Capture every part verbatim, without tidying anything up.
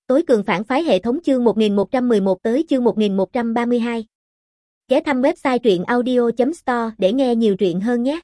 Tối cường phản phái hệ thống chương một nghìn một trăm mười một tới chương một nghìn một trăm ba mươi hai. Ghé thăm website truyện audio chấm store để nghe nhiều truyện hơn nhé.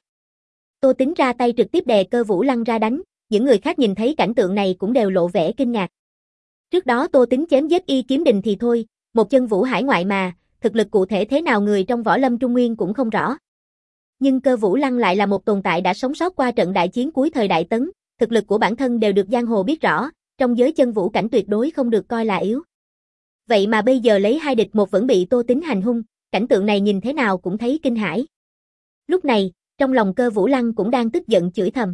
Tô Tính ra tay trực tiếp đè Cơ Vũ Lăng ra đánh, những người khác nhìn thấy cảnh tượng này cũng đều lộ vẻ kinh ngạc. Trước đó Tô Tính chém giết Y Kiếm Đình thì thôi, một chân vũ hải ngoại mà, thực lực cụ thể thế nào người trong võ lâm Trung Nguyên cũng không rõ. Nhưng Cơ Vũ Lăng lại là một tồn tại đã sống sót qua trận đại chiến cuối thời Đại Tấn, thực lực của bản thân đều được giang hồ biết rõ, trong giới chân vũ cảnh tuyệt đối không được coi là yếu. Vậy mà bây giờ lấy hai địch một vẫn bị Tô Tính hành hung, cảnh tượng này nhìn thế nào cũng thấy kinh hãi. Lúc này, trong lòng Cơ Vũ Lăng cũng đang tức giận chửi thầm.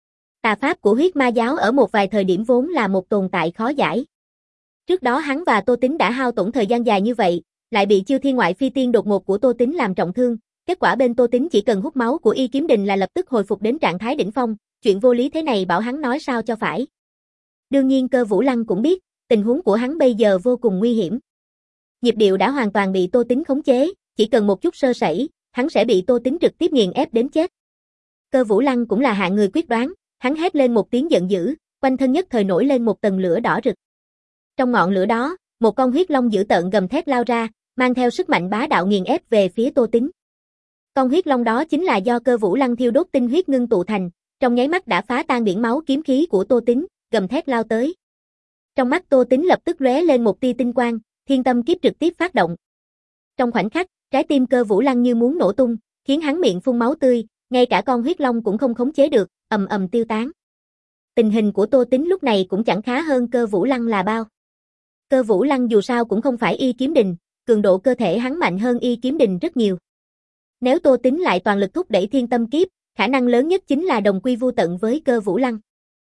Tà pháp của huyết ma giáo ở một vài thời điểm vốn là một tồn tại khó giải. Trước đó hắn và Tô Tính đã hao tổn thời gian dài như vậy, lại bị chiêu thiên ngoại phi tiên đột ngột của Tô Tính làm trọng thương, kết quả bên Tô Tính chỉ cần hút máu của Y Kiếm Đình là lập tức hồi phục đến trạng thái đỉnh phong, chuyện vô lý thế này bảo hắn nói sao cho phải. Đương nhiên Cơ Vũ Lăng cũng biết, tình huống của hắn bây giờ vô cùng nguy hiểm. Nhịp điệu đã hoàn toàn bị Tô Tính khống chế, chỉ cần một chút sơ sẩy, hắn sẽ bị Tô Tính trực tiếp nghiền ép đến chết. Cơ Vũ Lăng cũng là hạng người quyết đoán, hắn hét lên một tiếng giận dữ, quanh thân nhất thời nổi lên một tầng lửa đỏ rực. Trong ngọn lửa đó, một con huyết long dữ tợn gầm thét lao ra, mang theo sức mạnh bá đạo nghiền ép về phía Tô Tính. Con huyết long đó chính là do Cơ Vũ Lăng thiêu đốt tinh huyết ngưng tụ thành, trong nháy mắt đã phá tan biển máu kiếm khí của Tô Tính, gầm thét lao tới. Trong mắt Tô Tính lập tức lóe lên một tia tinh quang, thiên tâm kiếp trực tiếp phát động. Trong khoảnh khắc, trái tim Cơ Vũ Lăng như muốn nổ tung, khiến hắn miệng phun máu tươi, ngay cả con huyết long cũng không khống chế được, ầm ầm tiêu tán. Tình hình của Tô Tính lúc này cũng chẳng khá hơn Cơ Vũ Lăng là bao. Cơ Vũ Lăng dù sao cũng không phải Y Kiếm Đình, cường độ cơ thể hắn mạnh hơn Y Kiếm Đình rất nhiều. Nếu Tô Tính lại toàn lực thúc đẩy thiên tâm kiếp, khả năng lớn nhất chính là đồng quy vu tận với Cơ Vũ Lăng.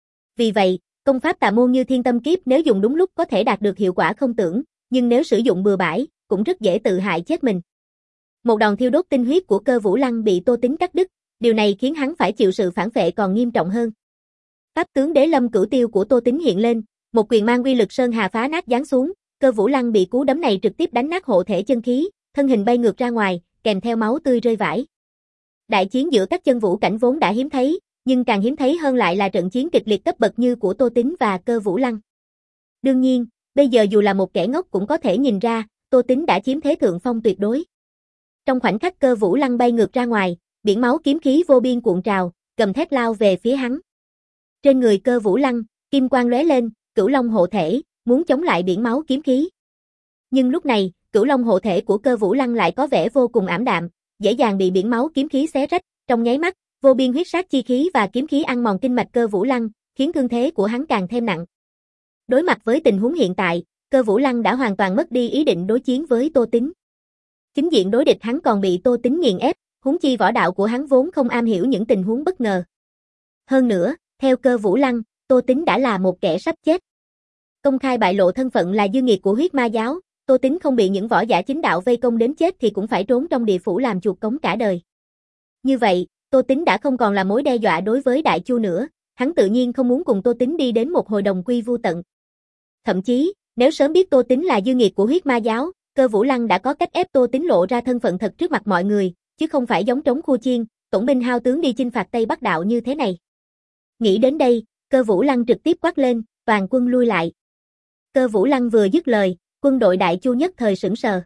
Vì vậy, công pháp tà môn như thiên tâm kiếp nếu dùng đúng lúc có thể đạt được hiệu quả không tưởng, nhưng nếu sử dụng bừa bãi, cũng rất dễ tự hại chết mình. Một đòn thiêu đốt tinh huyết của Cơ Vũ Lăng bị Tô Tính cắt đứt, điều này khiến hắn phải chịu sự phản phệ còn nghiêm trọng hơn. Pháp tướng Đế Lâm Cửu Tiêu của Tô Tính hiện lên, một quyền mang uy lực sơn hà phá nát giáng xuống, Cơ Vũ Lăng bị cú đấm này trực tiếp đánh nát hộ thể chân khí, thân hình bay ngược ra ngoài, kèm theo máu tươi rơi vãi. Đại chiến giữa các chân vũ cảnh vốn đã hiếm thấy, nhưng càng hiếm thấy hơn lại là trận chiến kịch liệt cấp bậc như của Tô Tính và Cơ Vũ Lăng. Đương nhiên, bây giờ dù là một kẻ ngốc cũng có thể nhìn ra, Tô Tính đã chiếm thế thượng phong tuyệt đối. Trong khoảnh khắc Cơ Vũ Lăng bay ngược ra ngoài, biển máu kiếm khí vô biên cuộn trào, gầm thét lao về phía hắn. Trên người Cơ Vũ Lăng, kim quang lóe lên, Cửu Long hộ thể, muốn chống lại biển máu kiếm khí. Nhưng lúc này, Cửu Long hộ thể của Cơ Vũ Lăng lại có vẻ vô cùng ảm đạm, dễ dàng bị biển máu kiếm khí xé rách, trong nháy mắt, vô biên huyết sát chi khí và kiếm khí ăn mòn kinh mạch Cơ Vũ Lăng, khiến thương thế của hắn càng thêm nặng. Đối mặt với tình huống hiện tại, Cơ Vũ Lăng đã hoàn toàn mất đi ý định đối chiến với Tô Tính. Chính diện đối địch hắn còn bị Tô Tính nghiền ép, huống chi võ đạo của hắn vốn không am hiểu những tình huống bất ngờ. Hơn nữa, theo Cơ Vũ Lăng, Tô Tính đã là một kẻ sắp chết. Công khai bại lộ thân phận là dư nghiệt của huyết ma giáo, Tô Tính không bị những võ giả chính đạo vây công đến chết thì cũng phải trốn trong địa phủ làm chuột cống cả đời. Như vậy, Tô Tính đã không còn là mối đe dọa đối với Đại Chu nữa, hắn tự nhiên không muốn cùng Tô Tính đi đến một hồi đồng quy vu tận. Thậm chí, nếu sớm biết Tô Tính là dư nghiệt của huyết ma giáo, Cơ Vũ Lăng đã có cách ép Tô Tính lộ ra thân phận thật trước mặt mọi người, chứ không phải giống trống khu chiên, tổng binh hao tướng đi chinh phạt Tây Bắc đạo như thế này. Nghĩ đến đây, Cơ Vũ Lăng trực tiếp quát lên, toàn quân lui lại. Cơ Vũ Lăng vừa dứt lời, quân đội Đại Chu nhất thời sững sờ.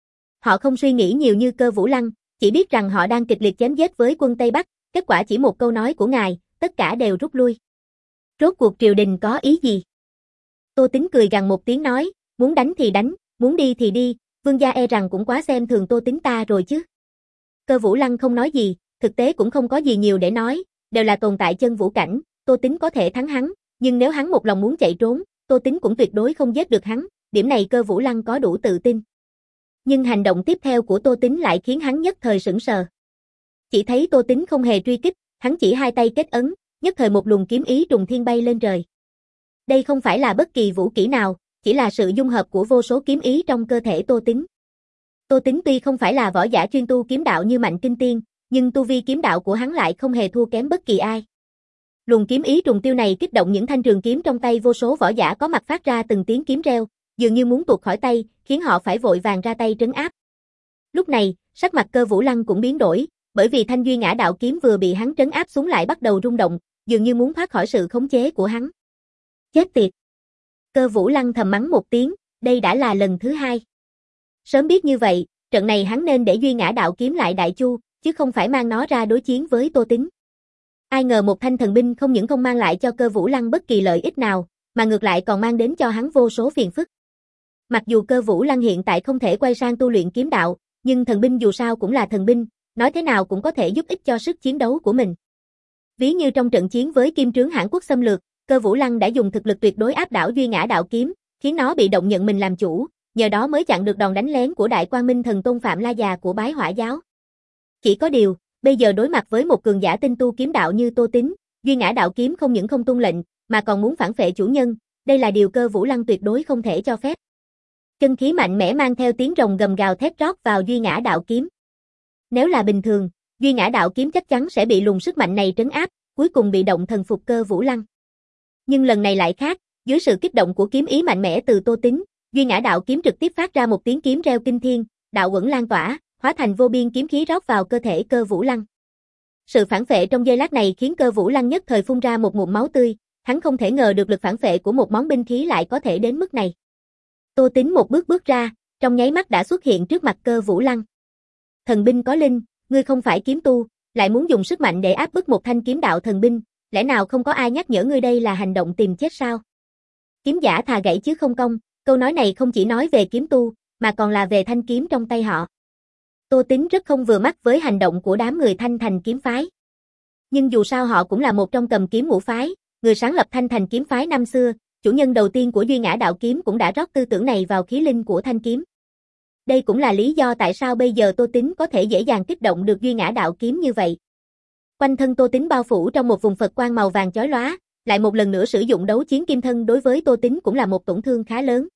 Họ không suy nghĩ nhiều như Cơ Vũ Lăng, chỉ biết rằng họ đang kịch liệt chém giết với quân Tây Bắc, kết quả chỉ một câu nói của ngài, tất cả đều rút lui. Rốt cuộc triều đình có ý gì? Tô Tính cười gằn một tiếng nói, muốn đánh thì đánh, muốn đi thì đi, vương gia e rằng cũng quá xem thường Tô Tính ta rồi chứ. Cơ Vũ Lăng không nói gì, thực tế cũng không có gì nhiều để nói, đều là tồn tại chân vũ cảnh, Tô Tính có thể thắng hắn, nhưng nếu hắn một lòng muốn chạy trốn, Tô Tính cũng tuyệt đối không giết được hắn, điểm này Cơ Vũ Lăng có đủ tự tin. Nhưng hành động tiếp theo của Tô Tính lại khiến hắn nhất thời sững sờ. Chỉ thấy Tô Tính không hề truy kích, hắn chỉ hai tay kết ấn, nhất thời một luồng kiếm ý trùng thiên bay lên trời. Đây không phải là bất kỳ vũ kỹ nào, chỉ là sự dung hợp của vô số kiếm ý trong cơ thể Tô Tính. Tô Tính tuy không phải là võ giả chuyên tu kiếm đạo như Mạnh Kinh Tiên, nhưng tu vi kiếm đạo của hắn lại không hề thua kém bất kỳ ai. Luồng kiếm ý trùng tiêu này kích động những thanh trường kiếm trong tay vô số võ giả có mặt phát ra từng tiếng kiếm reo, dường như muốn tuột khỏi tay, khiến họ phải vội vàng ra tay trấn áp. Lúc này, sắc mặt Cơ Vũ Lăng cũng biến đổi, bởi vì thanh duy ngã đạo kiếm vừa bị hắn trấn áp xuống lại bắt đầu rung động, dường như muốn thoát khỏi sự khống chế của hắn. Chết tiệt! Cơ Vũ Lăng thầm mắng một tiếng, đây đã là lần thứ hai. Sớm biết như vậy, trận này hắn nên để Duy Ngã Đạo Kiếm lại Đại Chu, chứ không phải mang nó ra đối chiến với Tô Tín. Ai ngờ một thanh thần binh không những không mang lại cho Cơ Vũ Lăng bất kỳ lợi ích nào, mà ngược lại còn mang đến cho hắn vô số phiền phức. Mặc dù Cơ Vũ Lăng hiện tại không thể quay sang tu luyện kiếm đạo, nhưng thần binh dù sao cũng là thần binh, nói thế nào cũng có thể giúp ích cho sức chiến đấu của mình. Ví như trong trận chiến với Kim Trướng Hãn Quốc xâm lược, Cơ Vũ Lăng đã dùng thực lực tuyệt đối áp đảo Duy Ngã Đạo Kiếm, khiến nó bị động nhận mình làm chủ, nhờ đó mới chặn được đòn đánh lén của Đại Quang Minh Thần Tôn Phạm La Già của Bái Hỏa Giáo. Chỉ có điều, bây giờ đối mặt với một cường giả tinh tu kiếm đạo như Tô Tín, Duy Ngã Đạo Kiếm không những không tuân lệnh, mà còn muốn phản phệ chủ nhân, đây là điều Cơ Vũ Lăng tuyệt đối không thể cho phép. Chân khí mạnh mẽ mang theo tiếng rồng gầm gào thét rót vào Duy Ngã Đạo Kiếm. Nếu là bình thường, Duy Ngã Đạo Kiếm chắc chắn sẽ bị luồng sức mạnh này trấn áp, cuối cùng bị động thần phục Cơ Vũ Lăng. Nhưng lần này lại khác, dưới sự kích động của kiếm ý mạnh mẽ từ Tô Tín, Duy Ngã Đạo Kiếm trực tiếp phát ra một tiếng kiếm reo kinh thiên, đạo uẩn lan tỏa, hóa thành vô biên kiếm khí rót vào cơ thể Cơ Vũ Lăng. Sự phản phệ trong giây lát này khiến Cơ Vũ Lăng nhất thời phun ra một ngụm máu tươi, hắn không thể ngờ được lực phản phệ của một món binh khí lại có thể đến mức này. Tô Tín một bước bước ra, trong nháy mắt đã xuất hiện trước mặt Cơ Vũ Lăng. Thần binh có linh, ngươi không phải kiếm tu, lại muốn dùng sức mạnh để áp bức một thanh kiếm đạo thần binh, lẽ nào không có ai nhắc nhở ngươi đây là hành động tìm chết sao? Kiếm giả thà gãy chứ không cong, câu nói này không chỉ nói về kiếm tu, mà còn là về thanh kiếm trong tay họ. Tô Tín rất không vừa mắt với hành động của đám người Thanh Thành kiếm phái. Nhưng dù sao họ cũng là một trong cầm kiếm ngũ phái, người sáng lập Thanh Thành kiếm phái năm xưa, chủ nhân đầu tiên của Duy Ngã Đạo Kiếm cũng đã rót tư tưởng này vào khí linh của thanh kiếm. Đây cũng là lý do tại sao bây giờ Tô Tín có thể dễ dàng kích động được Duy Ngã Đạo Kiếm như vậy. Quanh thân Tô Tín bao phủ trong một vùng Phật quang màu vàng chói lóa, lại một lần nữa sử dụng đấu chiến kim thân đối với Tô Tín cũng là một tổn thương khá lớn.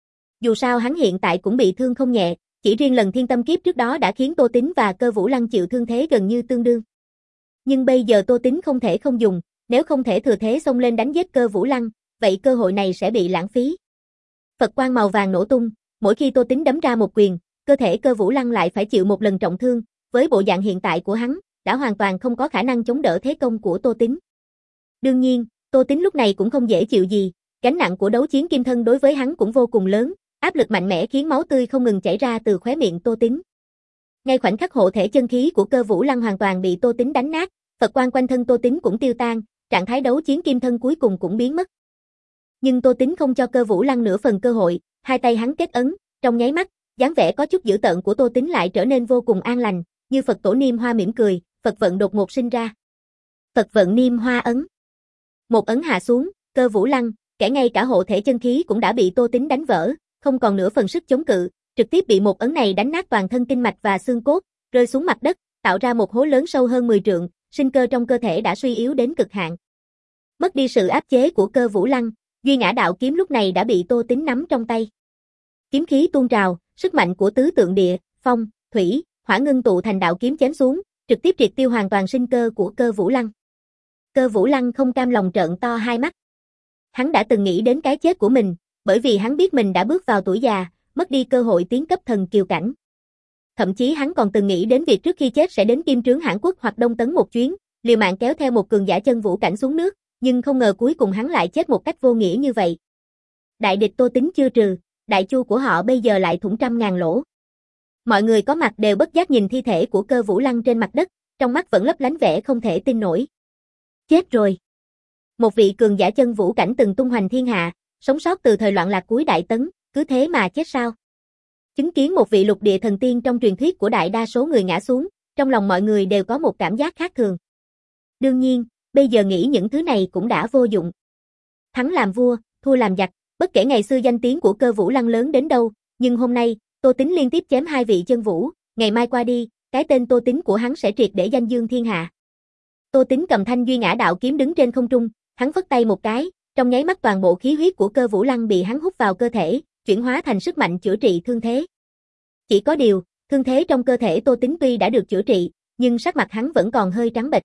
Dù sao hắn hiện tại cũng bị thương không nhẹ, chỉ riêng lần thiên tâm kiếp trước đó đã khiến Tô Tín và Cơ Vũ Lăng chịu thương thế gần như tương đương. Nhưng bây giờ Tô Tín không thể không dùng, nếu không thể thừa thế xông lên đánh giết Cơ Vũ Lăng, vậy cơ hội này sẽ bị lãng phí. Phật quang màu vàng nổ tung, mỗi khi Tô Tín đấm ra một quyền, cơ thể Cơ Vũ Lăng lại phải chịu một lần trọng thương, với bộ dạng hiện tại của hắn, đã hoàn toàn không có khả năng chống đỡ thế công của Tô Tín. Đương nhiên, Tô Tín lúc này cũng không dễ chịu gì, gánh nặng của đấu chiến kim thân đối với hắn cũng vô cùng lớn, áp lực mạnh mẽ khiến máu tươi không ngừng chảy ra từ khóe miệng Tô Tín. Ngay khoảnh khắc hộ thể chân khí của Cơ Vũ Lăng hoàn toàn bị Tô Tín đánh nát, Phật quang quanh thân Tô Tín cũng tiêu tan, trạng thái đấu chiến kim thân cuối cùng cũng biến mất. Nhưng Tô Tín không cho Cơ Vũ Lăng nửa phần cơ hội, hai tay hắn kết ấn, trong nháy mắt, dáng vẻ có chút dữ tợn của Tô Tín lại trở nên vô cùng an lành, như Phật tổ Niêm Hoa mỉm cười, Phật vận đột ngột sinh ra. Phật vận Niêm Hoa ấn. Một ấn hạ xuống, Cơ Vũ Lăng, kẻ ngay cả hộ thể chân khí cũng đã bị Tô Tín đánh vỡ, không còn nửa phần sức chống cự, trực tiếp bị một ấn này đánh nát toàn thân kinh mạch và xương cốt, rơi xuống mặt đất, tạo ra một hố lớn sâu hơn mười trượng, sinh cơ trong cơ thể đã suy yếu đến cực hạn. Mất đi sự áp chế của Cơ Vũ Lăng, Duy Ngã Đạo Kiếm lúc này đã bị Tô Tín nắm trong tay. Kiếm khí tuôn trào, sức mạnh của tứ tượng địa, phong, thủy, hỏa ngưng tụ thành đạo kiếm chém xuống, trực tiếp triệt tiêu hoàn toàn sinh cơ của Cơ Vũ Lăng. Cơ Vũ Lăng không cam lòng trợn to hai mắt. Hắn đã từng nghĩ đến cái chết của mình, bởi vì hắn biết mình đã bước vào tuổi già, mất đi cơ hội tiến cấp thần kiều cảnh. Thậm chí hắn còn từng nghĩ đến việc trước khi chết sẽ đến Kim Trướng Hãn Quốc hoặc Đông Tấn một chuyến, liều mạng kéo theo một cường giả chân vũ cảnh xuống nước, nhưng không ngờ cuối cùng hắn lại chết một cách vô nghĩa như vậy. Đại địch Tô Tín chưa trừ, đại chu của họ bây giờ lại thủng trăm ngàn lỗ. Mọi người có mặt đều bất giác nhìn thi thể của Cơ Vũ Lăng trên mặt đất, trong mắt vẫn lấp lánh vẻ không thể tin nổi. Chết rồi. Một vị cường giả chân vũ cảnh từng tung hoành thiên hạ, sống sót từ thời loạn lạc cuối Đại Tấn, cứ thế mà chết sao? Chứng kiến một vị lục địa thần tiên trong truyền thuyết của đại đa số người ngã xuống, trong lòng mọi người đều có một cảm giác khác thường. Đương nhiên, bây giờ nghĩ những thứ này cũng đã vô dụng. Thắng làm vua, thua làm giặc, bất kể ngày xưa danh tiếng của Cơ Vũ Lăng lớn đến đâu, nhưng hôm nay, Tô Tín liên tiếp chém hai vị chân vũ, ngày mai qua đi, cái tên Tô Tín của hắn sẽ triệt để danh dương thiên hạ. Tô Tín cầm thanh Duy Ngã Đạo Kiếm đứng trên không trung, hắn phất tay một cái, trong nháy mắt toàn bộ khí huyết của Cơ Vũ Lăng bị hắn hút vào cơ thể, chuyển hóa thành sức mạnh chữa trị thương thế. Chỉ có điều, thương thế trong cơ thể Tô Tín tuy đã được chữa trị, nhưng sắc mặt hắn vẫn còn hơi trắng bệch.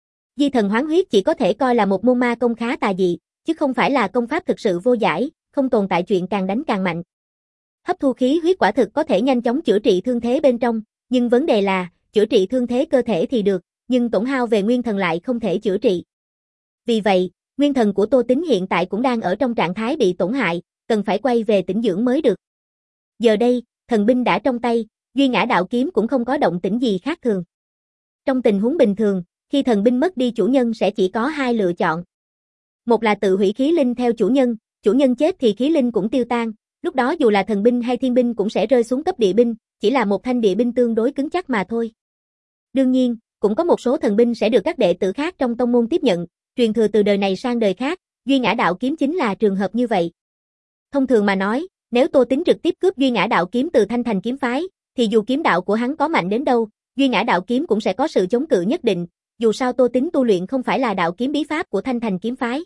Di thần hoán huyết chỉ có thể coi là một môn ma công khá tà dị, chứ không phải là công pháp thực sự vô giải, không tồn tại chuyện càng đánh càng mạnh. Hấp thu khí huyết quả thực có thể nhanh chóng chữa trị thương thế bên trong, nhưng vấn đề là, chữa trị thương thế cơ thể thì được, nhưng tổn hao về nguyên thần lại không thể chữa trị. Vì vậy, Nguyên thần của Tô Tín hiện tại cũng đang ở trong trạng thái bị tổn hại, cần phải quay về tĩnh dưỡng mới được. Giờ đây, thần binh đã trong tay, Duy Ngã Đạo Kiếm cũng không có động tĩnh gì khác thường. Trong tình huống bình thường, khi thần binh mất đi chủ nhân sẽ chỉ có hai lựa chọn. Một là tự hủy khí linh theo chủ nhân, chủ nhân chết thì khí linh cũng tiêu tan, lúc đó dù là thần binh hay thiên binh cũng sẽ rơi xuống cấp địa binh, chỉ là một thanh địa binh tương đối cứng chắc mà thôi. Đương nhiên, cũng có một số thần binh sẽ được các đệ tử khác trong tông môn tiếp nhận, truyền thừa từ đời này sang đời khác, Duy Ngã Đạo Kiếm chính là trường hợp như vậy. Thông thường mà nói, nếu Tô Tín trực tiếp cướp Duy Ngã Đạo Kiếm từ Thanh Thành kiếm phái, thì dù kiếm đạo của hắn có mạnh đến đâu, Duy Ngã Đạo Kiếm cũng sẽ có sự chống cự nhất định, dù sao Tô Tín tu luyện không phải là đạo kiếm bí pháp của Thanh Thành kiếm phái.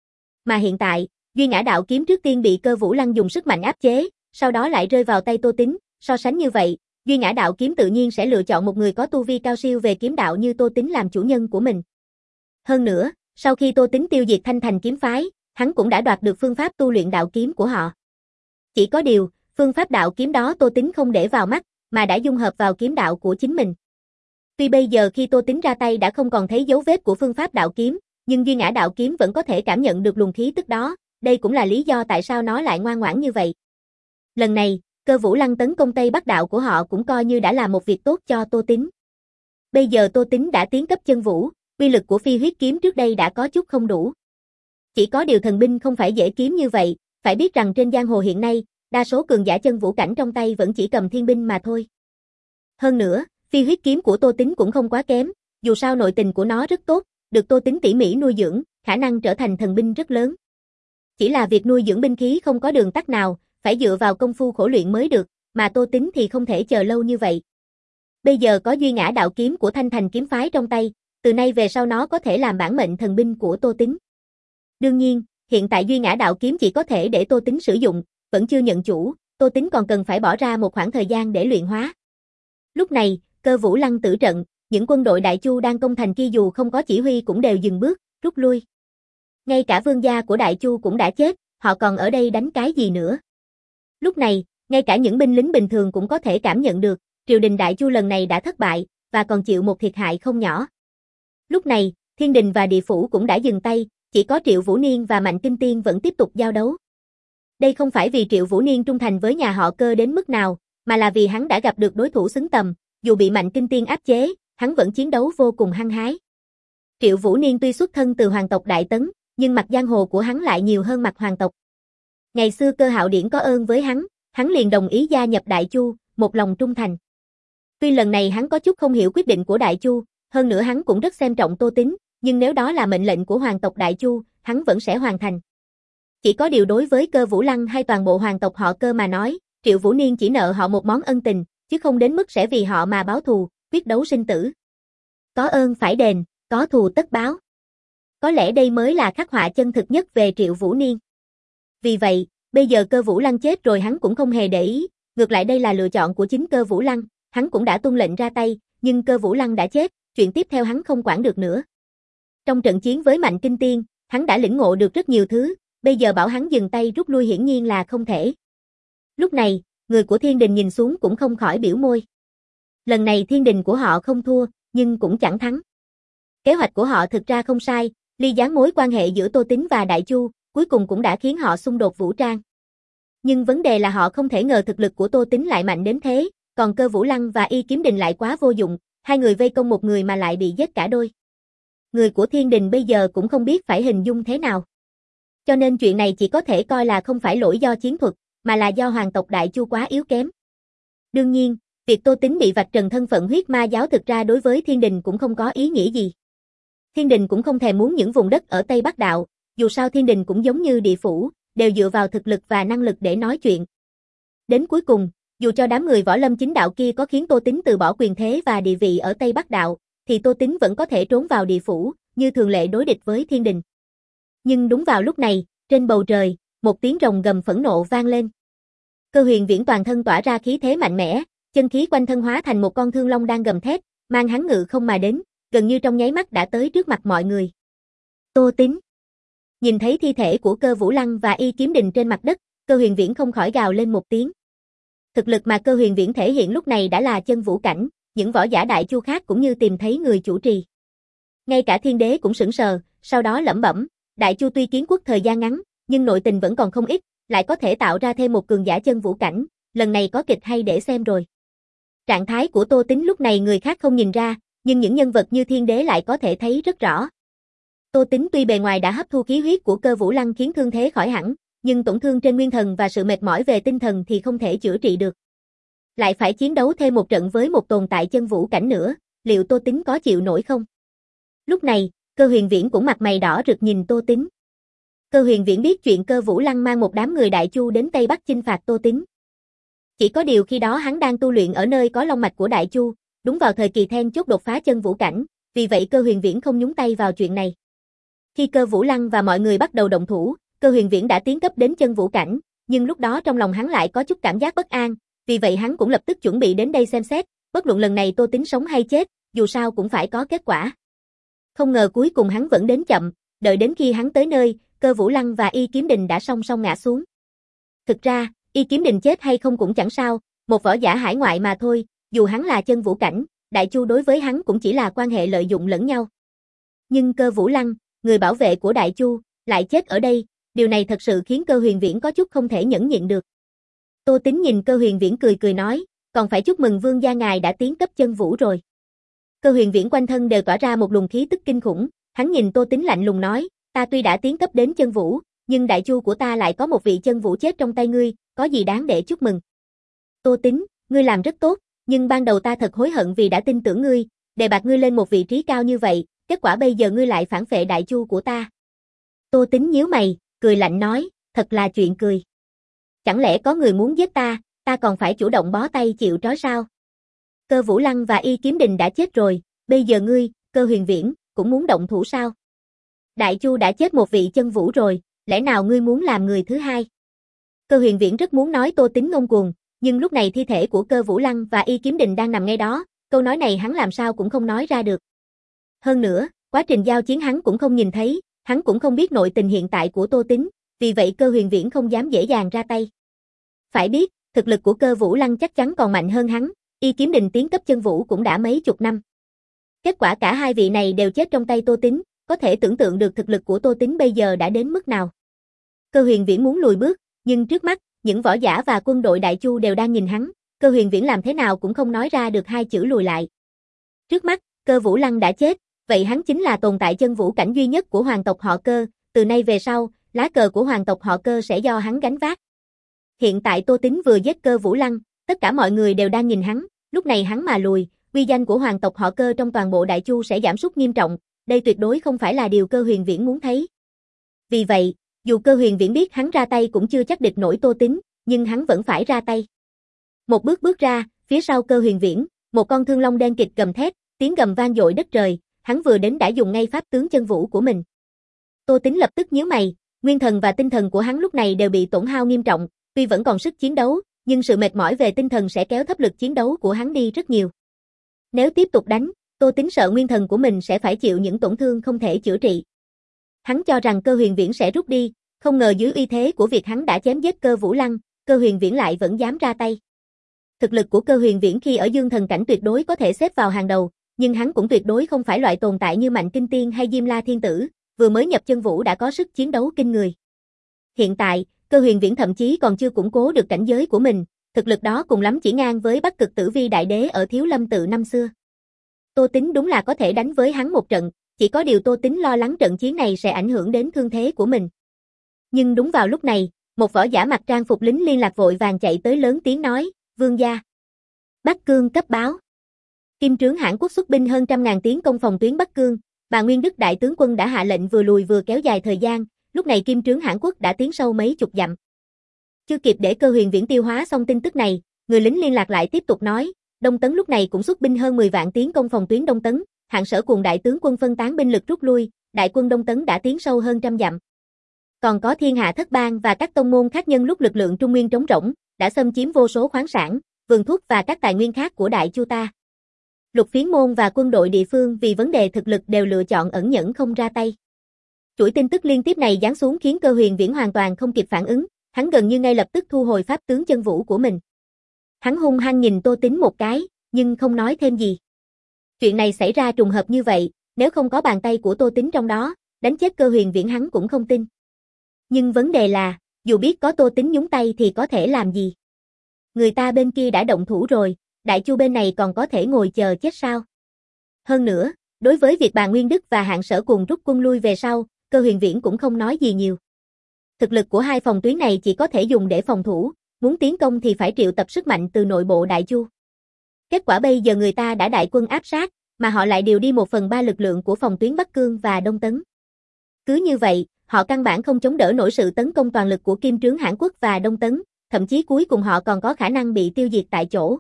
Mà hiện tại, Duy Ngã Đạo Kiếm trước tiên bị Cơ Vũ Lăng dùng sức mạnh áp chế, sau đó lại rơi vào tay Tô Tín, so sánh như vậy, Duy Ngã Đạo Kiếm tự nhiên sẽ lựa chọn một người có tu vi cao siêu về kiếm đạo như Tô Tín làm chủ nhân của mình. Hơn nữa, sau khi Tô Tín tiêu diệt Thanh Thành kiếm phái, hắn cũng đã đoạt được phương pháp tu luyện đạo kiếm của họ. Chỉ có điều, phương pháp đạo kiếm đó Tô Tín không để vào mắt, mà đã dung hợp vào kiếm đạo của chính mình. Tuy bây giờ khi Tô Tín ra tay đã không còn thấy dấu vết của phương pháp đạo kiếm, nhưng Duy Ngã Đạo Kiếm vẫn có thể cảm nhận được luồng khí tức đó, đây cũng là lý do tại sao nó lại ngoan ngoãn như vậy. Lần này, Cơ Vũ Lăng tấn công Tây Bắc đạo của họ cũng coi như đã là một việc tốt cho Tô Tín. Bây giờ Tô Tín đã tiến cấp chân vũ, uy lực của Phi Huyết Kiếm trước đây đã có chút không đủ. Chỉ có điều thần binh không phải dễ kiếm như vậy, phải biết rằng trên giang hồ hiện nay, đa số cường giả chân vũ cảnh trong tay vẫn chỉ cầm thiên binh mà thôi. Hơn nữa, Phi Huyết Kiếm của Tô Tín cũng không quá kém, dù sao nội tình của nó rất tốt, được Tô Tín tỉ mỉ nuôi dưỡng, khả năng trở thành thần binh rất lớn. Chỉ là việc nuôi dưỡng binh khí không có đường tắt nào, phải dựa vào công phu khổ luyện mới được, mà Tô Tín thì không thể chờ lâu như vậy. Bây giờ có Duy Ngã Đạo Kiếm của Thanh Thành kiếm phái trong tay, từ nay về sau nó có thể làm bản mệnh thần binh của Tô Tín. Đương nhiên, hiện tại Duy Ngã Đạo Kiếm chỉ có thể để Tô Tín sử dụng, vẫn chưa nhận chủ, Tô Tín còn cần phải bỏ ra một khoảng thời gian để luyện hóa. Lúc này, Cơ Vũ Lăng tử trận, những quân đội Đại Chu đang công thành kia dù không có chỉ huy cũng đều dừng bước, rút lui. Ngay cả vương gia của Đại Chu cũng đã chết, họ còn ở đây đánh cái gì nữa. Lúc này, ngay cả những binh lính bình thường cũng có thể cảm nhận được, triều đình Đại Chu lần này đã thất bại, và còn chịu một thiệt hại không nhỏ. Lúc này, Thiên Đình và Địa Phủ cũng đã dừng tay, chỉ có Triệu Vũ Niên và Mạnh Kinh Tiên vẫn tiếp tục giao đấu. Đây không phải vì Triệu Vũ Niên trung thành với nhà họ Cơ đến mức nào, mà là vì hắn đã gặp được đối thủ xứng tầm, dù bị Mạnh Kinh Tiên áp chế, hắn vẫn chiến đấu vô cùng hăng hái. Triệu Vũ Niên tuy xuất thân từ hoàng tộc Đại Tấn, nhưng mặt giang hồ của hắn lại nhiều hơn mặt hoàng tộc. Ngày xưa Cơ Hạo Điển có ơn với hắn, hắn liền đồng ý gia nhập Đại Chu, một lòng trung thành. Tuy lần này hắn có chút không hiểu quyết định của Đại Chu, hơn nữa hắn cũng rất xem trọng Tô Tín, nhưng nếu đó là mệnh lệnh của hoàng tộc Đại Chu, hắn vẫn sẽ hoàn thành. Chỉ có điều đối với Cơ Vũ Lăng hay toàn bộ hoàng tộc họ Cơ mà nói, Triệu Vũ Niên chỉ nợ họ một món ân tình, chứ không đến mức sẽ vì họ mà báo thù, quyết đấu sinh tử. Có ơn phải đền, có thù tất báo. Có lẽ đây mới là khắc họa chân thực nhất về Triệu Vũ Niên. Vì vậy, bây giờ Cơ Vũ Lăng chết rồi hắn cũng không hề để ý, ngược lại đây là lựa chọn của chính Cơ Vũ Lăng, hắn cũng đã tuân lệnh ra tay, nhưng Cơ Vũ Lăng đã chết, chuyện tiếp theo hắn không quản được nữa. Trong trận chiến với Mạnh Kinh Tiên, hắn đã lĩnh ngộ được rất nhiều thứ, bây giờ bảo hắn dừng tay rút lui hiển nhiên là không thể. Lúc này, người của Thiên Đình nhìn xuống cũng không khỏi biểu môi. Lần này Thiên Đình của họ không thua, nhưng cũng chẳng thắng. Kế hoạch của họ thực ra không sai, ly gián mối quan hệ giữa Tô Tín và Đại Chu, cuối cùng cũng đã khiến họ xung đột vũ trang. Nhưng vấn đề là họ không thể ngờ thực lực của Tô Tín lại mạnh đến thế, còn Cơ Vũ Lăng và Y Kiếm Đình lại quá vô dụng, hai người vây công một người mà lại bị giết cả đôi. Người của Thiên Đình bây giờ cũng không biết phải hình dung thế nào. Cho nên chuyện này chỉ có thể coi là không phải lỗi do chiến thuật, mà là do hoàng tộc Đại Chu quá yếu kém. Đương nhiên, việc Tô Tín bị vạch trần thân phận huyết ma giáo thực ra đối với Thiên Đình cũng không có ý nghĩa gì. Thiên Đình cũng không thèm muốn những vùng đất ở Tây Bắc Đạo, dù sao Thiên Đình cũng giống như Địa Phủ, đều dựa vào thực lực và năng lực để nói chuyện. Đến cuối cùng, dù cho đám người võ lâm chính đạo kia có khiến Tô Tín từ bỏ quyền thế và địa vị ở Tây Bắc Đạo, thì Tô Tín vẫn có thể trốn vào Địa Phủ, như thường lệ đối địch với Thiên Đình. Nhưng đúng vào lúc này, trên bầu trời, một tiếng rồng gầm phẫn nộ vang lên. Cơ Huyền Viễn toàn thân tỏa ra khí thế mạnh mẽ, chân khí quanh thân hóa thành một con thương long đang gầm thét, mang hắn ngự không mà đến, gần như trong nháy mắt đã tới trước mặt mọi người. Tô Tín. Nhìn thấy thi thể của Cơ Vũ Lăng và Y Kiếm Đình trên mặt đất, Cơ Huyền Viễn không khỏi gào lên một tiếng. Thực lực mà Cơ Huyền Viễn thể hiện lúc này đã là chân vũ cảnh, những võ giả Đại Chu khác cũng như tìm thấy người chủ trì. Ngay cả Thiên Đế cũng sững sờ, sau đó lẩm bẩm, Đại Chu tuy kiến quốc thời gian ngắn, nhưng nội tình vẫn còn không ít, lại có thể tạo ra thêm một cường giả chân vũ cảnh, lần này có kịch hay để xem rồi. Trạng thái của Tô Tính lúc này người khác không nhìn ra, nhưng những nhân vật như Thiên Đế lại có thể thấy rất rõ. Tô Tính tuy bề ngoài đã hấp thu khí huyết của Cơ Vũ Lăng khiến thương thế khỏi hẳn, nhưng tổn thương trên nguyên thần và sự mệt mỏi về tinh thần thì không thể chữa trị được. Lại phải chiến đấu thêm một trận với một tồn tại chân vũ cảnh nữa, liệu Tô Tính có chịu nổi không? Lúc này, Cơ Huyền Viễn cũng mặt mày đỏ rực nhìn Tô Tính. Cơ Huyền Viễn biết chuyện Cơ Vũ Lăng mang một đám người Đại Chu đến Tây Bắc chinh phạt Tô Tính. Chỉ có điều khi đó hắn đang tu luyện ở nơi có long mạch của Đại Chu, đúng vào thời kỳ then chốt đột phá chân vũ cảnh, vì vậy Cơ Huyền Viễn không nhúng tay vào chuyện này. Khi Cơ Vũ Lăng và mọi người bắt đầu động thủ, Cơ Huyền Viễn đã tiến cấp đến chân vũ cảnh, nhưng lúc đó trong lòng hắn lại có chút cảm giác bất an, vì vậy hắn cũng lập tức chuẩn bị đến đây xem xét, bất luận lần này Tô Tính sống hay chết, dù sao cũng phải có kết quả. Không ngờ cuối cùng hắn vẫn đến chậm, đợi đến khi hắn tới nơi, Cơ Vũ Lăng và Y Kiếm Đình đã song song ngã xuống. Thực ra, Y Kiếm Đình chết hay không cũng chẳng sao, một võ giả hải ngoại mà thôi, dù hắn là chân vũ cảnh, Đại Chu đối với hắn cũng chỉ là quan hệ lợi dụng lẫn nhau. Nhưng Cơ Vũ Lăng, người bảo vệ của Đại Chu, lại chết ở đây, điều này thật sự khiến Cơ Huyền Viễn có chút không thể nhẫn nhịn được. Tô Tính nhìn Cơ Huyền Viễn cười cười nói, còn phải chúc mừng vương gia ngài đã tiến cấp chân vũ rồi. Cơ Huyền Viễn quanh thân đều tỏa ra một luồng khí tức kinh khủng, hắn nhìn Tô Tính lạnh lùng nói, ta tuy đã tiến cấp đến chân vũ, nhưng Đại Chu của ta lại có một vị chân vũ chết trong tay ngươi, có gì đáng để chúc mừng. Tô Tính, ngươi làm rất tốt, nhưng ban đầu ta thật hối hận vì đã tin tưởng ngươi, đề bạt ngươi lên một vị trí cao như vậy, kết quả bây giờ ngươi lại phản phệ Đại Chu của ta. Tô Tính nhíu mày, cười lạnh nói, thật là chuyện cười. Chẳng lẽ có người muốn giết ta, ta còn phải chủ động bó tay chịu trói sao? Cơ Vũ Lăng và Y Kiếm Đình đã chết rồi, bây giờ ngươi, Cơ Huyền Viễn, cũng muốn động thủ sao? Đại Chu đã chết một vị chân vũ rồi, lẽ nào ngươi muốn làm người thứ hai? Cơ Huyền Viễn rất muốn nói Tô Tính ngông cuồng, nhưng lúc này thi thể của Cơ Vũ Lăng và Y Kiếm Đình đang nằm ngay đó, câu nói này hắn làm sao cũng không nói ra được. Hơn nữa, quá trình giao chiến hắn cũng không nhìn thấy, hắn cũng không biết nội tình hiện tại của Tô Tính, vì vậy Cơ Huyền Viễn không dám dễ dàng ra tay. Phải biết, thực lực của Cơ Vũ Lăng chắc chắn còn mạnh hơn hắn, Y Kiếm Đình tiến cấp chân vũ cũng đã mấy chục năm. Kết quả cả hai vị này đều chết trong tay Tô Tính, có thể tưởng tượng được thực lực của Tô Tính bây giờ đã đến mức nào. Cơ Huyền Viễn muốn lùi bước, nhưng trước mắt, những võ giả và quân đội Đại Chu đều đang nhìn hắn, Cơ Huyền Viễn làm thế nào cũng không nói ra được hai chữ lùi lại. Trước mắt, Cơ Vũ Lăng đã chết, vậy hắn chính là tồn tại chân vũ cảnh duy nhất của hoàng tộc họ Cơ, từ nay về sau, lá cờ của hoàng tộc họ Cơ sẽ do hắn gánh vác. Hiện tại Tô Tính vừa giết Cơ Vũ Lăng, tất cả mọi người đều đang nhìn hắn, lúc này hắn mà lùi, uy danh của hoàng tộc họ Cơ trong toàn bộ Đại Chu sẽ giảm sút nghiêm trọng, đây tuyệt đối không phải là điều Cơ Huyền Viễn muốn thấy. Vì vậy, dù Cơ Huyền Viễn biết hắn ra tay cũng chưa chắc địch nổi Tô Tính, nhưng hắn vẫn phải ra tay. Một bước bước ra, phía sau Cơ Huyền Viễn, một con thương long đen kịch gầm thét, tiếng gầm vang dội đất trời, hắn vừa đến đã dùng ngay pháp tướng chân vũ của mình. Tô Tính lập tức nhíu mày, nguyên thần và tinh thần của hắn lúc này đều bị tổn hao nghiêm trọng, tuy vẫn còn sức chiến đấu, nhưng sự mệt mỏi về tinh thần sẽ kéo thấp lực chiến đấu của hắn đi rất nhiều. Nếu tiếp tục đánh, Tô Tính sợ nguyên thần của mình sẽ phải chịu những tổn thương không thể chữa trị. Hắn cho rằng Cơ Huyền Viễn sẽ rút đi, không ngờ dưới uy thế của việc hắn đã chém giết Cơ Vũ Lăng, Cơ Huyền Viễn lại vẫn dám ra tay. Thực lực của Cơ Huyền Viễn khi ở Dương Thần cảnh tuyệt đối có thể xếp vào hàng đầu, nhưng hắn cũng tuyệt đối không phải loại tồn tại như Mạnh Kinh Tiên hay Diêm La Thiên Tử, vừa mới nhập chân vũ đã có sức chiến đấu kinh người. Hiện tại, Cơ Huyền Viễn thậm chí còn chưa củng cố được cảnh giới của mình, thực lực đó cùng lắm chỉ ngang với Bắc Cực Tử Vi Đại Đế ở Thiếu Lâm Tự năm xưa. Tô Tính đúng là có thể đánh với hắn một trận, chỉ có điều Tô Tính lo lắng trận chiến này sẽ ảnh hưởng đến thương thế của mình. Nhưng đúng vào lúc này, một võ giả mặc trang phục lính liên lạc vội vàng chạy tới lớn tiếng nói, vương gia. Bắc Cương cấp báo. Kim Trướng Hãn Quốc xuất binh hơn trăm ngàn tiến công phòng tuyến Bắc Cương, bà Nguyên Đức đại tướng quân đã hạ lệnh vừa lùi vừa kéo dài thời gian, lúc này Kim Trướng Hãn Quốc đã tiến sâu mấy chục dặm. Chưa kịp để Cơ Huyền Viễn tiêu hóa xong tin tức này, người lính liên lạc lại tiếp tục nói, Đông Tấn lúc này cũng xuất binh hơn mười vạn tiến công phòng tuyến Đông Tấn, Hạng Sở cùng đại tướng quân phân tán binh lực rút lui, đại quân Đông Tấn đã tiến sâu hơn trăm dặm. Còn có Thiên Hạ Thất Bang và các tông môn khác nhân lúc lực lượng Trung Nguyên trống rỗng, đã xâm chiếm vô số khoáng sản, vườn thuốc và các tài nguyên khác của Đại Chu ta. Lục Phiến môn và quân đội địa phương vì vấn đề thực lực đều lựa chọn ẩn nhẫn không ra tay. Chuỗi tin tức liên tiếp này giáng xuống khiến Cơ Huyền Viễn hoàn toàn không kịp phản ứng, hắn gần như ngay lập tức thu hồi pháp tướng chân vũ của mình. Hắn hung hăng nhìn Tô Tính một cái, nhưng không nói thêm gì. Chuyện này xảy ra trùng hợp như vậy, nếu không có bàn tay của Tô Tính trong đó, đánh chết Cơ Huyền Viễn hắn cũng không tin. Nhưng vấn đề là, dù biết có Tô Tín nhúng tay thì có thể làm gì? Người ta bên kia đã động thủ rồi, Đại Chu bên này còn có thể ngồi chờ chết sao? Hơn nữa, đối với việc bà Nguyên Đức và Hạng Sở cùng rút quân lui về sau, Cơ Huyền Viễn cũng không nói gì nhiều. Thực lực của hai phòng tuyến này chỉ có thể dùng để phòng thủ, muốn tiến công thì phải triệu tập sức mạnh từ nội bộ Đại Chu. Kết quả bây giờ người ta đã đại quân áp sát, mà họ lại điều đi một phần ba lực lượng của phòng tuyến Bắc Cương và Đông Tấn. Cứ như vậy, họ căn bản không chống đỡ nổi sự tấn công toàn lực của Kim Trướng Hãn Quốc và Đông Tấn, thậm chí cuối cùng họ còn có khả năng bị tiêu diệt tại chỗ.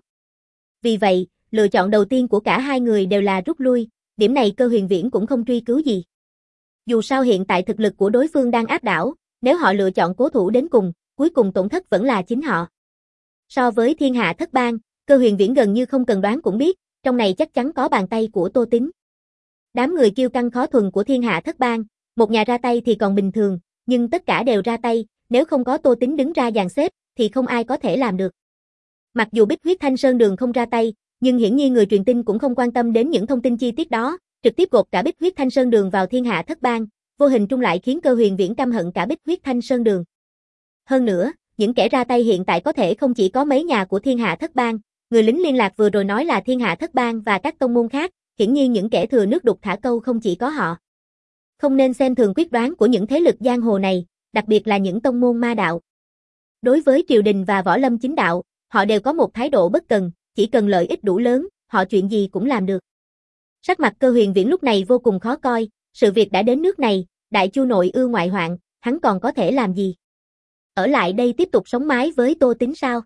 Vì vậy, lựa chọn đầu tiên của cả hai người đều là rút lui, điểm này Cơ Huyền Viễn cũng không truy cứu gì. Dù sao hiện tại thực lực của đối phương đang áp đảo, nếu họ lựa chọn cố thủ đến cùng, cuối cùng tổn thất vẫn là chính họ. So với Thiên Hạ Thất Bang, Cơ Huyền Viễn gần như không cần đoán cũng biết, trong này chắc chắn có bàn tay của Tô Tín. Đám người kiêu căng khó thuần của Thiên Hạ Thất Bang, một nhà ra tay thì còn bình thường, nhưng tất cả đều ra tay, nếu không có Tô Tín đứng ra dàn xếp, thì không ai có thể làm được. Mặc dù Bích Huyết Thanh Sơn Đường không ra tay, nhưng hiển nhiên người truyền tin cũng không quan tâm đến những thông tin chi tiết đó, trực tiếp gộp cả Bích Huyết Thanh Sơn Đường vào Thiên Hạ Thất Bang, vô hình trung lại khiến Cơ Huyền Viễn căm hận cả Bích Huyết Thanh Sơn Đường. Hơn nữa, những kẻ ra tay hiện tại có thể không chỉ có mấy nhà của Thiên Hạ Thất Bang, người lính liên lạc vừa rồi nói là Thiên Hạ Thất Bang và các tông môn khác, hiển nhiên những kẻ thừa nước đục thả câu không chỉ có họ. Không nên xem thường quyết đoán của những thế lực giang hồ này, đặc biệt là những tông môn ma đạo. Đối với triều đình và võ lâm chính đạo, họ đều có một thái độ bất cần, chỉ cần lợi ích đủ lớn, họ chuyện gì cũng làm được. Sắc mặt Cơ Huyền Viễn lúc này vô cùng khó coi, sự việc đã đến nước này, Đại Chu nội ưu ngoại hoạn, hắn còn có thể làm gì? Ở lại đây tiếp tục sống mái với Tô Tín sao?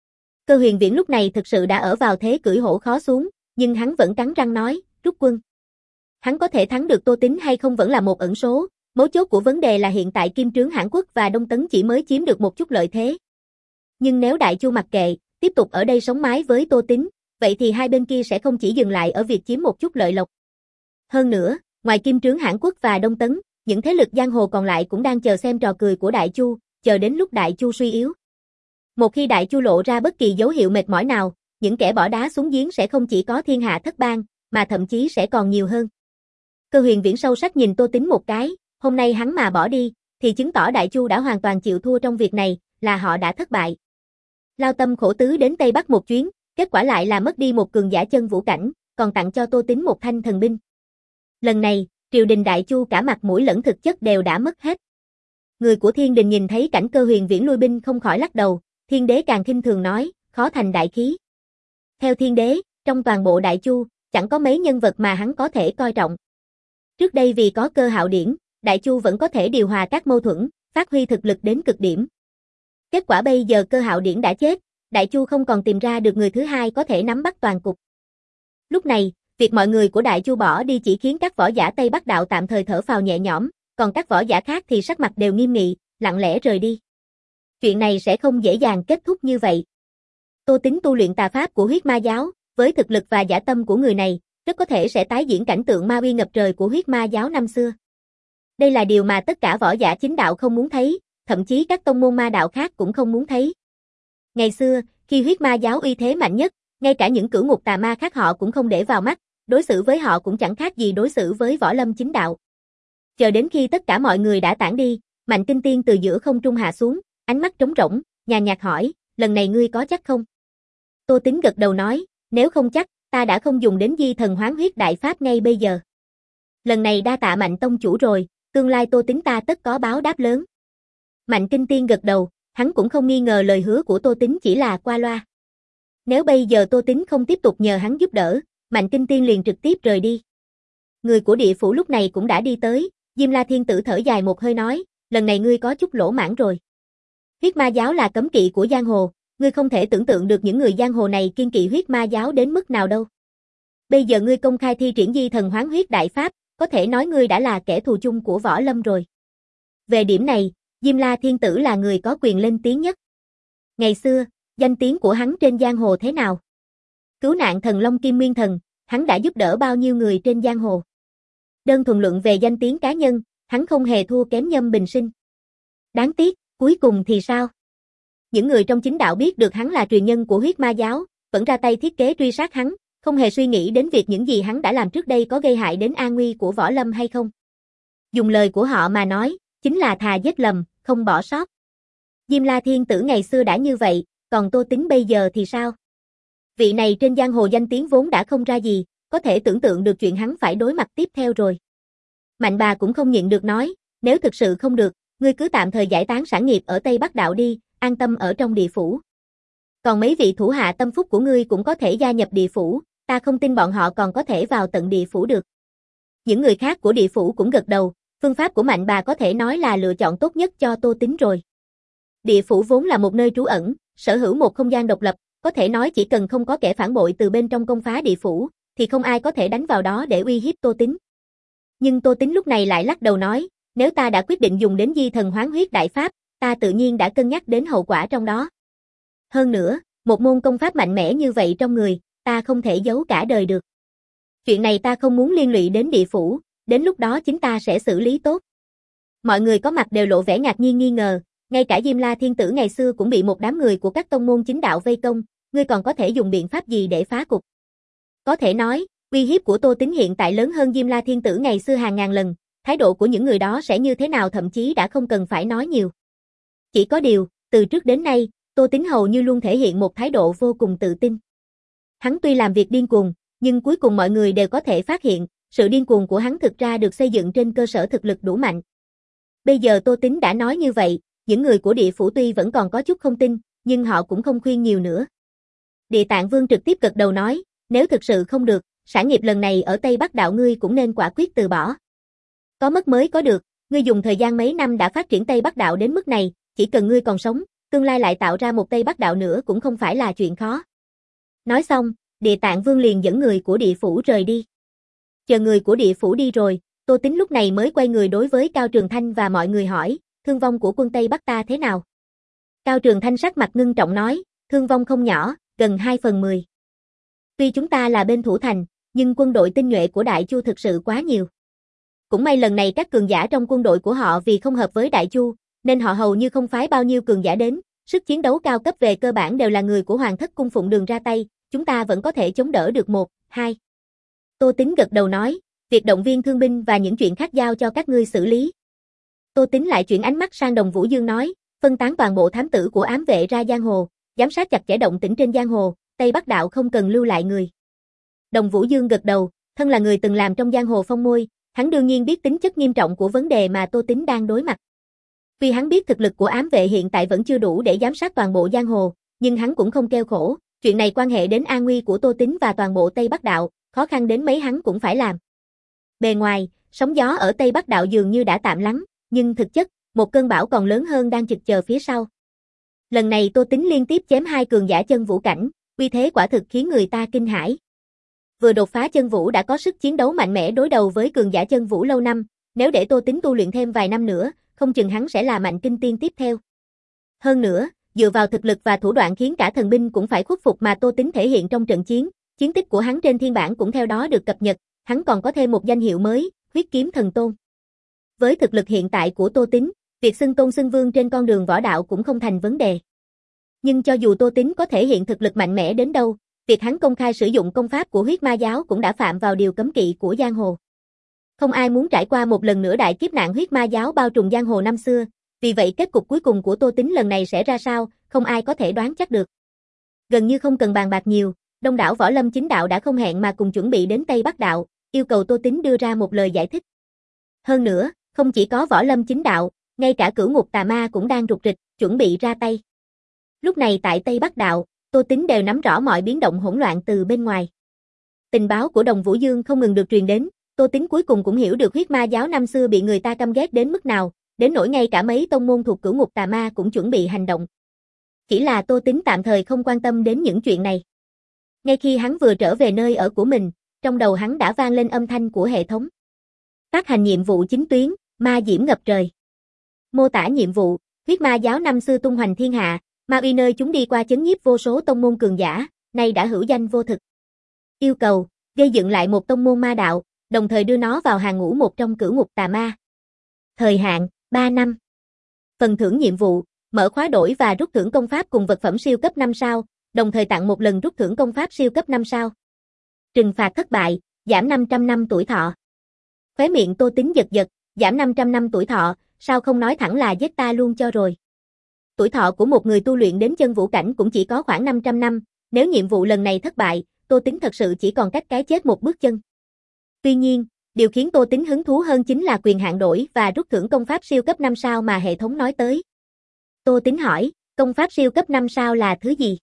Cơ Huyền Viễn lúc này thực sự đã ở vào thế cưỡi hổ khó xuống, nhưng hắn vẫn cắn răng nói, rút quân. Hắn có thể thắng được Tô Tín hay không vẫn là một ẩn số, mấu chốt của vấn đề là hiện tại Kim Trướng Hãn Quốc và Đông Tấn chỉ mới chiếm được một chút lợi thế. Nhưng nếu Đại Chu mặc kệ, tiếp tục ở đây sống mái với Tô Tín, vậy thì hai bên kia sẽ không chỉ dừng lại ở việc chiếm một chút lợi lộc. Hơn nữa, ngoài Kim Trướng Hãn Quốc và Đông Tấn, những thế lực giang hồ còn lại cũng đang chờ xem trò cười của Đại Chu, chờ đến lúc Đại Chu suy yếu. Một khi Đại Chu lộ ra bất kỳ dấu hiệu mệt mỏi nào, những kẻ bỏ đá xuống giếng sẽ không chỉ có Thiên Hạ Thất Bang, mà thậm chí sẽ còn nhiều hơn. Cơ Huyền Viễn sâu sắc nhìn Tô Tín một cái, hôm nay hắn mà bỏ đi, thì chứng tỏ Đại Chu đã hoàn toàn chịu thua trong việc này, là họ đã thất bại. Lao tâm khổ tứ đến Tây Bắc một chuyến, kết quả lại là mất đi một cường giả chân vũ cảnh, còn tặng cho Tô Tín một thanh thần binh. Lần này, triều đình Đại Chu cả mặt mũi lẫn thực chất đều đã mất hết. Người của Thiên Đình nhìn thấy cảnh Cơ Huyền Viễn lui binh không khỏi lắc đầu, Thiên Đế càng khinh thường nói, khó thành đại khí. Theo Thiên Đế, trong toàn bộ Đại Chu, chẳng có mấy nhân vật mà hắn có thể coi trọng. Trước đây vì có Cơ Hạo Điển, Đại Chu vẫn có thể điều hòa các mâu thuẫn, phát huy thực lực đến cực điểm. Kết quả bây giờ Cơ Hạo Điển đã chết, Đại Chu không còn tìm ra được người thứ hai có thể nắm bắt toàn cục. Lúc này, việc mọi người của Đại Chu bỏ đi chỉ khiến các võ giả Tây Bắc đạo tạm thời thở phào nhẹ nhõm, còn các võ giả khác thì sắc mặt đều nghiêm nghị, lặng lẽ rời đi. Chuyện này sẽ không dễ dàng kết thúc như vậy. Tô Tín tu luyện tà pháp của huyết ma giáo, với thực lực và dã tâm của người này, rất có thể sẽ tái diễn cảnh tượng ma uy ngập trời của huyết ma giáo năm xưa. Đây là điều mà tất cả võ giả chính đạo không muốn thấy, thậm chí các tông môn ma đạo khác cũng không muốn thấy. Ngày xưa, khi huyết ma giáo uy thế mạnh nhất, ngay cả những cửu ngục tà ma khác họ cũng không để vào mắt, đối xử với họ cũng chẳng khác gì đối xử với võ lâm chính đạo. Chờ đến khi tất cả mọi người đã tản đi, Mạnh Kinh Tiên từ giữa không trung hạ xuống, ánh mắt trống rỗng, nhàn nhạt hỏi, lần này ngươi có chắc không? Tô Tín gật đầu nói, nếu không chắc, ta đã không dùng đến di thần hoán huyết đại pháp ngay bây giờ. Lần này đa tạ Mạnh tông chủ rồi, tương lai Tô Tín ta tất có báo đáp lớn. Mạnh Kinh Tiên gật đầu, hắn cũng không nghi ngờ lời hứa của Tô Tín chỉ là qua loa. Nếu bây giờ Tô Tín không tiếp tục nhờ hắn giúp đỡ, Mạnh Kinh Tiên liền trực tiếp rời đi. Người của địa phủ lúc này cũng đã đi tới, Diêm La Thiên Tử thở dài một hơi nói, lần này ngươi có chút lỗ mãn rồi. Huyết ma giáo là cấm kỵ của giang hồ, ngươi không thể tưởng tượng được những người giang hồ này kiên kỵ huyết ma giáo đến mức nào đâu. Bây giờ ngươi công khai thi triển di thần hoán huyết đại pháp, có thể nói ngươi đã là kẻ thù chung của võ lâm rồi. Về điểm này, Diêm La Thiên Tử là người có quyền lên tiếng nhất. Ngày xưa, danh tiếng của hắn trên giang hồ thế nào? Cứu nạn thần Long Kim Nguyên Thần, hắn đã giúp đỡ bao nhiêu người trên giang hồ. Đơn thuần luận về danh tiếng cá nhân, hắn không hề thua kém Nhâm Bình Sinh. Đáng tiếc, cuối cùng thì sao? Những người trong chính đạo biết được hắn là truyền nhân của huyết ma giáo, vẫn ra tay thiết kế truy sát hắn, không hề suy nghĩ đến việc những gì hắn đã làm trước đây có gây hại đến an nguy của võ lâm hay không. Dùng lời của họ mà nói, chính là thà giết lầm, không bỏ sót. Diêm La Thiên Tử ngày xưa đã như vậy, còn Tô Tín bây giờ thì sao? Vị này trên giang hồ danh tiếng vốn đã không ra gì, có thể tưởng tượng được chuyện hắn phải đối mặt tiếp theo rồi. Mạnh bà cũng không nhịn được nói, nếu thực sự không được, ngươi cứ tạm thời giải tán sản nghiệp ở Tây Bắc Đạo đi, an tâm ở trong địa phủ. Còn mấy vị thủ hạ tâm phúc của ngươi cũng có thể gia nhập địa phủ, ta không tin bọn họ còn có thể vào tận địa phủ được. Những người khác của địa phủ cũng gật đầu, phương pháp của Mạnh bà có thể nói là lựa chọn tốt nhất cho Tô Tín rồi. Địa phủ vốn là một nơi trú ẩn, sở hữu một không gian độc lập, có thể nói chỉ cần không có kẻ phản bội từ bên trong công phá địa phủ, thì không ai có thể đánh vào đó để uy hiếp Tô Tín. Nhưng Tô Tín lúc này lại lắc đầu nói, nếu ta đã quyết định dùng đến di thần hoán huyết đại pháp, ta tự nhiên đã cân nhắc đến hậu quả trong đó. Hơn nữa, một môn công pháp mạnh mẽ như vậy trong người, ta không thể giấu cả đời được. Chuyện này ta không muốn liên lụy đến địa phủ, đến lúc đó chính ta sẽ xử lý tốt. Mọi người có mặt đều lộ vẻ ngạc nhiên nghi ngờ, ngay cả Diêm La Thiên Tử ngày xưa cũng bị một đám người của các tông môn chính đạo vây công, ngươi còn có thể dùng biện pháp gì để phá cục? Có thể nói, uy hiếp của Tô Tín hiện tại lớn hơn Diêm La Thiên Tử ngày xưa hàng ngàn lần, thái độ của những người đó sẽ như thế nào thậm chí đã không cần phải nói nhiều. Chỉ có điều, từ trước đến nay, Tô Tín hầu như luôn thể hiện một thái độ vô cùng tự tin. Hắn tuy làm việc điên cuồng, nhưng cuối cùng mọi người đều có thể phát hiện, sự điên cuồng của hắn thực ra được xây dựng trên cơ sở thực lực đủ mạnh. Bây giờ Tô Tín đã nói như vậy, những người của địa phủ tuy vẫn còn có chút không tin, nhưng họ cũng không khuyên nhiều nữa. Địa Tạng Vương trực tiếp gật đầu nói, nếu thực sự không được, sản nghiệp lần này ở Tây Bắc Đạo ngươi cũng nên quả quyết từ bỏ. Có mất mới có được, ngươi dùng thời gian mấy năm đã phát triển Tây Bắc Đạo đến mức này, chỉ cần ngươi còn sống, tương lai lại tạo ra một Tây Bắc Đạo nữa cũng không phải là chuyện khó. Nói xong, Địa Tạng Vương liền dẫn người của địa phủ rời đi. Chờ người của địa phủ đi rồi, Tô Tín lúc này mới quay người đối với Cao Trường Thanh và mọi người hỏi, thương vong của quân Tây Bắc ta thế nào? Cao Trường Thanh sắc mặt ngưng trọng nói, thương vong không nhỏ, gần hai phần mười. Tuy chúng ta là bên thủ thành, nhưng quân đội tinh nhuệ của Đại Chu thực sự quá nhiều. Cũng may lần này các cường giả trong quân đội của họ vì không hợp với Đại Chu, nên họ hầu như không phái bao nhiêu cường giả đến, sức chiến đấu cao cấp về cơ bản đều là người của Hoàng thất cung phụng Đường ra tay, chúng ta vẫn có thể chống đỡ được một, hai. Tô Tín gật đầu nói, việc động viên thương binh và những chuyện khác giao cho các ngươi xử lý. Tô Tín lại chuyển ánh mắt sang Đồng Vũ Dương nói, phân tán toàn bộ thám tử của ám vệ ra giang hồ, giám sát chặt chẽ động tĩnh trên giang hồ, Tây Bắc Đạo không cần lưu lại người. Đồng Vũ Dương gật đầu, thân là người từng làm trong giang hồ phong môi, hắn đương nhiên biết tính chất nghiêm trọng của vấn đề mà Tô Tín đang đối mặt. Vì hắn biết thực lực của ám vệ hiện tại vẫn chưa đủ để giám sát toàn bộ giang hồ, nhưng hắn cũng không kêu khổ, chuyện này quan hệ đến an nguy của Tô Tín và toàn bộ Tây Bắc Đạo, khó khăn đến mấy hắn cũng phải làm. Bề ngoài, sóng gió ở Tây Bắc Đạo dường như đã tạm lắng, nhưng thực chất, một cơn bão còn lớn hơn đang trực chờ phía sau. Lần này Tô Tín liên tiếp chém hai cường giả chân vũ cảnh, uy thế quả thực khiến người ta kinh hãi. Vừa đột phá chân vũ đã có sức chiến đấu mạnh mẽ đối đầu với cường giả chân vũ lâu năm, nếu để Tô Tín tu luyện thêm vài năm nữa, không chừng hắn sẽ là mạnh kinh tiên tiếp theo. Hơn nữa, dựa vào thực lực và thủ đoạn khiến cả thần binh cũng phải khuất phục mà Tô Tín thể hiện trong trận chiến, chiến tích của hắn trên thiên bản cũng theo đó được cập nhật, hắn còn có thêm một danh hiệu mới, Huyết Kiếm Thần Tôn. Với thực lực hiện tại của Tô Tín, việc xưng tôn xưng vương trên con đường võ đạo cũng không thành vấn đề. Nhưng cho dù Tô Tín có thể hiện thực lực mạnh mẽ đến đâu, việc hắn công khai sử dụng công pháp của huyết ma giáo cũng đã phạm vào điều cấm kỵ của giang hồ. Không ai muốn trải qua một lần nữa đại kiếp nạn huyết ma giáo bao trùm giang hồ năm xưa, vì vậy kết cục cuối cùng của Tô Tín lần này sẽ ra sao, không ai có thể đoán chắc được. Gần như không cần bàn bạc nhiều, đông đảo võ lâm chính đạo đã không hẹn mà cùng chuẩn bị đến Tây Bắc Đạo, yêu cầu Tô Tín đưa ra một lời giải thích. Hơn nữa, không chỉ có võ lâm chính đạo, ngay cả cửu ngục tà ma cũng đang rục rịch, chuẩn bị ra tay. Lúc này tại Tây Bắc Đạo, Tô Tín đều nắm rõ mọi biến động hỗn loạn từ bên ngoài. Tình báo của Đồng Vũ Dương không ngừng được truyền đến, Tô Tín cuối cùng cũng hiểu được huyết ma giáo năm xưa bị người ta căm ghét đến mức nào, đến nỗi ngay cả mấy tông môn thuộc cửu ngục tà ma cũng chuẩn bị hành động. Chỉ là Tô Tín tạm thời không quan tâm đến những chuyện này. Ngay khi hắn vừa trở về nơi ở của mình, trong đầu hắn đã vang lên âm thanh của hệ thống. Phát hành nhiệm vụ chính tuyến, ma diễm ngập trời. Mô tả nhiệm vụ, huyết ma giáo năm xưa tung hoành thiên hạ, ma uy nơi chúng đi qua chấn nhiếp vô số tông môn cường giả, nay đã hữu danh vô thực. Yêu cầu, gây dựng lại một tông môn ma đạo, đồng thời đưa nó vào hàng ngũ một trong cửu ngục tà ma. Thời hạn, ba năm. Phần thưởng nhiệm vụ, mở khóa đổi và rút thưởng công pháp cùng vật phẩm siêu cấp năm sao, đồng thời tặng một lần rút thưởng công pháp siêu cấp năm sao. Trừng phạt thất bại, giảm năm trăm năm tuổi thọ. Khóe miệng Tô Tín giật giật, Giảm năm trăm năm tuổi thọ, sao không nói thẳng là giết ta luôn cho rồi. Tuổi thọ của một người tu luyện đến chân vũ cảnh cũng chỉ có khoảng năm trăm năm, nếu nhiệm vụ lần này thất bại, Tô Tính thật sự chỉ còn cách cái chết một bước chân. Tuy nhiên, điều khiến Tô Tính hứng thú hơn chính là quyền hạn đổi và rút thưởng công pháp siêu cấp năm sao mà hệ thống nói tới. Tô Tính hỏi, công pháp siêu cấp năm sao là thứ gì?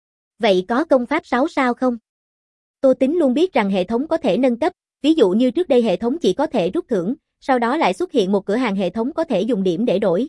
Vậy có công pháp sáu sao không? Tô Tính luôn biết rằng hệ thống có thể nâng cấp, ví dụ như trước đây hệ thống chỉ có thể rút thưởng, sau đó lại xuất hiện một cửa hàng hệ thống có thể dùng điểm để đổi.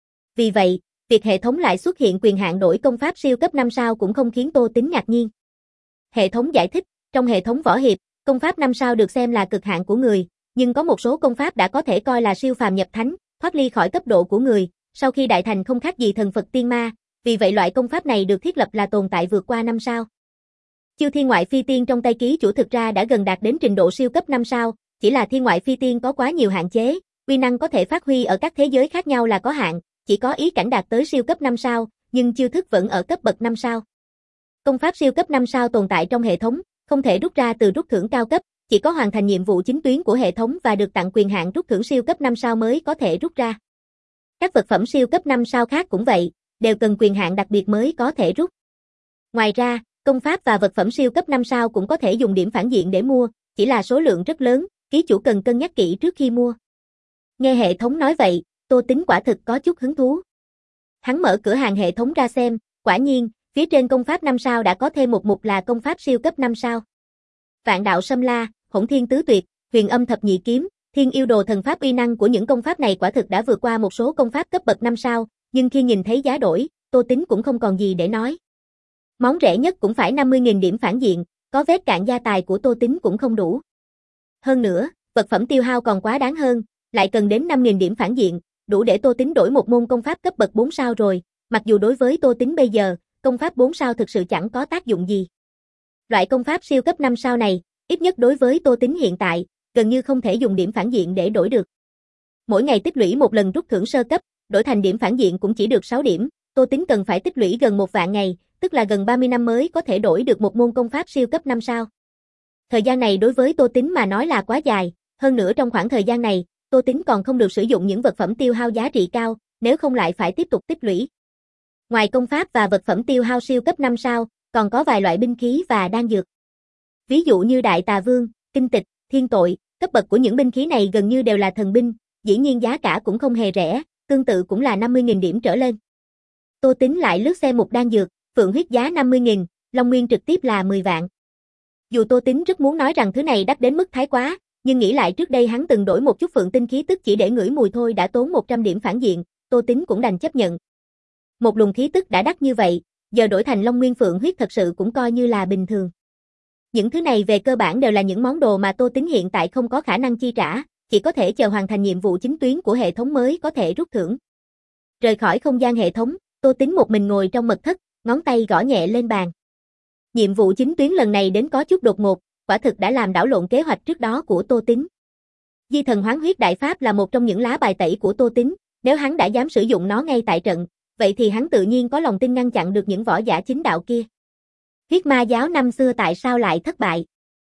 Vì vậy, việc hệ thống lại xuất hiện quyền hạn đổi công pháp siêu cấp năm sao cũng không khiến Tô Tính ngạc nhiên. Hệ thống giải thích, trong hệ thống võ hiệp, công pháp năm sao được xem là cực hạn của người, nhưng có một số công pháp đã có thể coi là siêu phàm nhập thánh, thoát ly khỏi cấp độ của người, sau khi đại thành không khác gì thần Phật tiên ma, vì vậy loại công pháp này được thiết lập là tồn tại vượt qua năm sao. Chư thiên ngoại phi tiên trong tay ký chủ thực ra đã gần đạt đến trình độ siêu cấp năm sao, chỉ là thiên ngoại phi tiên có quá nhiều hạn chế, uy năng có thể phát huy ở các thế giới khác nhau là có hạn, chỉ có ý cảnh đạt tới siêu cấp năm sao, nhưng chiêu thức vẫn ở cấp bậc năm sao. Công pháp siêu cấp năm sao tồn tại trong hệ thống, không thể rút ra từ rút thưởng cao cấp, chỉ có hoàn thành nhiệm vụ chính tuyến của hệ thống và được tặng quyền hạn rút thưởng siêu cấp năm sao mới có thể rút ra. Các vật phẩm siêu cấp năm sao khác cũng vậy, đều cần quyền hạn đặc biệt mới có thể rút. Ngoài ra, công pháp và vật phẩm siêu cấp năm sao cũng có thể dùng điểm phản diện để mua, chỉ là số lượng rất lớn, ký chủ cần cân nhắc kỹ trước khi mua. Nghe hệ thống nói vậy, Tô Tính quả thực có chút hứng thú. Hắn mở cửa hàng hệ thống ra xem, quả nhiên, phía trên công pháp năm sao đã có thêm một mục là công pháp siêu cấp năm sao. Vạn đạo Sâm La, Hỗn Thiên Tứ Tuyệt, Huyền Âm Thập Nhị Kiếm, Thiên Yêu Đồ thần pháp uy năng của những công pháp này quả thực đã vượt qua một số công pháp cấp bậc năm sao, nhưng khi nhìn thấy giá đổi, Tô Tính cũng không còn gì để nói. Món rẻ nhất cũng phải năm mươi nghìn điểm phản diện, có vết cạn gia tài của Tô Tính cũng không đủ. Hơn nữa, vật phẩm tiêu hao còn quá đáng hơn, lại cần đến năm nghìn điểm phản diện, đủ để Tô Tính đổi một môn công pháp cấp bậc bốn sao rồi, mặc dù đối với Tô Tính bây giờ, công pháp bốn sao thực sự chẳng có tác dụng gì. Loại công pháp siêu cấp năm sao này, ít nhất đối với Tô Tính hiện tại, gần như không thể dùng điểm phản diện để đổi được. Mỗi ngày tích lũy một lần rút thưởng sơ cấp, đổi thành điểm phản diện cũng chỉ được sáu điểm, Tô Tính cần phải tích lũy gần một vạn ngày, tức là gần ba mươi năm mới có thể đổi được một môn công pháp siêu cấp năm sao. Thời gian này đối với Tô Tính mà nói là quá dài, hơn nữa trong khoảng thời gian này, Tô Tính còn không được sử dụng những vật phẩm tiêu hao giá trị cao, nếu không lại phải tiếp tục tích lũy. Ngoài công pháp và vật phẩm tiêu hao siêu cấp năm sao, còn có vài loại binh khí và đan dược. Ví dụ như Đại Tà Vương, Kinh Tịch, Thiên Tội, cấp bậc của những binh khí này gần như đều là thần binh, dĩ nhiên giá cả cũng không hề rẻ, tương tự cũng là năm mươi nghìn điểm trở lên. Tô Tính lại lướt xem một đan dược, Phượng huyết giá năm mươi nghìn, Long Nguyên trực tiếp là mười vạn. Dù Tô Tính rất muốn nói rằng thứ này đắt đến mức thái quá, nhưng nghĩ lại trước đây hắn từng đổi một chút phượng tinh khí tức chỉ để ngửi mùi thôi đã tốn một trăm điểm phản diện, Tô Tính cũng đành chấp nhận. Một luồng khí tức đã đắt như vậy, giờ đổi thành Long Nguyên Phượng huyết thật sự cũng coi như là bình thường. Những thứ này về cơ bản đều là những món đồ mà Tô Tính hiện tại không có khả năng chi trả, chỉ có thể chờ hoàn thành nhiệm vụ chính tuyến của hệ thống mới có thể rút thưởng. Rời khỏi không gian hệ thống, Tô Tính một mình ngồi trong mật thất, ngón tay gõ nhẹ lên bàn. Nhiệm vụ chính tuyến lần này đến có chút đột ngột, quả thực đã làm đảo lộn kế hoạch trước đó của Tô Tính. Di thần hoán huyết đại pháp là một trong những lá bài tẩy của Tô Tính, nếu hắn đã dám sử dụng nó ngay tại trận, vậy thì hắn tự nhiên có lòng tin ngăn chặn được những võ giả chính đạo kia. Huyết ma giáo năm xưa tại sao lại thất bại?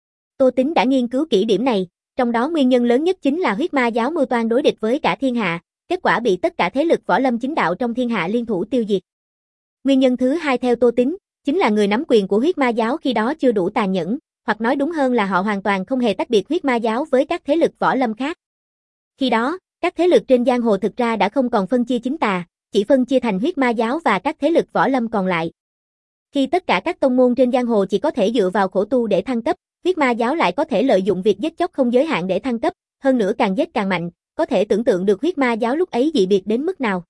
Tô Tính đã nghiên cứu kỹ điểm này, trong đó nguyên nhân lớn nhất chính là huyết ma giáo mưu toan đối địch với cả thiên hạ, kết quả bị tất cả thế lực võ lâm chính đạo trong thiên hạ liên thủ tiêu diệt. Nguyên nhân thứ hai theo Tô Tính, chính là người nắm quyền của huyết ma giáo khi đó chưa đủ tàn nhẫn, hoặc nói đúng hơn là họ hoàn toàn không hề tách biệt huyết ma giáo với các thế lực võ lâm khác. Khi đó, các thế lực trên giang hồ thực ra đã không còn phân chia chính tà, chỉ phân chia thành huyết ma giáo và các thế lực võ lâm còn lại. Khi tất cả các tông môn trên giang hồ chỉ có thể dựa vào khổ tu để thăng cấp, huyết ma giáo lại có thể lợi dụng việc giết chóc không giới hạn để thăng cấp, hơn nữa càng giết càng mạnh, có thể tưởng tượng được huyết ma giáo lúc ấy dị biệt đến mức nào.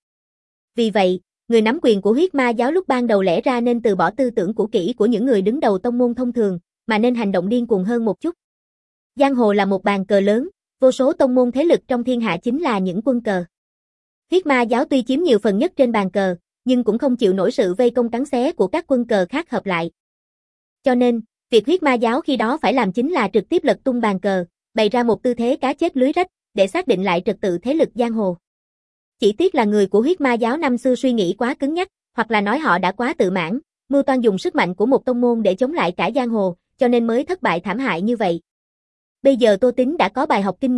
Vì vậy, người nắm quyền của huyết ma giáo lúc ban đầu lẽ ra nên từ bỏ tư tưởng cũ kỹ của những người đứng đầu tông môn thông thường, mà nên hành động điên cuồng hơn một chút. Giang hồ là một bàn cờ lớn, vô số tông môn thế lực trong thiên hạ chính là những quân cờ. Huyết ma giáo tuy chiếm nhiều phần nhất trên bàn cờ, nhưng cũng không chịu nổi sự vây công cắn xé của các quân cờ khác hợp lại. Cho nên, việc huyết ma giáo khi đó phải làm chính là trực tiếp lật tung bàn cờ, bày ra một tư thế cá chết lưới rách, để xác định lại trật tự thế lực giang hồ. Chỉ tiếc là người của huyết ma giáo năm xưa suy nghĩ quá cứng nhắc, hoặc là nói họ đã quá tự mãn, mưu toan dùng sức mạnh của một tông môn để chống lại cả giang hồ, cho nên mới thất bại thảm hại như vậy. Bây giờ Tô Tính đã có bài học kinh nghiệm,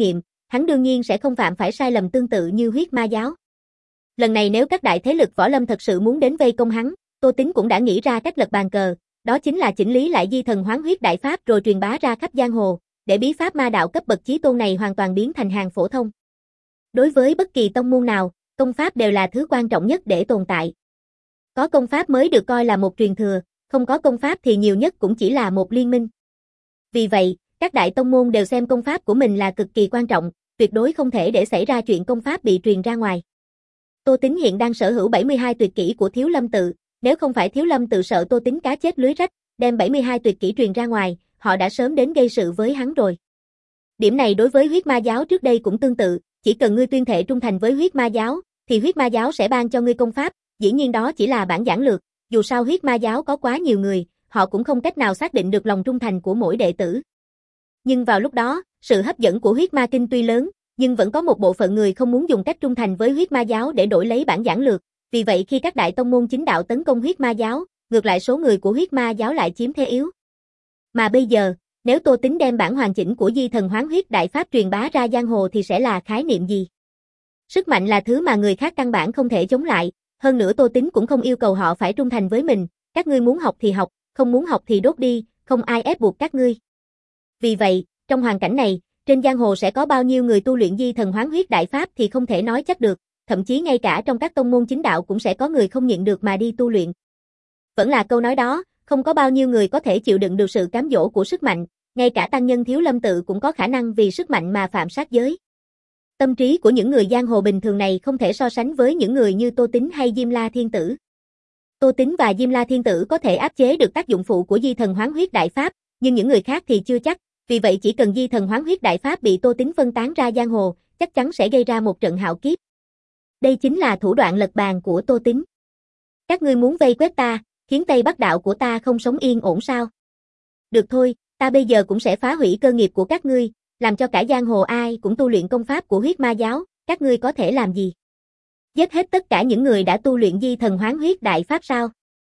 hắn đương nhiên sẽ không phạm phải sai lầm tương tự như huyết ma giáo. Lần này nếu các đại thế lực võ lâm thật sự muốn đến vây công hắn, Tô Tính cũng đã nghĩ ra cách lật bàn cờ, đó chính là chỉnh lý lại di thần hoán huyết đại pháp rồi truyền bá ra khắp giang hồ, để bí pháp ma đạo cấp bậc chí tôn này hoàn toàn biến thành hàng phổ thông. Đối với bất kỳ tông môn nào, công pháp đều là thứ quan trọng nhất để tồn tại. Có công pháp mới được coi là một truyền thừa, không có công pháp thì nhiều nhất cũng chỉ là một liên minh. Vì vậy, các đại tông môn đều xem công pháp của mình là cực kỳ quan trọng, tuyệt đối không thể để xảy ra chuyện công pháp bị truyền ra ngoài. Tô Tính hiện đang sở hữu bảy mươi hai tuyệt kỹ của Thiếu Lâm Tự, nếu không phải Thiếu Lâm Tự sợ Tô Tính cá chết lưới rách, đem bảy mươi hai tuyệt kỹ truyền ra ngoài, họ đã sớm đến gây sự với hắn rồi. Điểm này đối với huyết ma giáo trước đây cũng tương tự, chỉ cần ngươi tuyên thệ trung thành với huyết ma giáo, thì huyết ma giáo sẽ ban cho ngươi công pháp, dĩ nhiên đó chỉ là bản giản lược, dù sao huyết ma giáo có quá nhiều người, họ cũng không cách nào xác định được lòng trung thành của mỗi đệ tử. Nhưng vào lúc đó, sự hấp dẫn của huyết ma kinh tuy lớn, nhưng vẫn có một bộ phận người không muốn dùng cách trung thành với huyết ma giáo để đổi lấy bản giản lược, vì vậy khi các đại tông môn chính đạo tấn công huyết ma giáo, ngược lại số người của huyết ma giáo lại chiếm thế yếu. Mà bây giờ, nếu Tô Tính đem bản hoàn chỉnh của di thần hoán huyết đại pháp truyền bá ra giang hồ thì sẽ là khái niệm gì? Sức mạnh là thứ mà người khác căn bản không thể chống lại, hơn nữa Tô Tính cũng không yêu cầu họ phải trung thành với mình, các ngươi muốn học thì học, không muốn học thì đốt đi, không ai ép buộc các ngươi. Vì vậy, trong hoàn cảnh này, trên giang hồ sẽ có bao nhiêu người tu luyện di thần hoán huyết đại pháp thì không thể nói chắc được, thậm chí ngay cả trong các tông môn chính đạo cũng sẽ có người không nhịn được mà đi tu luyện. Vẫn là câu nói đó, không có bao nhiêu người có thể chịu đựng được sự cám dỗ của sức mạnh, ngay cả tăng nhân Thiếu Lâm Tự cũng có khả năng vì sức mạnh mà phạm sát giới. Tâm trí của những người giang hồ bình thường này không thể so sánh với những người như Tô Tính hay Diêm La Thiên Tử. Tô Tính và Diêm La Thiên Tử có thể áp chế được tác dụng phụ của di thần hoán huyết đại pháp, nhưng những người khác thì chưa chắc, vì vậy chỉ cần di thần hoán huyết đại pháp bị Tô Tính phân tán ra giang hồ, chắc chắn sẽ gây ra một trận hạo kiếp. Đây chính là thủ đoạn lật bàn của Tô Tính. Các ngươi muốn vây quét ta, khiến Tây Bắc đạo của ta không sống yên ổn sao? Được thôi, ta bây giờ cũng sẽ phá hủy cơ nghiệp của các ngươi, làm cho cả giang hồ ai cũng tu luyện công pháp của huyết ma giáo, các ngươi có thể làm gì? Giết hết tất cả những người đã tu luyện di thần hoán huyết đại pháp sao?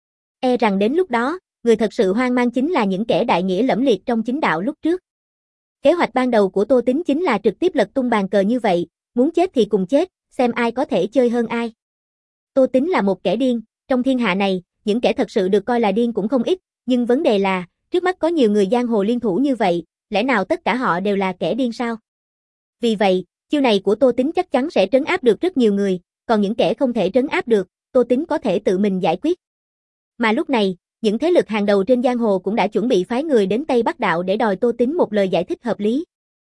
E rằng đến lúc đó, người thật sự hoang mang chính là những kẻ đại nghĩa lẫm liệt trong chính đạo lúc trước. Kế hoạch ban đầu của Tô Tính chính là trực tiếp lật tung bàn cờ như vậy, muốn chết thì cùng chết, xem ai có thể chơi hơn ai. Tô Tính là một kẻ điên, trong thiên hạ này, những kẻ thật sự được coi là điên cũng không ít, nhưng vấn đề là, trước mắt có nhiều người giang hồ liên thủ như vậy, lẽ nào tất cả họ đều là kẻ điên sao? Vì vậy, chiêu này của Tô Tính chắc chắn sẽ trấn áp được rất nhiều người, còn những kẻ không thể trấn áp được, Tô Tính có thể tự mình giải quyết. Mà lúc này, những thế lực hàng đầu trên giang hồ cũng đã chuẩn bị phái người đến Tây Bắc đạo để đòi Tô Tính một lời giải thích hợp lý.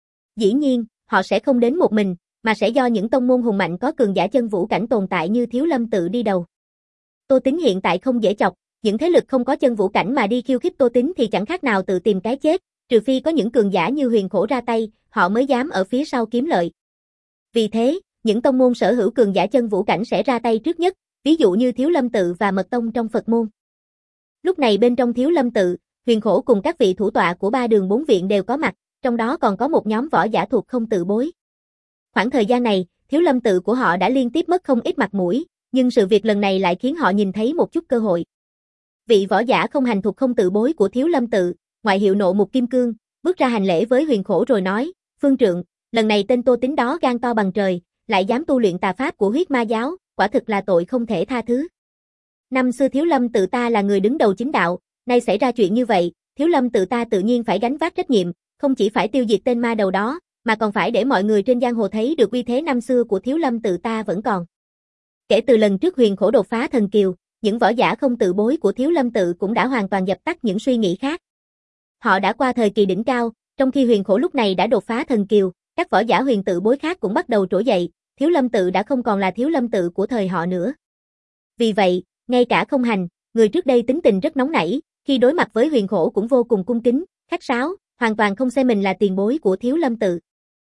Dĩ nhiên, họ sẽ không đến một mình, mà sẽ do những tông môn hùng mạnh có cường giả chân vũ cảnh tồn tại như Thiếu Lâm Tự đi đầu. Tô Tính hiện tại không dễ chọc, những thế lực không có chân vũ cảnh mà đi khiêu khích Tô Tính thì chẳng khác nào tự tìm cái chết, trừ phi có những cường giả như Huyền Khổ ra tay, họ mới dám ở phía sau kiếm lợi. Vì thế, những tông môn sở hữu cường giả chân vũ cảnh sẽ ra tay trước nhất, ví dụ như Thiếu Lâm Tự và Mật Tông trong Phật môn. Lúc này bên trong Thiếu Lâm Tự, Huyền Khổ cùng các vị thủ tọa của ba đường bốn viện đều có mặt, trong đó còn có một nhóm võ giả thuộc không tự bối. Khoảng thời gian này, Thiếu Lâm Tự của họ đã liên tiếp mất không ít mặt mũi, nhưng sự việc lần này lại khiến họ nhìn thấy một chút cơ hội. Vị võ giả không hành thuộc không tự bối của Thiếu Lâm Tự, ngoại hiệu Nộ Mục Kim Cương, bước ra hành lễ với Huyền Khổ rồi nói, Phương Trượng, lần này tên Tô Tính đó gan to bằng trời, lại dám tu luyện tà pháp của huyết ma giáo, quả thực là tội không thể tha thứ. Năm xưa Thiếu Lâm Tự ta là người đứng đầu chính đạo, nay xảy ra chuyện như vậy, Thiếu Lâm Tự ta tự nhiên phải gánh vác trách nhiệm, không chỉ phải tiêu diệt tên ma đầu đó, mà còn phải để mọi người trên giang hồ thấy được uy thế năm xưa của Thiếu Lâm Tự ta vẫn còn. Kể từ lần trước Huyền Khổ đột phá thần kiều, những võ giả không tự bối của Thiếu Lâm Tự cũng đã hoàn toàn dập tắt những suy nghĩ khác. Họ đã qua thời kỳ đỉnh cao, trong khi Huyền Khổ lúc này đã đột phá thần kiều, các võ giả huyền tự bối khác cũng bắt đầu trỗi dậy, Thiếu Lâm Tự đã không còn là Thiếu Lâm Tự của thời họ nữa. Vì vậy, ngay cả Không Hành, người trước đây tính tình rất nóng nảy, khi đối mặt với Huyền Khổ cũng vô cùng cung kính, khách sáo, hoàn toàn không xem mình là tiền bối của Thiếu Lâm Tự.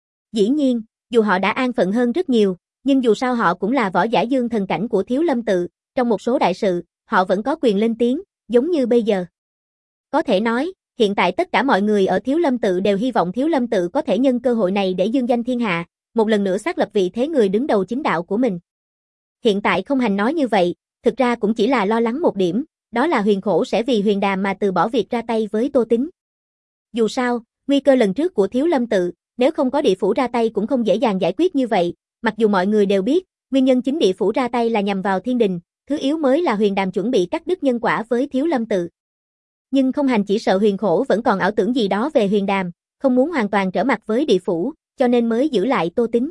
Dĩ nhiên, dù họ đã an phận hơn rất nhiều, nhưng dù sao họ cũng là võ giả dương thần cảnh của Thiếu Lâm Tự, trong một số đại sự, họ vẫn có quyền lên tiếng, giống như bây giờ. Có thể nói, hiện tại tất cả mọi người ở Thiếu Lâm Tự đều hy vọng Thiếu Lâm Tự có thể nhân cơ hội này để dương danh thiên hạ, một lần nữa xác lập vị thế người đứng đầu chính đạo của mình. Hiện tại Không Hành nói như vậy, thực ra cũng chỉ là lo lắng một điểm, đó là Huyền Khổ sẽ vì Huyền Đàm mà từ bỏ việc ra tay với Tô Tính. Dù sao, nguy cơ lần trước của Thiếu Lâm Tự, Nếu không có địa phủ ra tay cũng không dễ dàng giải quyết như vậy, mặc dù mọi người đều biết, nguyên nhân chính địa phủ ra tay là nhằm vào thiên đình, thứ yếu mới là Huyền Đàm chuẩn bị cắt đứt nhân quả với Thiếu Lâm tự. Nhưng Không Hành chỉ sợ Huyền Khổ vẫn còn ảo tưởng gì đó về Huyền Đàm, không muốn hoàn toàn trở mặt với địa phủ, cho nên mới giữ lại Tô Tính.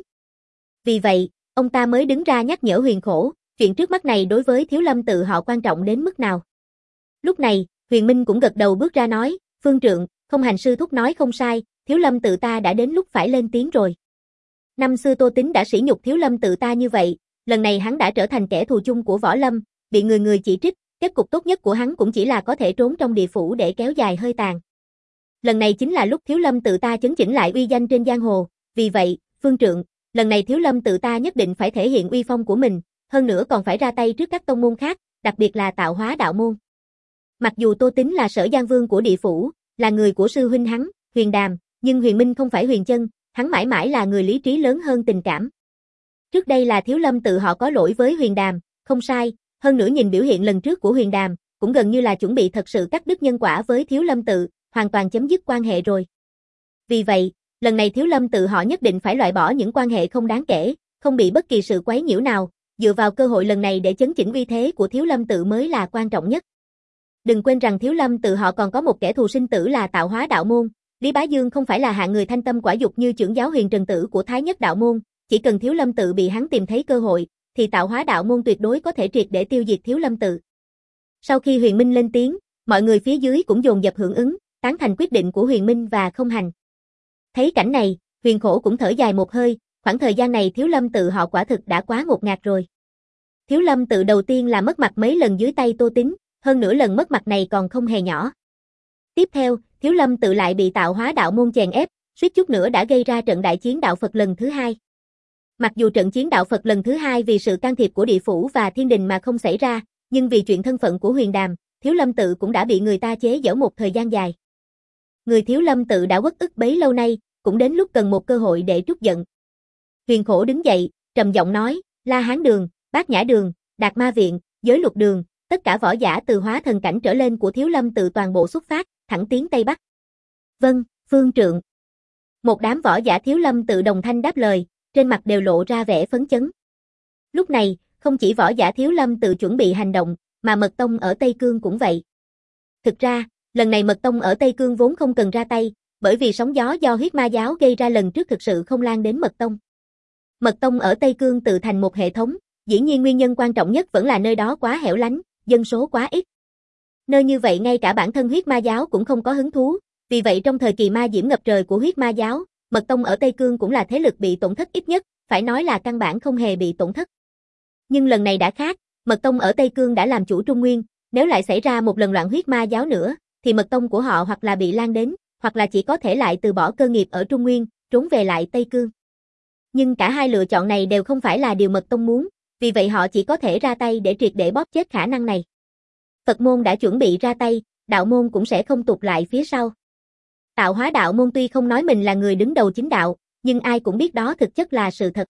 Vì vậy, ông ta mới đứng ra nhắc nhở Huyền Khổ, chuyện trước mắt này đối với Thiếu Lâm tự họ quan trọng đến mức nào. Lúc này, Huyền Minh cũng gật đầu bước ra nói, Phương Trượng, Không Hành sư thúc nói không sai, Thiếu Lâm tự ta đã đến lúc phải lên tiếng rồi. Năm xưa Tô Tính đã sỉ nhục Thiếu Lâm tự ta như vậy, lần này hắn đã trở thành kẻ thù chung của Võ Lâm, bị người người chỉ trích, kết cục tốt nhất của hắn cũng chỉ là có thể trốn trong địa phủ để kéo dài hơi tàn. Lần này chính là lúc Thiếu Lâm tự ta chấn chỉnh lại uy danh trên giang hồ, vì vậy, Phương Trượng, lần này Thiếu Lâm tự ta nhất định phải thể hiện uy phong của mình, hơn nữa còn phải ra tay trước các tông môn khác, đặc biệt là Tạo Hóa đạo môn. Mặc dù Tô Tính là Sở Giang Vương của địa phủ, là người của sư huynh hắn, Huyền Đàm, nhưng Huyền Minh không phải Huyền Chân, hắn mãi mãi là người lý trí lớn hơn tình cảm. Trước đây là Thiếu Lâm tự họ có lỗi với Huyền Đàm, không sai, hơn nữa nhìn biểu hiện lần trước của Huyền Đàm, cũng gần như là chuẩn bị thật sự cắt đứt nhân quả với Thiếu Lâm tự, hoàn toàn chấm dứt quan hệ rồi. Vì vậy, lần này Thiếu Lâm tự họ nhất định phải loại bỏ những quan hệ không đáng kể, không bị bất kỳ sự quấy nhiễu nào, dựa vào cơ hội lần này để chấn chỉnh uy thế của Thiếu Lâm tự mới là quan trọng nhất. Đừng quên rằng Thiếu Lâm tự họ còn có một kẻ thù sinh tử là Tạo Hóa đạo môn, Lý Bá Dương không phải là hạng người thanh tâm quả dục như trưởng giáo Huyền Trần tử của Thái Nhất đạo môn, chỉ cần Thiếu Lâm tự bị hắn tìm thấy cơ hội, thì Tạo Hóa đạo môn tuyệt đối có thể triệt để tiêu diệt Thiếu Lâm tự. Sau khi Huyền Minh lên tiếng, mọi người phía dưới cũng dồn dập hưởng ứng, tán thành quyết định của Huyền Minh và Không Hành. Thấy cảnh này, Huyền Khổ cũng thở dài một hơi, khoảng thời gian này Thiếu Lâm tự họ quả thực đã quá ngột ngạt rồi. Thiếu Lâm tự đầu tiên là mất mặt mấy lần dưới tay Tô Tính, hơn nữa lần mất mặt này còn không hề nhỏ. Tiếp theo, Thiếu Lâm tự lại bị Tạo Hóa đạo môn chèn ép, suýt chút nữa đã gây ra trận đại chiến đạo Phật lần thứ hai. Mặc dù trận chiến đạo Phật lần thứ hai vì sự can thiệp của địa phủ và thiên đình mà không xảy ra, nhưng vì chuyện thân phận của Huyền Đàm, Thiếu Lâm tự cũng đã bị người ta chế giễu một thời gian dài. Người Thiếu Lâm tự đã uất ức bấy lâu nay, cũng đến lúc cần một cơ hội để trút giận. Huyền Khổ đứng dậy, trầm giọng nói, La Hán đường, Bát Nhã đường, Đạt Ma viện, Giới Luật đường, tất cả võ giả từ hóa thần cảnh trở lên của Thiếu Lâm tự toàn bộ xuất phát, thẳng tiến Tây Bắc. Vâng, Phương Trượng. Một đám võ giả Thiếu Lâm tự đồng thanh đáp lời, trên mặt đều lộ ra vẻ phấn chấn. Lúc này, không chỉ võ giả Thiếu Lâm tự chuẩn bị hành động, mà Mật Tông ở Tây Cương cũng vậy. Thực ra, lần này Mật Tông ở Tây Cương vốn không cần ra tay, bởi vì sóng gió do huyết ma giáo gây ra lần trước thực sự không lan đến Mật Tông. Mật Tông ở Tây Cương tự thành một hệ thống, dĩ nhiên nguyên nhân quan trọng nhất vẫn là nơi đó quá hẻo lánh, dân số quá ít. Nơi như vậy ngay cả bản thân huyết ma giáo cũng không có hứng thú, vì vậy trong thời kỳ ma diễm ngập trời của huyết ma giáo, Mật Tông ở Tây Cương cũng là thế lực bị tổn thất ít nhất, phải nói là căn bản không hề bị tổn thất. Nhưng lần này đã khác, Mật Tông ở Tây Cương đã làm chủ Trung Nguyên, nếu lại xảy ra một lần loạn huyết ma giáo nữa, thì Mật Tông của họ hoặc là bị lan đến, hoặc là chỉ có thể lại từ bỏ cơ nghiệp ở Trung Nguyên, trốn về lại Tây Cương. Nhưng cả hai lựa chọn này đều không phải là điều Mật Tông muốn, vì vậy họ chỉ có thể ra tay để triệt để bóp chết khả năng này. Phật môn đã chuẩn bị ra tay, đạo môn cũng sẽ không tụt lại phía sau. Tạo Hóa đạo môn tuy không nói mình là người đứng đầu chính đạo, nhưng ai cũng biết đó thực chất là sự thật.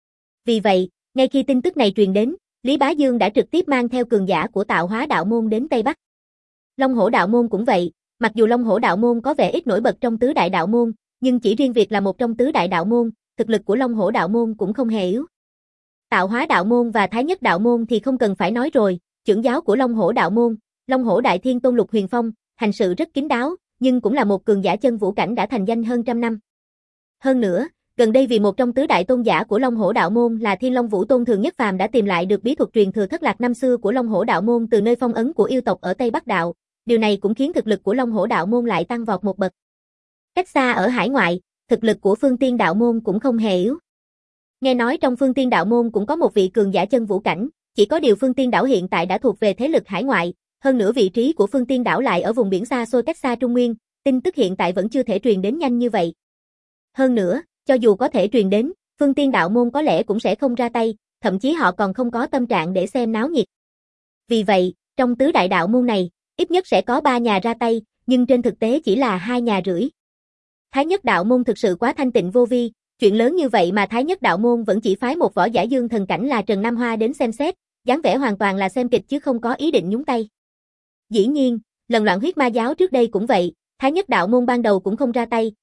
Vì vậy, ngay khi tin tức này truyền đến, Lý Bá Dương đã trực tiếp mang theo cường giả của Tạo Hóa đạo môn đến Tây Bắc. Long Hổ đạo môn cũng vậy, mặc dù Long Hổ đạo môn có vẻ ít nổi bật trong tứ đại đạo môn, nhưng chỉ riêng việc là một trong tứ đại đạo môn, thực lực của Long Hổ đạo môn cũng không hề yếu. Tạo Hóa đạo môn và Thái Nhất đạo môn thì không cần phải nói rồi, trưởng giáo của Long Hổ đạo môn, Long Hổ đại thiên tôn Lục Huyền Phong, hành sự rất kín đáo, nhưng cũng là một cường giả chân vũ cảnh đã thành danh hơn trăm năm. Hơn nữa, gần đây vì một trong tứ đại tôn giả của Long Hổ đạo môn là Thiên Long Vũ Tôn Thường Nhất Phàm đã tìm lại được bí thuật truyền thừa thất lạc năm xưa của Long Hổ đạo môn từ nơi phong ấn của yêu tộc ở Tây Bắc đạo, điều này cũng khiến thực lực của Long Hổ đạo môn lại tăng vọt một bậc. Cách xa ở hải ngoại, thực lực của Phương Tiên đạo môn cũng không hề yếu. Nghe nói trong Phương Tiên đạo môn cũng có một vị cường giả chân vũ cảnh, chỉ có điều Phương Tiên đảo hiện tại đã thuộc về thế lực hải ngoại, hơn nữa vị trí của Phương Tiên đảo lại ở vùng biển xa xôi cách xa Trung Nguyên, tin tức hiện tại vẫn chưa thể truyền đến nhanh như vậy. Hơn nữa, cho dù có thể truyền đến, Phương Tiên đạo môn có lẽ cũng sẽ không ra tay, thậm chí họ còn không có tâm trạng để xem náo nhiệt. Vì vậy, trong tứ đại đạo môn này, ít nhất sẽ có ba nhà ra tay, nhưng trên thực tế chỉ là hai nhà rưỡi. Thái Nhất đạo môn thực sự quá thanh tịnh vô vi, chuyện lớn như vậy mà Thái Nhất đạo môn vẫn chỉ phái một võ giả dương thần cảnh là Trần Nam Hoa đến xem xét, dáng vẻ hoàn toàn là xem kịch chứ không có ý định nhúng tay. Dĩ nhiên, lần loạn huyết ma giáo trước đây cũng vậy, Thái Nhất đạo môn ban đầu cũng không ra tay,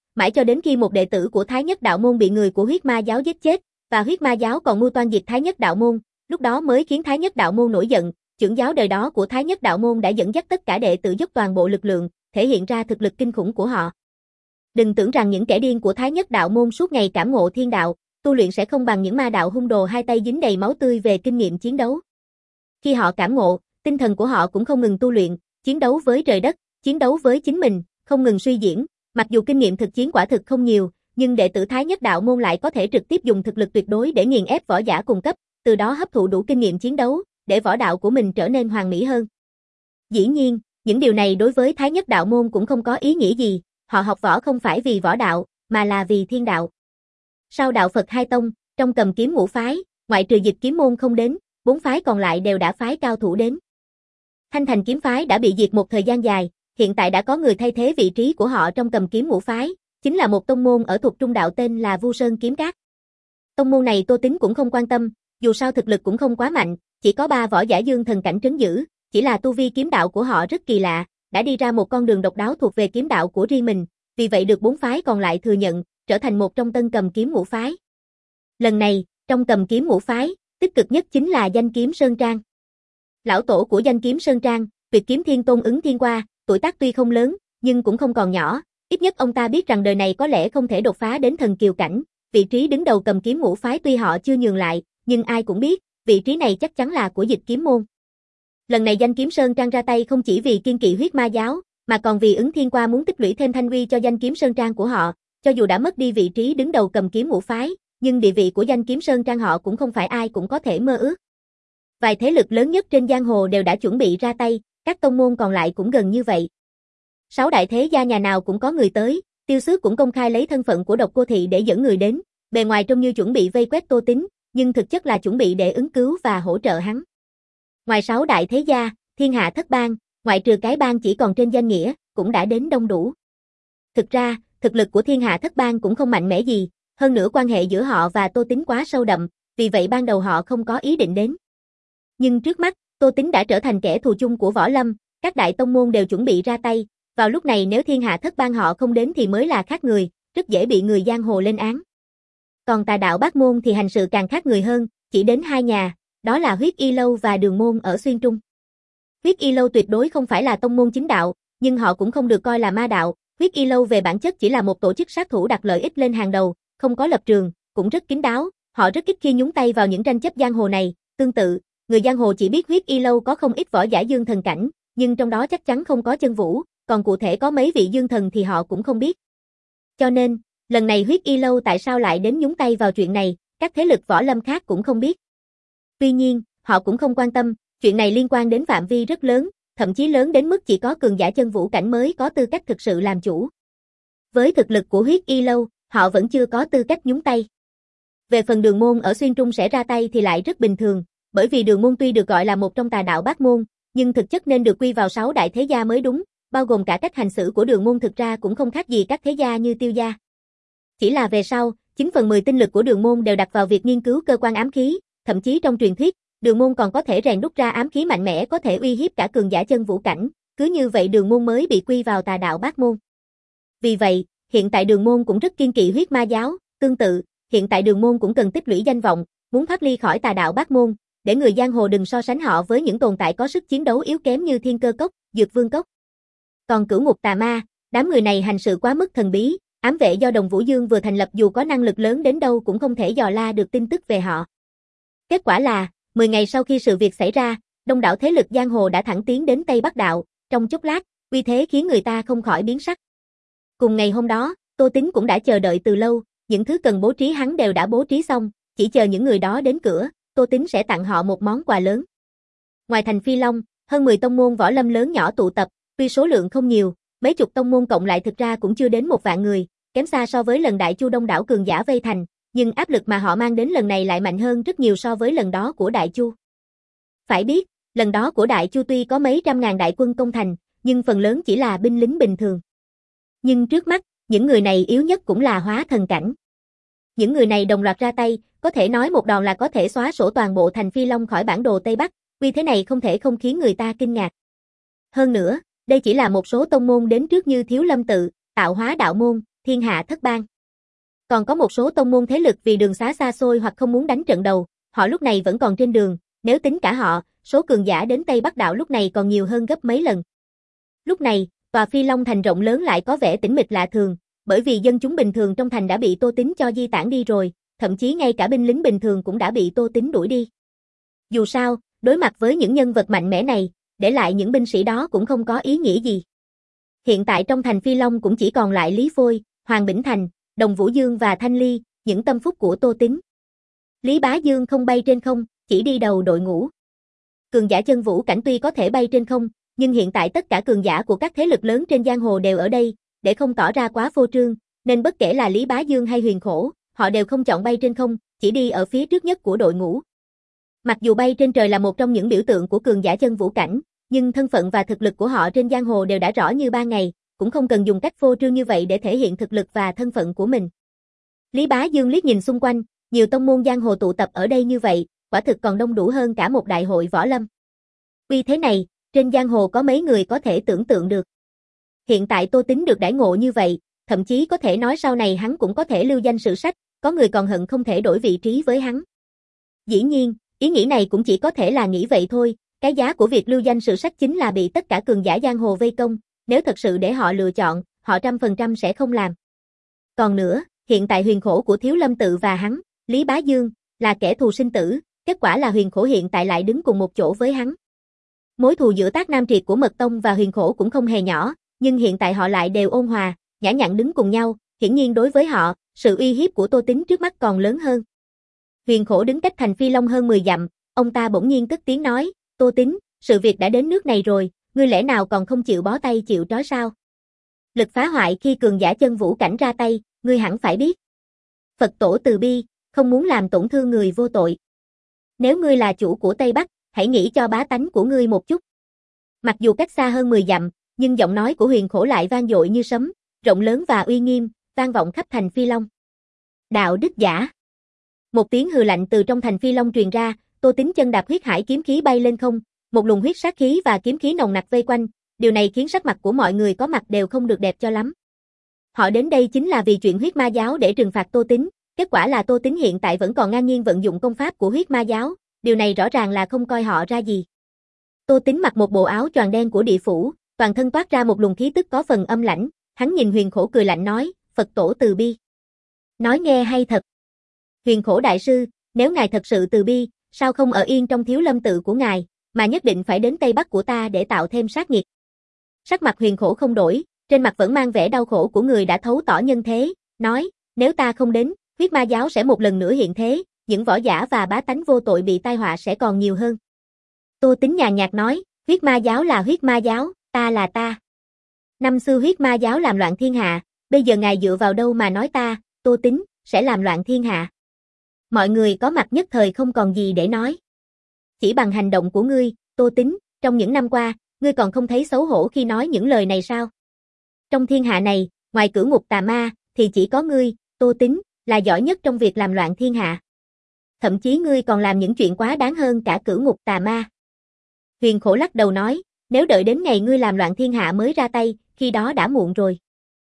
mãi cho đến khi một đệ tử của Thái Nhất Đạo Môn bị người của huyết ma giáo giết chết, và huyết ma giáo còn mưu toan diệt Thái Nhất Đạo Môn, lúc đó mới khiến Thái Nhất Đạo Môn nổi giận. Trưởng giáo đời đó của Thái Nhất Đạo Môn đã dẫn dắt tất cả đệ tử dốc toàn bộ lực lượng, thể hiện ra thực lực kinh khủng của họ. Đừng tưởng rằng những kẻ điên của Thái Nhất Đạo Môn suốt ngày cảm ngộ thiên đạo, tu luyện sẽ không bằng những ma đạo hung đồ hai tay dính đầy máu tươi về kinh nghiệm chiến đấu. Khi họ cảm ngộ, tinh thần của họ cũng không ngừng tu luyện, chiến đấu với trời đất, chiến đấu với chính mình, không ngừng suy diễn. Mặc dù kinh nghiệm thực chiến quả thực không nhiều, nhưng đệ tử Thái Nhất Đạo Môn lại có thể trực tiếp dùng thực lực tuyệt đối để nghiền ép võ giả cùng cấp, từ đó hấp thụ đủ kinh nghiệm chiến đấu, để võ đạo của mình trở nên hoàn mỹ hơn. Dĩ nhiên, những điều này đối với Thái Nhất Đạo Môn cũng không có ý nghĩa gì, họ học võ không phải vì võ đạo, mà là vì thiên đạo. Sau đạo Phật hai tông, trong Cầm Kiếm ngũ phái, ngoại trừ Dịch Kiếm môn không đến, bốn phái còn lại đều đã phái cao thủ đến. Thanh Thành kiếm phái đã bị diệt một thời gian dài, hiện tại đã có người thay thế vị trí của họ trong Cầm Kiếm ngũ phái, chính là một tông môn ở thuộc Trung đạo tên là Vu Sơn Kiếm Các. Tông môn này Tô Tính cũng không quan tâm, dù sao thực lực cũng không quá mạnh, chỉ có ba võ giả dương thần cảnh trấn giữ, chỉ là tu vi kiếm đạo của họ rất kỳ lạ, đã đi ra một con đường độc đáo thuộc về kiếm đạo của riêng mình, vì vậy được bốn phái còn lại thừa nhận, trở thành một trong Tân Cầm Kiếm ngũ phái. Lần này, trong Cầm Kiếm ngũ phái, tích cực nhất chính là Danh Kiếm Sơn Trang. Lão tổ của Danh Kiếm Sơn Trang, Tuyệt Kiếm Thiên Tôn Ứng Thiên Qua, tuổi tác tuy không lớn, nhưng cũng không còn nhỏ, ít nhất ông ta biết rằng đời này có lẽ không thể đột phá đến thần kiều cảnh, vị trí đứng đầu Cầm Kiếm ngũ phái tuy họ chưa nhường lại, nhưng ai cũng biết, vị trí này chắc chắn là của Dịch Kiếm môn. Lần này Danh Kiếm Sơn Trang ra tay không chỉ vì kiên kỵ huyết ma giáo, mà còn vì Ứng Thiên Qua muốn tích lũy thêm thanh uy cho Danh Kiếm Sơn Trang của họ, cho dù đã mất đi vị trí đứng đầu Cầm Kiếm ngũ phái, nhưng địa vị của Danh Kiếm Sơn Trang họ cũng không phải ai cũng có thể mơ ước. Vài thế lực lớn nhất trên giang hồ đều đã chuẩn bị ra tay, các tông môn còn lại cũng gần như vậy. Sáu đại thế gia nhà nào cũng có người tới, Tiêu Xước cũng công khai lấy thân phận của Độc Cô Thị để dẫn người đến, bề ngoài trông như chuẩn bị vây quét Tô Tính, nhưng thực chất là chuẩn bị để ứng cứu và hỗ trợ hắn. Ngoài sáu đại thế gia, Thiên Hạ Thất Bang, ngoại trừ cái bang chỉ còn trên danh nghĩa, cũng đã đến đông đủ. Thực ra, thực lực của Thiên Hạ Thất Bang cũng không mạnh mẽ gì, hơn nữa quan hệ giữa họ và Tô Tính quá sâu đậm, vì vậy ban đầu họ không có ý định đến. Nhưng trước mắt, Tô Tính đã trở thành kẻ thù chung của Võ Lâm, các đại tông môn đều chuẩn bị ra tay, vào lúc này nếu Thiên Hạ Thất Bang họ không đến thì mới là khác người, rất dễ bị người giang hồ lên án. Còn Tà đạo Bát Môn thì hành sự càng khác người hơn, chỉ đến hai nhà, đó là Huyết Y Lâu và Đường Môn ở Xuyên Trung. Huyết Y Lâu tuyệt đối không phải là tông môn chính đạo, nhưng họ cũng không được coi là ma đạo, Huyết Y Lâu về bản chất chỉ là một tổ chức sát thủ đặt lợi ích lên hàng đầu, không có lập trường, cũng rất kín đáo, họ rất ít khi nhúng tay vào những tranh chấp giang hồ này, tương tự, người giang hồ chỉ biết Huyết Y Lâu có không ít võ giả dương thần cảnh, nhưng trong đó chắc chắn không có Chân Vũ, còn cụ thể có mấy vị dương thần thì họ cũng không biết. Cho nên, lần này Huyết Y Lâu tại sao lại đến nhúng tay vào chuyện này, các thế lực võ lâm khác cũng không biết. Tuy nhiên, họ cũng không quan tâm, chuyện này liên quan đến phạm vi rất lớn, thậm chí lớn đến mức chỉ có cường giả chân vũ cảnh mới có tư cách thực sự làm chủ. Với thực lực của Huyết Y Lâu, họ vẫn chưa có tư cách nhúng tay. Về phần Đường Môn ở Xuyên Trung sẽ ra tay thì lại rất bình thường, bởi vì Đường Môn tuy được gọi là một trong Tà đạo Bát Môn, nhưng thực chất nên được quy vào sáu đại thế gia mới đúng, bao gồm cả cách hành xử của Đường Môn thực ra cũng không khác gì các thế gia như Tiêu gia. Chỉ là về sau, chín phần mười tinh lực của Đường Môn đều đặt vào việc nghiên cứu cơ quan ám khí, thậm chí trong truyền thuyết, Đường Môn còn có thể rèn đúc ra ám khí mạnh mẽ có thể uy hiếp cả cường giả chân vũ cảnh, cứ như vậy Đường Môn mới bị quy vào Tà đạo Bát Môn. Vì vậy, hiện tại Đường Môn cũng rất kiên kỵ huyết ma giáo, tương tự, hiện tại Đường Môn cũng cần tích lũy danh vọng, muốn thoát ly khỏi Tà đạo Bát Môn, để người giang hồ đừng so sánh họ với những tồn tại có sức chiến đấu yếu kém như Thiên Cơ Cốc, Dược Vương Cốc. Còn Cửu Ngục Tà Ma, đám người này hành sự quá mức thần bí, ám vệ do Đồng Vũ Dương vừa thành lập dù có năng lực lớn đến đâu cũng không thể dò la được tin tức về họ. Kết quả là, mười ngày sau khi sự việc xảy ra, đông đảo thế lực giang hồ đã thẳng tiến đến Tây Bắc Đạo, trong chốc lát, uy thế khiến người ta không khỏi biến sắc. Cùng ngày hôm đó, Tô Tính cũng đã chờ đợi từ lâu, những thứ cần bố trí hắn đều đã bố trí xong, chỉ chờ những người đó đến cửa, Tô Tính sẽ tặng họ một món quà lớn. Ngoài thành Phi Long, hơn mười tông môn võ lâm lớn nhỏ tụ tập, tuy số lượng không nhiều, mấy chục tông môn cộng lại thực ra cũng chưa đến một vạn người, kém xa so với lần Đại Chu đông đảo cường giả vây thành, nhưng áp lực mà họ mang đến lần này lại mạnh hơn rất nhiều so với lần đó của Đại Chu. Phải biết, lần đó của Đại Chu tuy có mấy trăm ngàn đại quân công thành, nhưng phần lớn chỉ là binh lính bình thường. Nhưng trước mắt, những người này yếu nhất cũng là hóa thần cảnh. Những người này đồng loạt ra tay, có thể nói một đòn là có thể xóa sổ toàn bộ thành Phi Long khỏi bản đồ Tây Bắc, uy thế này không thể không khiến người ta kinh ngạc. Hơn nữa, đây chỉ là một số tông môn đến trước như Thiếu Lâm Tự, Tạo Hóa Đạo Môn, Thiên thiên hạ thất bang. Còn có một số tông môn thế lực vì đường xá xa xôi hoặc không muốn đánh trận đầu, họ lúc này vẫn còn trên đường, nếu tính cả họ, số cường giả đến Tây Bắc Đạo lúc này còn nhiều hơn gấp mấy lần. Lúc này, tòa Phi Long thành rộng lớn lại có vẻ tĩnh mịch lạ thường, bởi vì dân chúng bình thường trong thành đã bị Tô Tín cho di tản đi rồi, thậm chí ngay cả binh lính bình thường cũng đã bị Tô Tín đuổi đi. Dù sao, đối mặt với những nhân vật mạnh mẽ này, để lại những binh sĩ đó cũng không có ý nghĩa gì. Hiện tại trong thành Phi Long cũng chỉ còn lại Lý Phôi, Hoàng Bỉnh Thành, Đồng Vũ Dương và Thanh Ly, những tâm phúc của Tô Tín. Lý Bá Dương không bay trên không, chỉ đi đầu đội ngũ. Cường giả chân vũ cảnh tuy có thể bay trên không, nhưng hiện tại tất cả cường giả của các thế lực lớn trên giang hồ đều ở đây, để không tỏ ra quá phô trương, nên bất kể là Lý Bá Dương hay Huyền Khổ, họ đều không chọn bay trên không, chỉ đi ở phía trước nhất của đội ngũ. Mặc dù bay trên trời là một trong những biểu tượng của cường giả chân vũ cảnh, nhưng thân phận và thực lực của họ trên giang hồ đều đã rõ như ban ngày, cũng không cần dùng cách phô trương như vậy để thể hiện thực lực và thân phận của mình. Lý Bá Dương liếc nhìn xung quanh, nhiều tông môn giang hồ tụ tập ở đây như vậy, quả thực còn đông đủ hơn cả một đại hội võ lâm. Uy thế này, trên giang hồ có mấy người có thể tưởng tượng được. Hiện tại Tô Tín được đãi ngộ như vậy, thậm chí có thể nói sau này hắn cũng có thể lưu danh sử sách, có người còn hận không thể đổi vị trí với hắn. Dĩ nhiên, ý nghĩ này cũng chỉ có thể là nghĩ vậy thôi, cái giá của việc lưu danh sử sách chính là bị tất cả cường giả giang hồ vây công, nếu thật sự để họ lựa chọn, họ trăm phần trăm sẽ không làm. Còn nữa, hiện tại Huyền Khổ của Thiếu Lâm Tự và hắn, Lý Bá Dương, là kẻ thù sinh tử, kết quả là Huyền Khổ hiện tại lại đứng cùng một chỗ với hắn. Mối thù giữa Tác Nam Triệt của Mật Tông và Huyền Khổ cũng không hề nhỏ, nhưng hiện tại họ lại đều ôn hòa, nhã nhặn đứng cùng nhau, hiển nhiên đối với họ, sự uy hiếp của Tô Tín trước mắt còn lớn hơn. Huyền Khổ đứng cách thành Phi Long hơn mười dặm, ông ta bỗng nhiên cất tiếng nói, Tô Tín, sự việc đã đến nước này rồi, ngươi lẽ nào còn không chịu bó tay chịu trói sao? Lực phá hoại khi cường giả chân vũ cảnh ra tay, ngươi hẳn phải biết. Phật tổ từ bi, không muốn làm tổn thương người vô tội. Nếu ngươi là chủ của Tây Bắc, hãy nghĩ cho bá tánh của ngươi một chút. Mặc dù cách xa hơn mười dặm, nhưng giọng nói của Huyền Khổ lại vang dội như sấm, rộng lớn và uy nghiêm, vang vọng khắp thành Phi Long. Đạo đức giả. Một tiếng hừ lạnh từ trong thành Phi Long truyền ra, Tô Tín chân đạp huyết hải kiếm khí bay lên không, một luồng huyết sát khí và kiếm khí nồng nặc vây quanh, điều này khiến sắc mặt của mọi người có mặt đều không được đẹp cho lắm. Họ đến đây chính là vì chuyện huyết ma giáo để trừng phạt Tô Tín, kết quả là Tô Tín hiện tại vẫn còn ngang nhiên vận dụng công pháp của huyết ma giáo, điều này rõ ràng là không coi họ ra gì. Tô Tín mặc một bộ áo choàng đen của địa phủ, toàn thân toát ra một luồng khí tức có phần âm lãnh, hắn nhìn Huyền Khổ cười lạnh nói, Phật tổ từ bi. Nói nghe hay thật. Huyền Khổ đại sư, nếu ngài thật sự từ bi, sao không ở yên trong Thiếu Lâm Tự của ngài, mà nhất định phải đến Tây Bắc của ta để tạo thêm sát nghiệt. Sắc mặt Huyền Khổ không đổi, trên mặt vẫn mang vẻ đau khổ của người đã thấu tỏ nhân thế, nói, nếu ta không đến, huyết ma giáo sẽ một lần nữa hiện thế, những võ giả và bá tánh vô tội bị tai họa sẽ còn nhiều hơn. Tô Tín nhàn nhạt nói, huyết ma giáo là huyết ma giáo, ta là ta. Năm xưa huyết ma giáo làm loạn thiên hạ, bây giờ ngài dựa vào đâu mà nói ta, Tô Tín, sẽ làm loạn thiên hạ. Mọi người có mặt nhất thời không còn gì để nói. Chỉ bằng hành động của ngươi, Tô Tín, trong những năm qua, ngươi còn không thấy xấu hổ khi nói những lời này sao? Trong thiên hạ này, ngoài cửu ngục tà ma, thì chỉ có ngươi, Tô Tín, là giỏi nhất trong việc làm loạn thiên hạ. Thậm chí ngươi còn làm những chuyện quá đáng hơn cả cửu ngục tà ma. Huyền Khổ lắc đầu nói, nếu đợi đến ngày ngươi làm loạn thiên hạ mới ra tay, khi đó đã muộn rồi.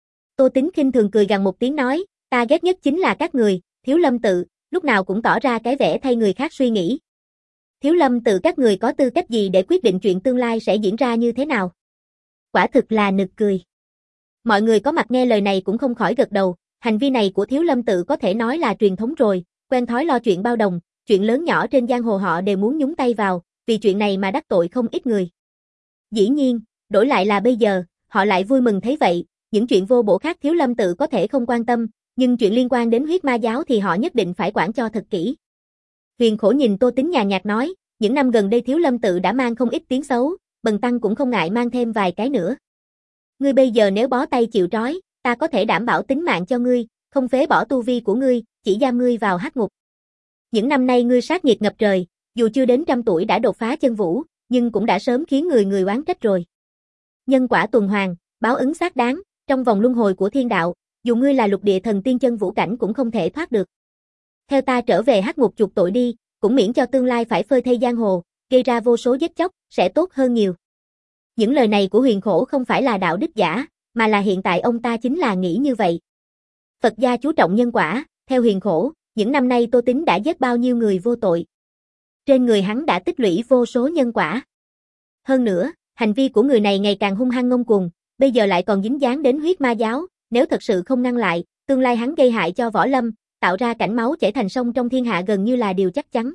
Tô Tín khinh thường cười gằn một tiếng nói, ta ghét nhất chính là các người, Thiếu Lâm Tự, lúc nào cũng tỏ ra cái vẻ thay người khác suy nghĩ. Thiếu Lâm Tự các người có tư cách gì để quyết định chuyện tương lai sẽ diễn ra như thế nào? Quả thực là nực cười. Mọi người có mặt nghe lời này cũng không khỏi gật đầu, hành vi này của Thiếu Lâm Tự có thể nói là truyền thống rồi, quen thói lo chuyện bao đồng, chuyện lớn nhỏ trên giang hồ họ đều muốn nhúng tay vào, vì chuyện này mà đắc tội không ít người. Dĩ nhiên, đổi lại là bây giờ, họ lại vui mừng thấy vậy, những chuyện vô bổ khác Thiếu Lâm Tự có thể không quan tâm, nhưng chuyện liên quan đến huyết ma giáo thì họ nhất định phải quản cho thật kỹ. Huyền Khổ nhìn Tô Tín nhàn nhạt nói, những năm gần đây Thiếu Lâm Tự đã mang không ít tiếng xấu, Bần Tăng cũng không ngại mang thêm vài cái nữa. Ngươi bây giờ nếu bó tay chịu trói, ta có thể đảm bảo tính mạng cho ngươi, không phế bỏ tu vi của ngươi, chỉ giam ngươi vào hắc ngục. Những năm nay ngươi sát nhiệt ngập trời, dù chưa đến trăm tuổi đã đột phá chân vũ, nhưng cũng đã sớm khiến người người oán trách rồi. Nhân quả tuần hoàn, báo ứng xác đáng, trong vòng luân hồi của thiên đạo, dù ngươi là lục địa thần tiên chân vũ cảnh cũng không thể thoát được. Theo ta trở về hắc ngục chuộc tội đi, cũng miễn cho tương lai phải phơi thây giang hồ, gây ra vô số giết chóc, sẽ tốt hơn nhiều. Những lời này của Huyền Khổ không phải là đạo đức giả, mà là hiện tại ông ta chính là nghĩ như vậy. Phật gia chú trọng nhân quả, theo Huyền Khổ, những năm nay Tô Tín đã giết bao nhiêu người vô tội. Trên người hắn đã tích lũy vô số nhân quả. Hơn nữa, hành vi của người này ngày càng hung hăng ngông cuồng, bây giờ lại còn dính dáng đến huyết ma giáo, nếu thật sự không ngăn lại, tương lai hắn gây hại cho Võ Lâm, tạo ra cảnh máu chảy thành sông trong thiên hạ gần như là điều chắc chắn.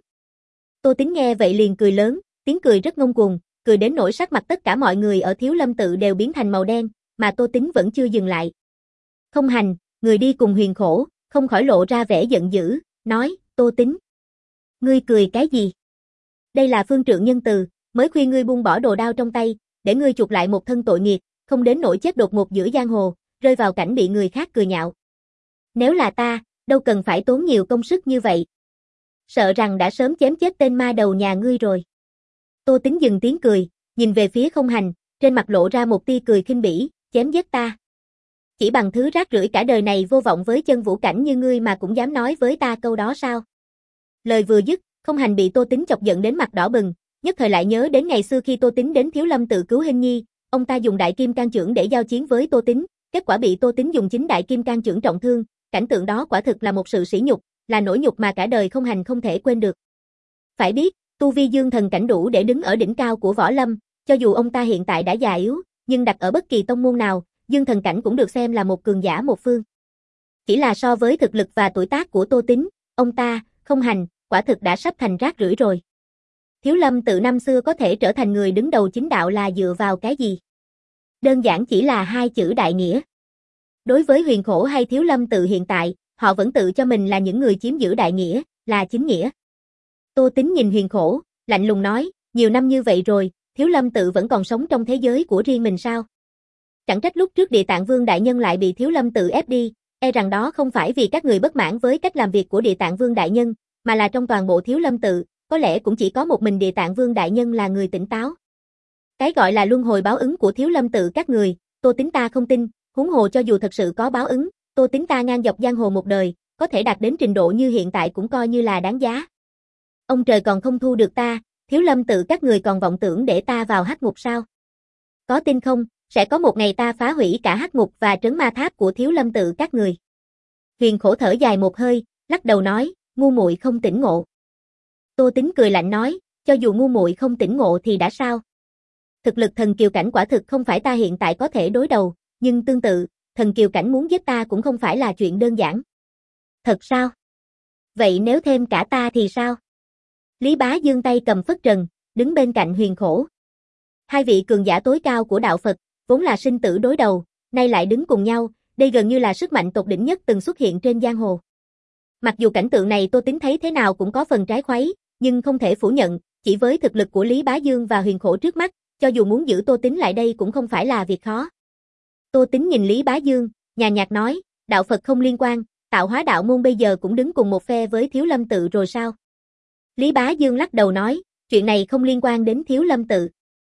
Tô Tín nghe vậy liền cười lớn, tiếng cười rất ngông cuồng, cười đến nỗi sắc mặt tất cả mọi người ở Thiếu Lâm tự đều biến thành màu đen, mà Tô Tín vẫn chưa dừng lại. Không Hành, người đi cùng Huyền Khổ, không khỏi lộ ra vẻ giận dữ, nói, Tô Tín, ngươi cười cái gì? Đây là phương trượng nhân từ, mới khuyên ngươi buông bỏ đồ đao trong tay, để ngươi chuộc lại một thân tội nghiệt, không đến nỗi chết đột ngột giữa giang hồ, rơi vào cảnh bị người khác cười nhạo. Nếu là ta, đâu cần phải tốn nhiều công sức như vậy. Sợ rằng đã sớm chém chết tên ma đầu nhà ngươi rồi. Tô Tín dừng tiếng cười, nhìn về phía Không Hành, trên mặt lộ ra một tia cười khinh bỉ, chém giết ta. Chỉ bằng thứ rác rưởi cả đời này vô vọng với chân vũ cảnh như ngươi mà cũng dám nói với ta câu đó sao? Lời vừa dứt, Không Hành bị Tô Tín chọc giận đến mặt đỏ bừng, nhất thời lại nhớ đến ngày xưa khi Tô Tín đến Thiếu Lâm tự cứu Hinh Nhi, ông ta dùng đại kim cang chưởng để giao chiến với Tô Tín, kết quả bị Tô Tín dùng chính đại kim cang chưởng trọng thương, cảnh tượng đó quả thực là một sự sỉ nhục, là nỗi nhục mà cả đời Không Hành không thể quên được. Phải biết, tu vi dương thần cảnh đủ để đứng ở đỉnh cao của Võ Lâm, cho dù ông ta hiện tại đã già yếu, nhưng đặt ở bất kỳ tông môn nào, dương thần cảnh cũng được xem là một cường giả một phương. Chỉ là so với thực lực và tuổi tác của Tô Tín, ông ta, Không Hành, quả thực đã sắp thành rác rưởi rồi. Thiếu Lâm tự năm xưa có thể trở thành người đứng đầu chính đạo là dựa vào cái gì? Đơn giản chỉ là hai chữ đại nghĩa. Đối với Huyền Khổ hay Thiếu Lâm tự hiện tại, họ vẫn tự cho mình là những người chiếm giữ đại nghĩa, là chính nghĩa. Tô Tín nhìn Huyền Khổ, lạnh lùng nói, nhiều năm như vậy rồi, Thiếu Lâm tự vẫn còn sống trong thế giới của riêng mình sao? Chẳng trách lúc trước Địa Tạng Vương đại nhân lại bị Thiếu Lâm tự ép đi, e rằng đó không phải vì các người bất mãn với cách làm việc của Địa Tạng Vương đại nhân, mà là trong toàn bộ Thiếu Lâm tự, có lẽ cũng chỉ có một mình Địa Tạng Vương đại nhân là người tỉnh táo. Cái gọi là luân hồi báo ứng của Thiếu Lâm tự các người, Tô Tín ta không tin, huống hồ cho dù thật sự có báo ứng, Tô Tín ta ngang dọc giang hồ một đời, có thể đạt đến trình độ như hiện tại cũng coi như là đáng giá. Ông trời còn không thu được ta, Thiếu Lâm tự các người còn vọng tưởng để ta vào hắc ngục sao? Có tin không, sẽ có một ngày ta phá hủy cả hắc ngục và trấn ma tháp của Thiếu Lâm tự các người. Huyền Khổ thở dài một hơi, lắc đầu nói, ngu muội không tỉnh ngộ. Tô Tín cười lạnh nói, cho dù ngu muội không tỉnh ngộ thì đã sao? Thực lực thần kiều cảnh quả thực không phải ta hiện tại có thể đối đầu, nhưng tương tự, thần kiều cảnh muốn giết ta cũng không phải là chuyện đơn giản. Thật sao? Vậy nếu thêm cả ta thì sao? Lý Bá Dương tay cầm phất trần, đứng bên cạnh Huyền Khổ. Hai vị cường giả tối cao của đạo Phật, vốn là sinh tử đối đầu, nay lại đứng cùng nhau, đây gần như là sức mạnh tột đỉnh nhất từng xuất hiện trên giang hồ. Mặc dù cảnh tượng này Tô Tín thấy thế nào cũng có phần trái khuấy, nhưng không thể phủ nhận, chỉ với thực lực của Lý Bá Dương và Huyền Khổ trước mắt, cho dù muốn giữ Tô Tín lại đây cũng không phải là việc khó. Tô Tín nhìn Lý Bá Dương, nhàn nhạt nói, đạo Phật không liên quan, Tạo Hóa đạo môn bây giờ cũng đứng cùng một phe với Thiếu Lâm tự rồi sao? Lý Bá Dương lắc đầu nói, chuyện này không liên quan đến Thiếu Lâm tự.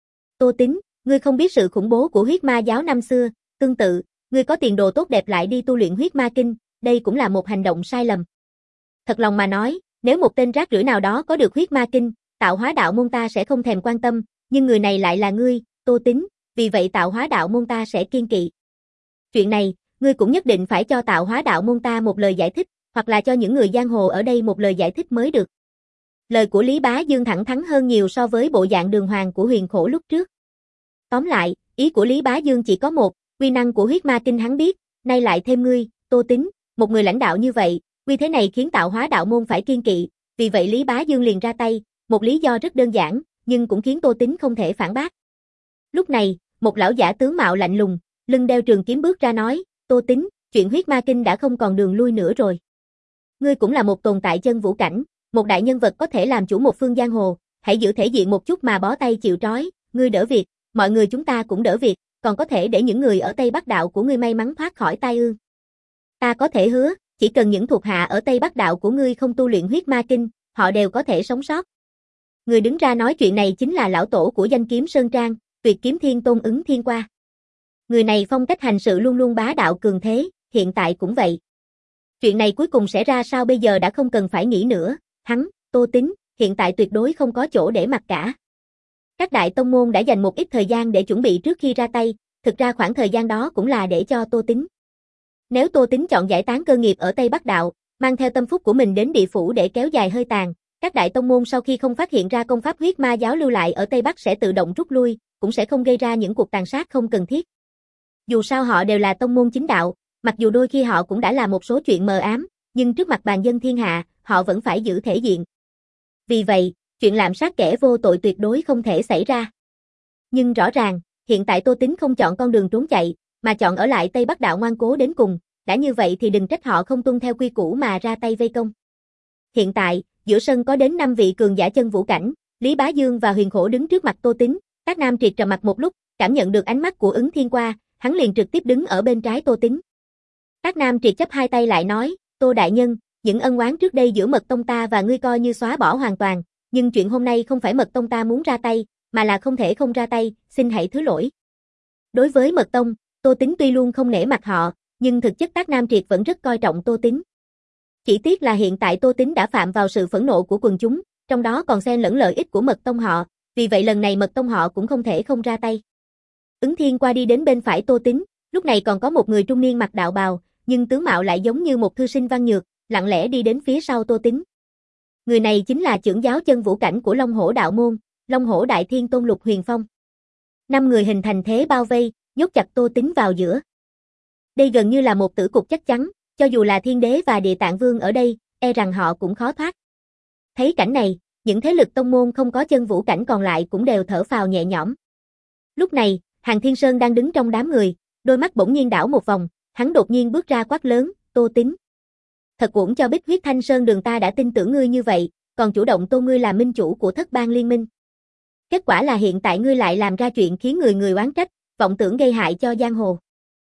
Tô Tín, ngươi không biết sự khủng bố của huyết ma giáo năm xưa, tương tự, ngươi có tiền đồ tốt đẹp lại đi tu luyện huyết ma kinh, đây cũng là một hành động sai lầm. Thật lòng mà nói, nếu một tên rác rưởi nào đó có được huyết ma kinh, Tạo Hóa đạo môn ta sẽ không thèm quan tâm, nhưng người này lại là ngươi, Tô Tín, vì vậy Tạo Hóa đạo môn ta sẽ kiêng kỵ. Chuyện này, ngươi cũng nhất định phải cho Tạo Hóa đạo môn ta một lời giải thích, hoặc là cho những người giang hồ ở đây một lời giải thích mới được. Lời của Lý Bá Dương thẳng thắn hơn nhiều so với bộ dạng đường hoàng của Huyền Khổ lúc trước. Tóm lại, ý của Lý Bá Dương chỉ có một, uy năng của huyết ma kinh hắn biết, nay lại thêm ngươi, Tô Tín, một người lãnh đạo như vậy, uy thế này khiến Tạo Hóa đạo môn phải kiêng kỵ, vì vậy Lý Bá Dương liền ra tay, một lý do rất đơn giản, nhưng cũng khiến Tô Tín không thể phản bác. Lúc này, một lão giả tướng mạo lạnh lùng, lưng đeo trường kiếm bước ra nói, Tô Tín, chuyện huyết ma kinh đã không còn đường lui nữa rồi. Ngươi cũng là một tồn tại chân vũ cảnh, một đại nhân vật có thể làm chủ một phương giang hồ, hãy giữ thể diện một chút mà bó tay chịu trói, ngươi đỡ việc, mọi người chúng ta cũng đỡ việc, còn có thể để những người ở Tây Bắc đạo của ngươi may mắn thoát khỏi tai ương. Ta có thể hứa, chỉ cần những thuộc hạ ở Tây Bắc đạo của ngươi không tu luyện huyết ma kinh, họ đều có thể sống sót. Người đứng ra nói chuyện này chính là lão tổ của danh kiếm Sơn Trang, Tuyệt Kiếm Thiên Tôn Ứng Thiên Qua. Người này phong cách hành sự luôn luôn bá đạo cường thế, hiện tại cũng vậy. Chuyện này cuối cùng sẽ ra sao bây giờ đã không cần phải nghĩ nữa, hắn, Tô Tín, hiện tại tuyệt đối không có chỗ để mặc cả. Các đại tông môn đã dành một ít thời gian để chuẩn bị trước khi ra tay, thực ra khoảng thời gian đó cũng là để cho Tô Tín Nếu Tô Tính chọn giải tán cơ nghiệp ở Tây Bắc Đạo, mang theo tâm phúc của mình đến địa phủ để kéo dài hơi tàn, các đại tông môn sau khi không phát hiện ra công pháp huyết ma giáo lưu lại ở Tây Bắc sẽ tự động rút lui, cũng sẽ không gây ra những cuộc tàn sát không cần thiết. Dù sao họ đều là tông môn chính đạo, mặc dù đôi khi họ cũng đã làm một số chuyện mờ ám, nhưng trước mặt bàn dân thiên hạ, họ vẫn phải giữ thể diện. Vì vậy, chuyện lạm sát kẻ vô tội tuyệt đối không thể xảy ra. Nhưng rõ ràng, hiện tại Tô Tính không chọn con đường trốn chạy, mà chọn ở lại Tây Bắc Đạo ngoan cố đến cùng, đã như vậy thì đừng trách họ không tuân theo quy củ mà ra tay vây công. Hiện tại, giữa sân có đến năm vị cường giả chân vũ cảnh, Lý Bá Dương và Huyền Khổ đứng trước mặt Tô Tính, Các Nam Triệt trầm mặt một lúc, cảm nhận được ánh mắt của Ứng Thiên qua, hắn liền trực tiếp đứng ở bên trái Tô Tính. Các Nam Triệt chắp hai tay lại nói, Tô Đại Nhân, những ân oán trước đây giữa Mật Tông ta và ngươi coi như xóa bỏ hoàn toàn, nhưng chuyện hôm nay không phải Mật Tông ta muốn ra tay, mà là không thể không ra tay, xin hãy thứ lỗi. Đối với Mật Tông, Tô Tính tuy luôn không nể mặt họ, nhưng thực chất Tác Nam Triệt vẫn rất coi trọng Tô Tính. Chỉ tiếc là hiện tại Tô Tính đã phạm vào sự phẫn nộ của quần chúng, trong đó còn xen lẫn lợi ích của Mật Tông họ, vì vậy lần này Mật Tông họ cũng không thể không ra tay. Ứng Thiên qua đi đến bên phải Tô Tính, lúc này còn có một người trung niên mặc đạo bào, nhưng tướng mạo lại giống như một thư sinh văn nhược, lặng lẽ đi đến phía sau Tô Tính. Người này chính là trưởng giáo chân vũ cảnh của Long Hổ đạo môn, Long Hổ Đại Thiên Tôn Lục Huyền Phong. Năm người hình thành thế bao vây, nhốt chặt Tô Tính vào giữa. Đây gần như là một tử cục chắc chắn, cho dù là Thiên Đế và Địa Tạng Vương ở đây, e rằng họ cũng khó thoát. Thấy cảnh này, những thế lực tông môn không có chân vũ cảnh còn lại cũng đều thở phào nhẹ nhõm. Lúc này, Hàn Thiên Sơn đang đứng trong đám người, đôi mắt bỗng nhiên đảo một vòng, hắn đột nhiên bước ra quát lớn, Tô Tính. Thật uổng cho Bích Huyết Thanh Sơn đường ta đã tin tưởng ngươi như vậy, còn chủ động tôn ngươi là minh chủ của Thất Bang Liên Minh. Kết quả là hiện tại ngươi lại làm ra chuyện khiến người người oán trách, vọng tưởng gây hại cho giang hồ.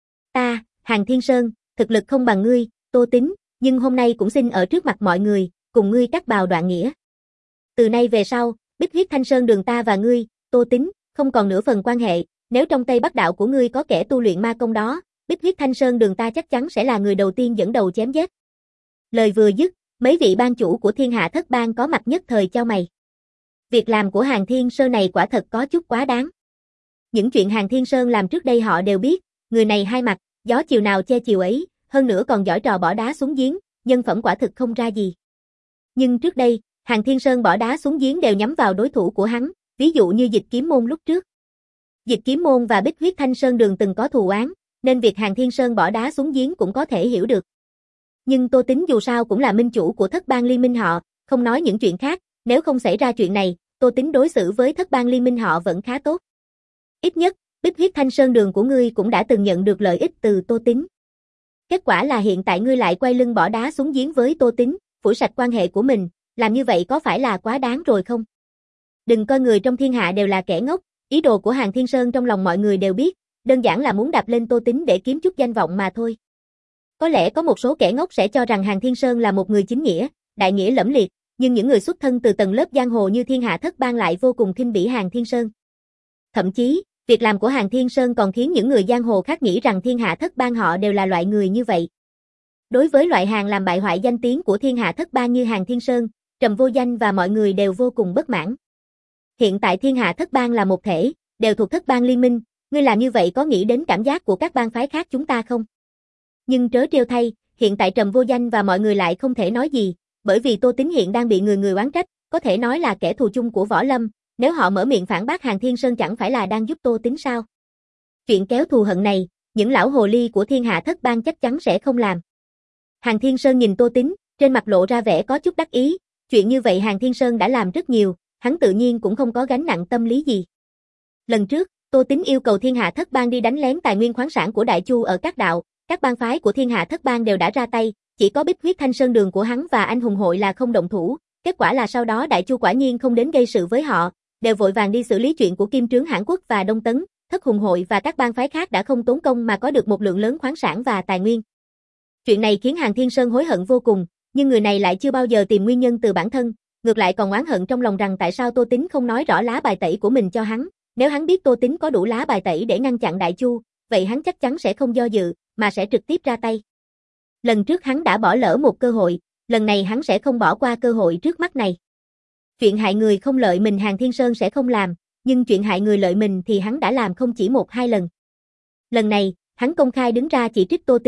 Ta, Hàn Thiên Sơn, thực lực không bằng ngươi, Tô Tính, nhưng hôm nay cũng xin ở trước mặt mọi người, cùng ngươi cắt bào đoạn nghĩa. Từ nay về sau, Bích Huyết Thanh Sơn đường ta và ngươi, Tô Tính, không còn nửa phần quan hệ, nếu trong Tây Bắc Đạo của ngươi có kẻ tu luyện ma công đó, Bích Huyết Thanh Sơn đường ta chắc chắn sẽ là người đầu tiên dẫn đầu chém giết. Lời vừa dứt, mấy vị ban chủ của Thiên Hạ Thất Bang có mặt nhất thời chau mày. Việc làm của Hàn Thiên Sơn này quả thật có chút quá đáng. Những chuyện Hàn Thiên Sơn làm trước đây họ đều biết, người này hai mặt, gió chiều nào che chiều ấy, hơn nữa còn giỏi trò bỏ đá xuống giếng, nhân phẩm quả thực không ra gì. Nhưng trước đây, Hàn Thiên Sơn bỏ đá xuống giếng đều nhắm vào đối thủ của hắn, ví dụ như Dịch Kiếm Môn lúc trước. Dịch Kiếm Môn và Bích Huyết Thanh Sơn đường từng có thù oán, nên việc Hàn Thiên Sơn bỏ đá xuống giếng cũng có thể hiểu được. Nhưng Tô Tính dù sao cũng là minh chủ của Thất Bang Liên Minh họ, không nói những chuyện khác, nếu không xảy ra chuyện này, Tô Tính đối xử với Thất Bang Liên Minh họ vẫn khá tốt. Ít nhất, Bích Huyết Thanh Sơn đường của ngươi cũng đã từng nhận được lợi ích từ Tô Tính. Kết quả là hiện tại ngươi lại quay lưng bỏ đá xuống giếng với Tô Tính, phủi sạch quan hệ của mình, làm như vậy có phải là quá đáng rồi không? Đừng coi người trong thiên hạ đều là kẻ ngốc, ý đồ của Hàn Thiên Sơn trong lòng mọi người đều biết, đơn giản là muốn đạp lên Tô Tính để kiếm chút danh vọng mà thôi. Có lẽ có một số kẻ ngốc sẽ cho rằng Hàn Thiên Sơn là một người chính nghĩa, đại nghĩa lẫm liệt, nhưng những người xuất thân từ tầng lớp giang hồ như Thiên Hạ Thất Bang lại vô cùng khinh bỉ Hàn Thiên Sơn. Thậm chí, việc làm của Hàn Thiên Sơn còn khiến những người giang hồ khác nghĩ rằng Thiên Hạ Thất Bang họ đều là loại người như vậy. Đối với loại hàng làm bại hoại danh tiếng của Thiên Hạ Thất Bang như Hàn Thiên Sơn, Trầm Vô Danh và mọi người đều vô cùng bất mãn. Hiện tại Thiên Hạ Thất Bang là một thể, đều thuộc Thất Bang Liên Minh, ngươi làm như vậy có nghĩ đến cảm giác của các bang phái khác chúng ta không? Nhưng trớ trêu thay, hiện tại Trầm Vô Danh và mọi người lại không thể nói gì, bởi vì Tô Tính hiện đang bị người người oán trách, có thể nói là kẻ thù chung của Võ Lâm, nếu họ mở miệng phản bác Hàn Thiên Sơn chẳng phải là đang giúp Tô Tính sao? Chuyện kéo thù hận này, những lão hồ ly của Thiên Hạ Thất Bang chắc chắn sẽ không làm. Hàn Thiên Sơn nhìn Tô Tính, trên mặt lộ ra vẻ có chút đắc ý, chuyện như vậy Hàn Thiên Sơn đã làm rất nhiều, hắn tự nhiên cũng không có gánh nặng tâm lý gì. Lần trước, Tô Tính yêu cầu Thiên Hạ Thất Bang đi đánh lén tài nguyên khoáng sản của Đại Chu ở các đạo, các bang phái của Thiên Hạ Thất Bang đều đã ra tay, chỉ có Bích Huyết Thanh Sơn đường của hắn và Anh Hùng hội là không động thủ, kết quả là sau đó Đại Chu quả nhiên không đến gây sự với họ, đều vội vàng đi xử lý chuyện của Kim Trướng Hãn Quốc và Đông Tấn, Thất Hùng hội và các bang phái khác đã không tốn công mà có được một lượng lớn khoáng sản và tài nguyên. Chuyện này khiến Hàn Thiên Sơn hối hận vô cùng, nhưng người này lại chưa bao giờ tìm nguyên nhân từ bản thân, ngược lại còn oán hận trong lòng rằng tại sao Tô Tính không nói rõ lá bài tẩy của mình cho hắn, nếu hắn biết Tô Tính có đủ lá bài tẩy để ngăn chặn Đại Chu, vậy hắn chắc chắn sẽ không do dự, mà sẽ trực tiếp ra tay. Lần trước hắn đã bỏ lỡ một cơ hội, lần này hắn sẽ không bỏ qua cơ hội trước mắt này. Chuyện hại người không lợi mình Hàn Thiên Sơn sẽ không làm, nhưng chuyện hại người lợi mình thì hắn đã làm không chỉ một hai lần. Lần này, hắn công khai đứng ra chỉ trích Tô Tính,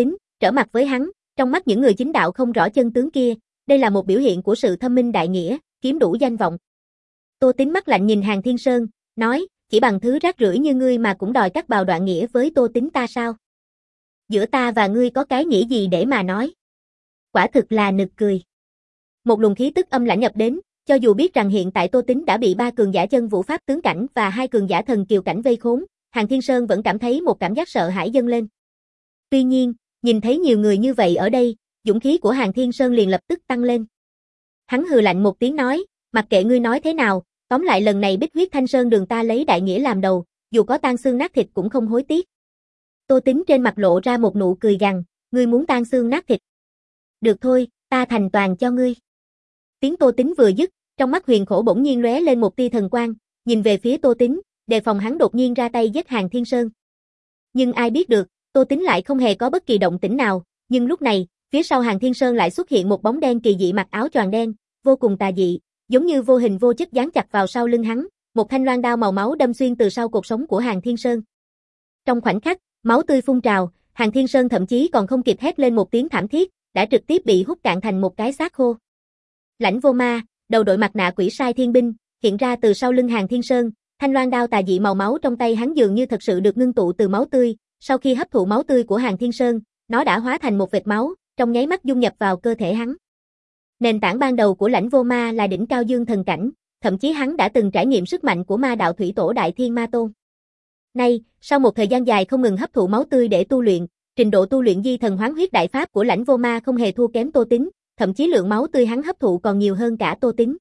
trở mặt với hắn, trong mắt những người chính đạo không rõ chân tướng kia, đây là một biểu hiện của sự thâm minh đại nghĩa, kiếm đủ danh vọng. Tô Tín mắt lạnh nhìn Hàn Thiên Sơn, nói, chỉ bằng thứ rác rưởi như ngươi mà cũng đòi cắt bào đoạn nghĩa với Tô Tín ta sao? Giữa ta và ngươi có cái nghĩa gì để mà nói? Quả thực là nực cười. Một luồng khí tức âm lãnh nhập đến, cho dù biết rằng hiện tại Tô Tín đã bị ba cường giả chân vũ pháp tướng cảnh và hai cường giả thần kiều cảnh vây khốn, Hàn Thiên Sơn vẫn cảm thấy một cảm giác sợ hãi dâng lên. Tuy nhiên, nhìn thấy nhiều người như vậy ở đây, dũng khí của Hàn Thiên Sơn liền lập tức tăng lên. Hắn hừ lạnh một tiếng nói, mặc kệ ngươi nói thế nào, tóm lại lần này Bích Huyết Thanh Sơn đường ta lấy đại nghĩa làm đầu, dù có tan xương nát thịt cũng không hối tiếc. Tô Tín trên mặt lộ ra một nụ cười gằn, ngươi muốn tan xương nát thịt. Được thôi, ta thành toàn cho ngươi. Tiếng Tô Tín vừa dứt, trong mắt Huyền Khổ bỗng nhiên lóe lên một tia thần quang, nhìn về phía Tô Tín, đề phòng hắn đột nhiên ra tay giết Hàn Thiên Sơn. Nhưng ai biết được, Tô Tín lại không hề có bất kỳ động tĩnh nào, nhưng lúc này, phía sau Hàn Thiên Sơn lại xuất hiện một bóng đen kỳ dị mặc áo choàng đen, vô cùng tà dị, giống như vô hình vô chất dán chặt vào sau lưng hắn, một thanh loan đao màu máu đâm xuyên từ sau cột sống của Hàn Thiên Sơn. Trong khoảnh khắc, máu tươi phun trào, Hàn Thiên Sơn thậm chí còn không kịp hét lên một tiếng thảm thiết, đã trực tiếp bị hút cạn thành một cái xác khô. Lãnh Vô Ma, đầu đội mặt nạ quỷ sai thiên binh, hiện ra từ sau lưng Hàn Thiên Sơn, thanh loan đao tà dị màu máu trong tay hắn dường như thật sự được ngưng tụ từ máu tươi, sau khi hấp thụ máu tươi của Hàn Thiên Sơn, nó đã hóa thành một vệt máu, trong nháy mắt dung nhập vào cơ thể hắn. Nền tảng ban đầu của Lãnh Vô Ma là đỉnh cao dương thần cảnh, thậm chí hắn đã từng trải nghiệm sức mạnh của ma đạo thủy tổ Đại Thiên Ma Tôn. Nay, sau một thời gian dài không ngừng hấp thụ máu tươi để tu luyện, trình độ tu luyện di thần hoán huyết đại pháp của Lãnh Vô Ma không hề thua kém Tô Tín, thậm chí lượng máu tươi hắn hấp thụ còn nhiều hơn cả Tô Tín.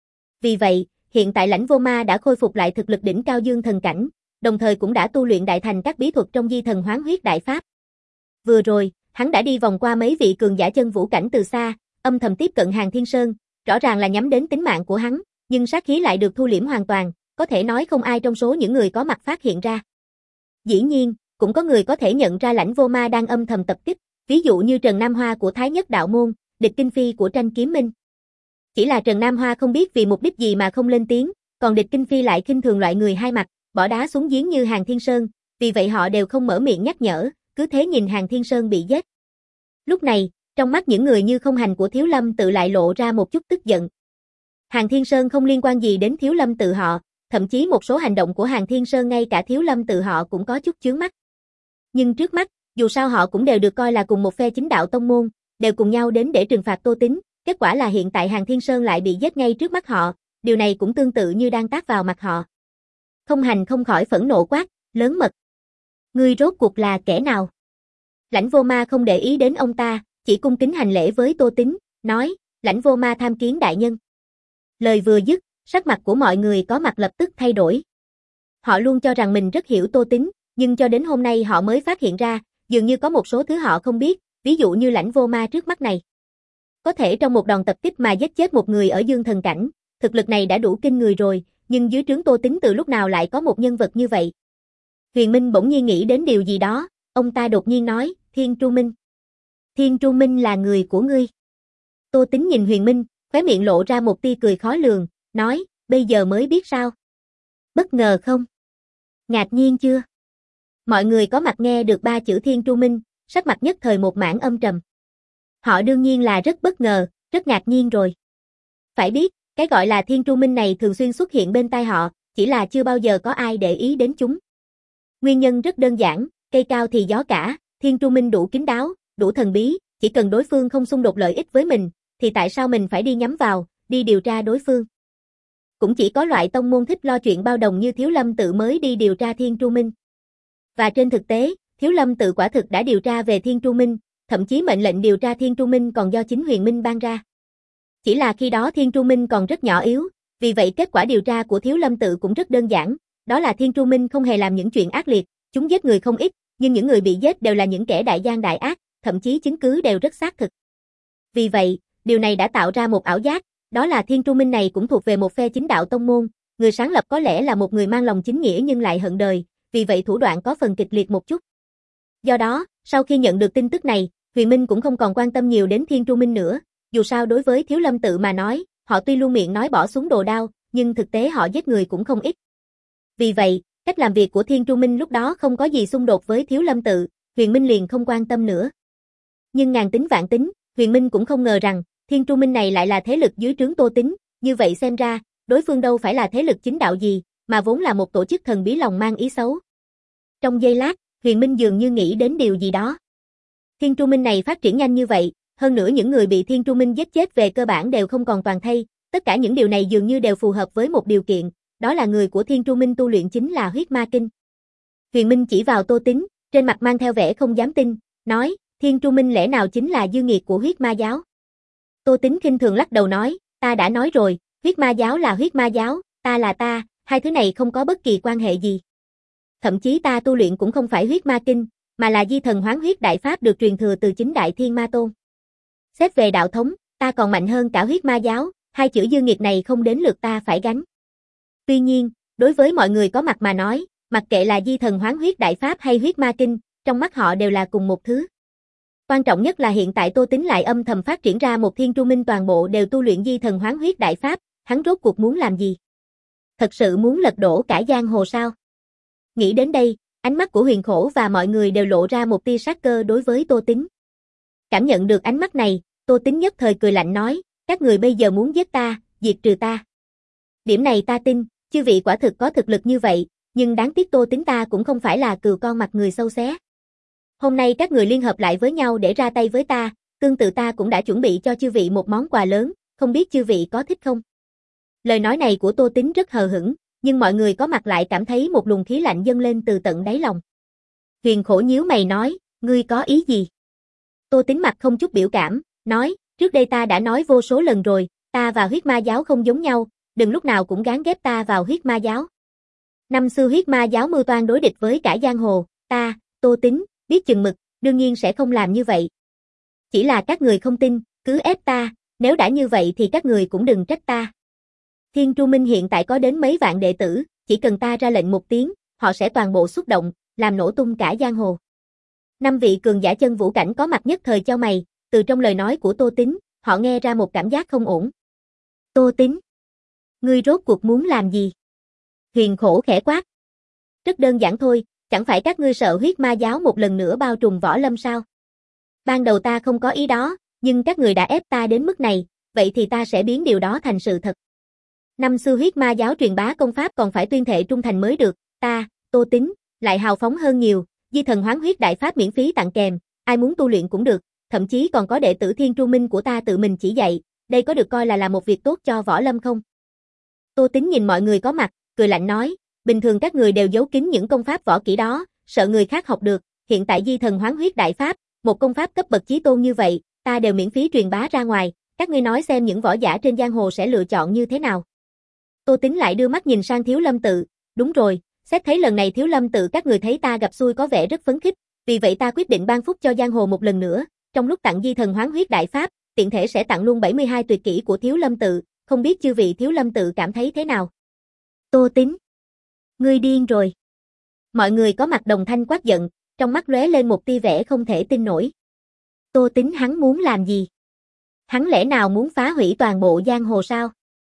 Vì vậy, hiện tại Lãnh Vô Ma đã khôi phục lại thực lực đỉnh cao dương thần cảnh, đồng thời cũng đã tu luyện đại thành các bí thuật trong di thần hoán huyết đại pháp. Vừa rồi, hắn đã đi vòng qua mấy vị cường giả chân vũ cảnh từ xa, âm thầm tiếp cận Hàn Thiên Sơn, rõ ràng là nhắm đến tính mạng của hắn, nhưng sát khí lại được thu liễm hoàn toàn, có thể nói không ai trong số những người có mặt phát hiện ra. Dĩ nhiên, cũng có người có thể nhận ra Lãnh Vô Ma đang âm thầm tập kích, ví dụ như Trần Nam Hoa của Thái Nhất Đạo Môn, Địch Kinh Phi của Tranh Kiếm Minh. Chỉ là Trần Nam Hoa không biết vì mục đích gì mà không lên tiếng, còn Địch Kinh Phi lại khinh thường loại người hai mặt, bỏ đá xuống giếng như Hàn Thiên Sơn, vì vậy họ đều không mở miệng nhắc nhở, cứ thế nhìn Hàn Thiên Sơn bị giết. Lúc này, trong mắt những người như không hành của Thiếu Lâm Tự lại lộ ra một chút tức giận. Hàn Thiên Sơn không liên quan gì đến Thiếu Lâm Tự họ, thậm chí một số hành động của Hàn Thiên Sơn ngay cả Thiếu Lâm Tự họ cũng có chút chướng mắt. Nhưng trước mắt, dù sao họ cũng đều được coi là cùng một phe chính đạo tông môn, đều cùng nhau đến để trừng phạt Tô Tín, kết quả là hiện tại Hàn Thiên Sơn lại bị giết ngay trước mắt họ, điều này cũng tương tự như đang tát vào mặt họ. Không hành không khỏi phẫn nộ quát, lớn mật. Ngươi rốt cuộc là kẻ nào? Lãnh Vô Ma không để ý đến ông ta, chỉ cung kính hành lễ với Tô Tín, nói, Lãnh Vô Ma tham kiến đại nhân. Lời vừa dứt, sắc mặt của mọi người có mặt lập tức thay đổi. Họ luôn cho rằng mình rất hiểu Tô Tín, nhưng cho đến hôm nay họ mới phát hiện ra, dường như có một số thứ họ không biết, ví dụ như Lãnh Vô Ma trước mắt này. Có thể trong một đòn tập kích mà giết chết một người ở dương thần cảnh, thực lực này đã đủ kinh người rồi, nhưng dưới trướng Tô Tín từ lúc nào lại có một nhân vật như vậy? Huyền Minh bỗng nhiên nghĩ đến điều gì đó, ông ta đột nhiên nói, Thiên Tru Minh. Thiên Tru Minh là người của ngươi. Tô Tín nhìn Huyền Minh, khóe miệng lộ ra một tia cười khó lường, nói, bây giờ mới biết sao? Bất ngờ không? Ngạc nhiên chưa? Mọi người có mặt nghe được ba chữ Thiên Tru Minh, sắc mặt nhất thời một mảng âm trầm. Họ đương nhiên là rất bất ngờ, rất ngạc nhiên rồi. Phải biết, cái gọi là Thiên Tru Minh này thường xuyên xuất hiện bên tai họ, chỉ là chưa bao giờ có ai để ý đến chúng. Nguyên nhân rất đơn giản, cây cao thì gió cả, Thiên Tru Minh đủ kín đáo, đủ thần bí, chỉ cần đối phương không xung đột lợi ích với mình, thì tại sao mình phải đi nhắm vào, đi điều tra đối phương. Cũng chỉ có loại tông môn thích lo chuyện bao đồng như Thiếu Lâm Tự mới đi điều tra Thiên Tru Minh. Và trên thực tế, Thiếu Lâm Tự quả thực đã điều tra về Thiên Tru Minh, thậm chí mệnh lệnh điều tra Thiên Tru Minh còn do chính Huyền Minh ban ra. Chỉ là khi đó Thiên Tru Minh còn rất nhỏ yếu, vì vậy kết quả điều tra của Thiếu Lâm Tự cũng rất đơn giản, đó là Thiên Tru Minh không hề làm những chuyện ác liệt, chúng giết người không ít, nhưng những người bị giết đều là những kẻ đại gian đại ác, thậm chí chứng cứ đều rất xác thực. Vì vậy, điều này đã tạo ra một ảo giác, đó là Thiên Tru Minh này cũng thuộc về một phe chính đạo tông môn, người sáng lập có lẽ là một người mang lòng chính nghĩa nhưng lại hận đời, vì vậy thủ đoạn có phần kịch liệt một chút. Do đó, sau khi nhận được tin tức này, Huyền Minh cũng không còn quan tâm nhiều đến Thiên Tru Minh nữa, dù sao đối với Thiếu Lâm Tự mà nói, họ tuy luôn miệng nói bỏ xuống đồ đao, nhưng thực tế họ giết người cũng không ít. Vì vậy, cách làm việc của Thiên Tru Minh lúc đó không có gì xung đột với Thiếu Lâm Tự, Huyền Minh liền không quan tâm nữa. Nhưng ngàn tính vạn tính, Huyền Minh cũng không ngờ rằng, Thiên Tru Minh này lại là thế lực dưới trướng Tô Tính, như vậy xem ra, đối phương đâu phải là thế lực chính đạo gì, mà vốn là một tổ chức thần bí lòng mang ý xấu. Trong giây lát, Huyền Minh dường như nghĩ đến điều gì đó. Thiên Tru Minh này phát triển nhanh như vậy, hơn nữa những người bị Thiên Tru Minh giết chết về cơ bản đều không còn toàn thây, tất cả những điều này dường như đều phù hợp với một điều kiện, đó là người của Thiên Tru Minh tu luyện chính là huyết ma kinh. Huyền Minh chỉ vào Tô Tính, trên mặt mang theo vẻ không dám tin, nói, Thiên Tru Minh lẽ nào chính là dư nghiệt của huyết ma giáo? Tô Tính khinh thường lắc đầu nói, ta đã nói rồi, huyết ma giáo là huyết ma giáo, ta là ta, hai thứ này không có bất kỳ quan hệ gì. Thậm chí ta tu luyện cũng không phải huyết ma kinh, mà là di thần hoán huyết đại pháp được truyền thừa từ chính Đại Thiên Ma Tôn. Xét về đạo thống, ta còn mạnh hơn cả huyết ma giáo, hai chữ dư nghiệt này không đến lượt ta phải gánh. Tuy nhiên, đối với mọi người có mặt mà nói, mặc kệ là di thần hoán huyết đại pháp hay huyết ma kinh, trong mắt họ đều là cùng một thứ. Quan trọng nhất là hiện tại Tô Tính lại âm thầm phát triển ra một Thiên Tru Minh toàn bộ đều tu luyện di thần hoán huyết đại pháp, hắn rốt cuộc muốn làm gì? Thật sự muốn lật đổ cả giang hồ sao? Nghĩ đến đây, ánh mắt của Huyền Khổ và mọi người đều lộ ra một tia sát cơ đối với Tô Tính. Cảm nhận được ánh mắt này, Tô Tính nhất thời cười lạnh nói, các người bây giờ muốn giết ta, diệt trừ ta. Điểm này ta tin, chư vị quả thực có thực lực như vậy, nhưng đáng tiếc Tô Tính ta cũng không phải là cừu con mặt người sâu xé. Hôm nay các người liên hợp lại với nhau để ra tay với ta, tương tự ta cũng đã chuẩn bị cho chư vị một món quà lớn, không biết chư vị có thích không? Lời nói này của Tô Tính rất hờ hững, nhưng mọi người có mặt lại cảm thấy một luồng khí lạnh dâng lên từ tận đáy lòng. Huyền Khổ nhíu mày nói, ngươi có ý gì? Tô Tính mặt không chút biểu cảm, nói, trước đây ta đã nói vô số lần rồi, ta và huyết ma giáo không giống nhau, đừng lúc nào cũng gán ghép ta vào huyết ma giáo. Năm xưa huyết ma giáo mưu toan đối địch với cả giang hồ, ta, Tô Tính, biết chừng mực, đương nhiên sẽ không làm như vậy. Chỉ là các người không tin, cứ ép ta, nếu đã như vậy thì các người cũng đừng trách ta. Thiên Tru Minh hiện tại có đến mấy vạn đệ tử, chỉ cần ta ra lệnh một tiếng, họ sẽ toàn bộ xúc động, làm nổ tung cả giang hồ. Năm vị cường giả chân vũ cảnh có mặt nhất thời chau mày, từ trong lời nói của Tô Tính, họ nghe ra một cảm giác không ổn. Tô Tính, ngươi rốt cuộc muốn làm gì? Huyền Khổ khẽ quát. Rất đơn giản thôi, chẳng phải các ngươi sợ huyết ma giáo một lần nữa bao trùm võ lâm sao? Ban đầu ta không có ý đó, nhưng các người đã ép ta đến mức này, vậy thì ta sẽ biến điều đó thành sự thật. Năm xưa huyết ma giáo truyền bá công pháp còn phải tuyên thệ trung thành mới được, ta, Tô Tính, lại hào phóng hơn nhiều, di thần hoán huyết đại pháp miễn phí tặng kèm, ai muốn tu luyện cũng được, thậm chí còn có đệ tử Thiên Tru Minh của ta tự mình chỉ dạy, đây có được coi là là một việc tốt cho võ lâm không? Tô Tính nhìn mọi người có mặt, cười lạnh nói, bình thường các người đều giấu kín những công pháp võ kỹ đó, sợ người khác học được, hiện tại di thần hoán huyết đại pháp, một công pháp cấp bậc chí tôn như vậy, ta đều miễn phí truyền bá ra ngoài, các ngươi nói xem những võ giả trên giang hồ sẽ lựa chọn như thế nào? Tô Tính lại đưa mắt nhìn sang Thiếu Lâm Tự, đúng rồi, xét thấy lần này Thiếu Lâm Tự các người thấy ta gặp xui có vẻ rất phấn khích, vì vậy ta quyết định ban phúc cho giang hồ một lần nữa, trong lúc tặng di thần hoán huyết đại pháp, tiện thể sẽ tặng luôn bảy mươi hai tuyệt kỹ của Thiếu Lâm Tự, không biết chư vị Thiếu Lâm Tự cảm thấy thế nào? Tô Tính, ngươi điên rồi. Mọi người có mặt đồng thanh quát giận, trong mắt lóe lên một tia vẻ không thể tin nổi. Tô Tính hắn muốn làm gì? Hắn lẽ nào muốn phá hủy toàn bộ giang hồ sao?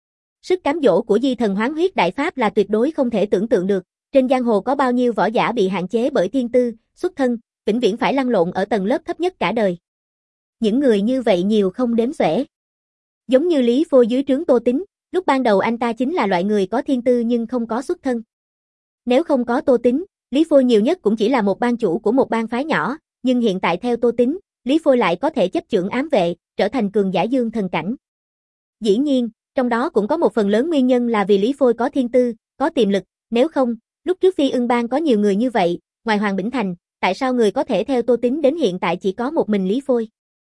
Sức cám dỗ của di thần hoán huyết đại pháp là tuyệt đối không thể tưởng tượng được, trên giang hồ có bao nhiêu võ giả bị hạn chế bởi thiên tư, xuất thân, vĩnh viễn phải lăn lộn ở tầng lớp thấp nhất cả đời. Những người như vậy nhiều không đếm xuể. Giống như Lý Phôi dưới trướng Tô Tính, lúc ban đầu anh ta chính là loại người có thiên tư nhưng không có xuất thân. Nếu không có Tô Tính, Lý Phôi nhiều nhất cũng chỉ là một ban chủ của một bang phái nhỏ, nhưng hiện tại theo Tô Tính, Lý Phôi lại có thể chấp chưởng ám vệ, trở thành cường giả dương thần cảnh. Dĩ nhiên, trong đó cũng có một phần lớn nguyên nhân là vì Lý Phôi có thiên tư, có tiềm lực, nếu không, lúc trước Phi Ưng Bang có nhiều người như vậy, ngoài Hoàng Bỉnh Thành, tại sao người có thể theo Tô Tính đến hiện tại chỉ có một mình Lý Phôi?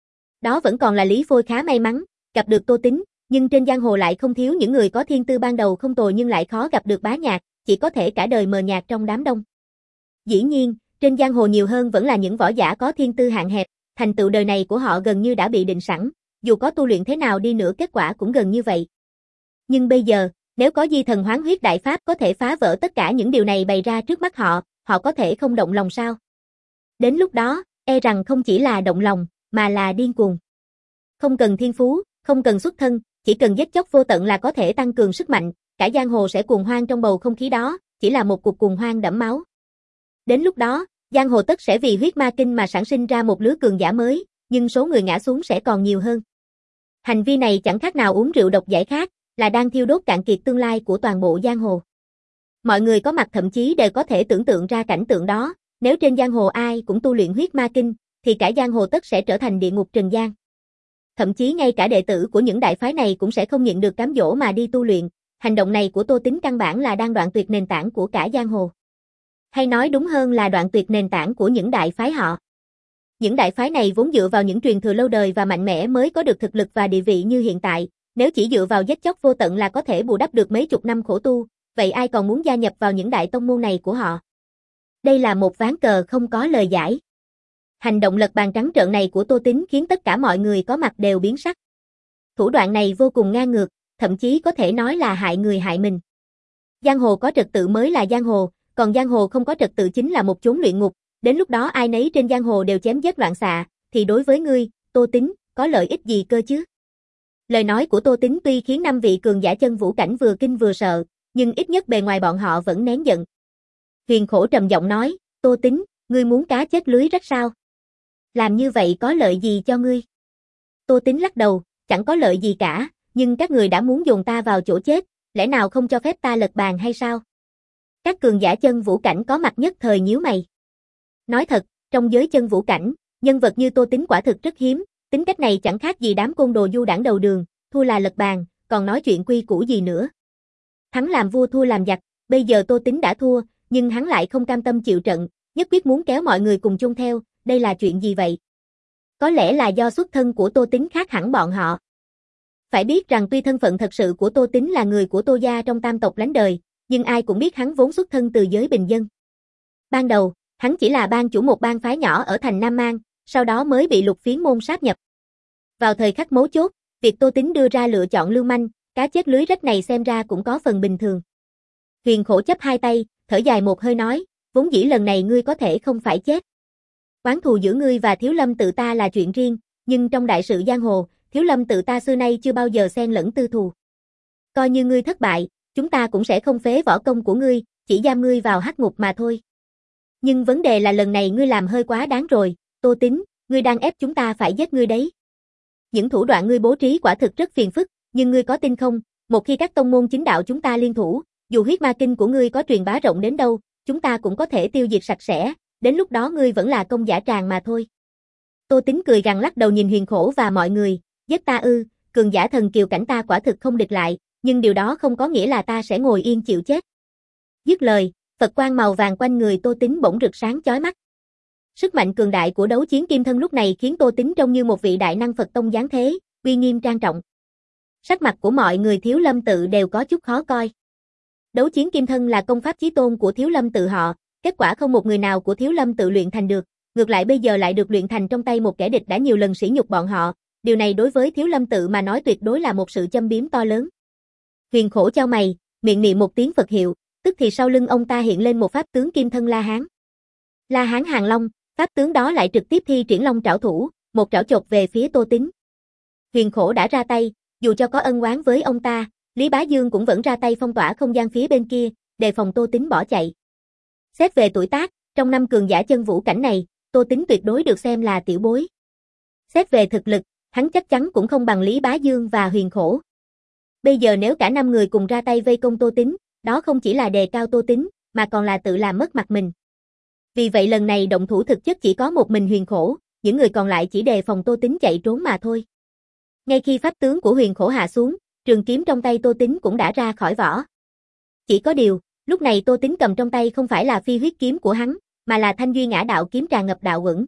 Đó vẫn còn là Lý Phôi khá may mắn, gặp được Tô Tính, nhưng trên giang hồ lại không thiếu những người có thiên tư ban đầu không tồi nhưng lại khó gặp được bá nhạc, chỉ có thể cả đời mờ nhạt trong đám đông. Dĩ nhiên, trên giang hồ nhiều hơn vẫn là những võ giả có thiên tư hạn hẹp, thành tựu đời này của họ gần như đã bị định sẵn, dù có tu luyện thế nào đi nữa kết quả cũng gần như vậy. Nhưng bây giờ, nếu có di thần hoán huyết đại pháp có thể phá vỡ tất cả những điều này bày ra trước mắt họ, họ có thể không động lòng sao? Đến lúc đó, e rằng không chỉ là động lòng, mà là điên cuồng. Không cần thiên phú, không cần xuất thân, chỉ cần giết chóc vô tận là có thể tăng cường sức mạnh, cả giang hồ sẽ cuồng hoang trong bầu không khí đó, chỉ là một cuộc cuồng hoang đẫm máu. Đến lúc đó, giang hồ tất sẽ vì huyết ma kinh mà sản sinh ra một lứa cường giả mới, nhưng số người ngã xuống sẽ còn nhiều hơn. Hành vi này chẳng khác nào uống rượu độc giải khát, là đang thiêu đốt cạn kiệt tương lai của toàn bộ giang hồ. Mọi người có mặt thậm chí đều có thể tưởng tượng ra cảnh tượng đó, nếu trên giang hồ ai cũng tu luyện huyết ma kinh, thì cả giang hồ tất sẽ trở thành địa ngục trần gian. Thậm chí ngay cả đệ tử của những đại phái này cũng sẽ không nhịn được cám dỗ mà đi tu luyện, hành động này của Tô Tín căn bản là đang đoạn tuyệt nền tảng của cả giang hồ. Hay nói đúng hơn là đoạn tuyệt nền tảng của những đại phái họ. Những đại phái này vốn dựa vào những truyền thừa lâu đời và mạnh mẽ mới có được thực lực và địa vị như hiện tại, nếu chỉ dựa vào giết chóc vô tận là có thể bù đắp được mấy chục năm khổ tu, vậy ai còn muốn gia nhập vào những đại tông môn này của họ? Đây là một ván cờ không có lời giải. Hành động lật bàn trắng trợn này của Tô Tín khiến tất cả mọi người có mặt đều biến sắc. Thủ đoạn này vô cùng ngang ngược, thậm chí có thể nói là hại người hại mình. Giang hồ có trật tự mới là giang hồ, còn giang hồ không có trật tự chính là một chốn luyện ngục, đến lúc đó ai nấy trên giang hồ đều chém giết loạn xạ, thì đối với ngươi, Tô Tín, có lợi ích gì cơ chứ? Lời nói của Tô Tín tuy khiến năm vị cường giả chân vũ cảnh vừa kinh vừa sợ, nhưng ít nhất bề ngoài bọn họ vẫn nén giận. Huyền Khổ trầm giọng nói, Tô Tín, ngươi muốn cá chết lưới rách sao? Làm như vậy có lợi gì cho ngươi? Tô Tín lắc đầu, chẳng có lợi gì cả, nhưng các người đã muốn dồn ta vào chỗ chết, lẽ nào không cho phép ta lật bàn hay sao? Các cường giả chân vũ cảnh có mặt nhất thời nhíu mày. Nói thật, trong giới chân vũ cảnh, nhân vật như Tô Tín quả thực rất hiếm, tính cách này chẳng khác gì đám côn đồ du đảng đầu đường, thua là lật bàn, còn nói chuyện quy củ gì nữa. Thắng làm vua thua làm giặc, bây giờ Tô Tín đã thua, nhưng hắn lại không cam tâm chịu trận, nhất quyết muốn kéo mọi người cùng chung theo, đây là chuyện gì vậy? Có lẽ là do xuất thân của Tô Tín khác hẳn bọn họ. Phải biết rằng tuy thân phận thật sự của Tô Tín là người của Tô gia trong tam tộc lánh đời, nhưng ai cũng biết hắn vốn xuất thân từ giới bình dân. Ban đầu, hắn chỉ là ban chủ một bang phái nhỏ ở thành Nam Mang, sau đó mới bị Lục Phiến môn sáp nhập. Vào thời khắc mấu chốt, việc Tô Tín đưa ra lựa chọn lưu manh, cá chết lưới rách này xem ra cũng có phần bình thường. Huyền Khổ chấp hai tay, thở dài một hơi nói, vốn dĩ lần này ngươi có thể không phải chết. Oán thù giữa ngươi và Thiếu Lâm tự ta là chuyện riêng, nhưng trong đại sự giang hồ, Thiếu Lâm tự ta xưa nay chưa bao giờ xen lẫn tư thù. Coi như ngươi thất bại, chúng ta cũng sẽ không phế võ công của ngươi, chỉ giam ngươi vào hắc ngục mà thôi. Nhưng vấn đề là lần này ngươi làm hơi quá đáng rồi, Tô Tín, ngươi đang ép chúng ta phải giết ngươi đấy. Những thủ đoạn ngươi bố trí quả thực rất phiền phức, nhưng ngươi có tin không, một khi các tông môn chính đạo chúng ta liên thủ, dù huyết ma kinh của ngươi có truyền bá rộng đến đâu, chúng ta cũng có thể tiêu diệt sạch sẽ, đến lúc đó ngươi vẫn là công giả tràng mà thôi. Tô Tín cười gằn lắc đầu nhìn Huyền Khổ và mọi người, giết ta ư, cường giả thần kiều cảnh ta quả thực không địch lại, nhưng điều đó không có nghĩa là ta sẽ ngồi yên chịu chết. Dứt lời, Phật quang màu vàng quanh người Tô Tín bỗng rực sáng chói mắt. Sức mạnh cường đại của đấu chiến kim thân lúc này khiến Tô Tín trông như một vị đại năng Phật tông giáng thế, uy nghiêm trang trọng. Sắc mặt của mọi người Thiếu Lâm tự đều có chút khó coi. Đấu chiến kim thân là công pháp chí tôn của Thiếu Lâm tự họ, kết quả không một người nào của Thiếu Lâm tự luyện thành được, ngược lại bây giờ lại được luyện thành trong tay một kẻ địch đã nhiều lần sỉ nhục bọn họ, điều này đối với Thiếu Lâm tự mà nói tuyệt đối là một sự châm biếm to lớn. Huyền Khổ chau mày, miệng niệm một tiếng Phật hiệu, tức thì sau lưng ông ta hiện lên một pháp tướng kim thân La Hán. La Hán Hàng Long, pháp tướng đó lại trực tiếp thi triển long trảo thủ, một trảo chộp về phía Tô Tín. Huyền Khổ đã ra tay, dù cho có ân oán với ông ta, Lý Bá Dương cũng vẫn ra tay phong tỏa không gian phía bên kia, đề phòng Tô Tín bỏ chạy. Xét về tuổi tác, trong năm cường giả chân vũ cảnh này, Tô Tín tuyệt đối được xem là tiểu bối. Xét về thực lực, hắn chắc chắn cũng không bằng Lý Bá Dương và Huyền Khổ. Bây giờ nếu cả năm người cùng ra tay vây công Tô Tín, đó không chỉ là đề cao Tô Tín, mà còn là tự làm mất mặt mình. Vì vậy lần này động thủ thực chất chỉ có một mình Huyền Khổ, những người còn lại chỉ đề phòng Tô Tín chạy trốn mà thôi. Ngay khi pháp tướng của Huyền Khổ hạ xuống, trường kiếm trong tay Tô Tín cũng đã ra khỏi vỏ. Chỉ có điều, lúc này Tô Tín cầm trong tay không phải là phi huyết kiếm của hắn, mà là thanh duy ngã đạo kiếm tràn ngập đạo uẩn.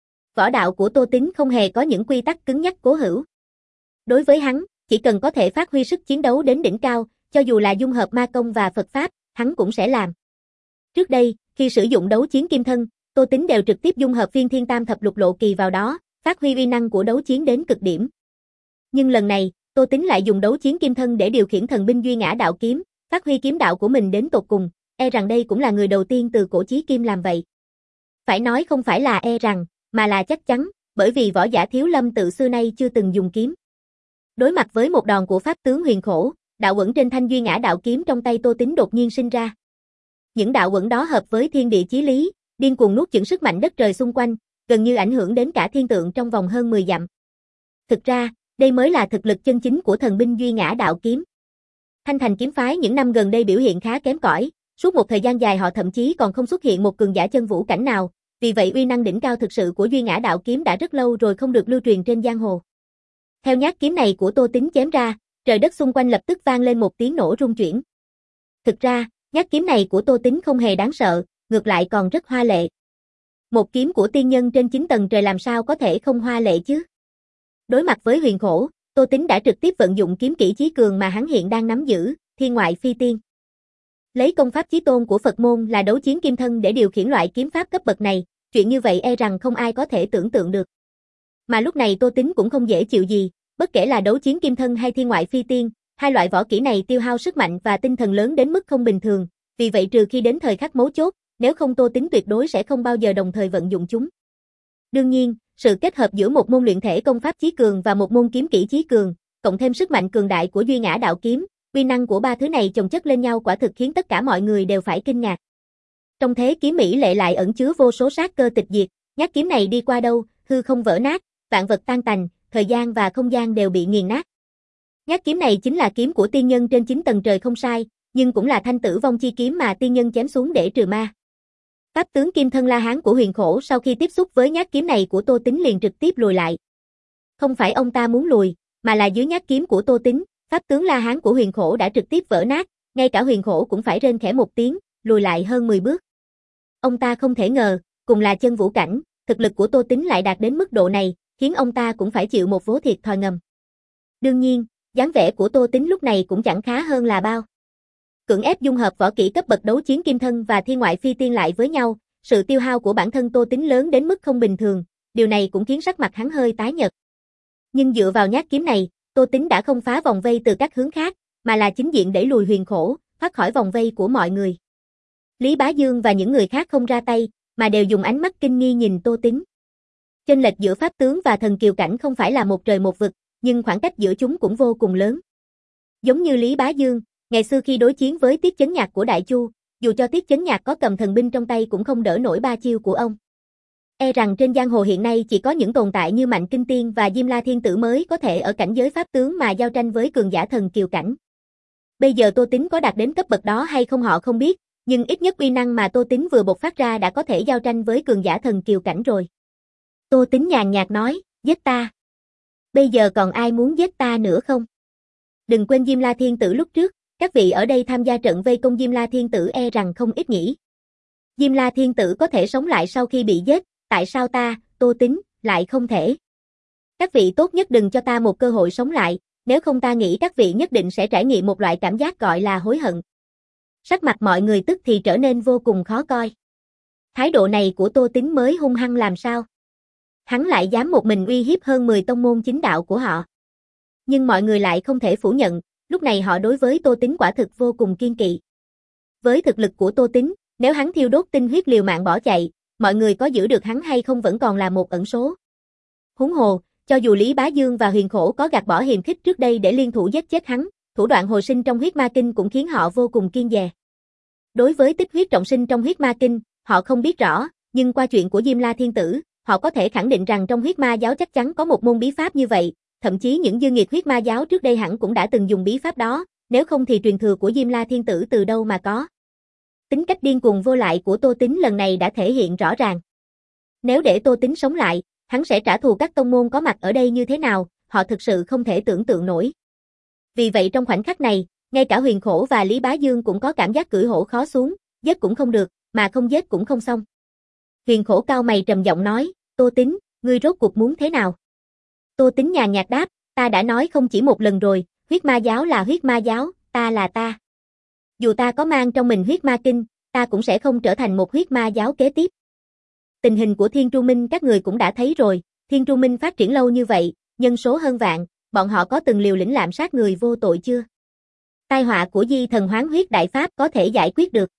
Võ đạo của Tô Tín không hề có những quy tắc cứng nhắc cố hữu. Đối với hắn, chỉ cần có thể phát huy sức chiến đấu đến đỉnh cao, cho dù là dung hợp ma công và Phật pháp, hắn cũng sẽ làm. Trước đây, khi sử dụng đấu chiến kim thân, Tô Tín đều trực tiếp dung hợp Phiên Thiên Tam Thập Lục Lộ Kỳ vào đó, phát huy uy năng của đấu chiến đến cực điểm. Nhưng lần này, Tô Tín lại dùng đấu chiến kim thân để điều khiển thần binh duy ngã đạo kiếm, phát huy kiếm đạo của mình đến tột cùng, e rằng đây cũng là người đầu tiên từ cổ chí kim làm vậy. Phải nói không phải là e rằng, mà là chắc chắn, bởi vì võ giả Thiếu Lâm tự xưa nay chưa từng dùng kiếm. Đối mặt với một đòn của pháp tướng Huyền Khổ, đạo uẩn trên thanh duy ngã đạo kiếm trong tay Tô Tín đột nhiên sinh ra. Những đạo uẩn đó hợp với thiên địa chí lý, điên cuồng nuốt chửng sức mạnh đất trời xung quanh, gần như ảnh hưởng đến cả thiên tượng trong vòng hơn mười dặm. Thực ra, đây mới là thực lực chân chính của thần binh Duy Ngã Đạo Kiếm. Thanh Thành kiếm phái những năm gần đây biểu hiện khá kém cỏi, suốt một thời gian dài họ thậm chí còn không xuất hiện một cường giả chân vũ cảnh nào, vì vậy uy năng đỉnh cao thực sự của Duy Ngã Đạo Kiếm đã rất lâu rồi không được lưu truyền trên giang hồ. Theo nhát kiếm này của Tô Tính chém ra, trời đất xung quanh lập tức vang lên một tiếng nổ rung chuyển. Thực ra, nhát kiếm này của Tô Tính không hề đáng sợ, ngược lại còn rất hoa lệ. Một kiếm của tiên nhân trên chín tầng trời làm sao có thể không hoa lệ chứ? Đối mặt với Huyền Khổ, Tô Tính đã trực tiếp vận dụng kiếm kỹ chí cường mà hắn hiện đang nắm giữ, Thiên Ngoại Phi Tiên. Lấy công pháp chí tôn của Phật môn là đấu chiến kim thân để điều khiển loại kiếm pháp cấp bậc này, chuyện như vậy e rằng không ai có thể tưởng tượng được. Mà lúc này Tô Tính cũng không dễ chịu gì, bất kể là đấu chiến kim thân hay Thiên Ngoại Phi Tiên, hai loại võ kỹ này tiêu hao sức mạnh và tinh thần lớn đến mức không bình thường, vì vậy trừ khi đến thời khắc mấu chốt, nếu không Tô Tính tuyệt đối sẽ không bao giờ đồng thời vận dụng chúng. Đương nhiên, sự kết hợp giữa một môn luyện thể công pháp chí cường và một môn kiếm kỹ chí cường, cộng thêm sức mạnh cường đại của Duy Ngã Đạo Kiếm, uy năng của ba thứ này chồng chất lên nhau quả thực khiến tất cả mọi người đều phải kinh ngạc. Trong thế kiếm mỹ lệ lại ẩn chứa vô số sát cơ tịch diệt, nhát kiếm này đi qua đâu, hư không vỡ nát, vạn vật tan tành, thời gian và không gian đều bị nghiền nát. Nhát kiếm này chính là kiếm của tiên nhân trên chín tầng trời không sai, nhưng cũng là thanh tử vong chi kiếm mà tiên nhân chém xuống để trừ ma. Pháp tướng Kim Thân La Hán của Huyền Khổ sau khi tiếp xúc với nhát kiếm này của Tô Tính liền trực tiếp lùi lại. Không phải ông ta muốn lùi, mà là dưới nhát kiếm của Tô Tính, pháp tướng La Hán của Huyền Khổ đã trực tiếp vỡ nát, ngay cả Huyền Khổ cũng phải rên khẽ một tiếng, lùi lại hơn mười bước. Ông ta không thể ngờ, cùng là chân vũ cảnh, thực lực của Tô Tính lại đạt đến mức độ này, khiến ông ta cũng phải chịu một vố thiệt thòi ngầm. Đương nhiên, dáng vẻ của Tô Tính lúc này cũng chẳng khá hơn là bao. Cưỡng ép dung hợp võ kỹ cấp bậc đấu chiến kim thân và Thiên Ngoại Phi Tiên lại với nhau, sự tiêu hao của bản thân Tô Tính lớn đến mức không bình thường, điều này cũng khiến sắc mặt hắn hơi tái nhợt. Nhưng dựa vào nhát kiếm này, Tô Tính đã không phá vòng vây từ các hướng khác, mà là chính diện đẩy lùi Huyền Khổ, thoát khỏi vòng vây của mọi người. Lý Bá Dương và những người khác không ra tay, mà đều dùng ánh mắt kinh nghi nhìn Tô Tính. Chênh lệch giữa pháp tướng và thần kiều cảnh không phải là một trời một vực, nhưng khoảng cách giữa chúng cũng vô cùng lớn. Giống như Lý Bá Dương, ngày xưa khi đối chiến với Tiết Chấn Nhạc của Đại Chu, dù cho Tiết Chấn Nhạc có cầm thần binh trong tay cũng không đỡ nổi ba chiêu của ông. E rằng trên giang hồ hiện nay chỉ có những tồn tại như Mạnh Kinh Tiên và Diêm La Thiên Tử mới có thể ở cảnh giới pháp tướng mà giao tranh với cường giả thần kiều cảnh. Bây giờ Tô Tính có đạt đến cấp bậc đó hay không họ không biết, nhưng ít nhất uy năng mà Tô Tính vừa bộc phát ra đã có thể giao tranh với cường giả thần kiều cảnh rồi. Tô Tính nhàn nhạt nói, giết ta. Bây giờ còn ai muốn giết ta nữa không? Đừng quên Diêm La Thiên Tử lúc trước, các vị ở đây tham gia trận vây công Diêm La Thiên Tử e rằng không ít nhỉ. Diêm La Thiên Tử có thể sống lại sau khi bị giết, tại sao ta, Tô Tính, lại không thể? Các vị tốt nhất đừng cho ta một cơ hội sống lại, nếu không ta nghĩ các vị nhất định sẽ trải nghiệm một loại cảm giác gọi là hối hận. Sắc mặt mọi người tức thì trở nên vô cùng khó coi. Thái độ này của Tô Tính mới hung hăng làm sao? Hắn lại dám một mình uy hiếp hơn mười tông môn chính đạo của họ. Nhưng mọi người lại không thể phủ nhận, lúc này họ đối với Tô Tính quả thực vô cùng kiêng kỵ. Với thực lực của Tô Tính, nếu hắn thiêu đốt tinh huyết liều mạng bỏ chạy, mọi người có giữ được hắn hay không vẫn còn là một ẩn số. Huống hồ, cho dù Lý Bá Dương và Huyền Khổ có gạt bỏ hiềm khích trước đây để liên thủ giết chết hắn, thủ đoạn hồi sinh trong huyết ma kinh cũng khiến họ vô cùng kiêng dè. Đối với tích huyết trọng sinh trong huyết ma kinh, họ không biết rõ, nhưng qua chuyện của Diêm La Thiên Tử, họ có thể khẳng định rằng trong huyết ma giáo chắc chắn có một môn bí pháp như vậy, thậm chí những dư nghiệt huyết ma giáo trước đây hẳn cũng đã từng dùng bí pháp đó, nếu không thì truyền thừa của Diêm La Thiên Tử từ đâu mà có. Tính cách điên cuồng vô lại của Tô Tính lần này đã thể hiện rõ ràng. Nếu để Tô Tính sống lại, hắn sẽ trả thù các tông môn có mặt ở đây như thế nào, họ thực sự không thể tưởng tượng nổi. Vì vậy trong khoảnh khắc này, ngay cả Huyền Khổ và Lý Bá Dương cũng có cảm giác cưỡi hổ khó xuống, giết cũng không được, mà không giết cũng không xong. Huyền Khổ cao mày trầm giọng nói, Tô Tính, ngươi rốt cuộc muốn thế nào? Tô Tính nhàn nhạt đáp, ta đã nói không chỉ một lần rồi, huyết ma giáo là huyết ma giáo, ta là ta. Dù ta có mang trong mình huyết ma kinh, ta cũng sẽ không trở thành một huyết ma giáo kế tiếp. Tình hình của Thiên Tru Minh các người cũng đã thấy rồi, Thiên Tru Minh phát triển lâu như vậy, nhân số hơn vạn, bọn họ có từng liều lĩnh lạm sát người vô tội chưa? Tai họa của Di Thần Hoán Huyết Đại Pháp có thể giải quyết được.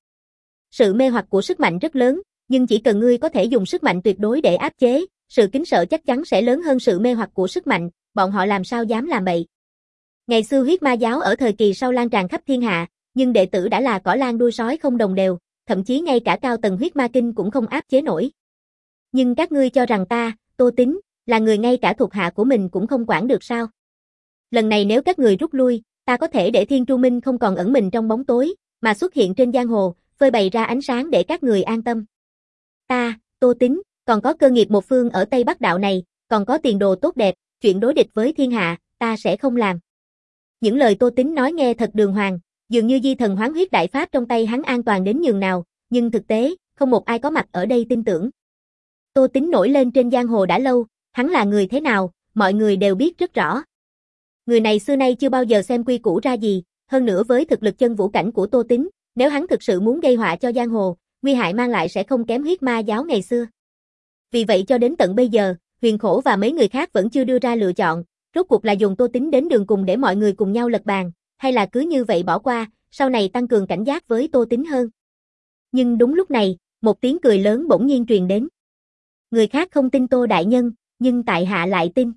Sự mê hoặc của sức mạnh rất lớn, nhưng chỉ cần ngươi có thể dùng sức mạnh tuyệt đối để áp chế, sự kính sợ chắc chắn sẽ lớn hơn sự mê hoặc của sức mạnh, bọn họ làm sao dám làm bậy. Ngày xưa huyết ma giáo ở thời kỳ sau lan tràn khắp thiên hạ, nhưng đệ tử đã là cỏ lan đuôi sói không đồng đều, thậm chí ngay cả cao tầng huyết ma kinh cũng không áp chế nổi. Nhưng các ngươi cho rằng ta, Tô Tín, là người ngay cả thuộc hạ của mình cũng không quản được sao? Lần này nếu các người rút lui, ta có thể để Thiên Tru Minh không còn ẩn mình trong bóng tối, mà xuất hiện trên giang hồ, phơi bày ra ánh sáng để các người an tâm. Ta, Tô Tín, còn có cơ nghiệp một phương ở Tây Bắc đạo này, còn có tiền đồ tốt đẹp, chuyện đối địch với thiên hạ, ta sẽ không làm. Những lời Tô Tín nói nghe thật đường hoàng, dường như di thần hoán huyết đại pháp trong tay hắn an toàn đến nhường nào, nhưng thực tế, không một ai có mặt ở đây tin tưởng. Tô Tín nổi lên trên giang hồ đã lâu, hắn là người thế nào, mọi người đều biết rất rõ. Người này xưa nay chưa bao giờ xem quy củ ra gì, hơn nữa với thực lực chân vũ cảnh của Tô Tín, nếu hắn thực sự muốn gây họa cho giang hồ, nguy hại mang lại sẽ không kém huyết ma giáo ngày xưa. Vì vậy cho đến tận bây giờ, Huyền Khổ và mấy người khác vẫn chưa đưa ra lựa chọn, rốt cuộc là dùng Tô Tín đến đường cùng để mọi người cùng nhau lật bàn, hay là cứ như vậy bỏ qua, sau này tăng cường cảnh giác với Tô Tín hơn. Nhưng đúng lúc này, một tiếng cười lớn bỗng nhiên truyền đến. Người khác không tin Tô đại nhân, nhưng tại hạ lại tin.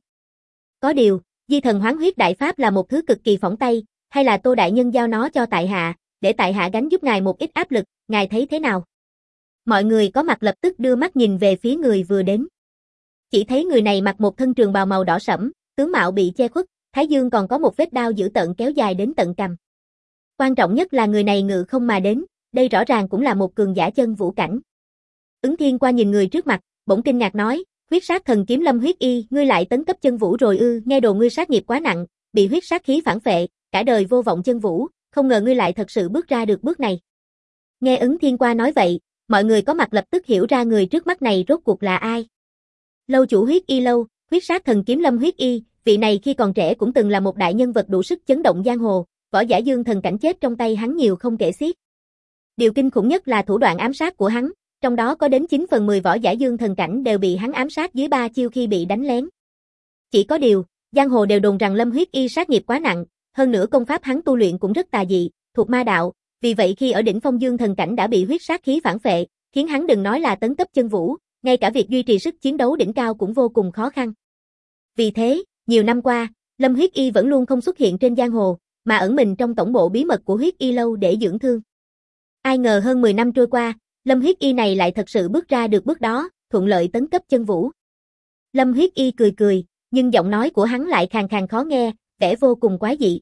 Có điều, di thần hoán huyết đại pháp là một thứ cực kỳ phỏng tay, hay là Tô đại nhân giao nó cho tại hạ, để tại hạ gánh giúp ngài một ít áp lực, ngài thấy thế nào? Mọi người có mặt lập tức đưa mắt nhìn về phía người vừa đến. Chỉ thấy người này mặc một thân trường bào màu đỏ sẫm, tướng mạo bị che khuất, thái dương còn có một vết đao dữ tợn kéo dài đến tận cằm. Quan trọng nhất là người này ngự không mà đến, đây rõ ràng cũng là một cường giả chân vũ cảnh. Ứng Thiên qua nhìn người trước mặt, bỗng kinh ngạc nói, huyết sát thần kiếm Lâm Huyết Y, ngươi lại tấn cấp chân vũ rồi ư? Nghe đồ ngươi sát nghiệp quá nặng, bị huyết sát khí phản phệ, cả đời vô vọng chân vũ, không ngờ ngươi lại thật sự bước ra được bước này. Nghe Ứng Thiên qua nói vậy, mọi người có mặt lập tức hiểu ra người trước mắt này rốt cuộc là ai. Lâu chủ Huyết Y lâu, huyết sát thần kiếm Lâm Huyết Y, vị này khi còn trẻ cũng từng là một đại nhân vật đủ sức chấn động giang hồ, võ giả dương thần cảnh chết trong tay hắn nhiều không kể xiết. Điều kinh khủng nhất là thủ đoạn ám sát của hắn, trong đó có đến chín phần mười võ giả dương thần cảnh đều bị hắn ám sát dưới ba chiêu khi bị đánh lén. Chỉ có điều, giang hồ đều đồn rằng Lâm Huyết Y sát nghiệp quá nặng, hơn nữa công pháp hắn tu luyện cũng rất tà dị, thuộc ma đạo, vì vậy khi ở đỉnh phong dương thần cảnh đã bị huyết sát khí phản phệ, khiến hắn đừng nói là tấn cấp chân vũ, ngay cả việc duy trì sức chiến đấu đỉnh cao cũng vô cùng khó khăn. Vì thế, nhiều năm qua, Lâm Huyết Y vẫn luôn không xuất hiện trên giang hồ, mà ẩn mình trong tổng bộ bí mật của Huyết Y lâu để dưỡng thương. Ai ngờ hơn mười năm trôi qua, Lâm Huyết Y này lại thật sự bước ra được bước đó, thuận lợi tấn cấp chân vũ. Lâm Huyết Y cười cười, nhưng giọng nói của hắn lại khàn khàn khó nghe, vẻ vô cùng quái dị.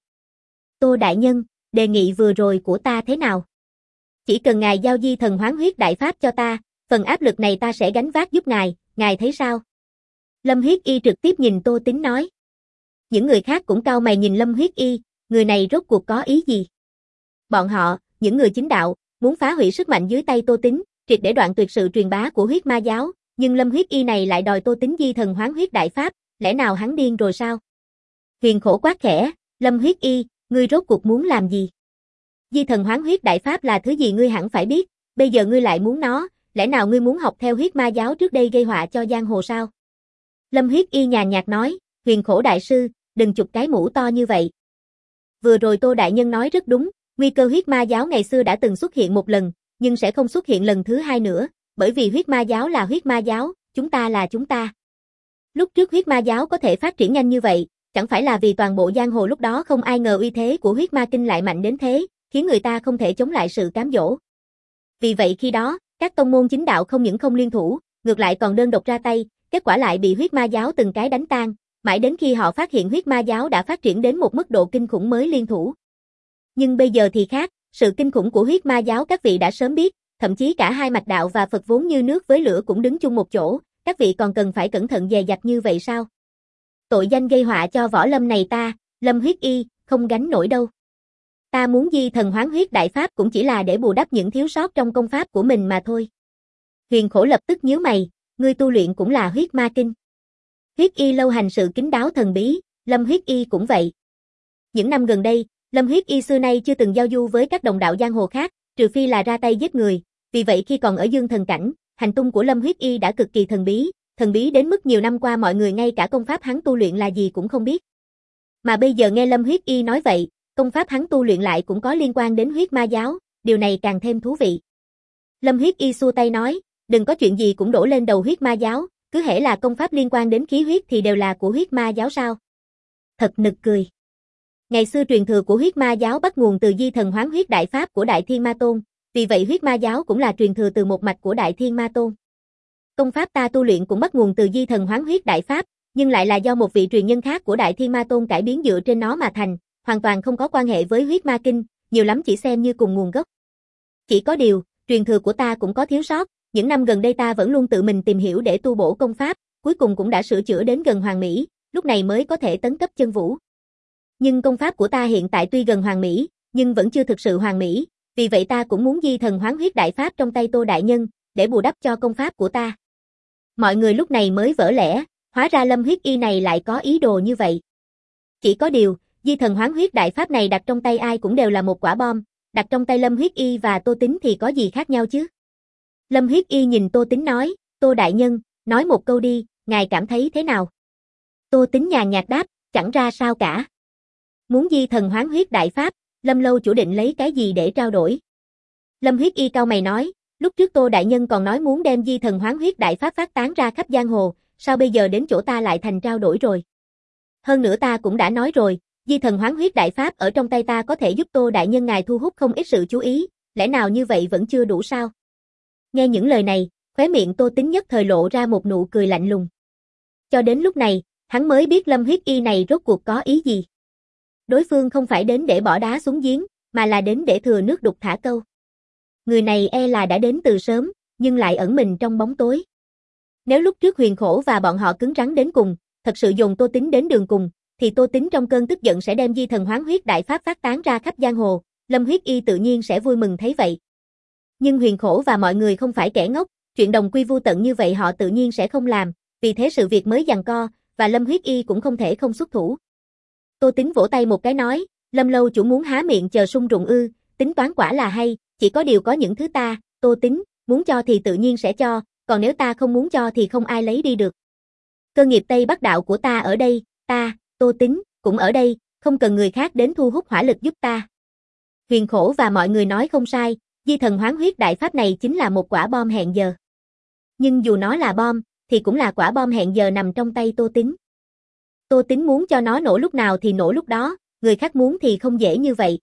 Tô đại nhân, đề nghị vừa rồi của ta thế nào? Chỉ cần ngài giao di thần hoán huyết đại pháp cho ta, phần áp lực này ta sẽ gánh vác giúp ngài, ngài thấy sao? Lâm Huyết Y trực tiếp nhìn Tô Tín nói. Những người khác cũng cau mày nhìn Lâm Huyết Y, người này rốt cuộc có ý gì? Bọn họ, những người chính đạo, muốn phá hủy sức mạnh dưới tay Tô Tín, triệt để đoạn tuyệt sự truyền bá của huyết ma giáo, nhưng Lâm Huyết Y này lại đòi Tô Tín di thần hoán huyết đại pháp, lẽ nào hắn điên rồi sao? Huyền Khổ quát khẽ, Lâm Huyết Y, ngươi rốt cuộc muốn làm gì? Di thần hoán huyết đại pháp là thứ gì ngươi hẳn phải biết, bây giờ ngươi lại muốn nó, lẽ nào ngươi muốn học theo huyết ma giáo trước đây gây họa cho giang hồ sao? Lâm Huyết Y nhàn nhạt nói, Huyền Khổ đại sư, đừng chụp cái mũ to như vậy. Vừa rồi Tô đại nhân nói rất đúng, nguy cơ huyết ma giáo ngày xưa đã từng xuất hiện một lần, nhưng sẽ không xuất hiện lần thứ hai nữa, bởi vì huyết ma giáo là huyết ma giáo, chúng ta là chúng ta. Lúc trước huyết ma giáo có thể phát triển nhanh như vậy, chẳng phải là vì toàn bộ giang hồ lúc đó không ai ngờ uy thế của huyết ma kinh lại mạnh đến thế, khiến người ta không thể chống lại sự cám dỗ. Vì vậy khi đó, các tông môn chính đạo không những không liên thủ, ngược lại còn đơn độc ra tay, kết quả lại bị huyết ma giáo từng cái đánh tan, mãi đến khi họ phát hiện huyết ma giáo đã phát triển đến một mức độ kinh khủng mới liên thủ. Nhưng bây giờ thì khác, sự kinh khủng của huyết ma giáo các vị đã sớm biết, thậm chí cả hai mạch đạo và Phật vốn như nước với lửa cũng đứng chung một chỗ, các vị còn cần phải cẩn thận dè dặt như vậy sao? Tội danh gây họa cho võ lâm này ta, Lâm Huyết Y, không gánh nổi đâu. Ta muốn di thần hoán huyết đại pháp cũng chỉ là để bù đắp những thiếu sót trong công pháp của mình mà thôi. Huyền Khổ lập tức nhíu mày, ngươi tu luyện cũng là huyết ma kinh. Huyết Y lâu hành sự kín đáo thần bí, Lâm Huyết Y cũng vậy. Những năm gần đây, Lâm Huyết Y xưa nay chưa từng giao du với các đồng đạo giang hồ khác, trừ phi là ra tay giết người, vì vậy khi còn ở dương thần cảnh, hành tung của Lâm Huyết Y đã cực kỳ thần bí, thần bí đến mức nhiều năm qua mọi người ngay cả công pháp hắn tu luyện là gì cũng không biết. Mà bây giờ nghe Lâm Huyết Y nói vậy, công pháp hắn tu luyện lại cũng có liên quan đến huyết ma giáo, điều này càng thêm thú vị. Lâm Huyết Y xua tay nói, đừng có chuyện gì cũng đổ lên đầu huyết ma giáo, cứ hễ là công pháp liên quan đến khí huyết thì đều là của huyết ma giáo sao? Thật nực cười. Ngày xưa truyền thừa của huyết ma giáo bắt nguồn từ di thần hoán huyết đại pháp của Đại Thiên Ma Tôn, vì vậy huyết ma giáo cũng là truyền thừa từ một mạch của Đại Thiên Ma Tôn. Công pháp ta tu luyện cũng bắt nguồn từ Di Thần Hoán Huyết Đại Pháp, nhưng lại là do một vị truyền nhân khác của Đại Thiên Ma Tôn cải biến dựa trên nó mà thành, hoàn toàn không có quan hệ với Huyết Ma Kinh, nhiều lắm chỉ xem như cùng nguồn gốc. Chỉ có điều, truyền thừa của ta cũng có thiếu sót, những năm gần đây ta vẫn luôn tự mình tìm hiểu để tu bổ công pháp, cuối cùng cũng đã sửa chữa đến gần hoàn mỹ, lúc này mới có thể tấn cấp chân vũ. Nhưng công pháp của ta hiện tại tuy gần hoàn mỹ, nhưng vẫn chưa thực sự hoàn mỹ, vì vậy ta cũng muốn Di Thần Hoán Huyết Đại Pháp trong tay Tô đại nhân, để bù đắp cho công pháp của ta. Mọi người lúc này mới vỡ lẽ, hóa ra Lâm Huyết Y này lại có ý đồ như vậy. Chỉ có điều, Di Thần Hoán Huyết Đại Pháp này đặt trong tay ai cũng đều là một quả bom, đặt trong tay Lâm Huyết Y và Tô Tính thì có gì khác nhau chứ? Lâm Huyết Y nhìn Tô Tính nói, Tô đại nhân, nói một câu đi, ngài cảm thấy thế nào? Tô Tính nhàn nhạt đáp, chẳng ra sao cả. Muốn Di Thần Hoán Huyết Đại Pháp, Lâm lâu chủ định lấy cái gì để trao đổi? Lâm Huyết Y cau mày nói, lúc trước Tô đại nhân còn nói muốn đem Di Thần Hoán Huyết Đại Pháp phát tán ra khắp giang hồ, sao bây giờ đến chỗ ta lại thành trao đổi rồi? Hơn nữa ta cũng đã nói rồi, Di Thần Hoán Huyết Đại Pháp ở trong tay ta có thể giúp Tô đại nhân ngài thu hút không ít sự chú ý, lẽ nào như vậy vẫn chưa đủ sao? Nghe những lời này, khóe miệng Tô Tính nhất thời lộ ra một nụ cười lạnh lùng. Cho đến lúc này, hắn mới biết Lâm Huyết Y này rốt cuộc có ý gì. Đối phương không phải đến để bỏ đá xuống giếng, mà là đến để thừa nước đục thả câu. Người này e là đã đến từ sớm, nhưng lại ẩn mình trong bóng tối. Nếu lúc trước Huyền Khổ và bọn họ cứng rắn đến cùng, thật sự dồn Tô Tính đến đường cùng, thì Tô Tính trong cơn tức giận sẽ đem Di Thần Hoán Huyết Đại Pháp phát tán ra khắp giang hồ, Lâm Huyết Y tự nhiên sẽ vui mừng thấy vậy. Nhưng Huyền Khổ và mọi người không phải kẻ ngốc, chuyện đồng quy vu tận như vậy họ tự nhiên sẽ không làm, vì thế sự việc mới giằng co, và Lâm Huyết Y cũng không thể không xuất thủ. Tô Tính vỗ tay một cái nói, Lâm lâu chủ muốn há miệng chờ sung rụng ư, tính toán quả là hay, chỉ có điều có những thứ ta, Tô Tính, muốn cho thì tự nhiên sẽ cho, còn nếu ta không muốn cho thì không ai lấy đi được. Cơ nghiệp Tây Bắc đạo của ta ở đây, ta, Tô Tính, cũng ở đây, không cần người khác đến thu hút hỏa lực giúp ta. Huyền Khổ và mọi người nói không sai, Di Thần Hoán Huyết Đại Pháp này chính là một quả bom hẹn giờ. Nhưng dù nó là bom, thì cũng là quả bom hẹn giờ nằm trong tay Tô Tính. Tô Tính muốn cho nó nổ lúc nào thì nổ lúc đó, người khác muốn thì không dễ như vậy.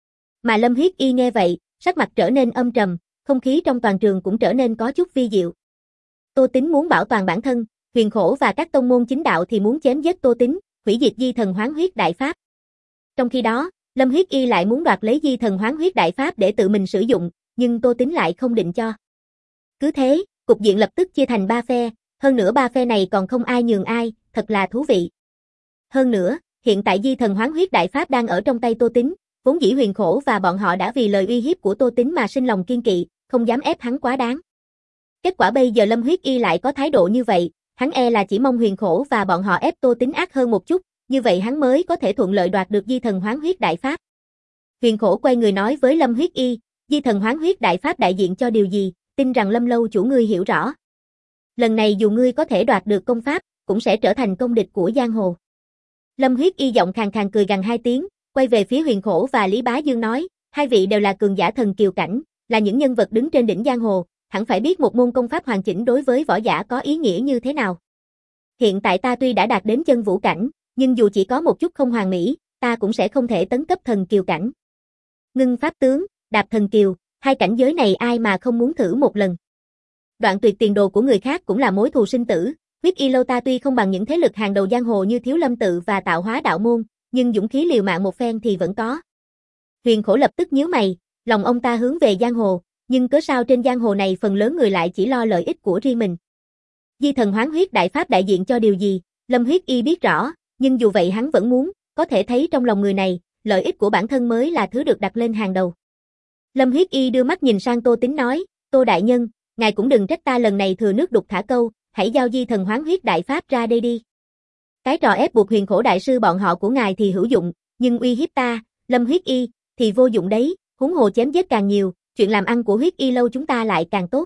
Mà Lâm Huyết Y nghe vậy, sắc mặt trở nên âm trầm, không khí trong toàn trường cũng trở nên có chút vi diệu. Tô Tính muốn bảo toàn bản thân, Huyền Khổ và các tông môn chính đạo thì muốn chém giết Tô Tính, hủy diệt Di Thần Hoán Huyết Đại Pháp. Trong khi đó, Lâm Huyết Y lại muốn đoạt lấy Di Thần Hoán Huyết Đại Pháp để tự mình sử dụng, nhưng Tô Tính lại không định cho. Cứ thế, cục diện lập tức chia thành ba phe, hơn nữa ba phe này còn không ai nhường ai, thật là thú vị. Hơn nữa, hiện tại Di Thần Hoán Huyết Đại Pháp đang ở trong tay Tô Tính, vốn dĩ Huyền Khổ và bọn họ đã vì lời uy hiếp của Tô Tính mà sinh lòng kiên kỵ, không dám ép hắn quá đáng. Kết quả bây giờ Lâm Huyết Y lại có thái độ như vậy, hắn e là chỉ mong Huyền Khổ và bọn họ ép Tô Tính ác hơn một chút, như vậy hắn mới có thể thuận lợi đoạt được Di Thần Hoán Huyết Đại Pháp. Huyền Khổ quay người nói với Lâm Huyết Y, Di Thần Hoán Huyết Đại Pháp đại diện cho điều gì, tin rằng Lâm lâu chủ ngươi hiểu rõ. Lần này dù ngươi có thể đoạt được công pháp, cũng sẽ trở thành công địch của giang hồ. Lâm Huyết Y giọng khàn khàn cười gằn hai tiếng, quay về phía Huyền Khổ và Lý Bá Dương nói, hai vị đều là cường giả thần kiều cảnh, là những nhân vật đứng trên đỉnh giang hồ, hẳn phải biết một môn công pháp hoàn chỉnh đối với võ giả có ý nghĩa như thế nào. Hiện tại ta tuy đã đạt đến chân vũ cảnh, nhưng dù chỉ có một chút không hoàn mỹ, ta cũng sẽ không thể tấn cấp thần kiều cảnh. Ngưng pháp tướng, đạp thần kiều, hai cảnh giới này ai mà không muốn thử một lần. Đoạn tuyệt tiền đồ của người khác cũng là mối thù sinh tử, Huyết Y lâu ta tuy không bằng những thế lực hàng đầu giang hồ như Thiếu Lâm tự và Tạo Hóa đạo môn, nhưng dũng khí liều mạng một phen thì vẫn có. Huyền Khổ lập tức nhíu mày, lòng ông ta hướng về giang hồ, nhưng cớ sao trên giang hồ này phần lớn người lại chỉ lo lợi ích của riêng mình. Di Thần Hoán Huyết Đại Pháp đại diện cho điều gì, Lâm Huyết Y biết rõ, nhưng dù vậy hắn vẫn muốn, có thể thấy trong lòng người này, lợi ích của bản thân mới là thứ được đặt lên hàng đầu. Lâm Huyết Y đưa mắt nhìn sang Tô Tính nói, Tô đại nhân, ngài cũng đừng trách ta lần này thừa nước đục thả câu, hãy giao Di Thần Hoán Huyết Đại Pháp ra đây đi. Cái trò ép buộc Huyền Khổ đại sư bọn họ của ngài thì hữu dụng, nhưng uy hiếp ta, Lâm Huyết Y, thì vô dụng đấy, huống hồ chém giết càng nhiều, chuyện làm ăn của Huyết Y lâu chúng ta lại càng tốt.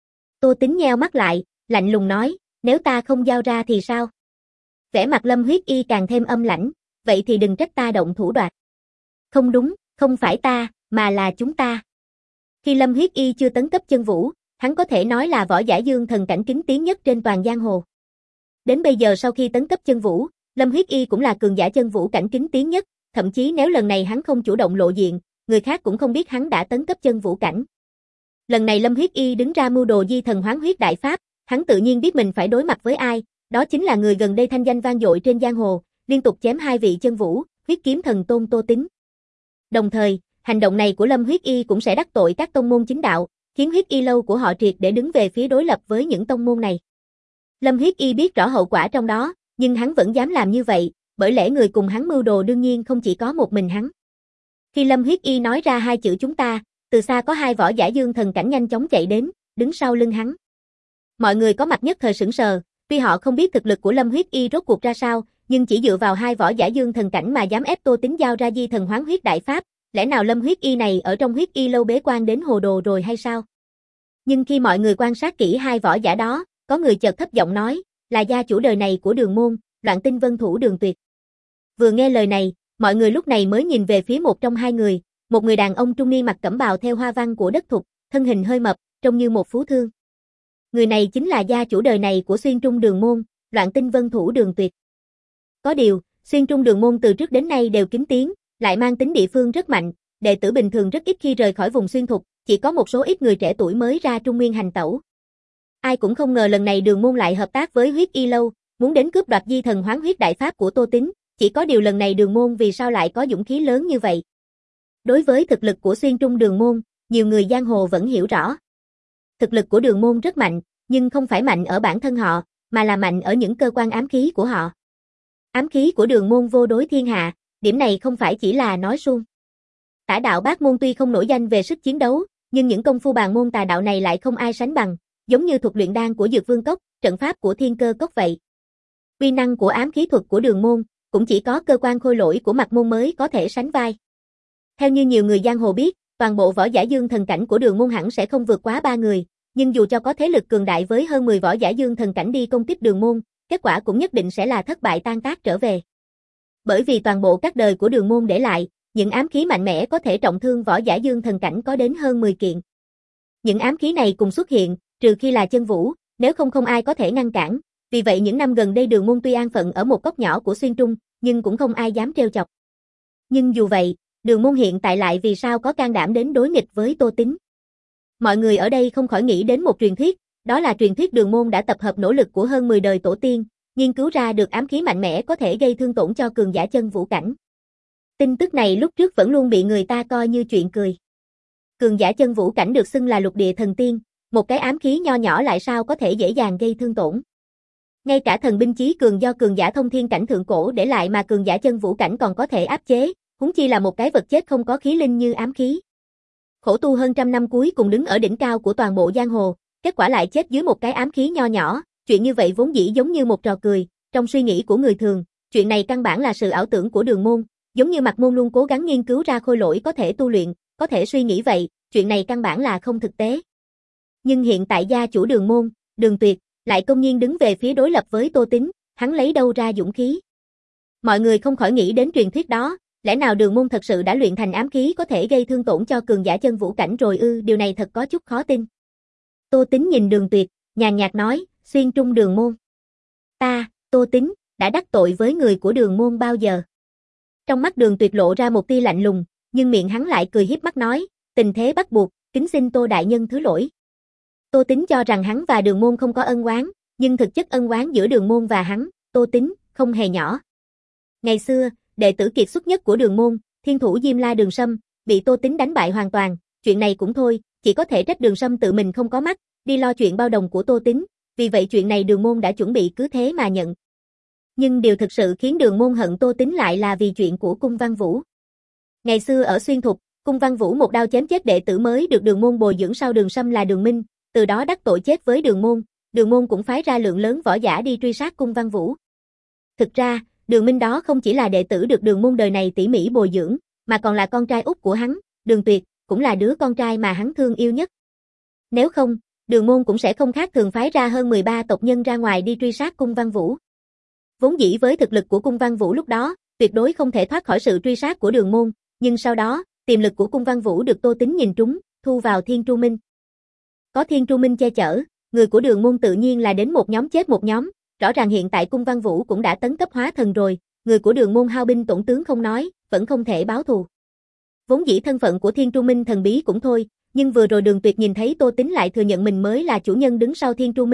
Tô Tính nheo mắt lại, lạnh lùng nói, nếu ta không giao ra thì sao? Vẻ mặt Lâm Huyết Y càng thêm âm lãnh, vậy thì đừng trách ta động thủ đoạt. Không đúng, không phải ta, mà là chúng ta. Khi Lâm Huyết Y chưa tấn cấp chân vũ, hắn có thể nói là võ giả dương thần cảnh kính tiếng nhất trên toàn giang hồ. Đến bây giờ sau khi tấn cấp chân vũ, Lâm Huyết Y cũng là cường giả chân vũ cảnh kính tiếng nhất, thậm chí nếu lần này hắn không chủ động lộ diện, người khác cũng không biết hắn đã tấn cấp chân vũ cảnh. Lần này Lâm Huyết Y đứng ra mưu đồ Di Thần Hoán Huyết Đại Pháp, Hắn tự nhiên biết mình phải đối mặt với ai, đó chính là người gần đây thanh danh vang dội trên giang hồ, liên tục chém hai vị chân vũ, huyết kiếm thần tôn Tô Tín. Đồng thời, hành động này của Lâm Huyết Y cũng sẽ đắc tội các tông môn chính đạo, khiến Huyết Y lâu của họ triệt để đứng về phía đối lập với những tông môn này. Lâm Huyết Y biết rõ hậu quả trong đó, nhưng hắn vẫn dám làm như vậy, bởi lẽ người cùng hắn mưu đồ đương nhiên không chỉ có một mình hắn. Khi Lâm Huyết Y nói ra hai chữ chúng ta, từ xa có hai võ giả dương thần cảnh nhanh chóng chạy đến, đứng sau lưng hắn. Mọi người có mặt nhất thời sững sờ, tuy họ không biết thực lực của Lâm Huyết Y rốt cuộc ra sao, nhưng chỉ dựa vào hai võ giả dương thần cảnh mà dám ép Tô Tín giao ra di thần hoán huyết đại pháp, lẽ nào Lâm Huyết Y này ở trong Huyết Y lâu bế quan đến hồ đồ rồi hay sao? Nhưng khi mọi người quan sát kỹ hai võ giả đó, có người chợt thấp giọng nói, là gia chủ đời này của Đường môn, Loạn Tinh Vân thủ Đường Tuyệt. Vừa nghe lời này, mọi người lúc này mới nhìn về phía một trong hai người, một người đàn ông trung niên mặc cẩm bào theo hoa văn của đất thục, thân hình hơi mập, trông như một phú thương. Người này chính là gia chủ đời này của Xuyên Trung Đường môn, Loạn Tinh Vân thủ Đường Tuyệt. Có điều, Xuyên Trung Đường môn từ trước đến nay đều kín tiếng, lại mang tính địa phương rất mạnh, đệ tử bình thường rất ít khi rời khỏi vùng xuyên thục, chỉ có một số ít người trẻ tuổi mới ra Trung Nguyên hành tẩu. Ai cũng không ngờ lần này Đường môn lại hợp tác với Huyết Y lâu, muốn đến cướp đoạt di thần hoán huyết đại pháp của Tô Tín, chỉ có điều lần này Đường môn vì sao lại có dũng khí lớn như vậy. Đối với thực lực của Xuyên Trung Đường môn, nhiều người giang hồ vẫn hiểu rõ. Thực lực của Đường môn rất mạnh, nhưng không phải mạnh ở bản thân họ, mà là mạnh ở những cơ quan ám khí của họ. Ám khí của Đường môn vô đối thiên hạ, điểm này không phải chỉ là nói suông. Tả đạo bát môn tuy không nổi danh về sức chiến đấu, nhưng những công phu bàn môn tà đạo này lại không ai sánh bằng, giống như thuật luyện đan của Dược Vương Cốc, trận pháp của Thiên Cơ Cốc vậy. Uy năng của ám khí thuật của Đường môn, cũng chỉ có cơ quan khôi lỗi của Mạc môn mới có thể sánh vai. Theo như nhiều người giang hồ biết, toàn bộ võ giả dương thần cảnh của Đường môn hẳn sẽ không vượt quá ba người, nhưng dù cho có thế lực cường đại với hơn mười võ giả dương thần cảnh đi công kích Đường môn, kết quả cũng nhất định sẽ là thất bại tan tác trở về. Bởi vì toàn bộ các đời của Đường môn để lại, những ám khí mạnh mẽ có thể trọng thương võ giả dương thần cảnh có đến hơn mười kiện. Những ám khí này cùng xuất hiện, trừ khi là chân vũ, nếu không không ai có thể ngăn cản, vì vậy những năm gần đây Đường môn tuy an phận ở một góc nhỏ của Xuyên Trung, nhưng cũng không ai dám trêu chọc. Nhưng dù vậy, Đường môn hiện tại lại vì sao có can đảm đến đối nghịch với Tô Tín. Mọi người ở đây không khỏi nghĩ đến một truyền thuyết, đó là truyền thuyết Đường môn đã tập hợp nỗ lực của hơn mười đời tổ tiên, nghiên cứu ra được ám khí mạnh mẽ có thể gây thương tổn cho cường giả chân vũ cảnh. Tin tức này lúc trước vẫn luôn bị người ta coi như chuyện cười. Cường giả chân vũ cảnh được xưng là lục địa thần tiên, một cái ám khí nho nhỏ lại sao có thể dễ dàng gây thương tổn. Ngay cả thần binh chí cường do cường giả thông thiên cảnh thượng cổ để lại mà cường giả chân vũ cảnh còn có thể áp chế, huống chi là một cái vật chết không có khí linh như ám khí. Khổ tu hơn trăm năm cuối cùng đứng ở đỉnh cao của toàn bộ giang hồ, kết quả lại chết dưới một cái ám khí nho nhỏ, chuyện như vậy vốn dĩ giống như một trò cười, trong suy nghĩ của người thường, chuyện này căn bản là sự ảo tưởng của Đường môn, giống như Mạc môn luôn cố gắng nghiên cứu ra khôi lỗi có thể tu luyện, có thể suy nghĩ vậy, chuyện này căn bản là không thực tế. Nhưng hiện tại gia chủ Đường môn, Đường Tuyệt, lại công nhiên đứng về phía đối lập với Tô Tín, hắn lấy đâu ra dũng khí? Mọi người không khỏi nghĩ đến truyền thuyết đó, lẽ nào Đường môn thật sự đã luyện thành ám khí có thể gây thương tổn cho cường giả chân vũ cảnh rồi ư? Điều này thật có chút khó tin. Tô Tín nhìn Đường Tuyệt, nhàn nhạt nói, Xuyên Trung Đường môn. Ta, Tô Tín, đã đắc tội với người của Đường môn bao giờ? Trong mắt Đường Tuyệt lộ ra một tia lạnh lùng, nhưng miệng hắn lại cười hiếp mắt nói, tình thế bắt buộc, kính xin Tô đại nhân thứ lỗi. Tô Tín cho rằng hắn và Đường môn không có ân oán, nhưng thực chất ân oán giữa Đường môn và hắn, Tô Tín, không hề nhỏ. Ngày xưa, đệ tử kiệt xuất nhất của Đường môn, thiên thủ Diêm La Đường Sâm, bị Tô Tín đánh bại hoàn toàn, chuyện này cũng thôi, chỉ có thể trách Đường Sâm tự mình không có mắt, đi lo chuyện bao đồng của Tô Tín, vì vậy chuyện này Đường môn đã chuẩn bị cứ thế mà nhận. Nhưng điều thực sự khiến Đường môn hận Tô Tín lại là vì chuyện của Cung Văn Vũ. Ngày xưa ở Xuyên Thục, Cung Văn Vũ một đao chém chết đệ tử mới được Đường môn bồi dưỡng sau Đường Sâm là Đường Minh, từ đó đắc tội chết với Đường môn, Đường môn cũng phái ra lượng lớn võ giả đi truy sát Cung Văn Vũ. Thực ra, Đường Minh đó không chỉ là đệ tử được Đường môn đời này tỉ mỉ bồi dưỡng, mà còn là con trai út của hắn, Đường Tuyệt, cũng là đứa con trai mà hắn thương yêu nhất. Nếu không, Đường môn cũng sẽ không khác thường phái ra hơn mười ba tộc nhân ra ngoài đi truy sát Cung Văn Vũ. Vốn dĩ với thực lực của Cung Văn Vũ lúc đó, tuyệt đối không thể thoát khỏi sự truy sát của Đường môn, nhưng sau đó, tiềm lực của Cung Văn Vũ được Tô Tín nhìn trúng, thu vào Thiên Tru Minh. Có Thiên Tru Minh che chở, người của Đường môn tự nhiên là đến một nhóm chết một nhóm, rõ ràng hiện tại Cung Văn Vũ cũng đã tấn cấp hóa thần rồi, người của Đường môn hao binh tổn tướng không nói, vẫn không thể báo thù. Vốn dĩ thân phận của Thiên Tru Minh thần bí cũng thôi, nhưng vừa rồi Đường Tuyệt nhìn thấy Tô Tín lại thừa nhận mình mới là chủ nhân đứng sau Thiên Tru Minh,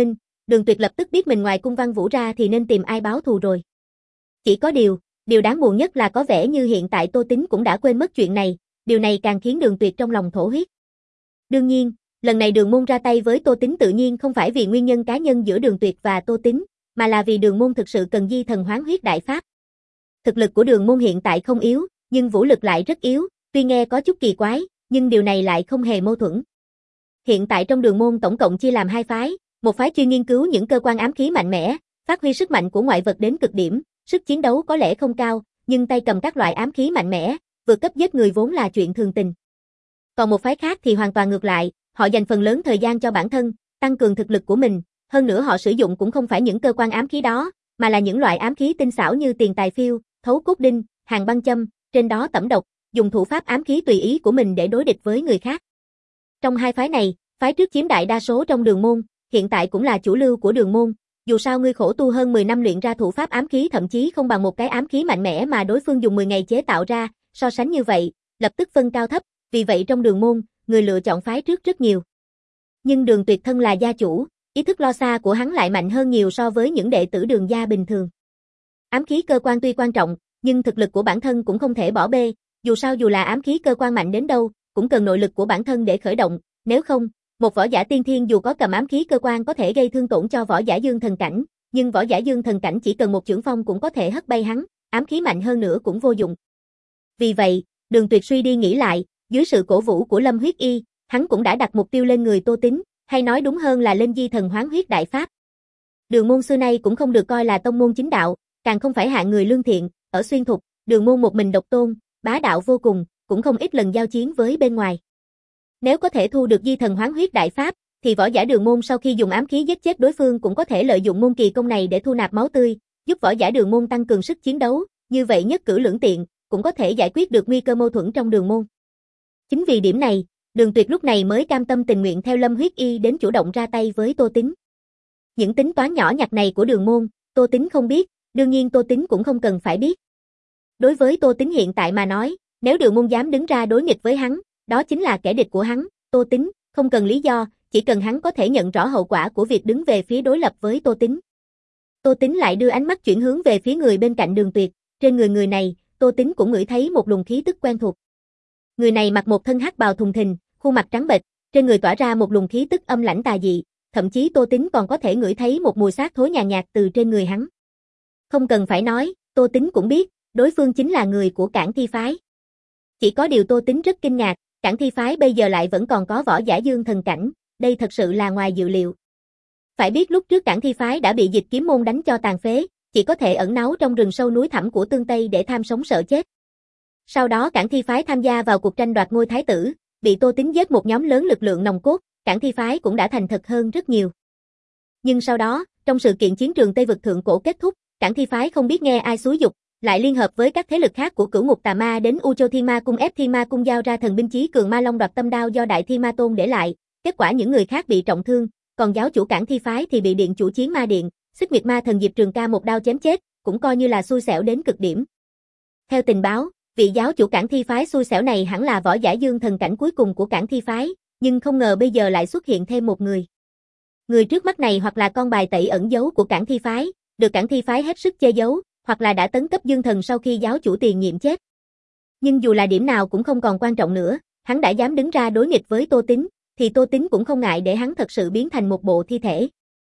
Đường Tuyệt lập tức biết mình ngoài Cung Văn Vũ ra thì nên tìm ai báo thù rồi. Chỉ có điều, điều đáng buồn nhất là có vẻ như hiện tại Tô Tính cũng đã quên mất chuyện này, điều này càng khiến Đường Tuyệt trong lòng thổ huyết. Đương nhiên, lần này Đường Môn ra tay với Tô Tính tự nhiên không phải vì nguyên nhân cá nhân giữa Đường Tuyệt và Tô Tính, mà là vì Đường Môn thực sự cần di thần hoán huyết đại pháp. Thực lực của Đường Môn hiện tại không yếu, nhưng vũ lực lại rất yếu, tuy nghe có chút kỳ quái, nhưng điều này lại không hề mâu thuẫn. Hiện tại trong Đường Môn tổng cộng chia làm hai phái, một phái chuyên nghiên cứu những cơ quan ám khí mạnh mẽ, phát huy sức mạnh của ngoại vật đến cực điểm, sức chiến đấu có lẽ không cao, nhưng tay cầm các loại ám khí mạnh mẽ, vượt cấp giết người vốn là chuyện thường tình. Còn một phái khác thì hoàn toàn ngược lại, họ dành phần lớn thời gian cho bản thân, tăng cường thực lực của mình, hơn nữa họ sử dụng cũng không phải những cơ quan ám khí đó, mà là những loại ám khí tinh xảo như tiền tài phiêu, thấu cốt đinh, hàng băng châm, trên đó tẩm độc, dùng thủ pháp ám khí tùy ý của mình để đối địch với người khác. Trong hai phái này, phái trước chiếm đại đa số trong Đường Môn, hiện tại cũng là chủ lưu của Đường Môn, dù sao ngươi khổ tu hơn mười năm luyện ra thủ pháp ám khí thậm chí không bằng một cái ám khí mạnh mẽ mà đối phương dùng mười ngày chế tạo ra, so sánh như vậy, lập tức phân cao thấp, vì vậy trong Đường Môn, người lựa chọn phái trước rất nhiều. Nhưng Đường Tuyệt thân là gia chủ, ý thức lo xa của hắn lại mạnh hơn nhiều so với những đệ tử Đường gia bình thường. Ám khí cơ quan tuy quan trọng, nhưng thực lực của bản thân cũng không thể bỏ bê, dù sao dù là ám khí cơ quan mạnh đến đâu, cũng cần nội lực của bản thân để khởi động, nếu không, một võ giả tiên thiên dù có cầm ám khí cơ quan có thể gây thương tổn cho võ giả dương thần cảnh, nhưng võ giả dương thần cảnh chỉ cần một chưởng phong cũng có thể hất bay hắn, ám khí mạnh hơn nữa cũng vô dụng. Vì vậy, Đường Tuyệt suy đi nghĩ lại, dưới sự cổ vũ của Lâm Huyết Y, hắn cũng đã đặt mục tiêu lên người Tô Tính, hay nói đúng hơn là lên di thần hoán huyết đại pháp. Đường Môn xưa nay cũng không được coi là tông môn chính đạo, càng không phải hạng người lương thiện, ở Xuyên Thục, Đường Môn một mình độc tôn, bá đạo vô cùng, cũng không ít lần giao chiến với bên ngoài. Nếu có thể thu được di thần hoán huyết đại pháp, thì võ giả Đường Môn sau khi dùng ám khí giết chết đối phương cũng có thể lợi dụng môn kỳ công này để thu nạp máu tươi, giúp võ giả Đường Môn tăng cường sức chiến đấu, như vậy nhất cử lưỡng tiện, cũng có thể giải quyết được nguy cơ mâu thuẫn trong Đường Môn. Chính vì điểm này, Đường Tuyệt lúc này mới cam tâm tình nguyện theo Lâm Huyết Y đến chủ động ra tay với Tô Tính. Những tính toán nhỏ nhặt này của Đường Môn, Tô Tính không biết, đương nhiên Tô Tính cũng không cần phải biết. Đối với Tô Tính hiện tại mà nói, nếu Đường Môn dám đứng ra đối nghịch với hắn, đó chính là kẻ địch của hắn, Tô Tính, không cần lý do, chỉ cần hắn có thể nhận rõ hậu quả của việc đứng về phía đối lập với Tô Tính. Tô Tính lại đưa ánh mắt chuyển hướng về phía người bên cạnh Đường Tuyệt, trên người người này, Tô Tính cũng ngửi thấy một luồng khí tức quen thuộc. Người này mặc một thân hắc bào thùng thình, khuôn mặt trắng bệch, trên người tỏa ra một luồng khí tức âm lãnh tà dị, thậm chí Tô Tính còn có thể ngửi thấy một mùi xác thối nhàn nhạt từ trên người hắn. Không cần phải nói, Tô Tính cũng biết, đối phương chính là người của Cảng Thi phái. Chỉ có điều Tô Tính rất kinh ngạc, Cảng Thi phái bây giờ lại vẫn còn có võ giả dương thần cảnh, đây thật sự là ngoài dự liệu. Phải biết lúc trước Cảng Thi phái đã bị Dịch Kiếm môn đánh cho tàn phế, chỉ có thể ẩn náu trong rừng sâu núi thẳm của Tương Tây để tham sống sợ chết. Sau đó Cảng Thi phái tham gia vào cuộc tranh đoạt ngôi thái tử, bị Tô Tính giết một nhóm lớn lực lượng nòng cốt, Cảng Thi phái cũng đã thành thật hơn rất nhiều. Nhưng sau đó, trong sự kiện chiến trường Tây vực thượng cổ kết thúc, Cảng Thi phái không biết nghe ai xúi giục, lại liên hợp với các thế lực khác của Cửu Ngục Tà Ma đến U Châu Thiên Ma cung ép Thiên Ma cung giao ra thần binh chí cường Ma Long Đoạt Tâm Đao do Đại Thiên Ma Tôn để lại, kết quả những người khác bị trọng thương, còn giáo chủ Cảng Thi phái thì bị điện chủ Chiến Ma Điện, Xích Nguyệt Ma thần Diệp Trường Ca một đao chém chết, cũng coi như là xui xẻo đến cực điểm. Theo tình báo, vị giáo chủ Cảng Thi phái xui xẻo này hẳn là võ giả dương thần cảnh cuối cùng của Cảng Thi phái, nhưng không ngờ bây giờ lại xuất hiện thêm một người. Người trước mắt này hoặc là con bài tẩy ẩn giấu của Cảng Thi phái, được Cảng Thi phái hết sức che giấu, hoặc là đã tấn cấp dương thần sau khi giáo chủ tiền nhiệm chết. Nhưng dù là điểm nào cũng không còn quan trọng nữa, hắn đã dám đứng ra đối nghịch với Tô Tính, thì Tô Tính cũng không ngại để hắn thật sự biến thành một bộ thi thể.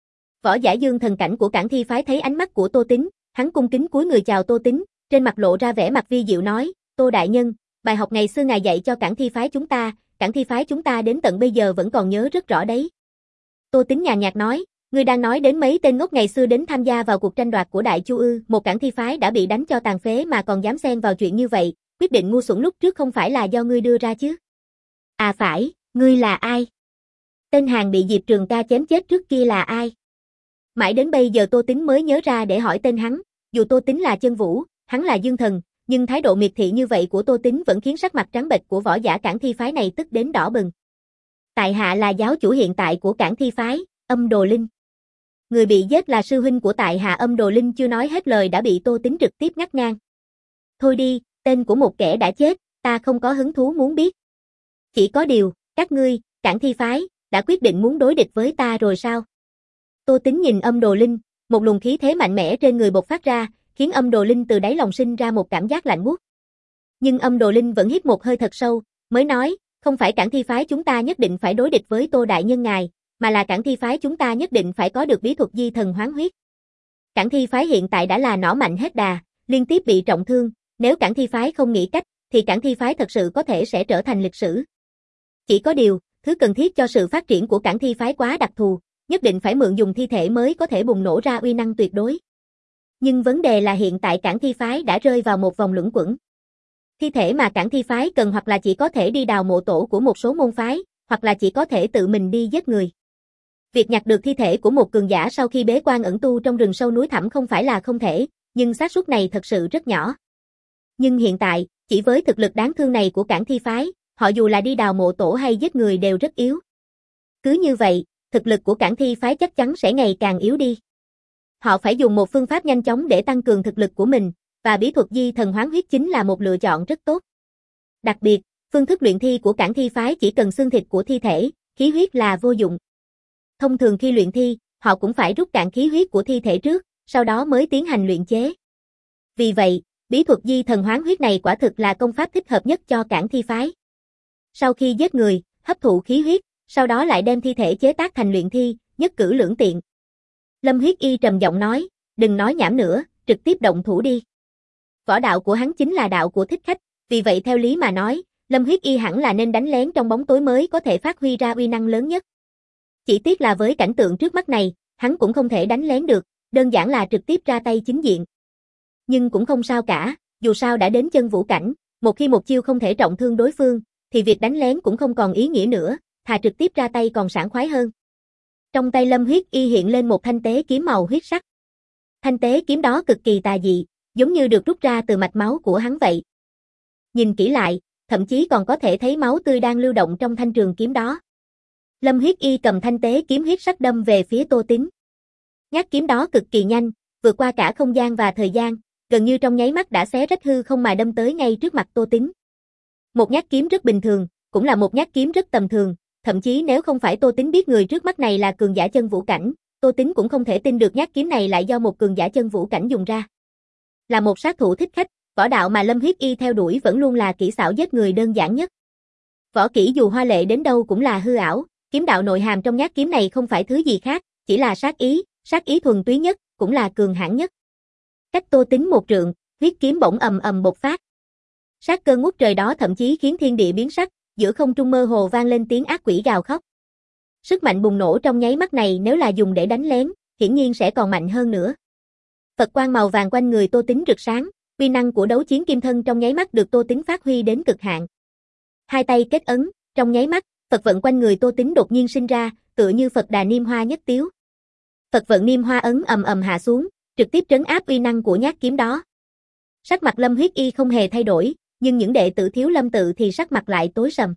Võ giả dương thần cảnh của Cảng Thi phái thấy ánh mắt của Tô Tính, hắn cung kính cúi người chào Tô Tính, trên mặt lộ ra vẻ mặt vi diệu nói, Tô đại nhân, bài học ngày xưa ngài dạy cho Cảng Thi phái chúng ta, Cảng Thi phái chúng ta đến tận bây giờ vẫn còn nhớ rất rõ đấy. Tô Tính nhàn nhạt nói, ngươi đang nói đến mấy tên ngốc ngày xưa đến tham gia vào cuộc tranh đoạt của Đại Chu ư, một Cảng Thi phái đã bị đánh cho tàn phế mà còn dám xen vào chuyện như vậy, quyết định ngu xuẩn lúc trước không phải là do ngươi đưa ra chứ? À phải, ngươi là ai? Tên hàng bị Diệp Trường Ca chém chết trước kia là ai? Mãi đến bây giờ Tô Tính mới nhớ ra để hỏi tên hắn, dù Tô Tính là chân vũ, hắn là dương thần, nhưng thái độ miệt thị như vậy của Tô Tính vẫn khiến sắc mặt trắng bệch của võ giả Cảng Thi phái này tức đến đỏ bừng. Tại hạ là giáo chủ hiện tại của Cảng Thi phái, Âm Đồ Linh. Người bị giết là sư huynh của tại hạ. Âm Đồ Linh chưa nói hết lời đã bị Tô Tính trực tiếp ngắt ngang. Thôi đi, tên của một kẻ đã chết, ta không có hứng thú muốn biết. Chỉ có điều, các ngươi, Cảng Thi phái, đã quyết định muốn đối địch với ta rồi sao? Tô Tính nhìn Âm Đồ Linh, một luồng khí thế mạnh mẽ trên người bộc phát ra, khiến Âm Đồ Linh từ đáy lòng sinh ra một cảm giác lạnh buốt. Nhưng Âm Đồ Linh vẫn hít một hơi thật sâu, mới nói, không phải Cảng Thi phái chúng ta nhất định phải đối địch với Tô đại nhân ngài, mà là Cảng Thi phái chúng ta nhất định phải có được bí thuật di thần hoán huyết. Cảng Thi phái hiện tại đã là nỏ mạnh hết đà, liên tiếp bị trọng thương, nếu Cảng Thi phái không nghĩ cách, thì Cảng Thi phái thật sự có thể sẽ trở thành lịch sử. Chỉ có điều, thứ cần thiết cho sự phát triển của Cảng Thi phái quá đặc thù, nhất định phải mượn dùng thi thể mới có thể bùng nổ ra uy năng tuyệt đối. Nhưng vấn đề là hiện tại Cảng Thi phái đã rơi vào một vòng luẩn quẩn. Thi thể mà Cảng Thi phái cần hoặc là chỉ có thể đi đào mộ tổ của một số môn phái, hoặc là chỉ có thể tự mình đi giết người. Việc nhặt được thi thể của một cường giả sau khi bế quan ẩn tu trong rừng sâu núi thẳm không phải là không thể, nhưng xác suất này thật sự rất nhỏ. Nhưng hiện tại, chỉ với thực lực đáng thương này của Cảng Thi phái, họ dù là đi đào mộ tổ hay giết người đều rất yếu. Cứ như vậy, thực lực của Cảng Thi phái chắc chắn sẽ ngày càng yếu đi. Họ phải dùng một phương pháp nhanh chóng để tăng cường thực lực của mình, và bí thuật di thần hoán huyết chính là một lựa chọn rất tốt. Đặc biệt, phương thức luyện thi của Cảng Thi phái chỉ cần xương thịt của thi thể, khí huyết là vô dụng. Thông thường khi luyện thi, họ cũng phải rút cạn khí huyết của thi thể trước, sau đó mới tiến hành luyện chế. Vì vậy, bí thuật di thần hoán huyết này quả thực là công pháp thích hợp nhất cho Cảng Thi phái. Sau khi giết người, hấp thụ khí huyết, sau đó lại đem thi thể chế tác thành luyện thi, nhất cử lưỡng tiện. Lâm Huyết Y trầm giọng nói, đừng nói nhảm nữa, trực tiếp động thủ đi. Võ đạo của hắn chính là đạo của thích khách, vì vậy theo lý mà nói, Lâm Huyết Y hẳn là nên đánh lén trong bóng tối mới có thể phát huy ra uy năng lớn nhất. Chỉ tiếc là với cảnh tượng trước mắt này, hắn cũng không thể đánh lén được, đơn giản là trực tiếp ra tay chính diện. Nhưng cũng không sao cả, dù sao đã đến chân vũ cảnh, một khi một chiêu không thể trọng thương đối phương, thì việc đánh lén cũng không còn ý nghĩa nữa, thà trực tiếp ra tay còn sảng khoái hơn. Trong tay Lâm Huyết Y hiện lên một thanh tế kiếm màu huyết sắc. Thanh tế kiếm đó cực kỳ tà dị, giống như được rút ra từ mạch máu của hắn vậy. Nhìn kỹ lại, thậm chí còn có thể thấy máu tươi đang lưu động trong thanh trường kiếm đó. Lâm Huyết Y cầm thanh tế kiếm huyết sắc đâm về phía Tô Tính. Nhát kiếm đó cực kỳ nhanh, vượt qua cả không gian và thời gian, gần như trong nháy mắt đã xé rách hư không mà đâm tới ngay trước mặt Tô Tính. Một nhát kiếm rất bình thường, cũng là một nhát kiếm rất tầm thường, thậm chí nếu không phải Tô Tính biết người trước mắt này là cường giả chân vũ cảnh, Tô Tính cũng không thể tin được nhát kiếm này lại do một cường giả chân vũ cảnh dùng ra. Là một sát thủ thích khách, võ đạo mà Lâm Huyết Y theo đuổi vẫn luôn là kỹ xảo giết người đơn giản nhất. Võ kỹ dù hoa lệ đến đâu cũng là hư ảo, kiếm đạo nội hàm trong nhát kiếm này không phải thứ gì khác, chỉ là sát ý, sát ý thuần túy nhất, cũng là cường hãn nhất. Cách Tô Tính một trượng, huyết kiếm bỗng ầm ầm bộc phát. Sát cơ ngút trời đó thậm chí khiến thiên địa biến sắc, giữa không trung mơ hồ vang lên tiếng ác quỷ gào khóc. Sức mạnh bùng nổ trong nháy mắt này nếu là dùng để đánh lén, hiển nhiên sẽ còn mạnh hơn nữa. Phật quang màu vàng quanh người Tô Tính rực sáng, uy năng của đấu chiến kim thân trong nháy mắt được Tô Tính phát huy đến cực hạn. Hai tay kết ấn, trong nháy mắt, Phật vận quanh người Tô Tính đột nhiên sinh ra, tựa như Phật đà niêm hoa nhất tiếu. Phật vận niêm hoa ấn ầm ầm hạ xuống, trực tiếp trấn áp uy năng của nhát kiếm đó. Sắc mặt Lâm Huyết Y không hề thay đổi, nhưng những đệ tử Thiếu Lâm tự thì sắc mặt lại tối sầm.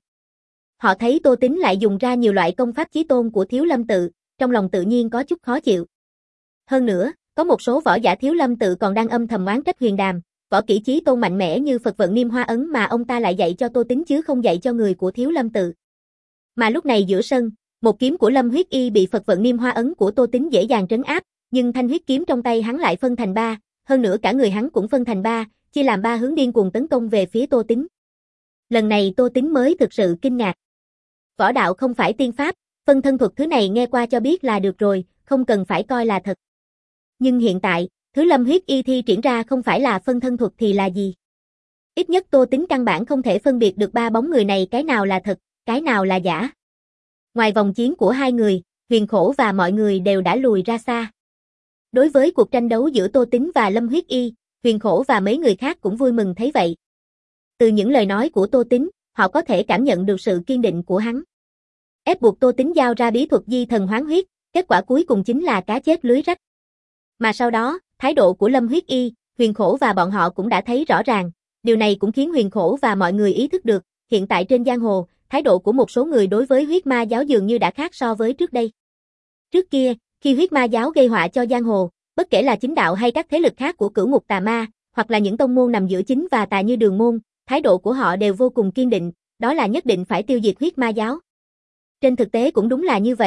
Họ thấy Tô Tính lại dùng ra nhiều loại công pháp chí tôn của Thiếu Lâm tự, trong lòng tự nhiên có chút khó chịu. Hơn nữa, có một số võ giả Thiếu Lâm tự còn đang âm thầm oán trách Huyền Đàm, võ kỹ chí tôn mạnh mẽ như Phật vận niêm hoa ấn mà ông ta lại dạy cho Tô Tính chứ không dạy cho người của Thiếu Lâm tự. Mà lúc này giữa sân, một kiếm của Lâm Huyết Y bị Phật vận niêm hoa ấn của Tô Tính dễ dàng trấn áp, nhưng thanh huyết kiếm trong tay hắn lại phân thành ba, hơn nữa cả người hắn cũng phân thành ba, chia làm ba hướng điên cuồng tấn công về phía Tô Tính. Lần này Tô Tính mới thực sự kinh ngạc. Võ đạo không phải tiên pháp, phân thân thuật thứ này nghe qua cho biết là được rồi, không cần phải coi là thật. Nhưng hiện tại, thứ Lâm Huyết Y thi triển ra không phải là phân thân thuật thì là gì? Ít nhất Tô Tính căn bản không thể phân biệt được ba bóng người này cái nào là thật, cái nào là giả. Ngoài vòng chiến của hai người, Huyền Khổ và mọi người đều đã lùi ra xa. Đối với cuộc tranh đấu giữa Tô Tính và Lâm Huyết Y, Huyền Khổ và mấy người khác cũng vui mừng thấy vậy. Từ những lời nói của Tô Tính, họ có thể cảm nhận được sự kiên định của hắn. Ép buộc Tô Tính giao ra bí thuật di thần hoán huyết, kết quả cuối cùng chính là cá chết lưới rách. Mà sau đó, thái độ của Lâm Huyết Y, Huyền Khổ và bọn họ cũng đã thấy rõ ràng, điều này cũng khiến Huyền Khổ và mọi người ý thức được, hiện tại trên giang hồ, thái độ của một số người đối với huyết ma giáo dường như đã khác so với trước đây. Trước kia, khi huyết ma giáo gây họa cho giang hồ, bất kể là chính đạo hay các thế lực khác của cửu ngục tà ma, hoặc là những tông môn nằm giữa chính và tà như Đường môn, thái độ của họ đều vô cùng kiên định, đó là nhất định phải tiêu diệt huyết ma giáo. Trên thực tế cũng đúng là như vậy,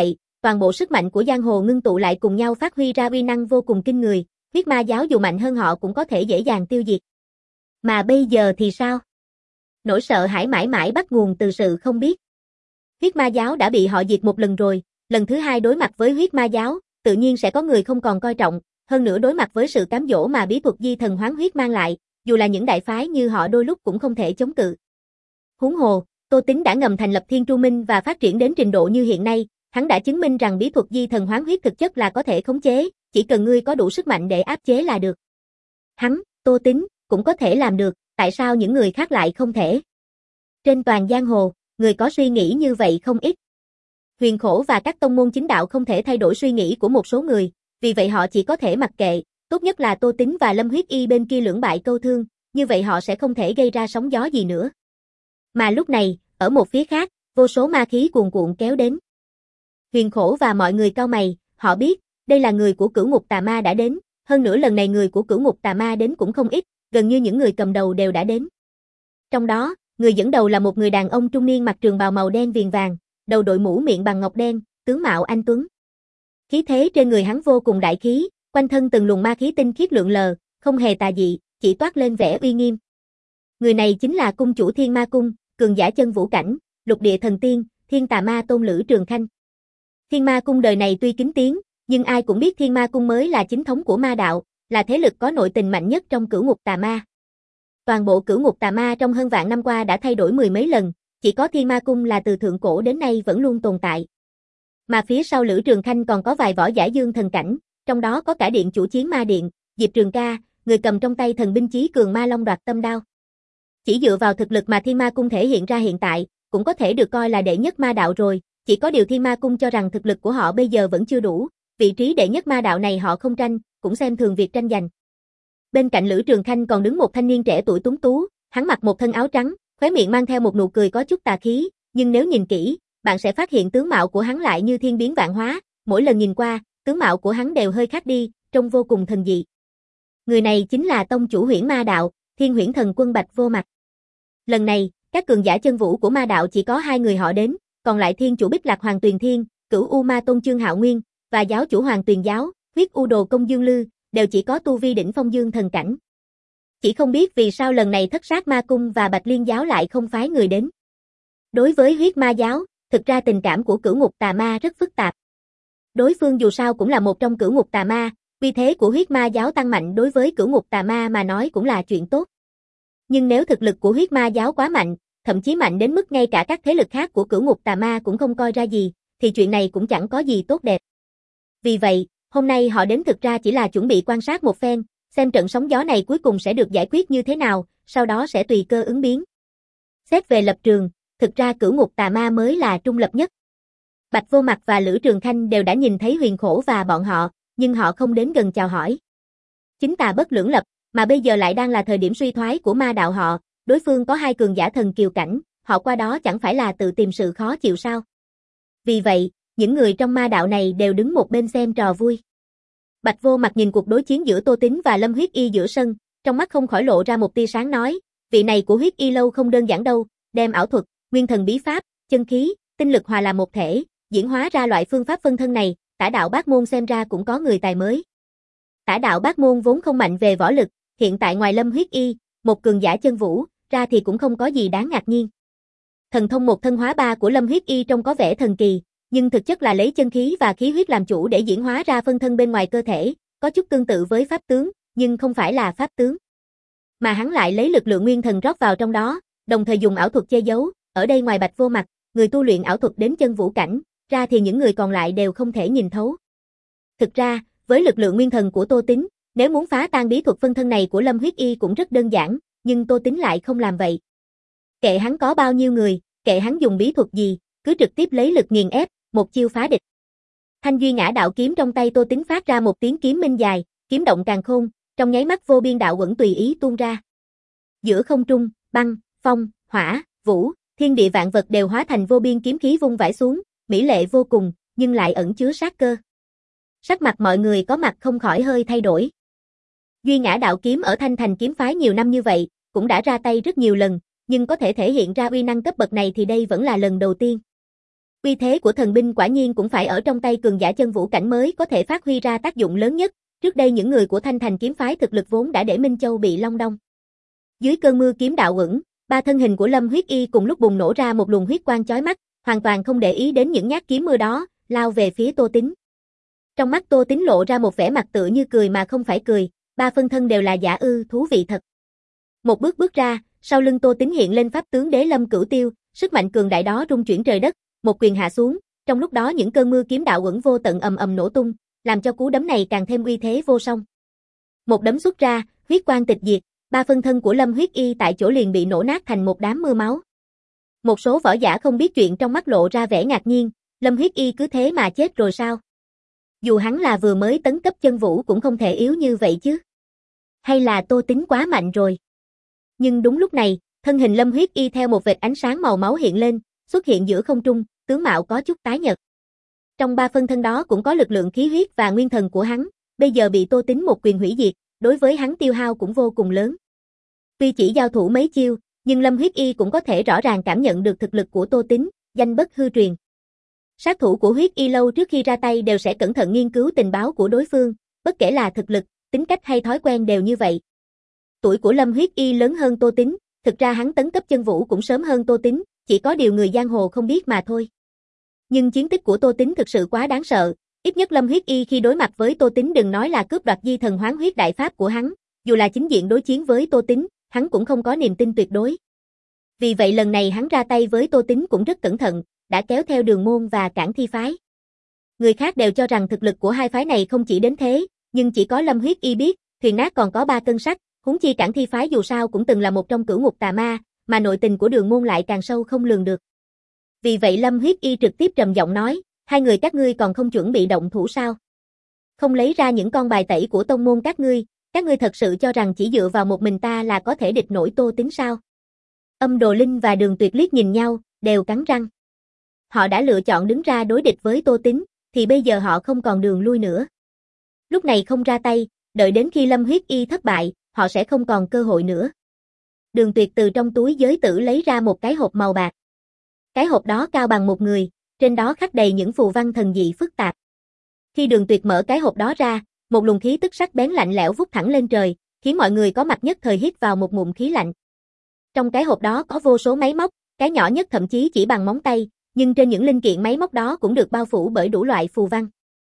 toàn bộ sức mạnh của giang hồ ngưng tụ lại cùng nhau phát huy ra uy năng vô cùng kinh người, huyết ma giáo dù mạnh hơn họ cũng có thể dễ dàng tiêu diệt. Mà bây giờ thì sao? Nỗi sợ hãi mãi mãi bắt nguồn từ sự không biết. Huyết ma giáo đã bị họ diệt một lần rồi, lần thứ hai đối mặt với huyết ma giáo, tự nhiên sẽ có người không còn coi trọng, hơn nữa đối mặt với sự cám dỗ mà bí thuật di thần hoán huyết mang lại, dù là những đại phái như họ đôi lúc cũng không thể chống cự. Huống hồ, Tô Tín đã ngầm thành lập Thiên Tru Minh và phát triển đến trình độ như hiện nay, hắn đã chứng minh rằng bí thuật di thần hoán huyết thực chất là có thể khống chế, chỉ cần ngươi có đủ sức mạnh để áp chế là được. Hắn, Tô Tín, cũng có thể làm được, tại sao những người khác lại không thể? Trên toàn giang hồ, người có suy nghĩ như vậy không ít. Huyền Khổ và các tông môn chính đạo không thể thay đổi suy nghĩ của một số người, vì vậy họ chỉ có thể mặc kệ, tốt nhất là Tô Tín và Lâm Huyết Y bên kia lưỡng bại câu thương, như vậy họ sẽ không thể gây ra sóng gió gì nữa. Mà lúc này, ở một phía khác, vô số ma khí cuồn cuộn kéo đến. Huyền Khổ và mọi người cau mày, họ biết, đây là người của Cửu Ngục Tà Ma đã đến, hơn nữa lần này người của Cửu Ngục Tà Ma đến cũng không ít, gần như những người cầm đầu đều đã đến. Trong đó, người dẫn đầu là một người đàn ông trung niên mặc trường bào màu đen viền vàng, đầu đội mũ miệng bằng ngọc đen, tướng mạo anh tuấn. Khí thế trên người hắn vô cùng đại khí, quanh thân từng luồng ma khí tinh khiết lượn lờ, không hề tà dị, chỉ toát lên vẻ uy nghiêm. Người này chính là cung chủ Thiên Ma Cung, cường giả chân vũ cảnh, lục địa thần tiên, Thiên Tà Ma Tôn Lữ Trường Khanh. Thiên Ma Cung đời này tuy kính tiếng, nhưng ai cũng biết Thiên Ma Cung mới là chính thống của ma đạo, là thế lực có nội tình mạnh nhất trong Cửu Ngục Tà Ma. Toàn bộ Cửu Ngục Tà Ma trong hơn vạn năm qua đã thay đổi mười mấy lần, chỉ có Thiên Ma Cung là từ thượng cổ đến nay vẫn luôn tồn tại. Mà phía sau Lữ Trường Khanh còn có vài võ giả dương thần cảnh, trong đó có cả điện chủ Chiến Ma Điện, Diệp Trường Ca, người cầm trong tay thần binh chí cường Ma Long Đoạt Tâm Đao. Chỉ dựa vào thực lực mà Thiên Ma Cung thể hiện ra hiện tại, cũng có thể được coi là đệ nhất ma đạo rồi, chỉ có điều Thiên Ma Cung cho rằng thực lực của họ bây giờ vẫn chưa đủ, vị trí đệ nhất ma đạo này họ không tranh, cũng xem thường việc tranh giành. Bên cạnh Lữ Trường Khanh còn đứng một thanh niên trẻ tuổi tuấn tú, hắn mặc một thân áo trắng, khóe miệng mang theo một nụ cười có chút tà khí, nhưng nếu nhìn kỹ, bạn sẽ phát hiện tướng mạo của hắn lại như thiên biến vạn hóa, mỗi lần nhìn qua, tướng mạo của hắn đều hơi khác đi, trông vô cùng thần dị. Người này chính là tông chủ Huyễn Ma Đạo, Thiên Huyễn Thần Quân Bạch Vô Mặt. Lần này, các cường giả chân vũ của ma đạo chỉ có hai người họ đến, còn lại Thiên chủ Bích Lạc Hoàng Tuyền Thiên, Cửu U Ma Tôn Chương Hạo Nguyên và giáo chủ Hoàng Tuyền Giáo, Huyết U Đồ Công Dương Lư, đều chỉ có tu vi đỉnh phong dương thần cảnh. Chỉ không biết vì sao lần này Thất Sát Ma Cung và Bạch Liên Giáo lại không phái người đến. Đối với Huyết Ma Giáo, thực ra tình cảm của Cửu Ngục Tà Ma rất phức tạp. Đối phương dù sao cũng là một trong Cửu Ngục Tà Ma, uy thế của Huyết Ma Giáo tăng mạnh đối với Cửu Ngục Tà Ma mà nói cũng là chuyện tốt. Nhưng nếu thực lực của Huyết Ma Giáo quá mạnh, thậm chí mạnh đến mức ngay cả các thế lực khác của Cửu Ngục Tà Ma cũng không coi ra gì, thì chuyện này cũng chẳng có gì tốt đẹp. Vì vậy, hôm nay họ đến thực ra chỉ là chuẩn bị quan sát một phen, xem trận sóng gió này cuối cùng sẽ được giải quyết như thế nào, sau đó sẽ tùy cơ ứng biến. Xét về lập trường, thực ra Cửu Ngục Tà Ma mới là trung lập nhất. Bạch Vô Mặt và Lữ Trường Khanh đều đã nhìn thấy Huyền Khổ và bọn họ, nhưng họ không đến gần chào hỏi. Chính tà bất lưỡng lập, mà bây giờ lại đang là thời điểm suy thoái của ma đạo họ, đối phương có hai cường giả thần kiều cảnh, họ qua đó chẳng phải là tự tìm sự khó chịu sao? Vì vậy, những người trong ma đạo này đều đứng một bên xem trò vui. Bạch Vô Mặt nhìn cuộc đối chiến giữa Tô Tín và Lâm Huyết Y giữa sân, trong mắt không khỏi lộ ra một tia sáng nói, vị này của Huyết Y lâu không đơn giản đâu, đem ảo thuật, nguyên thần bí pháp, chân khí, tinh lực hòa làm một thể, diễn hóa ra loại phương pháp phân thân này, Tả đạo Bát Môn xem ra cũng có người tài mới. Tả đạo Bát Môn vốn không mạnh về võ lực, hiện tại ngoài Lâm Huyết Y, một cường giả chân vũ, ra thì cũng không có gì đáng ngạc nhiên. Thần thông một thân hóa ba của Lâm Huyết Y trông có vẻ thần kỳ, nhưng thực chất là lấy chân khí và khí huyết làm chủ để diễn hóa ra phân thân bên ngoài cơ thể, có chút tương tự với pháp tướng, nhưng không phải là pháp tướng. Mà hắn lại lấy lực lượng nguyên thần rót vào trong đó, đồng thời dùng ảo thuật che giấu, ở đây ngoài Bạch Vô Mặt, người tu luyện ảo thuật đến chân vũ cảnh, ra thì những người còn lại đều không thể nhìn thấu. Thực ra, với lực lượng nguyên thần của Tô Tín, nếu muốn phá tan bí thuật phân thân này của Lâm Huyết Y cũng rất đơn giản, nhưng Tô Tín lại không làm vậy. Kệ hắn có bao nhiêu người, kệ hắn dùng bí thuật gì, cứ trực tiếp lấy lực nghiền ép, một chiêu phá địch. Thanh Duy Ngã đạo kiếm trong tay Tô Tín phát ra một tiếng kiếm minh dài, kiếm động càn khôn, trong nháy mắt vô biên đạo uẩn tùy ý tuôn ra. Giữa không trung, băng, phong, hỏa, vũ, thiên địa vạn vật đều hóa thành vô biên kiếm khí vung vãi xuống, mỹ lệ vô cùng, nhưng lại ẩn chứa sát cơ. Sắc mặt mọi người có mặt không khỏi hơi thay đổi. Duy Ngã đạo kiếm ở Thanh Thành kiếm phái nhiều năm như vậy, cũng đã ra tay rất nhiều lần, nhưng có thể thể hiện ra uy năng cấp bậc này thì đây vẫn là lần đầu tiên. Uy thế của thần binh quả nhiên cũng phải ở trong tay cường giả chân vũ cảnh mới có thể phát huy ra tác dụng lớn nhất. Trước đây những người của Thanh Thành kiếm phái thực lực vốn đã để Minh Châu bị long đong. Dưới cơn mưa kiếm đạo ẩn, ba thân hình của Lâm Huyết Y cùng lúc bùng nổ ra một luồng huyết quang chói mắt, hoàn toàn không để ý đến những nhát kiếm mưa đó, lao về phía Tô Tín. Trong mắt Tô Tín lộ ra một vẻ mặt tựa như cười mà không phải cười, ba phân thân đều là giả ư, thú vị thật. Một bước bước ra, sau lưng Tô Tín hiện lên pháp tướng Đế Lâm Cửu Tiêu, sức mạnh cường đại đó rung chuyển trời đất, một quyền hạ xuống, trong lúc đó những cơn mưa kiếm đạo ẩn vô tận ầm ầm nổ tung, làm cho cú đấm này càng thêm uy thế vô song. Một đấm xuất ra, huyết quang tịch diệt, ba phân thân của Lâm Huyết Y tại chỗ liền bị nổ nát thành một đám mưa máu. Một số võ giả không biết chuyện trong mắt lộ ra vẻ ngạc nhiên, Lâm Huyết Y cứ thế mà chết rồi sao? Dù hắn là vừa mới tấn cấp chân vũ cũng không thể yếu như vậy chứ. Hay là Tô Tín quá mạnh rồi? Nhưng đúng lúc này, thân hình Lâm Huyết Y theo một vệt ánh sáng màu máu hiện lên, xuất hiện giữa không trung, tướng mạo có chút tái nhợt. Trong ba phân thân đó cũng có lực lượng khí huyết và nguyên thần của hắn, bây giờ bị Tô Tín một quyền hủy diệt, đối với hắn tiêu hao cũng vô cùng lớn. Tuy chỉ giao thủ mấy chiêu, nhưng Lâm Huyết Y cũng có thể rõ ràng cảm nhận được thực lực của Tô Tín, danh bất hư truyền. Sát thủ của Huyết Y lâu trước khi ra tay đều sẽ cẩn thận nghiên cứu tình báo của đối phương, bất kể là thực lực, tính cách hay thói quen đều như vậy. Tuổi của Lâm Huyết Y lớn hơn Tô Tín, thực ra hắn tấn cấp chân vũ cũng sớm hơn Tô Tín, chỉ có điều người giang hồ không biết mà thôi. Nhưng chiến tích của Tô Tín thực sự quá đáng sợ, ít nhất Lâm Huyết Y khi đối mặt với Tô Tín đừng nói là cướp đoạt di thần hoán huyết đại pháp của hắn, dù là chính diện đối chiến với Tô Tín, hắn cũng không có niềm tin tuyệt đối. Vì vậy lần này hắn ra tay với Tô Tín cũng rất cẩn thận, đã kéo theo Đường Môn và Cảng Thi phái. Người khác đều cho rằng thực lực của hai phái này không chỉ đến thế, nhưng chỉ có Lâm Huyết Y biết, thuyền nát còn có ba cân sắt, huống chi Cảng Thi phái dù sao cũng từng là một trong cửu ngục tà ma, mà nội tình của Đường Môn lại càng sâu không lường được. Vì vậy Lâm Huyết Y trực tiếp trầm giọng nói, hai người các ngươi còn không chuẩn bị động thủ sao? Không lấy ra những con bài tẩy của tông môn các ngươi, các ngươi thật sự cho rằng chỉ dựa vào một mình ta là có thể địch nổi Tô Tín sao? Âm Đồ Linh và Đường Tuyệt liếc nhìn nhau, đều cắn răng. Họ đã lựa chọn đứng ra đối địch với Tô Tín, thì bây giờ họ không còn đường lui nữa. Lúc này không ra tay, đợi đến khi Lâm Huyết Y thất bại, họ sẽ không còn cơ hội nữa. Đường Tuyệt từ trong túi giới tử lấy ra một cái hộp màu bạc. Cái hộp đó cao bằng một người, trên đó khắc đầy những phù văn thần dị phức tạp. Khi Đường Tuyệt mở cái hộp đó ra, một luồng khí tức sắc bén lạnh lẽo vút thẳng lên trời, khiến mọi người có mặt nhất thời hít vào một ngụm khí lạnh. Trong cái hộp đó có vô số máy móc, cái nhỏ nhất thậm chí chỉ bằng móng tay, nhưng trên những linh kiện máy móc đó cũng được bao phủ bởi đủ loại phù văn.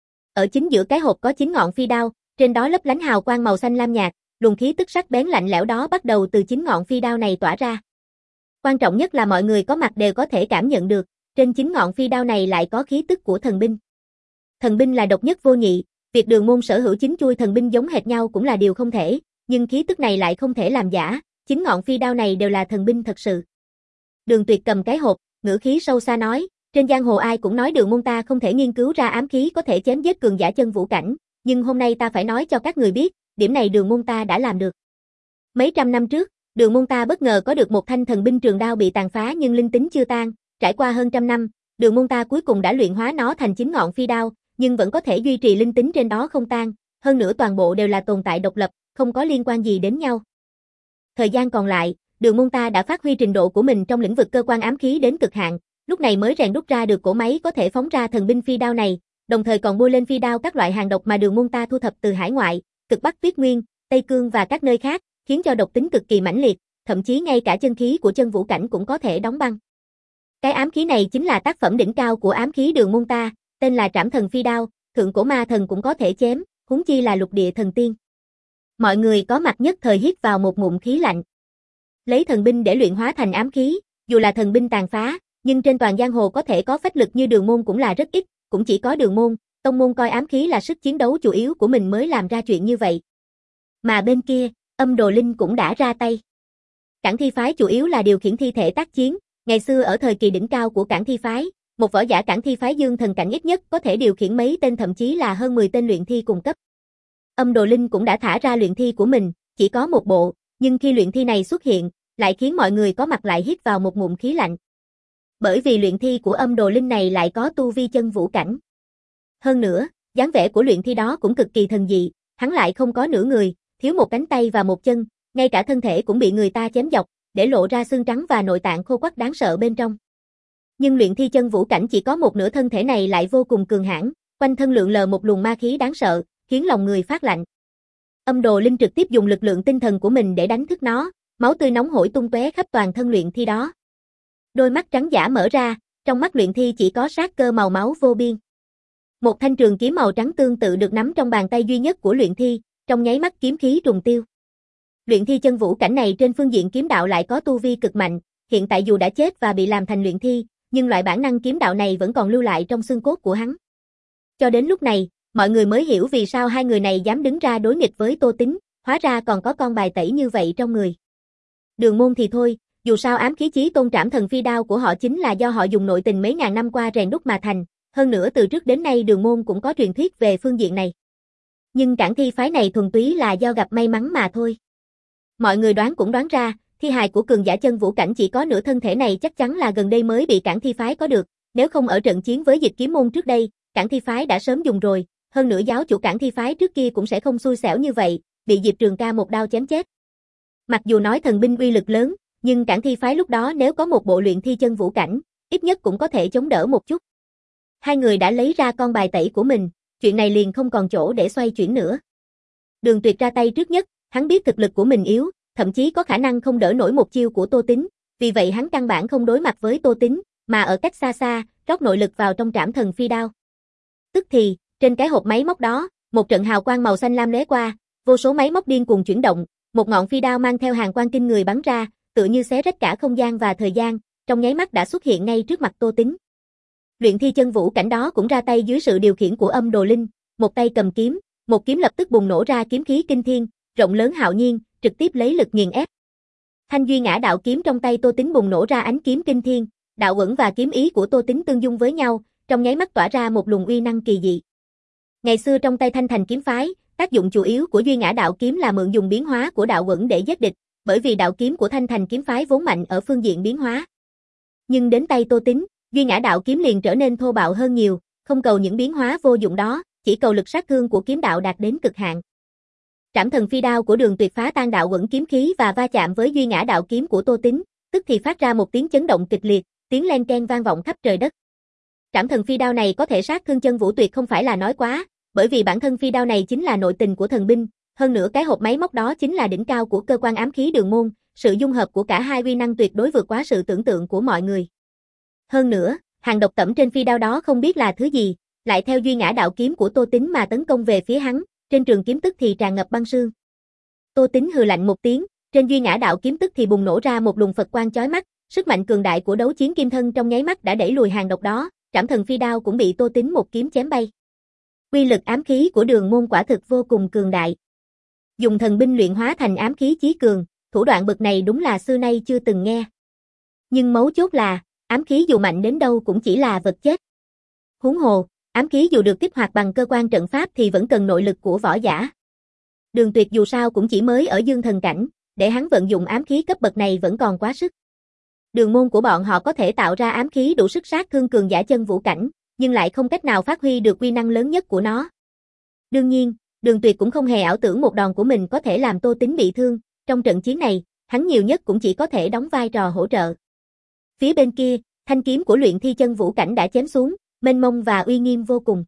Ở chính giữa cái hộp có chín ngọn phi đao, trên đó lấp lánh hào quang màu xanh lam nhạt, luồng khí tức sắc bén lạnh lẽo đó bắt đầu từ chín ngọn phi đao này tỏa ra. Quan trọng nhất là mọi người có mặt đều có thể cảm nhận được, trên chín ngọn phi đao này lại có khí tức của thần binh. Thần binh là độc nhất vô nhị, việc Đường Môn sở hữu chín chuôi thần binh giống hệt nhau cũng là điều không thể, nhưng khí tức này lại không thể làm giả, chín ngọn phi đao này đều là thần binh thật sự. Đường Tuyệt cầm cái hộp, ngữ khí sâu xa nói, trên giang hồ ai cũng nói Đường Môn ta không thể nghiên cứu ra ám khí có thể chém giết cường giả chân vũ cảnh, nhưng hôm nay ta phải nói cho các người biết, điểm này Đường Môn ta đã làm được. Mấy trăm năm trước, Đường Môn ta bất ngờ có được một thanh thần binh trường đao bị tàn phá nhưng linh tính chưa tan, trải qua hơn trăm năm, Đường Môn ta cuối cùng đã luyện hóa nó thành chín ngọn phi đao, nhưng vẫn có thể duy trì linh tính trên đó không tan, hơn nữa toàn bộ đều là tồn tại độc lập, không có liên quan gì đến nhau. Thời gian còn lại, Đường Môn ta đã phát huy trình độ của mình trong lĩnh vực cơ quan ám khí đến cực hạn, lúc này mới rèn đúc ra được cỗ máy có thể phóng ra thần binh phi đao này, đồng thời còn bôi lên phi đao các loại hàng độc mà Đường Môn ta thu thập từ hải ngoại, cực Bắc Tuyết Nguyên, Tây Cương và các nơi khác, khiến cho độc tính cực kỳ mãnh liệt, thậm chí ngay cả chân khí của chân vũ cảnh cũng có thể đóng băng. Cái ám khí này chính là tác phẩm đỉnh cao của ám khí Đường Môn ta, tên là Trảm Thần Phi Đao, thượng cổ ma thần cũng có thể chém, huống chi là lục địa thần tiên. Mọi người có mặt nhất thời hít vào một ngụm khí lạnh. Lấy thần binh để luyện hóa thành ám khí, dù là thần binh tàn phá, nhưng trên toàn giang hồ có thể có phách lực như Đường Môn cũng là rất ít, cũng chỉ có Đường Môn, tông môn coi ám khí là sức chiến đấu chủ yếu của mình mới làm ra chuyện như vậy. Mà bên kia, Âm Đồ Linh cũng đã ra tay. Cảng Thi phái chủ yếu là điều khiển thi thể tác chiến, ngày xưa ở thời kỳ đỉnh cao của Cảng Thi phái, một võ giả Cảng Thi phái dương thần cảnh ít nhất có thể điều khiển mấy tên thậm chí là hơn mười tên luyện thi cùng cấp. Âm Đồ Linh cũng đã thả ra luyện thi của mình, chỉ có một bộ, nhưng khi luyện thi này xuất hiện, lại khiến mọi người có mặt lại hít vào một ngụm khí lạnh. Bởi vì luyện thi của Âm Đồ Linh này lại có tu vi chân vũ cảnh. Hơn nữa, dáng vẻ của luyện thi đó cũng cực kỳ thần dị, hắn lại không có nửa người, thiếu một cánh tay và một chân, ngay cả thân thể cũng bị người ta chém dọc, để lộ ra xương trắng và nội tạng khô quắt đáng sợ bên trong. Nhưng luyện thi chân vũ cảnh chỉ có một nửa thân thể này lại vô cùng cường hãn, quanh thân lượn lờ một luồng ma khí đáng sợ, khiến lòng người phát lạnh. Âm Đồ Linh trực tiếp dùng lực lượng tinh thần của mình để đánh thức nó, máu tươi nóng hổi tung tóe khắp toàn thân luyện thi đó. Đôi mắt trắng dã mở ra, trong mắt luyện thi chỉ có sát cơ màu máu vô biên. Một thanh trường kiếm màu trắng tương tự được nắm trong bàn tay duy nhất của luyện thi, trong nháy mắt kiếm khí trùng tiêu. Luyện thi chân vũ cảnh này trên phương diện kiếm đạo lại có tu vi cực mạnh, hiện tại dù đã chết và bị làm thành luyện thi, nhưng loại bản năng kiếm đạo này vẫn còn lưu lại trong xương cốt của hắn. Cho đến lúc này, mọi người mới hiểu vì sao hai người này dám đứng ra đối nghịch với Tô Tính, hóa ra còn có con bài tẩy như vậy trong người. Đường Môn thì thôi, dù sao ám khí chí tôn trảm thần phi đao của họ chính là do họ dùng nội tình mấy ngàn năm qua rèn đúc mà thành, hơn nữa từ trước đến nay Đường Môn cũng có truyền thuyết về phương diện này. Nhưng Cảng Thi phái này thuần túy là do gặp may mắn mà thôi. Mọi người đoán cũng đoán ra, thi hài của cường giả chân vũ cảnh chỉ có nửa thân thể này chắc chắn là gần đây mới bị Cảng Thi phái có được, nếu không ở trận chiến với Dịch Kiếm môn trước đây, Cảng Thi phái đã sớm dùng rồi, hơn nữa giáo chủ Cảng Thi phái trước kia cũng sẽ không xui xẻo như vậy, bị Diệp Trường Ca một đao chém chết. Mặc dù nói thần binh uy lực lớn, nhưng Cảng Thi phái lúc đó nếu có một bộ luyện thi chân vũ cảnh, ít nhất cũng có thể chống đỡ một chút. Hai người đã lấy ra con bài tẩy của mình, chuyện này liền không còn chỗ để xoay chuyển nữa. Đường Tuyệt ra tay trước nhất, hắn biết thực lực của mình yếu, thậm chí có khả năng không đỡ nổi một chiêu của Tô Tính, vì vậy hắn căn bản không đối mặt với Tô Tính, mà ở cách xa xa, rót nội lực vào trong trảm thần phi đao. Tức thì, trên cái hộp máy móc đó, một trận hào quang màu xanh lam lóe qua, vô số máy móc điên cuồng chuyển động, một ngọn phi đao mang theo hàng quang kinh người bắn ra, tựa như xé rách cả không gian và thời gian, trong nháy mắt đã xuất hiện ngay trước mặt Tô Tính. Luyện thi chân vũ cảnh đó cũng ra tay dưới sự điều khiển của Âm Đồ Linh, một tay cầm kiếm, một kiếm lập tức bùng nổ ra kiếm khí kinh thiên, rộng lớn hạo nhiên, trực tiếp lấy lực nghiền ép. Thanh Duy Ngã đạo kiếm trong tay Tô Tính bùng nổ ra ánh kiếm kinh thiên, đạo uẩn và kiếm ý của Tô Tính tương dung với nhau, trong nháy mắt tỏa ra một luồng uy năng kỳ dị. Ngày xưa trong tay Thanh Thành kiếm phái, tác dụng chủ yếu của Duy Ngã đạo kiếm là mượn dùng biến hóa của đạo uẩn để giết địch, bởi vì đạo kiếm của Thanh Thành kiếm phái vốn mạnh ở phương diện biến hóa. Nhưng đến tay Tô Tính, Duy Ngã đạo kiếm liền trở nên thô bạo hơn nhiều, không cầu những biến hóa vô dụng đó, chỉ cầu lực sát thương của kiếm đạo đạt đến cực hạn. Trảm thần phi đao của Đường Tuyệt phá tan đạo uẩn kiếm khí và va chạm với Duy Ngã đạo kiếm của Tô Tính, tức thì phát ra một tiếng chấn động kịch liệt, tiếng len keng vang vọng khắp trời đất. Trảm thần phi đao này có thể sát thương chân vũ tuyệt không phải là nói quá, bởi vì bản thân phi đao này chính là nội tình của thần binh, hơn nữa cái hộp máy móc đó chính là đỉnh cao của cơ quan ám khí Đường Môn, sự dung hợp của cả hai uy năng tuyệt đối vượt quá sự tưởng tượng của mọi người. Hơn nữa, hàng độc tẩm trên phi đao đó không biết là thứ gì, lại theo Duy Ngã đạo kiếm của Tô Tính mà tấn công về phía hắn, trên trường kiếm tức thì tràn ngập băng sương. Tô Tính hừ lạnh một tiếng, trên Duy Ngã đạo kiếm tức thì bùng nổ ra một luồng Phật quang chói mắt, sức mạnh cường đại của đấu chiến kim thân trong nháy mắt đã đẩy lùi hàng độc đó, trảm thần phi đao cũng bị Tô Tính một kiếm chém bay. Uy lực ám khí của Đường Môn quả thực vô cùng cường đại. Dùng thần binh luyện hóa thành ám khí chí cường, thủ đoạn bậc này đúng là xưa nay chưa từng nghe. Nhưng mấu chốt là, ám khí dù mạnh đến đâu cũng chỉ là vật chết. Huống hồ, ám khí dù được kích hoạt bằng cơ quan trận pháp thì vẫn cần nội lực của võ giả. Đường Tuyệt dù sao cũng chỉ mới ở dương thần cảnh, để hắn vận dụng ám khí cấp bậc này vẫn còn quá sức. Đường môn của bọn họ có thể tạo ra ám khí đủ sức sát thương cường giả chân vũ cảnh, nhưng lại không cách nào phát huy được uy năng lớn nhất của nó. Đương nhiên, Đường Tuyệt cũng không hề ảo tưởng một đòn của mình có thể làm Tô Tính bị thương, trong trận chiến này, hắn nhiều nhất cũng chỉ có thể đóng vai trò hỗ trợ. Phía bên kia, thanh kiếm của luyện thi chân vũ cảnh đã chém xuống, mênh mông và uy nghiêm vô cùng.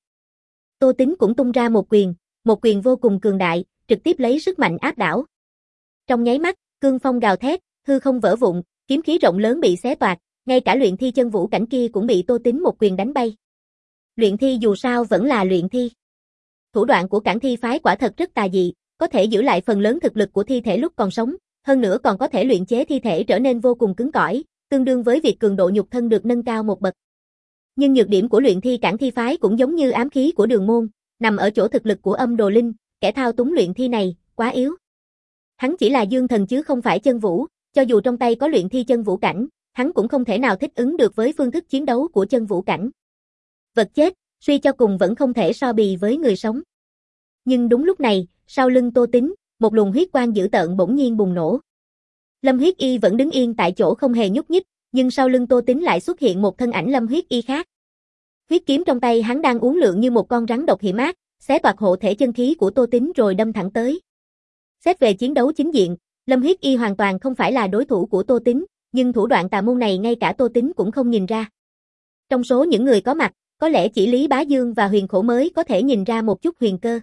Tô Tính cũng tung ra một quyền, một quyền vô cùng cường đại, trực tiếp lấy sức mạnh áp đảo. Trong nháy mắt, cương phong gào thét, hư không vỡ vụn, kiếm khí rộng lớn bị xé toạc, ngay cả luyện thi chân vũ cảnh kia cũng bị Tô Tính một quyền đánh bay. Luyện thi dù sao vẫn là luyện thi. Thủ đoạn của Cảng Thi phái quả thật rất tà dị, có thể giữ lại phần lớn thực lực của thi thể lúc còn sống, hơn nữa còn có thể luyện chế thi thể trở nên vô cùng cứng cỏi, tương đương với việc cường độ nhục thân được nâng cao một bậc. Nhưng nhược điểm của luyện thi Cảng Thi phái cũng giống như ám khí của Đường Môn, nằm ở chỗ thực lực của Âm Đồ Linh, kẻ thao túng luyện thi này, quá yếu. Hắn chỉ là dương thần chứ không phải chân vũ, cho dù trong tay có luyện thi chân vũ cảnh, hắn cũng không thể nào thích ứng được với phương thức chiến đấu của chân vũ cảnh. Vật chết, suy cho cùng vẫn không thể so bì với người sống. Nhưng đúng lúc này, sau lưng Tô Tính, một luồng huyết quang dữ tợn bỗng nhiên bùng nổ. Lâm Huyết Y vẫn đứng yên tại chỗ không hề nhúc nhích, nhưng sau lưng Tô Tính lại xuất hiện một thân ảnh Lâm Huyết Y khác. Huyết kiếm trong tay hắn đang uốn lượn như một con rắn độc hiểm ác, xé toạc hộ thể chân khí của Tô Tính rồi đâm thẳng tới. Xét về chiến đấu chính diện, Lâm Huyết Y hoàn toàn không phải là đối thủ của Tô Tính, nhưng thủ đoạn tà môn này ngay cả Tô Tính cũng không nhìn ra. Trong số những người có mặt, có lẽ chỉ Lý Bá Dương và Huyền Khổ mới có thể nhìn ra một chút huyền cơ.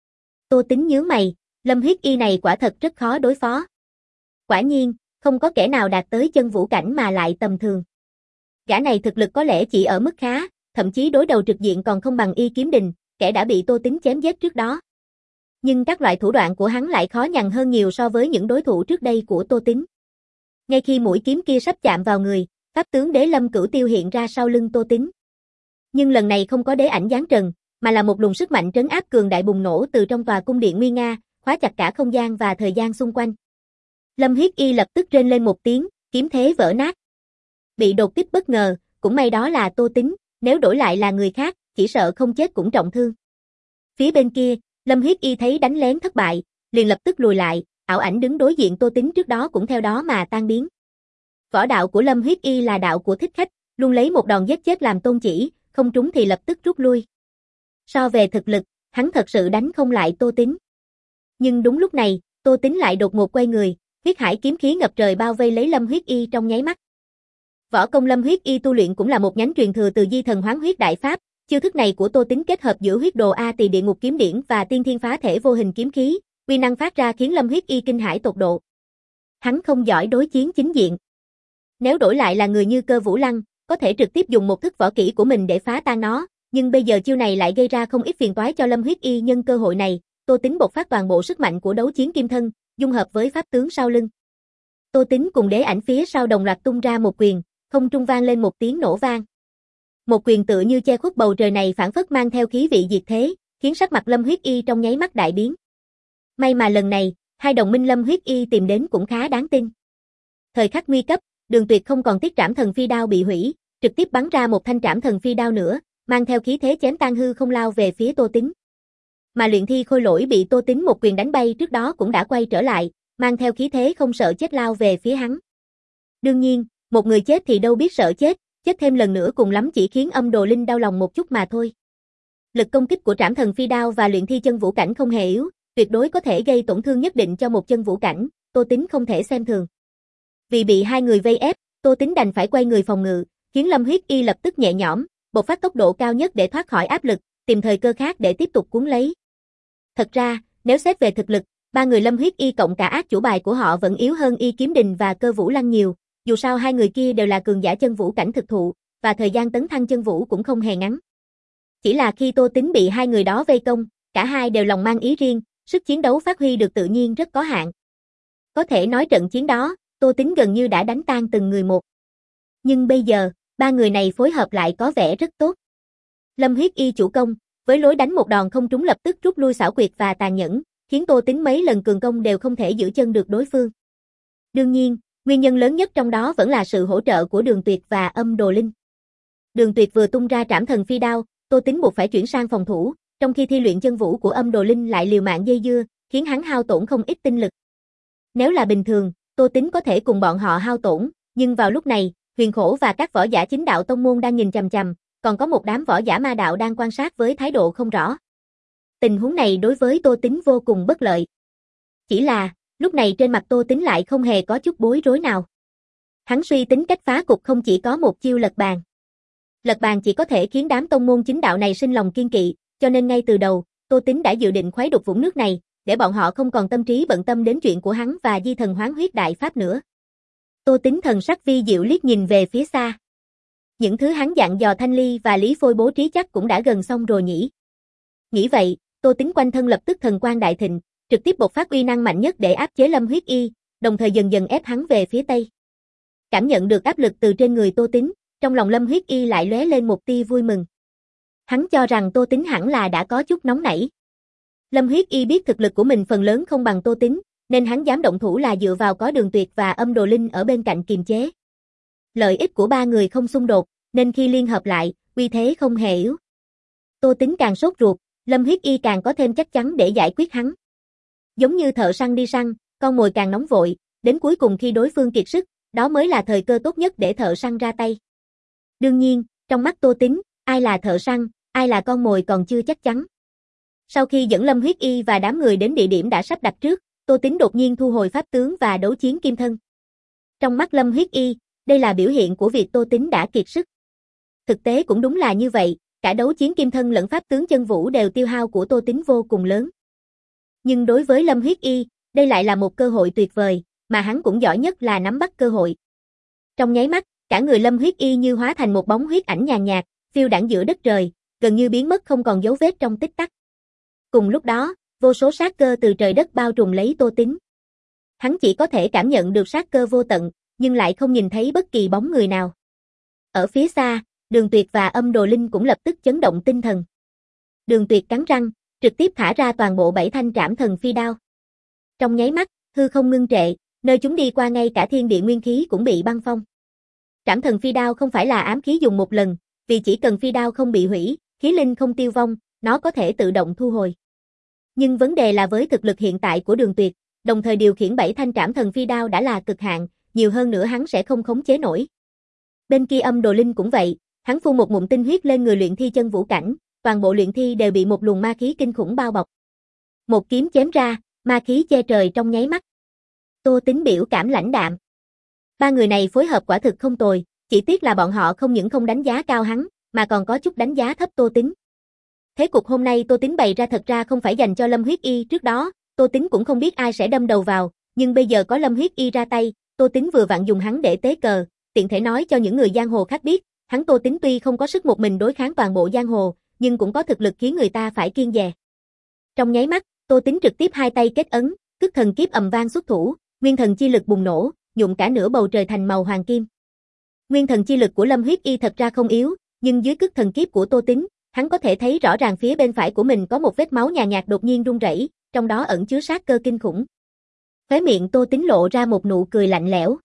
Tô Tính nhướng mày, Lâm Huyết Y này quả thật rất khó đối phó. Quả nhiên, không có kẻ nào đạt tới chân vũ cảnh mà lại tầm thường. Gã này thực lực có lẽ chỉ ở mức khá, thậm chí đối đầu trực diện còn không bằng Y Kiếm Đình, kẻ đã bị Tô Tính chém giết trước đó. Nhưng các loại thủ đoạn của hắn lại khó nhằn hơn nhiều so với những đối thủ trước đây của Tô Tính. Ngay khi mũi kiếm kia sắp chạm vào người, pháp tướng Đế Lâm Cửu Tiêu hiện ra sau lưng Tô Tính. Nhưng lần này không có đế ảnh giáng trần, mà là một luồng sức mạnh trấn áp cường đại bùng nổ từ trong tòa cung điện nguy nga, khóa chặt cả không gian và thời gian xung quanh. Lâm Huyết Y lập tức rên lên một tiếng, kiếm thế vỡ nát. Bị đột kích bất ngờ, cũng may đó là Tô Tính, nếu đổi lại là người khác, chỉ sợ không chết cũng trọng thương. Phía bên kia, Lâm Huyết Y thấy đánh lén thất bại, liền lập tức lùi lại, ảo ảnh đứng đối diện Tô Tính trước đó cũng theo đó mà tan biến. Võ đạo của Lâm Huyết Y là đạo của thích khách, luôn lấy một đòn giết chết làm tôn chỉ, không trúng thì lập tức rút lui. So về thực lực, hắn thật sự đánh không lại Tô Tính. Nhưng đúng lúc này, Tô Tính lại đột ngột quay người, huyết hải kiếm khí ngập trời bao vây lấy Lâm Huyết Y trong nháy mắt. Võ công Lâm Huyết Y tu luyện cũng là một nhánh truyền thừa từ Di Thần Hoán Huyết Đại Pháp, chiêu thức này của Tô Tính kết hợp giữa huyết đồ A Tỳ địa ngục kiếm điển và tiên thiên phá thể vô hình kiếm khí, uy năng phát ra khiến Lâm Huyết Y kinh hãi tột độ. Hắn không giỏi đối chiến chính diện. Nếu đổi lại là người như Cơ Vũ Lăng, có thể trực tiếp dùng một thức võ kỹ của mình để phá tan nó, nhưng bây giờ chiêu này lại gây ra không ít phiền toái cho Lâm Huyết Y. Nhân cơ hội này, Tô Tính bộc phát toàn bộ sức mạnh của đấu chiến kim thân, dung hợp với pháp tướng sau lưng. Tô Tính cùng đế ảnh phía sau đồng loạt tung ra một quyền, không trung vang lên một tiếng nổ vang. Một quyền tựa như che khuất bầu trời này phảng phất mang theo khí vị diệt thế, khiến sắc mặt Lâm Huyết Y trong nháy mắt đại biến. May mà lần này, hai đồng minh Lâm Huyết Y tìm đến cũng khá đáng tin. Thời khắc nguy cấp, Đường Tuyệt không còn tiếc trảm thần phi đao bị hủy, trực tiếp bắn ra một thanh trảm thần phi đao nữa, mang theo khí thế chém tan hư không lao về phía Tô Tính. Mà Luyện Thi Khôi Lỗi bị Tô Tính một quyền đánh bay trước đó cũng đã quay trở lại, mang theo khí thế không sợ chết lao về phía hắn. Đương nhiên, một người chết thì đâu biết sợ chết, chết thêm lần nữa cùng lắm chỉ khiến Âm Đồ Linh đau lòng một chút mà thôi. Lực công kích của trảm thần phi đao và luyện thi chân vũ cảnh không hề yếu, tuyệt đối có thể gây tổn thương nhất định cho một chân vũ cảnh, Tô Tính không thể xem thường. Vì bị hai người vây ép, Tô Tính đành phải quay người phòng ngự, khiến Lâm Huyết Y lập tức nhẹ nhõm, bộc phát tốc độ cao nhất để thoát khỏi áp lực, tìm thời cơ khác để tiếp tục cuốn lấy. Thật ra, nếu xét về thực lực, ba người Lâm Huyết Y cộng cả ác chủ bài của họ vẫn yếu hơn Y Kiếm Đình và Cơ Vũ Lăng nhiều, dù sao hai người kia đều là cường giả chân vũ cảnh thực thụ, và thời gian tấn thăng chân vũ cũng không hề ngắn. Chỉ là khi Tô Tính bị hai người đó vây công, cả hai đều lòng mang ý riêng, sức chiến đấu phát huy được tự nhiên rất có hạn. Có thể nói trận chiến đó, Tô Tính gần như đã đánh tan từng người một. Nhưng bây giờ, ba người này phối hợp lại có vẻ rất tốt. Lâm Huyết Y chủ công, với lối đánh một đòn không trúng lập tức rút lui xảo quyệt và tàn nhẫn, khiến Tô Tính mấy lần cường công đều không thể giữ chân được đối phương. Đương nhiên, nguyên nhân lớn nhất trong đó vẫn là sự hỗ trợ của Đường Tuyệt và Âm Đồ Linh. Đường Tuyệt vừa tung ra trảm thần phi đao, Tô Tính buộc phải chuyển sang phòng thủ, trong khi thi luyện chân vũ của Âm Đồ Linh lại liều mạng dây dưa, khiến hắn hao tổn không ít tinh lực. Nếu là bình thường, Tô Tính có thể cùng bọn họ hao tổn, nhưng vào lúc này, Huyền Khổ và các võ giả chính đạo tông môn đang nhìn chằm chằm, còn có một đám võ giả ma đạo đang quan sát với thái độ không rõ. Tình huống này đối với Tô Tính vô cùng bất lợi. Chỉ là, lúc này trên mặt Tô Tính lại không hề có chút bối rối nào. Hắn suy tính cách phá cục không chỉ có một chiêu lật bàn. Lật bàn chỉ có thể khiến đám tông môn chính đạo này sinh lòng kiên kỵ, cho nên ngay từ đầu, Tô Tính đã dự định khuấy đục vũng nước này, để bọn họ không còn tâm trí bận tâm đến chuyện của hắn và Di Thần Hoán Huyết Đại Pháp nữa. Tô Tính thần sắc vi diệu liếc nhìn về phía xa. Những thứ hắn dặn dò Thanh Ly và Lý Phôi bố trí chắc cũng đã gần xong rồi nhỉ. Nghĩ vậy, Tô Tính quanh thân lập tức thần quang đại thịnh, trực tiếp bộc phát uy năng mạnh nhất để áp chế Lâm Huyết Y, đồng thời dần dần ép hắn về phía tây. Cảm nhận được áp lực từ trên người Tô Tính, trong lòng Lâm Huyết Y lại lóe lên một tia vui mừng. Hắn cho rằng Tô Tính hẳn là đã có chút nóng nảy. Lâm Huyết Y biết thực lực của mình phần lớn không bằng Tô Tính, nên hắn dám động thủ là dựa vào có Đường Tuyệt và Âm Đồ Linh ở bên cạnh kiềm chế. Lợi ích của ba người không xung đột, nên khi liên hợp lại, uy thế không hề yếu. Tô Tính càng sốt ruột, Lâm Huyết Y càng có thêm chắc chắn để giải quyết hắn. Giống như thợ săn đi săn, con mồi càng nóng vội, đến cuối cùng khi đối phương kiệt sức, đó mới là thời cơ tốt nhất để thợ săn ra tay. Đương nhiên, trong mắt Tô Tính, ai là thợ săn, ai là con mồi còn chưa chắc chắn. Sau khi dẫn Lâm Huyết Y và đám người đến địa điểm đã sắp đặt trước, Tô Tính đột nhiên thu hồi pháp tướng và đấu chiến kim thân. Trong mắt Lâm Huyết Y, đây là biểu hiện của việc Tô Tính đã kiệt sức. Thực tế cũng đúng là như vậy, cả đấu chiến kim thân lẫn pháp tướng chân vũ đều tiêu hao của Tô Tín vô cùng lớn. Nhưng đối với Lâm Huyết Y, đây lại là một cơ hội tuyệt vời, mà hắn cũng giỏi nhất là nắm bắt cơ hội. Trong nháy mắt, cả người Lâm Huyết Y như hóa thành một bóng huyết ảnh nhàn nhạt, phiêu đãng giữa đất trời, gần như biến mất không còn dấu vết trong tích tắc. Cùng lúc đó, vô số sát cơ từ trời đất bao trùm lấy Tô Tín. Hắn chỉ có thể cảm nhận được sát cơ vô tận, nhưng lại không nhìn thấy bất kỳ bóng người nào. Ở phía xa, Đường Tuyệt và Âm Đồ Linh cũng lập tức chấn động tinh thần. Đường Tuyệt cắn răng, trực tiếp thả ra toàn bộ bảy thanh trảm thần phi đao. Trong nháy mắt, hư không ngưng trệ, nơi chúng đi qua ngay cả thiên địa nguyên khí cũng bị băng phong. Trảm thần phi đao không phải là ám khí dùng một lần, vì chỉ cần phi đao không bị hủy, khí linh không tiêu vong, nó có thể tự động thu hồi. Nhưng vấn đề là với thực lực hiện tại của Đường Tuyệt, đồng thời điều khiển bảy thanh trảm thần phi đao đã là cực hạn, nhiều hơn nữa hắn sẽ không khống chế nổi. Bên kia Âm Đồ Linh cũng vậy, hắn phun một ngụm tinh huyết lên người luyện thi chân vũ cảnh, toàn bộ luyện thi đều bị một luồng ma khí kinh khủng bao bọc. Một kiếm chém ra, ma khí che trời trong nháy mắt. Tô Tín biểu cảm lãnh đạm. Ba người này phối hợp quả thực không tồi, chỉ tiếc là bọn họ không những không đánh giá cao hắn, mà còn có chút đánh giá thấp Tô Tín. Thế cục hôm nay Tô Tín bày ra thật ra không phải dành cho Lâm Huyết Y, trước đó, Tô Tín cũng không biết ai sẽ đâm đầu vào, nhưng bây giờ có Lâm Huyết Y ra tay, Tô Tín vừa vặn dùng hắn để tế cờ, tiện thể nói cho những người giang hồ khác biết, hắn Tô Tín tuy không có sức một mình đối kháng toàn bộ giang hồ, nhưng cũng có thực lực khiến người ta phải kiêng dè. Trong nháy mắt, Tô Tín trực tiếp hai tay kết ấn, Cức Thần Kiếp ầm vang xuất thủ, nguyên thần chi lực bùng nổ, nhuộm cả nửa bầu trời thành màu hoàng kim. Nguyên thần chi lực của Lâm Huyết Y thật ra không yếu, nhưng dưới Cức Thần Kiếp của Tô Tín, hắn có thể thấy rõ ràng phía bên phải của mình có một vết máu nhàn nhạt đột nhiên rung rẩy, trong đó ẩn chứa sát cơ kinh khủng. Khóe miệng Tô Tín lộ ra một nụ cười lạnh lẽo.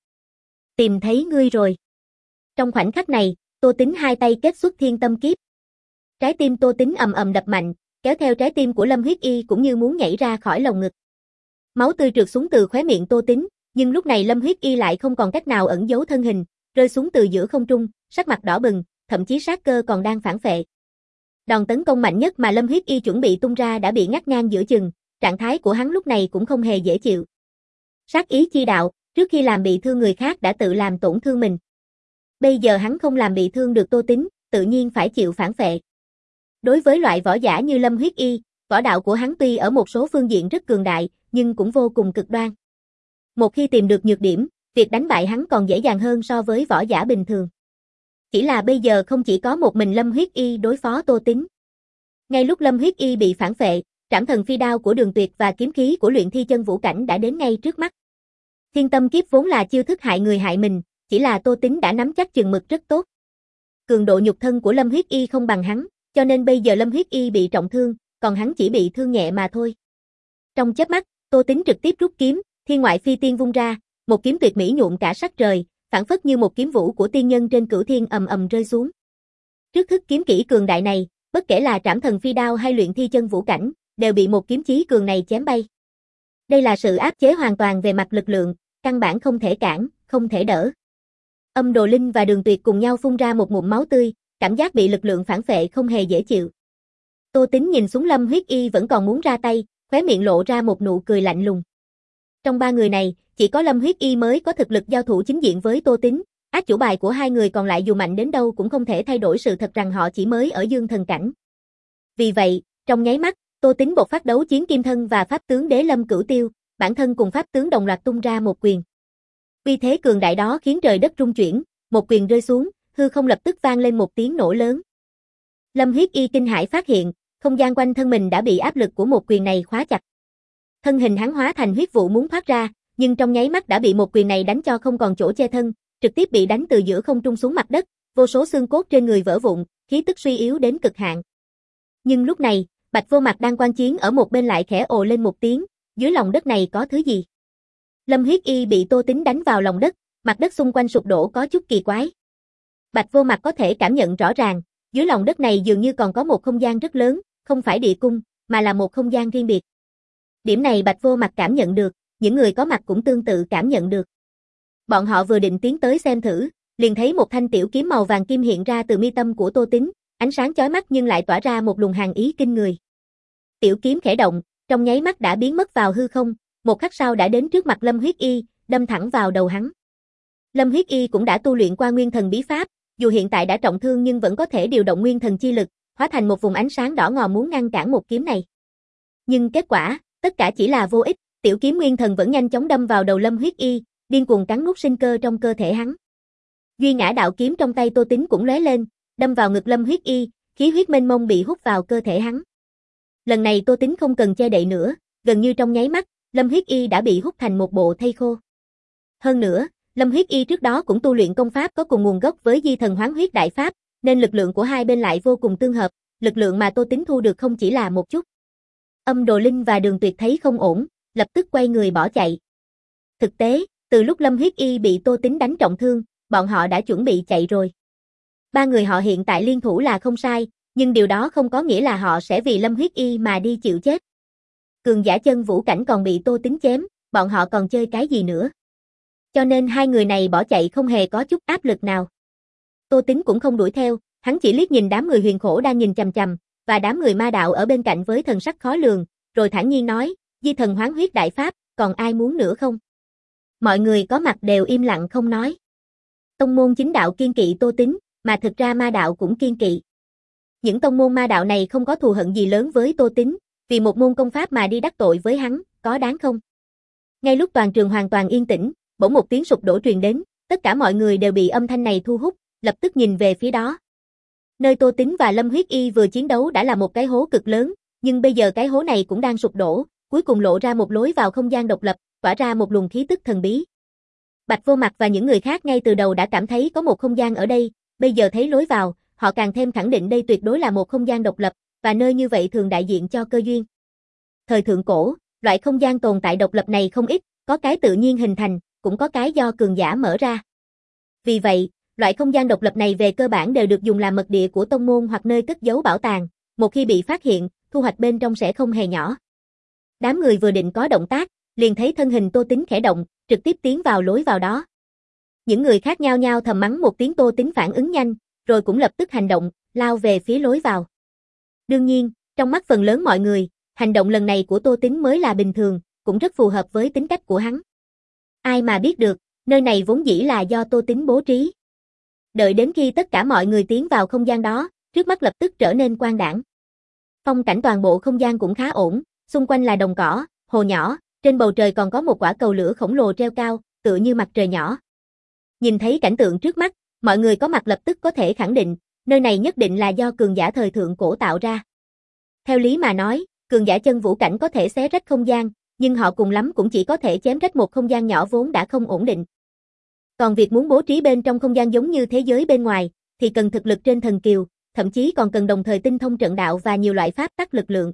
Tìm thấy ngươi rồi. Trong khoảnh khắc này, Tô Tín hai tay kết xuất Thiên Tâm Kiếp. Trái tim Tô Tín ầm ầm đập mạnh, kéo theo trái tim của Lâm Huyết Y cũng như muốn nhảy ra khỏi lồng ngực. Máu tươi trượt xuống từ khóe miệng Tô Tín, nhưng lúc này Lâm Huyết Y lại không còn cách nào ẩn giấu thân hình, rơi xuống từ giữa không trung, sắc mặt đỏ bừng, thậm chí sát cơ còn đang phản phệ. Đòn tấn công mạnh nhất mà Lâm Huyết Y chuẩn bị tung ra đã bị ngắt ngang giữa chừng, trạng thái của hắn lúc này cũng không hề dễ chịu. Sát ý chi đạo, trước khi làm bị thương người khác đã tự làm tổn thương mình. Bây giờ hắn không làm bị thương được Tô Tín, tự nhiên phải chịu phản phệ. Đối với loại võ giả như Lâm Huyết Y, võ đạo của hắn tuy ở một số phương diện rất cường đại, nhưng cũng vô cùng cực đoan. Một khi tìm được nhược điểm, việc đánh bại hắn còn dễ dàng hơn so với võ giả bình thường. Chỉ là bây giờ không chỉ có một mình Lâm Huyết Y đối phó Tô Tín. Ngay lúc Lâm Huyết Y bị phản phệ, trảm thần phi đao của Đường Tuyệt và kiếm khí của luyện thi chân vũ cảnh đã đến ngay trước mắt. Thiên Tâm Kiếp vốn là chiêu thức hại người hại mình, chỉ là Tô Tín đã nắm chắc chừng mực rất tốt. Cường độ nhục thân của Lâm Huyết Y không bằng hắn, cho nên bây giờ Lâm Huyết Y bị trọng thương, còn hắn chỉ bị thương nhẹ mà thôi. Trong chớp mắt, Tô Tín trực tiếp rút kiếm, Thiên Ngoại Phi Tiên vung ra, một kiếm tuyệt mỹ nhuộm cả sắc trời, phảng phất như một kiếm vũ của tiên nhân trên cửu thiên ầm ầm rơi xuống. Trước thức kiếm kỹ cường đại này, bất kể là trảm thần phi đao hay luyện thi chân vũ cảnh, đều bị một kiếm chí cường này chém bay. Đây là sự áp chế hoàn toàn về mặt lực lượng, căn bản không thể cản, không thể đỡ. Âm Đồ Linh và Đường Tuyệt cùng nhau phun ra một ngụm máu tươi, cảm giác bị lực lượng phản phệ không hề dễ chịu. Tô Tín nhìn xuống Lâm Huyết Y vẫn còn muốn ra tay, khóe miệng lộ ra một nụ cười lạnh lùng. Trong ba người này, chỉ có Lâm Huyết Y mới có thực lực giao thủ chính diện với Tô Tín, át chủ bài của hai người còn lại dù mạnh đến đâu cũng không thể thay đổi sự thật rằng họ chỉ mới ở dương thần cảnh. Vì vậy, trong nháy mắt, Tô Tín bộc phát đấu chiến kim thân và pháp tướng Đế Lâm Cửu Tiêu, bản thân cùng pháp tướng đồng loạt tung ra một quyền. Uy thế cường đại đó khiến trời đất rung chuyển, một quyền rơi xuống, hư không lập tức vang lên một tiếng nổ lớn. Lâm Huyết Y kinh hãi phát hiện, không gian quanh thân mình đã bị áp lực của một quyền này khóa chặt. Thân hình hắn hóa thành huyết vụ muốn thoát ra, nhưng trong nháy mắt đã bị một quyền này đánh cho không còn chỗ che thân, trực tiếp bị đánh từ giữa không trung xuống mặt đất, vô số xương cốt trên người vỡ vụn, khí tức suy yếu đến cực hạn. Nhưng lúc này, Bạch Vô Mặt đang quan chiến ở một bên lại khẽ ồ lên một tiếng, dưới lòng đất này có thứ gì? Lâm Huyết Y bị Tô Tín đánh vào lòng đất, mặt đất xung quanh sụp đổ có chút kỳ quái. Bạch Vô Mặt có thể cảm nhận rõ ràng, dưới lòng đất này dường như còn có một không gian rất lớn, không phải địa cung, mà là một không gian riêng biệt. Điểm này Bạch Vô Mặt cảm nhận được, những người có mặt cũng tương tự cảm nhận được. Bọn họ vừa định tiến tới xem thử, liền thấy một thanh tiểu kiếm màu vàng kim hiện ra từ mi tâm của Tô Tín, ánh sáng chói mắt nhưng lại tỏa ra một luồng hàn ý kinh người. Tiểu kiếm khẽ động, trong nháy mắt đã biến mất vào hư không, một khắc sau đã đến trước mặt Lâm Huyết Y, đâm thẳng vào đầu hắn. Lâm Huyết Y cũng đã tu luyện qua nguyên thần bí pháp, dù hiện tại đã trọng thương nhưng vẫn có thể điều động nguyên thần chi lực, hóa thành một vùng ánh sáng đỏ ngòm muốn ngăn cản một kiếm này. Nhưng kết quả, tất cả chỉ là vô ích, tiểu kiếm nguyên thần vẫn nhanh chóng đâm vào đầu Lâm Huyết Y, điên cuồng cắn nuốt sinh cơ trong cơ thể hắn. Duy Ngã đạo kiếm trong tay Tô Tính cũng lóe lên, đâm vào ngực Lâm Huyết Y, khí huyết mênh mông bị hút vào cơ thể hắn. Lần này Tô Tính không cần che đậy nữa, gần như trong nháy mắt, Lâm Huyết Y đã bị hút thành một bộ thây khô. Hơn nữa, Lâm Huyết Y trước đó cũng tu luyện công pháp có cùng nguồn gốc với Di Thần Hoán Huyết Đại Pháp, nên lực lượng của hai bên lại vô cùng tương hợp, lực lượng mà Tô Tính thu được không chỉ là một chút. Âm Đồ Linh và Đường Tuyệt thấy không ổn, lập tức quay người bỏ chạy. Thực tế, từ lúc Lâm Huyết Y bị Tô Tính đánh trọng thương, bọn họ đã chuẩn bị chạy rồi. Ba người họ hiện tại liên thủ là không sai, nhưng điều đó không có nghĩa là họ sẽ vì Lâm Huyết Y mà đi chịu chết. Cường giả chân vũ cảnh còn bị Tô Tính chém, bọn họ còn chơi cái gì nữa. Cho nên hai người này bỏ chạy không hề có chút áp lực nào. Tô Tính cũng không đuổi theo, hắn chỉ liếc nhìn đám người Huyền Khổ đang nhìn chằm chằm, và đám người ma đạo ở bên cạnh với thần sắc khó lường, rồi thản nhiên nói, Di Thần Hoán Huyết Đại Pháp, còn ai muốn nữa không? Mọi người có mặt đều im lặng không nói. Tông môn chính đạo kiên kỵ Tô Tính, mà thực ra ma đạo cũng kiên kỵ. Những tông môn ma đạo này không có thù hận gì lớn với Tô Tính, vì một môn công pháp mà đi đắc tội với hắn, có đáng không? Ngay lúc toàn trường hoàn toàn yên tĩnh, bỗng một tiếng sụp đổ truyền đến, tất cả mọi người đều bị âm thanh này thu hút, lập tức nhìn về phía đó. Nơi Tô Tính và Lâm Huyết Y vừa chiến đấu đã là một cái hố cực lớn, nhưng bây giờ cái hố này cũng đang sụp đổ, cuối cùng lộ ra một lối vào không gian độc lập, tỏa ra một luồng khí tức thần bí. Bạch Vô Mặt và những người khác ngay từ đầu đã cảm thấy có một không gian ở đây, bây giờ thấy lối vào, họ càng thêm khẳng định đây tuyệt đối là một không gian độc lập, và nơi như vậy thường đại diện cho cơ duyên. Thời thượng cổ, loại không gian tồn tại độc lập này không ít, có cái tự nhiên hình thành, cũng có cái do cường giả mở ra. Vì vậy, loại không gian độc lập này về cơ bản đều được dùng làm mật địa của tông môn hoặc nơi cất giấu bảo tàng, một khi bị phát hiện, thu hoạch bên trong sẽ không hề nhỏ. Đám người vừa định có động tác, liền thấy thân hình Tô Tính khẽ động, trực tiếp tiến vào lối vào đó. Những người khác nhao nhao thầm mắng một tiếng, Tô Tính phản ứng nhanh, rồi cũng lập tức hành động, lao về phía lối vào. Đương nhiên, trong mắt phần lớn mọi người, hành động lần này của Tô Tính mới là bình thường, cũng rất phù hợp với tính cách của hắn. Ai mà biết được, nơi này vốn dĩ là do Tô Tính bố trí. Đợi đến khi tất cả mọi người tiến vào không gian đó, trước mắt lập tức trở nên quang đãng. Phong cảnh toàn bộ không gian cũng khá ổn, xung quanh là đồng cỏ, hồ nhỏ, trên bầu trời còn có một quả cầu lửa khổng lồ treo cao, tựa như mặt trời nhỏ. Nhìn thấy cảnh tượng trước mắt, mọi người có mặt lập tức có thể khẳng định, nơi này nhất định là do cường giả thời thượng cổ tạo ra. Theo lý mà nói, cường giả chân vũ cảnh có thể xé rách không gian, nhưng họ cùng lắm cũng chỉ có thể chém rách một không gian nhỏ vốn đã không ổn định. Còn việc muốn bố trí bên trong không gian giống như thế giới bên ngoài, thì cần thực lực trên thần kiều, thậm chí còn cần đồng thời tinh thông trận đạo và nhiều loại pháp tắc lực lượng.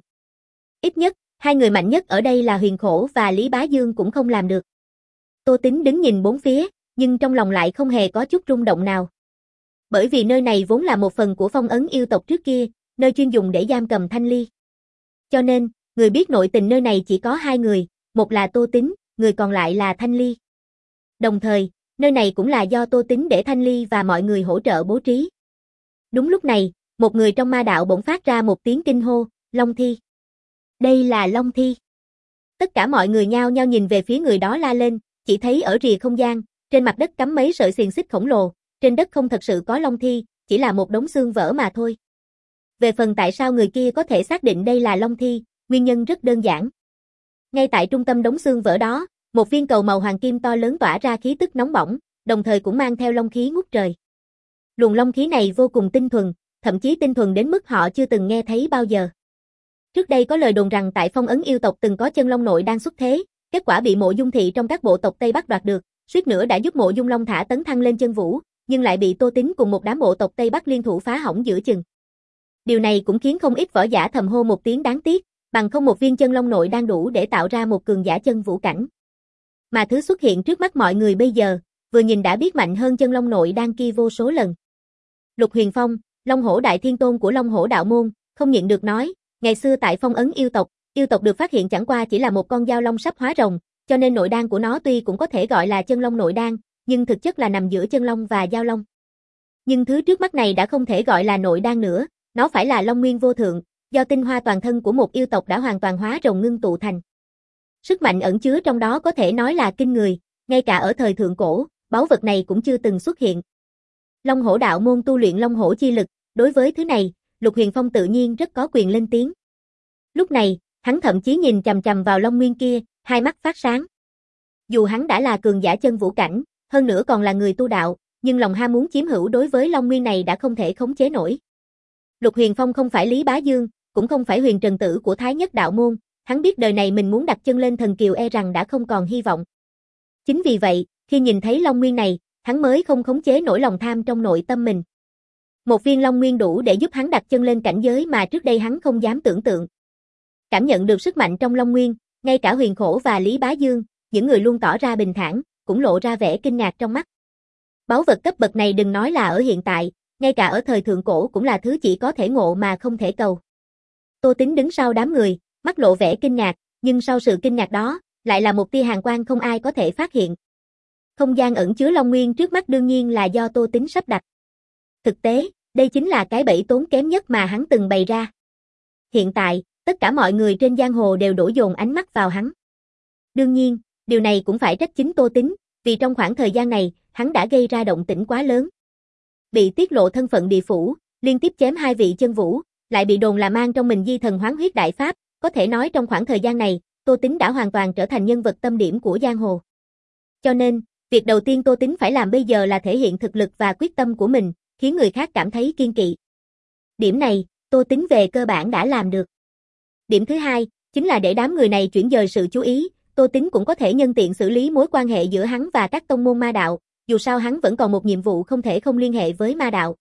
Ít nhất, hai người mạnh nhất ở đây là Huyền Khổ và Lý Bá Dương cũng không làm được. Tô Tính đứng nhìn bốn phía, nhưng trong lòng lại không hề có chút rung động nào. Bởi vì nơi này vốn là một phần của phong ấn yêu tộc trước kia, nơi chuyên dùng để giam cầm Thanh Ly. Cho nên, người biết nội tình nơi này chỉ có hai người, một là Tô Tính, người còn lại là Thanh Ly. Đồng thời, nơi này cũng là do Tô Tính để Thanh Ly và mọi người hỗ trợ bố trí. Đúng lúc này, một người trong ma đạo bỗng phát ra một tiếng kinh hô, Long Thi. Đây là Long Thi. Tất cả mọi người nhao nhao nhìn về phía người đó la lên, chỉ thấy ở rìa không gian, trên mặt đất cắm mấy sợi xiềng xích khổng lồ, trên đất không thật sự có Long Thi, chỉ là một đống xương vỡ mà thôi. Về phần tại sao người kia có thể xác định đây là Long Thi, nguyên nhân rất đơn giản. Ngay tại trung tâm đống xương vỡ đó, một viên cầu màu hoàng kim to lớn tỏa ra khí tức nóng bỏng, đồng thời cũng mang theo long khí ngút trời. Luồng long khí này vô cùng tinh thuần, thậm chí tinh thuần đến mức họ chưa từng nghe thấy bao giờ. Trước đây có lời đồn rằng tại phong ấn yêu tộc từng có chân long nội đang xuất thế, kết quả bị Mộ Dung thị trong các bộ tộc Tây Bắc đoạt được, suýt nữa đã giúp Mộ Dung Long thả tấn thăng lên chân vũ, nhưng lại bị Tô Tính cùng một đám bộ tộc Tây Bắc liên thủ phá hỏng giữa chừng. Điều này cũng khiến không ít võ giả thầm hô một tiếng đáng tiếc, bằng không một viên chân long nội đang đủ để tạo ra một cường giả chân vũ cảnh. Mà thứ xuất hiện trước mắt mọi người bây giờ, vừa nhìn đã biết mạnh hơn chân long nội đang kia vô số lần. Lục Huyền Phong, Long Hổ Đại Thiên Tôn của Long Hổ Đạo Môn, không nhịn được nói, ngày xưa tại phong ấn yêu tộc, yêu tộc được phát hiện chẳng qua chỉ là một con dao long sắp hóa rồng, cho nên nội đan của nó tuy cũng có thể gọi là chân long nội đan, nhưng thực chất là nằm giữa chân long và dao long. Nhưng thứ trước mắt này đã không thể gọi là nội đan nữa, nó phải là long nguyên vô thượng, do tinh hoa toàn thân của một yêu tộc đã hoàn toàn hóa rồng ngưng tụ thành. Sức mạnh ẩn chứa trong đó có thể nói là kinh người, ngay cả ở thời thượng cổ, báu vật này cũng chưa từng xuất hiện. Long hổ đạo môn tu luyện long hổ chi lực, đối với thứ này, Lục Huyền Phong tự nhiên rất có quyền lên tiếng. Lúc này, hắn thậm chí nhìn chằm chằm vào Long Nguyên kia, hai mắt phát sáng. Dù hắn đã là cường giả chân vũ cảnh, hơn nữa còn là người tu đạo, nhưng lòng ham muốn chiếm hữu đối với Long Nguyên này đã không thể khống chế nổi. Lục Huyền Phong không phải Lý Bá Dương, cũng không phải Huyền Trần Tử của Thái Nhất đạo môn, hắn biết đời này mình muốn đặt chân lên thần kiều e rằng đã không còn hy vọng. Chính vì vậy, khi nhìn thấy Long Nguyên này, hắn mới không khống chế nổi lòng tham trong nội tâm mình. Một viên Long Nguyên đủ để giúp hắn đặt chân lên cảnh giới mà trước đây hắn không dám tưởng tượng. Cảm nhận được sức mạnh trong Long Nguyên, ngay cả Huyền Khổ và Lý Bá Dương, những người luôn tỏ ra bình thản, cũng lộ ra vẻ kinh ngạc trong mắt. Báu vật cấp bậc này đừng nói là ở hiện tại, ngay cả ở thời thượng cổ cũng là thứ chỉ có thể ngộ mà không thể cầu. Tô Tính đứng sau đám người, mắt lộ vẻ kinh ngạc, nhưng sau sự kinh ngạc đó, lại là một tia hàn quang không ai có thể phát hiện. Không gian ẩn chứa Long Nguyên trước mắt đương nhiên là do Tô Tính sắp đặt. Thực tế, đây chính là cái bẫy tốn kém nhất mà hắn từng bày ra. Hiện tại, tất cả mọi người trên giang hồ đều đổ dồn ánh mắt vào hắn. Đương nhiên, điều này cũng phải trách chính Tô Tính, vì trong khoảng thời gian này, hắn đã gây ra động tĩnh quá lớn. Bị tiết lộ thân phận địa phủ, liên tiếp chém hai vị chân vũ, lại bị đồn là mang trong mình di thần hoán huyết đại pháp, có thể nói trong khoảng thời gian này, Tô Tính đã hoàn toàn trở thành nhân vật tâm điểm của giang hồ. Cho nên, việc đầu tiên Tô Tính phải làm bây giờ là thể hiện thực lực và quyết tâm của mình, khiến người khác cảm thấy kiêng kỵ. Điểm này, Tô Tính về cơ bản đã làm được. Điểm thứ hai, chính là để đám người này chuyển dời sự chú ý, Tô Tính cũng có thể nhân tiện xử lý mối quan hệ giữa hắn và các tông môn ma đạo, dù sao hắn vẫn còn một nhiệm vụ không thể không liên hệ với ma đạo.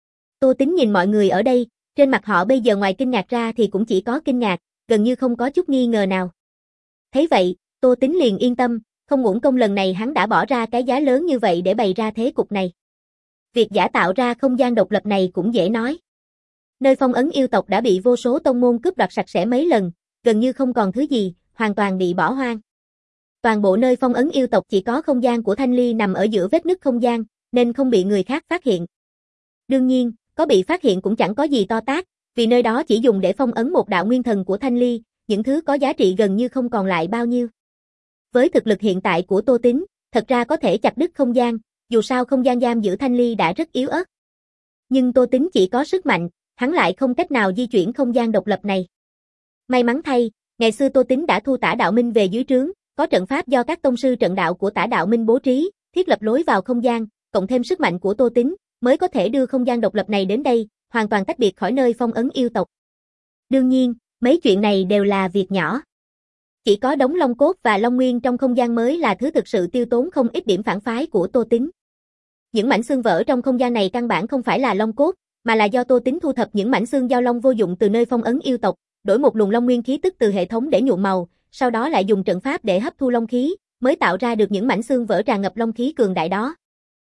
Tô Tính nhìn mọi người ở đây, trên mặt họ bây giờ ngoài kinh ngạc ra thì cũng chỉ có kinh ngạc, gần như không có chút nghi ngờ nào. Thấy vậy, Tô Tính liền yên tâm, không uổng công lần này hắn đã bỏ ra cái giá lớn như vậy để bày ra thế cục này. Việc giả tạo ra không gian độc lập này cũng dễ nói. Nơi phong ấn yêu tộc đã bị vô số tông môn cướp đoạt sạch sẽ mấy lần, gần như không còn thứ gì, hoàn toàn bị bỏ hoang. Toàn bộ nơi phong ấn yêu tộc chỉ có không gian của Thanh Ly nằm ở giữa vết nứt không gian, nên không bị người khác phát hiện. Đương nhiên, có bị phát hiện cũng chẳng có gì to tát, vì nơi đó chỉ dùng để phong ấn một đạo nguyên thần của Thanh Ly, những thứ có giá trị gần như không còn lại bao nhiêu. Với thực lực hiện tại của Tô Tính, thật ra có thể chặt đứt không gian, dù sao không gian giam giữ Thanh Ly đã rất yếu ớt. Nhưng Tô Tính chỉ có sức mạnh, hắn lại không cách nào di chuyển không gian độc lập này. May mắn thay, ngày xưa Tô Tính đã thu Tả Đạo Minh về dưới trướng, có trận pháp do các tông sư trận đạo của Tả Đạo Minh bố trí, thiết lập lối vào không gian, cộng thêm sức mạnh của Tô Tính, mới có thể đưa không gian độc lập này đến đây, hoàn toàn tách biệt khỏi nơi phong ấn yêu tộc. Đương nhiên, mấy chuyện này đều là việc nhỏ. Chỉ có đống long cốt và long nguyên trong không gian mới là thứ thực sự tiêu tốn không ít điểm phản phái của Tô Tính. Những mảnh xương vỡ trong không gian này căn bản không phải là long cốt, mà là do Tô Tính thu thập những mảnh xương giao long vô dụng từ nơi phong ấn yêu tộc, đổi một luồng long nguyên khí tức từ hệ thống để nhuộm màu, sau đó lại dùng trận pháp để hấp thu long khí, mới tạo ra được những mảnh xương vỡ tràn ngập long khí cường đại đó.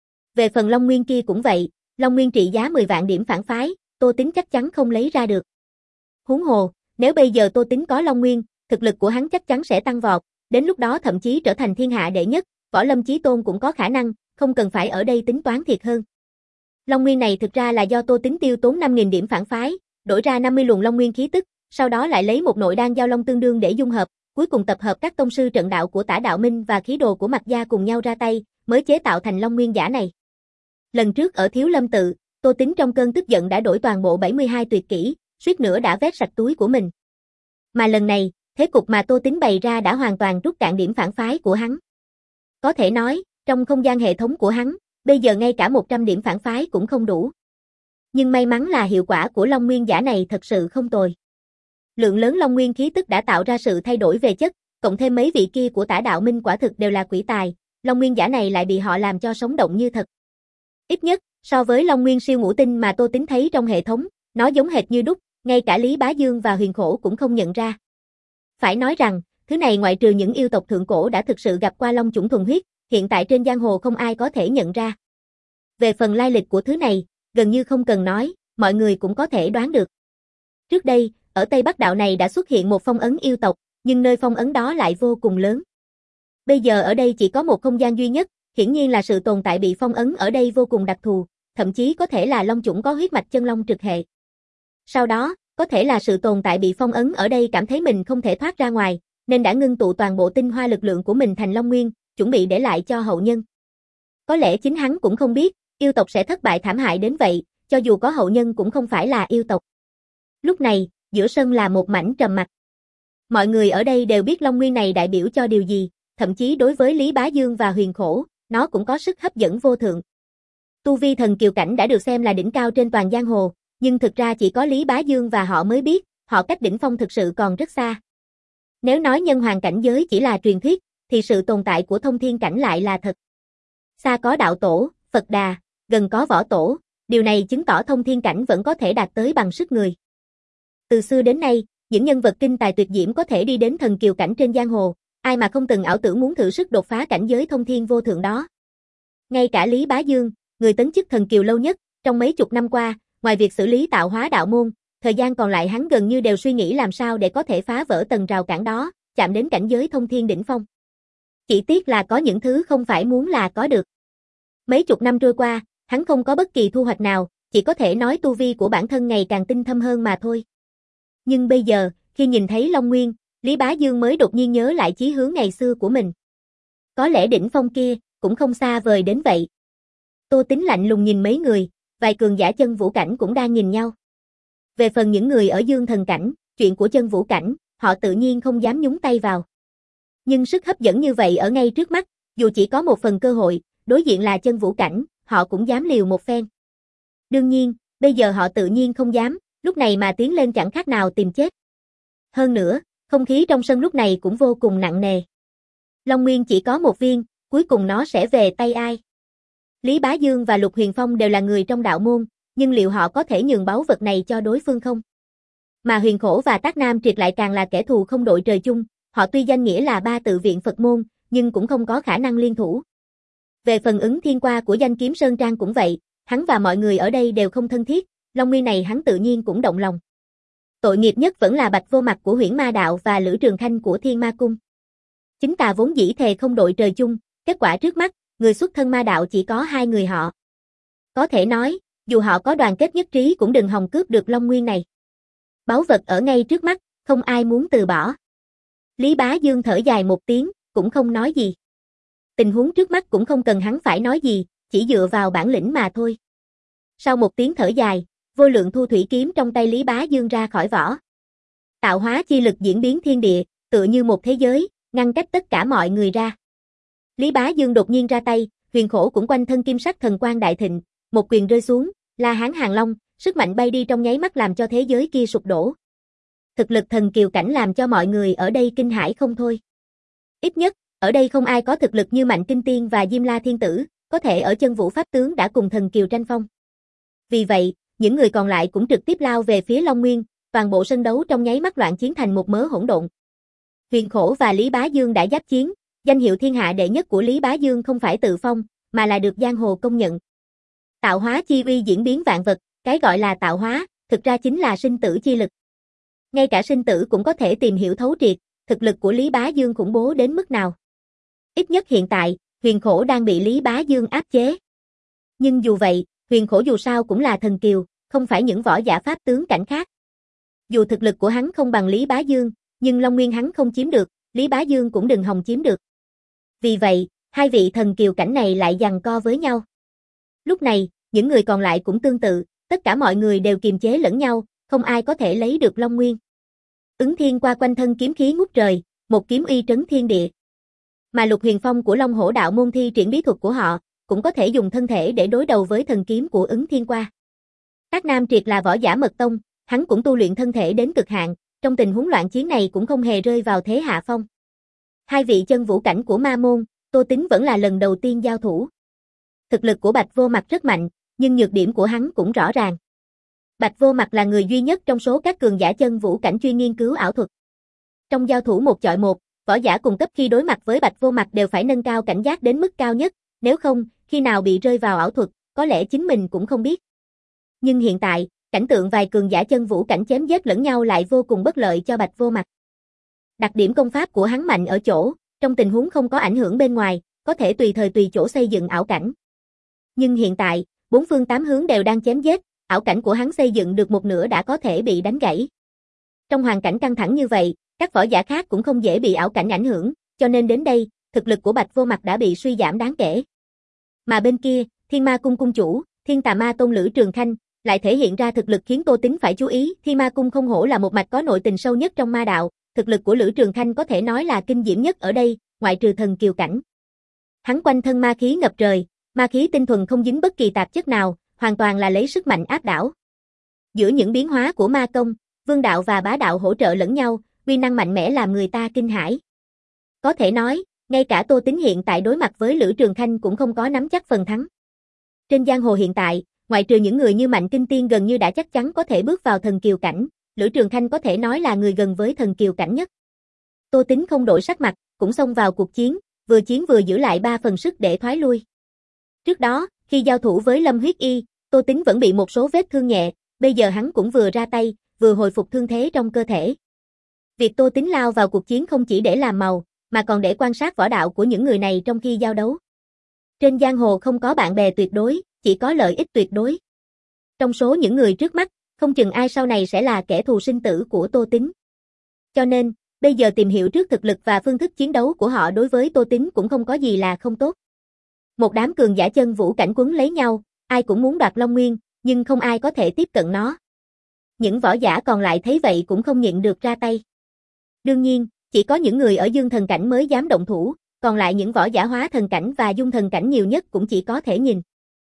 Về phần long nguyên kia cũng vậy, long nguyên trị giá mười vạn điểm phản phái, Tô Tính chắc chắn không lấy ra được. Huống hồ, nếu bây giờ Tô Tính có long nguyên, thực lực của hắn chắc chắn sẽ tăng vọt, đến lúc đó thậm chí trở thành thiên hạ đệ nhất, Võ Lâm Chí Tôn cũng có khả năng, không cần phải ở đây tính toán thiệt hơn. Long nguyên này thực ra là do Tô Tính tiêu tốn năm nghìn điểm phản phái, đổi ra năm mươi luồng long nguyên khí tức, sau đó lại lấy một nội đan giao long tương đương để dung hợp, cuối cùng tập hợp các tông sư trận đạo của Tả Đạo Minh và khí đồ của Mạc Gia cùng nhau ra tay, mới chế tạo thành long nguyên giả này. Lần trước ở Thiếu Lâm tự, Tô Tính trong cơn tức giận đã đổi toàn bộ bảy mươi hai tuyệt kỹ, suýt nữa đã vét sạch túi của mình. Mà lần này, thế cục mà Tô Tính bày ra đã hoàn toàn rút cạn điểm phản phái của hắn. Có thể nói, trong không gian hệ thống của hắn, bây giờ ngay cả một trăm điểm phản phái cũng không đủ. Nhưng may mắn là hiệu quả của long nguyên giả này thật sự không tồi. Lượng lớn long nguyên khí tức đã tạo ra sự thay đổi về chất, cộng thêm mấy vị kia của Tả Đạo Minh quả thực đều là quỷ tài, long nguyên giả này lại bị họ làm cho sống động như thật. Ít nhất, so với long nguyên siêu ngũ tinh mà Tô Tính thấy trong hệ thống, nó giống hệt như đúc, ngay cả Lý Bá Dương và Huyền Khổ cũng không nhận ra. Phải nói rằng, thứ này ngoại trừ những yêu tộc thượng cổ đã thực sự gặp qua long chủng thuần huyết, hiện tại trên giang hồ không ai có thể nhận ra. Về phần lai lịch của thứ này, gần như không cần nói, mọi người cũng có thể đoán được. Trước đây, ở Tây Bắc Đạo này đã xuất hiện một phong ấn yêu tộc, nhưng nơi phong ấn đó lại vô cùng lớn. Bây giờ ở đây chỉ có một không gian duy nhất, hiển nhiên là sự tồn tại bị phong ấn ở đây vô cùng đặc thù, thậm chí có thể là long chủng có huyết mạch chân long trực hệ. Sau đó, có thể là sự tồn tại bị phong ấn ở đây cảm thấy mình không thể thoát ra ngoài, nên đã ngưng tụ toàn bộ tinh hoa lực lượng của mình thành long nguyên, chuẩn bị để lại cho hậu nhân. Có lẽ chính hắn cũng không biết, Yêu tộc sẽ thất bại thảm hại đến vậy, cho dù có hậu nhân cũng không phải là yêu tộc. Lúc này, giữa sân là một mảnh trầm mặc. Mọi người ở đây đều biết Long Nguyên này đại biểu cho điều gì, thậm chí đối với Lý Bá Dương và Huyền Khổ, nó cũng có sức hấp dẫn vô thượng. Tu vi thần kiều cảnh đã được xem là đỉnh cao trên toàn giang hồ, nhưng thực ra chỉ có Lý Bá Dương và họ mới biết, họ cách đỉnh phong thực sự còn rất xa. Nếu nói nhân hoàng cảnh giới chỉ là truyền thuyết, thì sự tồn tại của thông thiên cảnh lại là thật. Xa có đạo tổ, Phật Đà, gần có võ tổ, điều này chứng tỏ thông thiên cảnh vẫn có thể đạt tới bằng sức người. Từ xưa đến nay, những nhân vật kinh tài tuyệt diễm có thể đi đến thần kiều cảnh trên giang hồ, ai mà không từng ảo tưởng muốn thử sức đột phá cảnh giới thông thiên vô thượng đó. Ngay cả Lý Bá Dương, người tấn chức thần kiều lâu nhất, trong mấy chục năm qua, ngoài việc xử lý tạo hóa đạo môn, thời gian còn lại hắn gần như đều suy nghĩ làm sao để có thể phá vỡ tầng rào cản đó, chạm đến cảnh giới thông thiên đỉnh phong. Chỉ tiếc là có những thứ không phải muốn là có được. Mấy chục năm trôi qua, hắn không có bất kỳ thu hoạch nào, chỉ có thể nói tu vi của bản thân ngày càng tinh thâm hơn mà thôi. Nhưng bây giờ, khi nhìn thấy Long Nguyên, Lý Bá Dương mới đột nhiên nhớ lại chí hướng ngày xưa của mình. Có lẽ đỉnh phong kia, cũng không xa vời đến vậy. Tô Tính lạnh lùng nhìn mấy người, vài cường giả chân vũ cảnh cũng đang nhìn nhau. Về phần những người ở dương thần cảnh, chuyện của chân vũ cảnh, họ tự nhiên không dám nhúng tay vào. Nhưng sức hấp dẫn như vậy ở ngay trước mắt, dù chỉ có một phần cơ hội, đối diện là chân vũ cảnh, họ cũng dám liều một phen. Đương nhiên, bây giờ họ tự nhiên không dám, lúc này mà tiến lên chẳng khác nào tìm chết. Hơn nữa, không khí trong sân lúc này cũng vô cùng nặng nề. Long Nguyên chỉ có một viên, cuối cùng nó sẽ về tay ai? Lý Bá Dương và Lục Huyền Phong đều là người trong đạo môn, nhưng liệu họ có thể nhường báu vật này cho đối phương không? Mà Huyền Khổ và Tác Nam Triệt lại càng là kẻ thù không đội trời chung, họ tuy danh nghĩa là ba tự viện Phật môn, nhưng cũng không có khả năng liên thủ. Về phần Ứng Thiên Qua của Danh Kiếm Sơn Trang cũng vậy, hắn và mọi người ở đây đều không thân thiết, Long Nguyên này hắn tự nhiên cũng động lòng. Tội nghiệp nhất vẫn là Bạch Vô Mặt của Huyễn Ma Đạo và Lữ Trường Khanh của Thiên Ma Cung. Chính tà vốn dĩ thề không đội trời chung, kết quả trước mắt, người xuất thân ma đạo chỉ có hai người họ. Có thể nói, dù họ có đoàn kết nhất trí cũng đừng hòng cướp được Long Nguyên này. Báu vật ở ngay trước mắt, không ai muốn từ bỏ. Lý Bá Dương thở dài một tiếng, cũng không nói gì. Tình huống trước mắt cũng không cần hắn phải nói gì, chỉ dựa vào bản lĩnh mà thôi. Sau một tiếng thở dài, vô lượng thu thủy kiếm trong tay Lý Bá Dương ra khỏi vỏ. Tạo hóa chi lực diễn biến thiên địa, tựa như một thế giới, ngăn cách tất cả mọi người ra. Lý Bá Dương đột nhiên ra tay, Huyền Khổ cũng quanh thân kim sắc thần quang đại thịnh, một quyền rơi xuống, La Hán Hàng Long, sức mạnh bay đi trong nháy mắt làm cho thế giới kia sụp đổ. Thực lực thần kiều cảnh làm cho mọi người ở đây kinh hãi không thôi. Ít nhất, ở đây không ai có thực lực như Mạnh Kinh Tiên và Diêm La Thiên Tử, có thể ở chân vũ pháp tướng đã cùng thần kiều tranh phong. Vì vậy, những người còn lại cũng trực tiếp lao về phía Long Nguyên, toàn bộ sân đấu trong nháy mắt loạn chiến thành một mớ hỗn độn. Huyền Khổ và Lý Bá Dương đã giáp chiến, danh hiệu thiên hạ đệ nhất của Lý Bá Dương không phải tự phong, mà là được giang hồ công nhận. Tạo hóa chi uy diễn biến vạn vật, cái gọi là tạo hóa, thực ra chính là sinh tử chi lực. Ngay cả sinh tử cũng có thể tìm hiểu thấu triệt, thực lực của Lý Bá Dương khủng bố đến mức nào. Ít nhất hiện tại, Huyền Khổ đang bị Lý Bá Dương áp chế. Nhưng dù vậy, Huyền Khổ dù sao cũng là thần kiều, không phải những võ giả pháp tướng cảnh khác. Dù thực lực của hắn không bằng Lý Bá Dương, nhưng Long Nguyên hắn không chiếm được, Lý Bá Dương cũng đừng hòng chiếm được. Vì vậy, hai vị thần kiều cảnh này lại giằng co với nhau. Lúc này, những người còn lại cũng tương tự, tất cả mọi người đều kiềm chế lẫn nhau, không ai có thể lấy được Long Nguyên. Ứng Thiên Qua quanh thân kiếm khí ngút trời, một kiếm uy trấn thiên địa. Mà Lục Huyền Phong của Long Hổ Đạo môn thi triển bí thuật của họ, cũng có thể dùng thân thể để đối đầu với thần kiếm của Ứng Thiên Qua. Tác Nam Triệt là võ giả mật tông, hắn cũng tu luyện thân thể đến cực hạn, trong tình huống loạn chiến này cũng không hề rơi vào thế hạ phong. Hai vị chân vũ cảnh của ma môn, Tô Tính vẫn là lần đầu tiên giao thủ. Thực lực của Bạch Vô Mặt rất mạnh, nhưng nhược điểm của hắn cũng rõ ràng. Bạch Vô Mặt là người duy nhất trong số các cường giả chân vũ cảnh chuyên nghiên cứu ảo thuật. Trong giao thủ một chọi một, võ giả cùng cấp khi đối mặt với Bạch Vô Mặt đều phải nâng cao cảnh giác đến mức cao nhất, nếu không, khi nào bị rơi vào ảo thuật, có lẽ chính mình cũng không biết. Nhưng hiện tại, cảnh tượng vài cường giả chân vũ cảnh chém giết lẫn nhau lại vô cùng bất lợi cho Bạch Vô Mặt. Đặc điểm công pháp của hắn mạnh ở chỗ, trong tình huống không có ảnh hưởng bên ngoài, có thể tùy thời tùy chỗ xây dựng ảo cảnh. Nhưng hiện tại, bốn phương tám hướng đều đang chém giết, ảo cảnh của hắn xây dựng được một nửa đã có thể bị đánh gãy. Trong hoàn cảnh căng thẳng như vậy, các võ giả khác cũng không dễ bị ảo cảnh ảnh hưởng, cho nên đến đây, thực lực của Bạch Vô Mặt đã bị suy giảm đáng kể. Mà bên kia, Thiên Ma Cung cung chủ, Thiên Tà Ma Tôn Lữ Trường Khanh, lại thể hiện ra thực lực khiến Tô Tính phải chú ý. Thiên Ma Cung không hổ là một mạch có nội tình sâu nhất trong ma đạo, thực lực của Lữ Trường Khanh có thể nói là kinh diễm nhất ở đây, ngoại trừ thần kiều cảnh. Hắn quanh thân ma khí ngập trời, ma khí tinh thuần không dính bất kỳ tạp chất nào, hoàn toàn là lấy sức mạnh áp đảo. Giữa những biến hóa của ma công, vương đạo và bá đạo hỗ trợ lẫn nhau, uy năng mạnh mẽ làm người ta kinh hãi. Có thể nói, ngay cả Tô Tính hiện tại đối mặt với Lữ Trường Khanh cũng không có nắm chắc phần thắng. Trên giang hồ hiện tại, ngoại trừ những người như Mạnh Kinh Tiên gần như đã chắc chắn có thể bước vào thần kiều cảnh, Lữ Trường Khanh có thể nói là người gần với thần kiều cảnh nhất. Tô Tính không đổi sắc mặt, cũng xông vào cuộc chiến, vừa chiến vừa giữ lại ba phần sức để thoái lui. Trước đó, khi giao thủ với Lâm Huyết Y, Tô Tính vẫn bị một số vết thương nhẹ, bây giờ hắn cũng vừa ra tay, vừa hồi phục thương thế trong cơ thể. Việc Tô Tính lao vào cuộc chiến không chỉ để làm màu, mà còn để quan sát võ đạo của những người này trong khi giao đấu. Trên giang hồ không có bạn bè tuyệt đối, chỉ có lợi ích tuyệt đối. Trong số những người trước mắt, không chừng ai sau này sẽ là kẻ thù sinh tử của Tô Tính. Cho nên, bây giờ tìm hiểu trước thực lực và phương thức chiến đấu của họ đối với Tô Tính cũng không có gì là không tốt. Một đám cường giả chân vũ cảnh quấn lấy nhau, ai cũng muốn đoạt Long Nguyên, nhưng không ai có thể tiếp cận nó. Những võ giả còn lại thấy vậy cũng không nhịn được ra tay. Đương nhiên, chỉ có những người ở dương thần cảnh mới dám động thủ, còn lại những võ giả hóa thần cảnh và dung thần cảnh nhiều nhất cũng chỉ có thể nhìn.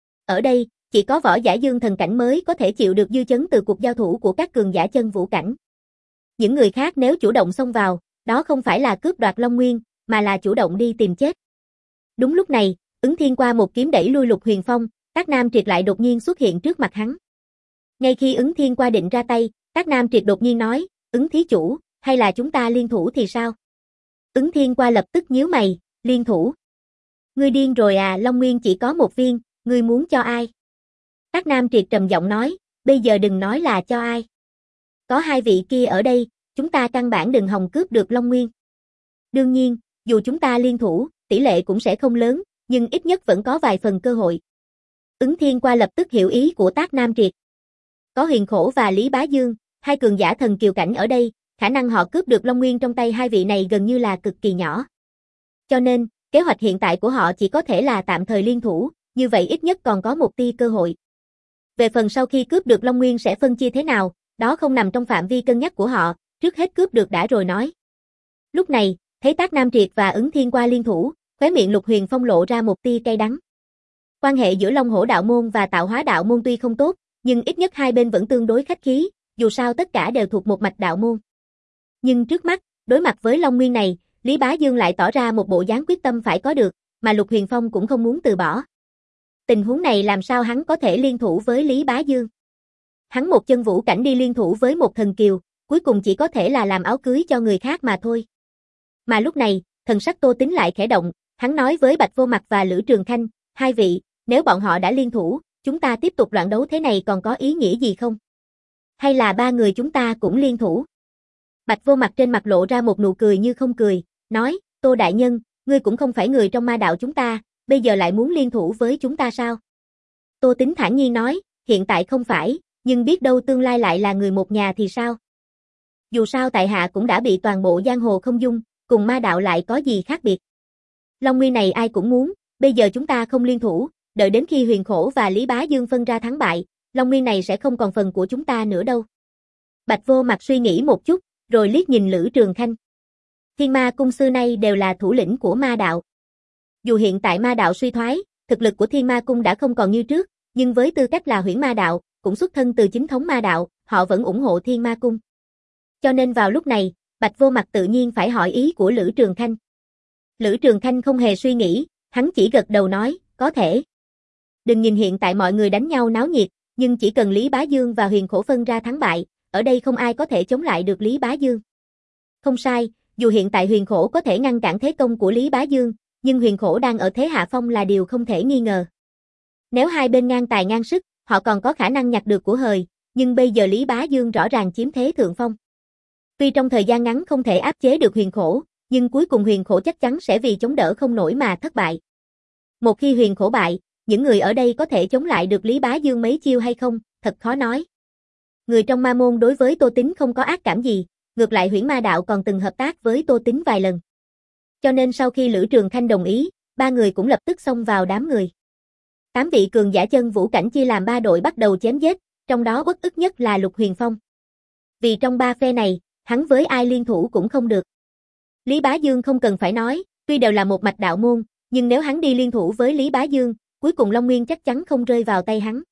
Ở đây, chỉ có võ giả dương thần cảnh mới có thể chịu được dư chấn từ cuộc giao thủ của các cường giả chân vũ cảnh. Những người khác nếu chủ động xông vào, đó không phải là cướp đoạt Long Nguyên, mà là chủ động đi tìm chết. Đúng lúc này, Ứng Thiên qua một kiếm đẩy lui Lục Huyền Phong, Tác Nam Triệt lại đột nhiên xuất hiện trước mặt hắn. Ngay khi Ứng Thiên qua định ra tay, Tác Nam Triệt đột nhiên nói, Ứng thí chủ, hay là chúng ta liên thủ thì sao? Ứng Thiên qua lập tức nhíu mày, liên thủ. Ngươi điên rồi à, Long Nguyên chỉ có một viên, ngươi muốn cho ai? Tác Nam Triệt trầm giọng nói, bây giờ đừng nói là cho ai. Có hai vị kia ở đây, chúng ta căn bản đừng hòng cướp được Long Nguyên. Đương nhiên, dù chúng ta liên thủ, tỷ lệ cũng sẽ không lớn, nhưng ít nhất vẫn có vài phần cơ hội. Ứng Thiên qua lập tức hiểu ý của Tác Nam Triệt. Có Huyền Khổ và Lý Bá Dương, hai cường giả thần kiều cảnh ở đây, khả năng họ cướp được Long Nguyên trong tay hai vị này gần như là cực kỳ nhỏ. Cho nên, kế hoạch hiện tại của họ chỉ có thể là tạm thời liên thủ, như vậy ít nhất còn có một tia cơ hội. Về phần sau khi cướp được Long Nguyên sẽ phân chia thế nào, đó không nằm trong phạm vi cân nhắc của họ, trước hết cướp được đã rồi nói. Lúc này, thấy Tác Nam Triệt và Ứng Thiên qua liên thủ, khóe miệng Lục Huyền Phong lộ ra một tia cay đắng. Quan hệ giữa Long Hổ đạo môn và Tạo Hóa đạo môn tuy không tốt, nhưng ít nhất hai bên vẫn tương đối khách khí, dù sao tất cả đều thuộc một mạch đạo môn. Nhưng trước mắt, đối mặt với Long Nguyên này, Lý Bá Dương lại tỏ ra một bộ dáng quyết tâm phải có được, mà Lục Huyền Phong cũng không muốn từ bỏ. Tình huống này làm sao hắn có thể liên thủ với Lý Bá Dương? Hắn một chân vũ cảnh đi liên thủ với một thần kiều, cuối cùng chỉ có thể là làm áo cưới cho người khác mà thôi. Mà lúc này, thần sắc Tô Tính lại khẽ động, hắn nói với Bạch Vô Mặc và Lữ Trường Khanh, hai vị, nếu bọn họ đã liên thủ, chúng ta tiếp tục loạn đấu thế này còn có ý nghĩa gì không? Hay là ba người chúng ta cũng liên thủ? Bạch Vô Mặc trên mặt lộ ra một nụ cười như không cười, nói, Tô đại nhân, ngươi cũng không phải người trong ma đạo chúng ta, bây giờ lại muốn liên thủ với chúng ta sao? Tô Tính thản nhiên nói, hiện tại không phải, nhưng biết đâu tương lai lại là người một nhà thì sao? Dù sao tại hạ cũng đã bị toàn bộ giang hồ không dung, cùng ma đạo lại có gì khác biệt? Long Nguyên này ai cũng muốn, bây giờ chúng ta không liên thủ, đợi đến khi Huyền Khổ và Lý Bá Dương phân ra thắng bại, Long Nguyên này sẽ không còn phần của chúng ta nữa đâu. Bạch Vô Mặc suy nghĩ một chút, rồi liếc nhìn Lữ Trường Khanh. Thiên Ma Cung xưa nay đều là thủ lĩnh của ma đạo. Dù hiện tại ma đạo suy thoái, thực lực của Thiên Ma Cung đã không còn như trước, nhưng với tư cách là huyễn ma đạo, cũng xuất thân từ chính thống ma đạo, họ vẫn ủng hộ Thiên Ma Cung. Cho nên vào lúc này, Bạch Vô Mặc tự nhiên phải hỏi ý của Lữ Trường Khanh. Lữ Trường Khanh không hề suy nghĩ, hắn chỉ gật đầu nói, có thể. Đừng nhìn hiện tại mọi người đánh nhau náo nhiệt, nhưng chỉ cần Lý Bá Dương và Huyền Khổ phân ra thắng bại, ở đây không ai có thể chống lại được Lý Bá Dương. Không sai, dù hiện tại Huyền Khổ có thể ngăn cản thế công của Lý Bá Dương, nhưng Huyền Khổ đang ở thế hạ phong là điều không thể nghi ngờ. Nếu hai bên ngang tài ngang sức, họ còn có khả năng nhặt được của hời, nhưng bây giờ Lý Bá Dương rõ ràng chiếm thế thượng phong. Tuy trong thời gian ngắn không thể áp chế được Huyền Khổ, nhưng cuối cùng Huyền Khổ chắc chắn sẽ vì chống đỡ không nổi mà thất bại. Một khi Huyền Khổ bại, những người ở đây có thể chống lại được Lý Bá Dương mấy chiêu hay không, thật khó nói. Người trong ma môn đối với Tô Tính không có ác cảm gì, ngược lại huyễn ma đạo còn từng hợp tác với Tô Tính vài lần. Cho nên sau khi Lữ Trường Khanh đồng ý, ba người cũng lập tức xông vào đám người. Tám vị cường giả chân vũ cảnh chia làm ba đội bắt đầu chém giết, trong đó uất ức nhất là Lục Huyền Phong. Vì trong ba phe này, hắn với ai liên thủ cũng không được. Lý Bá Dương không cần phải nói, tuy đều là một mạch đạo môn, nhưng nếu hắn đi liên thủ với Lý Bá Dương, cuối cùng Long Nguyên chắc chắn không rơi vào tay hắn.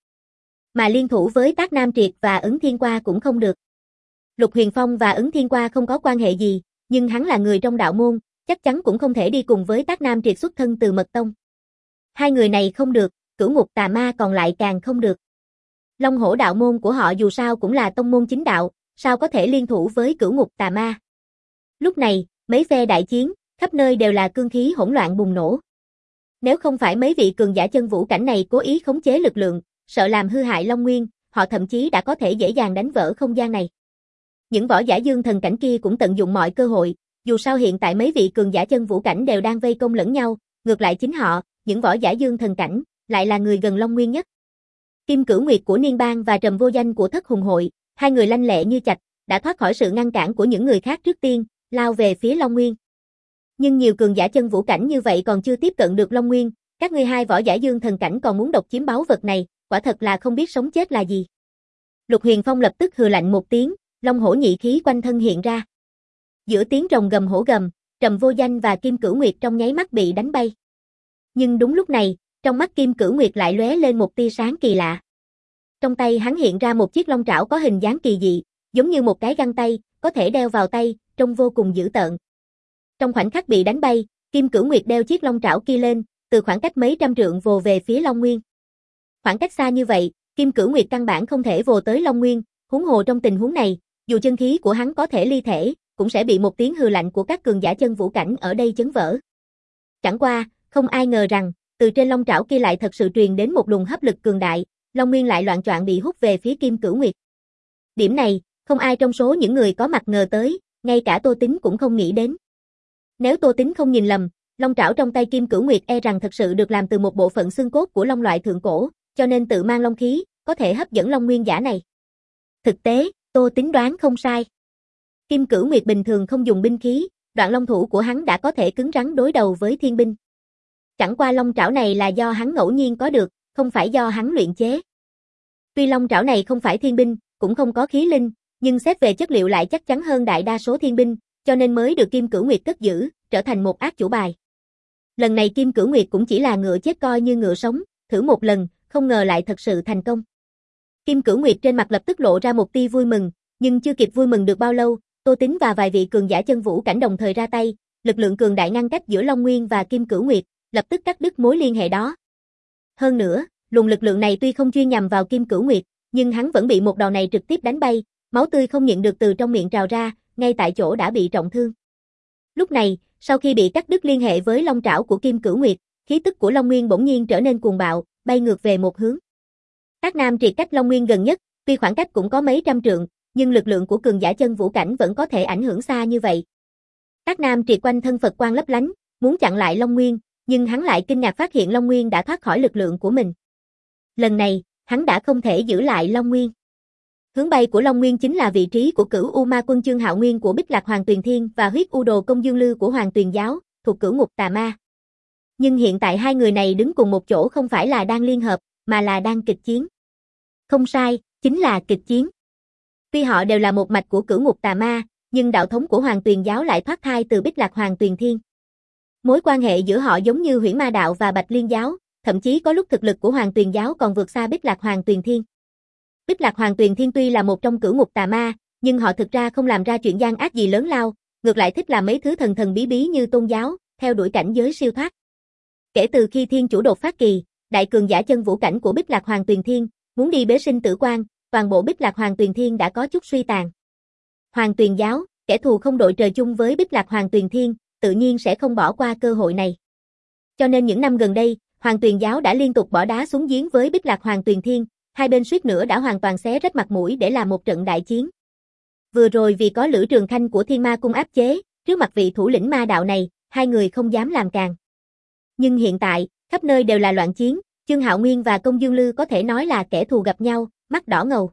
Mà liên thủ với Tác Nam Triệt và Ứng Thiên Qua cũng không được. Lục Huyền Phong và Ứng Thiên Qua không có quan hệ gì, nhưng hắn là người trong đạo môn, chắc chắn cũng không thể đi cùng với Tác Nam Triệt xuất thân từ Mật Tông. Hai người này không được, Cửu Ngục Tà Ma còn lại càng không được. Long Hổ đạo môn của họ dù sao cũng là tông môn chính đạo, sao có thể liên thủ với Cửu Ngục Tà Ma. Lúc này, mấy phe đại chiến, khắp nơi đều là cương khí hỗn loạn bùng nổ. Nếu không phải mấy vị cường giả chân vũ cảnh này cố ý khống chế lực lượng, sợ làm hư hại Long Nguyên, họ thậm chí đã có thể dễ dàng đánh vỡ không gian này. Những võ giả dương thần cảnh kia cũng tận dụng mọi cơ hội, dù sao hiện tại mấy vị cường giả chân vũ cảnh đều đang vây công lẫn nhau, ngược lại chính họ, những võ giả dương thần cảnh, lại là người gần Long Nguyên nhất. Kim Cửu Nguyệt của Niên Bang và Trầm Vô Danh của Thất Hùng Hội, hai người lanh lẹ như chạch, đã thoát khỏi sự ngăn cản của những người khác trước tiên, lao về phía Long Nguyên. Nhưng nhiều cường giả chân vũ cảnh như vậy còn chưa tiếp cận được Long Nguyên, các ngươi hai võ giả dương thần cảnh còn muốn độc chiếm báu vật này, quả thật là không biết sống chết là gì. Lục Huyền Phong lập tức hừ lạnh một tiếng, long hổ nhị khí quanh thân hiện ra. Giữa tiếng rồng gầm hổ gầm, Trầm Vô Danh và Kim Cửu Nguyệt trong nháy mắt bị đánh bay. Nhưng đúng lúc này, trong mắt Kim Cửu Nguyệt lại lóe lên một tia sáng kỳ lạ. Trong tay hắn hiện ra một chiếc long trảo có hình dáng kỳ dị, giống như một cái găng tay, có thể đeo vào tay, trông vô cùng dữ tợn. Trong khoảnh khắc bị đánh bay, Kim Cửu Nguyệt đeo chiếc long trảo kia lên, từ khoảng cách mấy trăm trượng vồ về phía Long Nguyên. Khoảng cách xa như vậy, Kim Cửu Nguyệt căn bản không thể vồ tới Long Nguyên, huống hồ trong tình huống này, dù chân khí của hắn có thể ly thể, cũng sẽ bị một tiếng hừ lạnh của các cường giả chân vũ cảnh ở đây chấn vỡ. Chẳng qua, không ai ngờ rằng, từ trên long trảo kia lại thật sự truyền đến một luồng hấp lực cường đại, Long Nguyên lại loạng choạng bị hút về phía Kim Cửu Nguyệt. Điểm này, không ai trong số những người có mặt ngờ tới, ngay cả Tô Tính cũng không nghĩ đến. Nếu Tô Tính không nhìn lầm, long trảo trong tay Kim Cửu Nguyệt e rằng thật sự được làm từ một bộ phận xương cốt của long loại thượng cổ, cho nên tự mang long khí, có thể hấp dẫn Long Nguyên giả này. Thực tế, Tô Tính đoán không sai. Kim Cửu Nguyệt bình thường không dùng binh khí, đoạn long thủ của hắn đã có thể cứng rắn đối đầu với thiên binh. Chẳng qua long trảo này là do hắn ngẫu nhiên có được, không phải do hắn luyện chế. Tuy long trảo này không phải thiên binh, cũng không có khí linh, nhưng xét về chất liệu lại chắc chắn hơn đại đa số thiên binh, cho nên mới được Kim Cửu Nguyệt cất giữ, trở thành một át chủ bài. Lần này Kim Cửu Nguyệt cũng chỉ là ngựa chết coi như ngựa sống, thử một lần, không ngờ lại thật sự thành công. Kim Cửu Nguyệt trên mặt lập tức lộ ra một tia vui mừng, nhưng chưa kịp vui mừng được bao lâu, Tô Tính và vài vị cường giả chân vũ cảnh đồng thời ra tay, lực lượng cường đại ngăn cách giữa Long Nguyên và Kim Cửu Nguyệt, lập tức cắt đứt mối liên hệ đó. Hơn nữa, luồng lực lượng này tuy không chuyên nhằm vào Kim Cửu Nguyệt, nhưng hắn vẫn bị một đòn này trực tiếp đánh bay, máu tươi không nhịn được từ trong miệng trào ra, ngay tại chỗ đã bị trọng thương. Lúc này, sau khi bị cắt đứt liên hệ với long trảo của Kim Cửu Nguyệt, khí tức của Long Nguyên bỗng nhiên trở nên cuồng bạo, bay ngược về một hướng. Tác Nam Triệt cách Long Nguyên gần nhất, tuy khoảng cách cũng có mấy trăm trượng, nhưng lực lượng của cường giả chân vũ cảnh vẫn có thể ảnh hưởng xa như vậy. Tác Nam Triệt quanh thân Phật quang lấp lánh, muốn chặn lại Long Nguyên, nhưng hắn lại kinh ngạc phát hiện Long Nguyên đã thoát khỏi lực lượng của mình. Lần này, hắn đã không thể giữ lại Long Nguyên. Hướng bay của Long Nguyên chính là vị trí của Cửu U Ma Quân Chương Hạo Nguyên của Bích Lạc Hoàng Tuyền Thiên và Huyết U Đồ Công Dương Lư của Hoàng Tuyền Giáo, thuộc Cửu Ngục Tà Ma. Nhưng hiện tại hai người này đứng cùng một chỗ không phải là đang liên hợp, mà là đang kịch chiến. Không sai, chính là kịch chiến. Tuy họ đều là một mạch của Cửu Ngục Tà Ma, nhưng đạo thống của Hoàng Tuyền Giáo lại thoát thai từ Bích Lạc Hoàng Tuyền Thiên. Mối quan hệ giữa họ giống như Huyễn Ma Đạo và Bạch Liên Giáo, thậm chí có lúc thực lực của Hoàng Tuyền Giáo còn vượt xa Bích Lạc Hoàng Tuyền Thiên. Bích Lạc Hoàng Tuyền Thiên tuy là một trong Cửu Ngục Tà Ma, nhưng họ thực ra không làm ra chuyện gian ác gì lớn lao, ngược lại thích làm mấy thứ thần thần bí bí như tôn giáo, theo đuổi cảnh giới siêu thoát. Kể từ khi Thiên Chủ đột phát kỳ, đại cường giả chân vũ cảnh của Bích Lạc Hoàng Tuyền Thiên, muốn đi bế sinh tử quan, toàn bộ Bích Lạc Hoàng Tuyền Thiên đã có chút suy tàn. Hoàng Tuyền Giáo, kẻ thù không đội trời chung với Bích Lạc Hoàng Tuyền Thiên, tự nhiên sẽ không bỏ qua cơ hội này. Cho nên những năm gần đây, Hoàng Tuyền Giáo đã liên tục bỏ đá xuống giếng với Bích Lạc Hoàng Tuyền Thiên, hai bên suýt nữa đã hoàn toàn xé rách mặt mũi để làm một trận đại chiến. Vừa rồi vì có Lữ Trường Khanh của Thiên Ma Cung áp chế, trước mặt vị thủ lĩnh ma đạo này, hai người không dám làm càng. Nhưng hiện tại, khắp nơi đều là loạn chiến, Chương Hạo Nguyên và Công Dương Lư có thể nói là kẻ thù gặp nhau, mắt đỏ ngầu.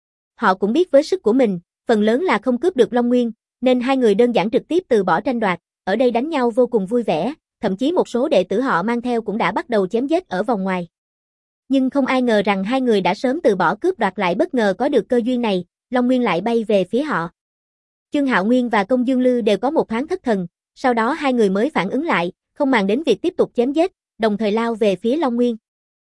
Họ cũng biết với sức của mình, phần lớn là không cướp được Long Nguyên, nên hai người đơn giản trực tiếp từ bỏ tranh đoạt, ở đây đánh nhau vô cùng vui vẻ, thậm chí một số đệ tử họ mang theo cũng đã bắt đầu chém giết ở vòng ngoài. Nhưng không ai ngờ rằng hai người đã sớm từ bỏ cướp đoạt lại bất ngờ có được cơ duyên này, Long Nguyên lại bay về phía họ. Chương Hạo Nguyên và Công Dương Lư đều có một thoáng thất thần, sau đó hai người mới phản ứng lại, không màng đến việc tiếp tục chém giết, đồng thời lao về phía Long Nguyên.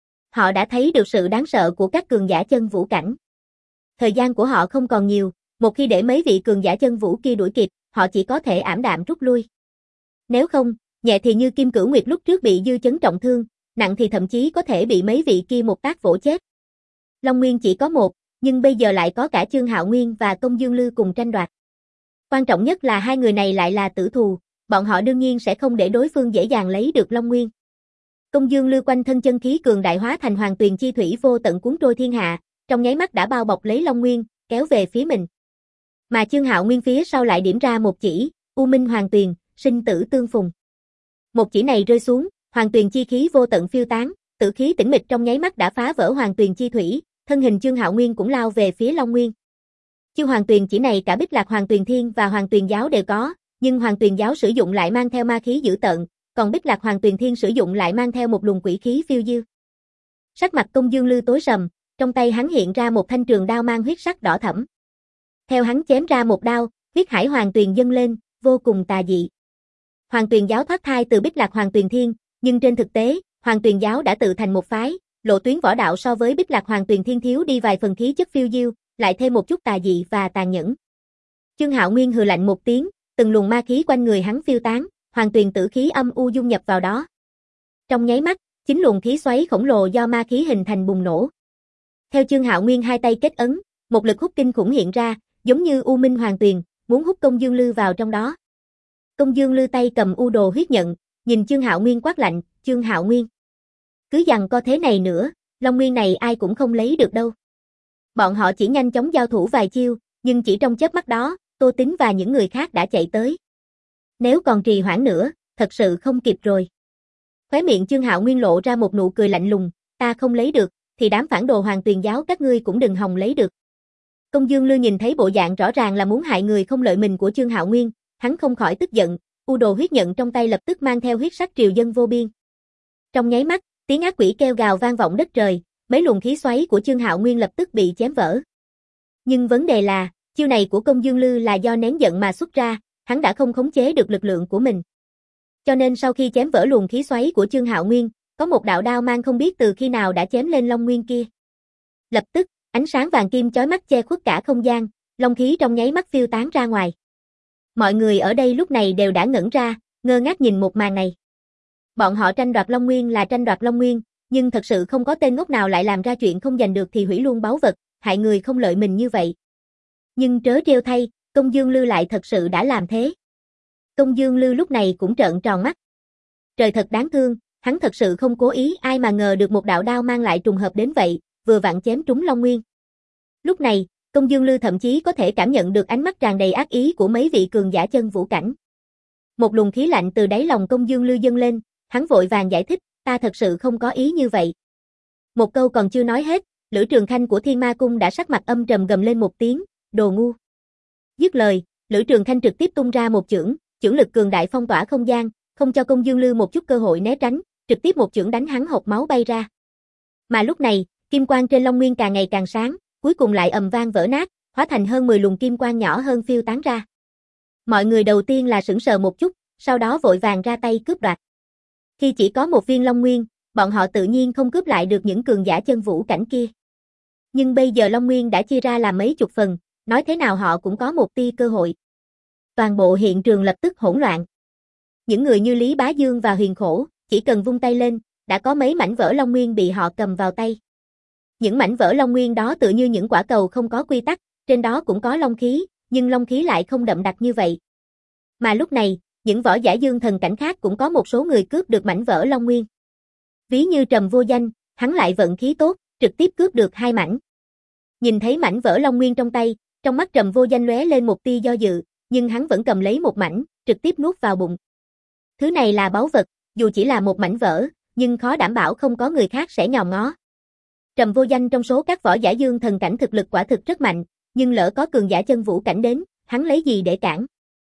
Họ đã thấy được sự đáng sợ của các cường giả chân vũ cảnh. Thời gian của họ không còn nhiều, một khi để mấy vị cường giả chân vũ kia đuổi kịp, họ chỉ có thể ảm đạm rút lui. Nếu không, nhẹ thì như Kim Cửu Nguyệt lúc trước bị dư chấn trọng thương, nặng thì thậm chí có thể bị mấy vị kia một tác vỗ chết. Long Nguyên chỉ có một, nhưng bây giờ lại có cả Chương Hạo Nguyên và Công Dương Lư cùng tranh đoạt. Quan trọng nhất là hai người này lại là tử thù, bọn họ đương nhiên sẽ không để đối phương dễ dàng lấy được Long Nguyên. Công Dương Lư quanh thân chân khí cường đại hóa thành hoàng tuyền chi thủy vô tận cuốn trôi thiên hạ, trong nháy mắt đã bao bọc lấy Long Nguyên, kéo về phía mình. Mà Chương Hạo Nguyên phía sau lại điểm ra một chỉ, U Minh Hoàng Tuyền, sinh tử tương phùng. Một chỉ này rơi xuống, hoàng tuyền chi khí vô tận phiêu tán, tử khí tĩnh mịch trong nháy mắt đã phá vỡ hoàng tuyền chi thủy, thân hình Chương Hạo Nguyên cũng lao về phía Long Nguyên. Chiêu hoàng tuyền chỉ này cả Bích Lạc Hoàng Tuyền Thiên và Hoàng Tuyền Giáo đều có, nhưng Hoàng Tuyền Giáo sử dụng lại mang theo ma khí dữ tợn, còn Bích Lạc Hoàng Tuyền Thiên sử dụng lại mang theo một luồng quỷ khí phiêu diêu. Sắc mặt Công Dương Lư tối sầm, trong tay hắn hiện ra một thanh trường đao mang huyết sắc đỏ thẫm. Theo hắn chém ra một đao, huyết hải hoàng tuyền dâng lên, vô cùng tà dị. Hoàng Tuyền Giáo thoát thai từ Bích Lạc Hoàng Tuyền Thiên, nhưng trên thực tế, Hoàng Tuyền Giáo đã tự thành một phái, lộ tuyến võ đạo so với Bích Lạc Hoàng Tuyền Thiên thiếu đi vài phần khí chất phiêu diêu, lại thêm một chút tà dị và tàn nhẫn. Chương Hạo Nguyên hừ lạnh một tiếng, từng luồng ma khí quanh người hắn phiêu tán, hoàng tuyền tử khí âm u dung nhập vào đó. Trong nháy mắt, chính luồng khí xoáy khổng lồ do ma khí hình thành bùng nổ. Theo Chương Hạo Nguyên hai tay kết ấn, một lực hút kinh khủng hiện ra, giống như U Minh Hoàng Tuyền, muốn hút Công Dương Lư vào trong đó. Công Dương Lư tay cầm U Đồ huyết nhận, nhìn Chương Hạo Nguyên quát lạnh, "Chương Hạo Nguyên, cứ giằng co thế này nữa, Long Nguyên này ai cũng không lấy được đâu." Bọn họ chỉ nhanh chóng giao thủ vài chiêu, nhưng chỉ trong chớp mắt đó, Tô Tín và những người khác đã chạy tới. Nếu còn trì hoãn nữa, thật sự không kịp rồi. Khóe miệng Chương Hạo Nguyên lộ ra một nụ cười lạnh lùng, "Ta không lấy được, thì đám phản đồ Hoàng Tuyền Giáo các ngươi cũng đừng hòng lấy được." Công Dương Lư nhìn thấy bộ dạng rõ ràng là muốn hại người không lợi mình của Chương Hạo Nguyên, hắn không khỏi tức giận, U Đồ huyết nhận trong tay lập tức mang theo huyết sắc triều dân vô biên. Trong nháy mắt, tiếng ác quỷ kêu gào vang vọng đất trời, mấy luồng khí xoáy của Chương Hạo Nguyên lập tức bị chém vỡ. Nhưng vấn đề là, chiêu này của Công Dương Lư là do nén giận mà xuất ra, hắn đã không khống chế được lực lượng của mình. Cho nên sau khi chém vỡ luồng khí xoáy của Chương Hạo Nguyên, có một đạo đao mang không biết từ khi nào đã chém lên Long Nguyên kia. Lập tức, ánh sáng vàng kim chói mắt che khuất cả không gian, long khí trong nháy mắt phiêu tán ra ngoài. Mọi người ở đây lúc này đều đã ngẩn ra, ngơ ngác nhìn một màn này. Bọn họ tranh đoạt Long Nguyên là tranh đoạt Long Nguyên, nhưng thật sự không có tên ngốc nào lại làm ra chuyện không giành được thì hủy luôn báu vật, hại người không lợi mình như vậy. Nhưng trớ trêu thay, Công Dương Lư lại thật sự đã làm thế. Công Dương Lư lúc này cũng trợn tròn mắt. Trời thật đáng thương, hắn thật sự không cố ý, ai mà ngờ được một đạo đao mang lại trùng hợp đến vậy, vừa vặn chém trúng Long Nguyên. Lúc này, Công Dương Lư thậm chí có thể cảm nhận được ánh mắt tràn đầy ác ý của mấy vị cường giả chân vũ cảnh. Một luồng khí lạnh từ đáy lòng Công Dương Lư dâng lên, hắn vội vàng giải thích, "Ta thật sự không có ý như vậy." Một câu còn chưa nói hết, Lữ Trường Khanh của Thiên Ma Cung đã sắc mặt âm trầm gầm lên một tiếng, "Đồ ngu." Dứt lời, Lữ Trường Khanh trực tiếp tung ra một chưởng, chưởng lực cường đại phong tỏa không gian, không cho Công Dương Lư một chút cơ hội né tránh, trực tiếp một chưởng đánh hắn hộc máu bay ra. Mà lúc này, kim quang trên Long Nguyên càng ngày càng sáng, cuối cùng lại ầm vang vỡ nát, hóa thành hơn mười luồng kim quang nhỏ hơn phiêu tán ra. Mọi người đầu tiên là sững sờ một chút, sau đó vội vàng ra tay cướp đoạt. Khi chỉ có một viên Long Nguyên, bọn họ tự nhiên không cướp lại được những cường giả chân vũ cảnh kia. Nhưng bây giờ Long Nguyên đã chia ra làm mấy chục phần, nói thế nào họ cũng có một tia cơ hội. Toàn bộ hiện trường lập tức hỗn loạn. Những người như Lý Bá Dương và Huyền Khổ, chỉ cần vung tay lên, đã có mấy mảnh vỡ Long Nguyên bị họ cầm vào tay. Những mảnh vỡ Long Nguyên đó tựa như những quả cầu không có quy tắc, trên đó cũng có long khí, nhưng long khí lại không đậm đặc như vậy. Mà lúc này, những võ giả dương thần cảnh khác cũng có một số người cướp được mảnh vỡ Long Nguyên. Ví như Trầm Vô Danh, hắn lại vận khí tốt, trực tiếp cướp được hai mảnh. Nhìn thấy mảnh vỡ Long Nguyên trong tay, trong mắt Trầm Vô Danh lóe lên một tia do dự, nhưng hắn vẫn cầm lấy một mảnh, trực tiếp nuốt vào bụng. Thứ này là báu vật, dù chỉ là một mảnh vỡ, nhưng khó đảm bảo không có người khác sẽ nhòm ngó. Trầm Vô Danh trong số các võ giả dương thần cảnh thực lực quả thực rất mạnh, nhưng lỡ có cường giả chân vũ cảnh đến, hắn lấy gì để cản?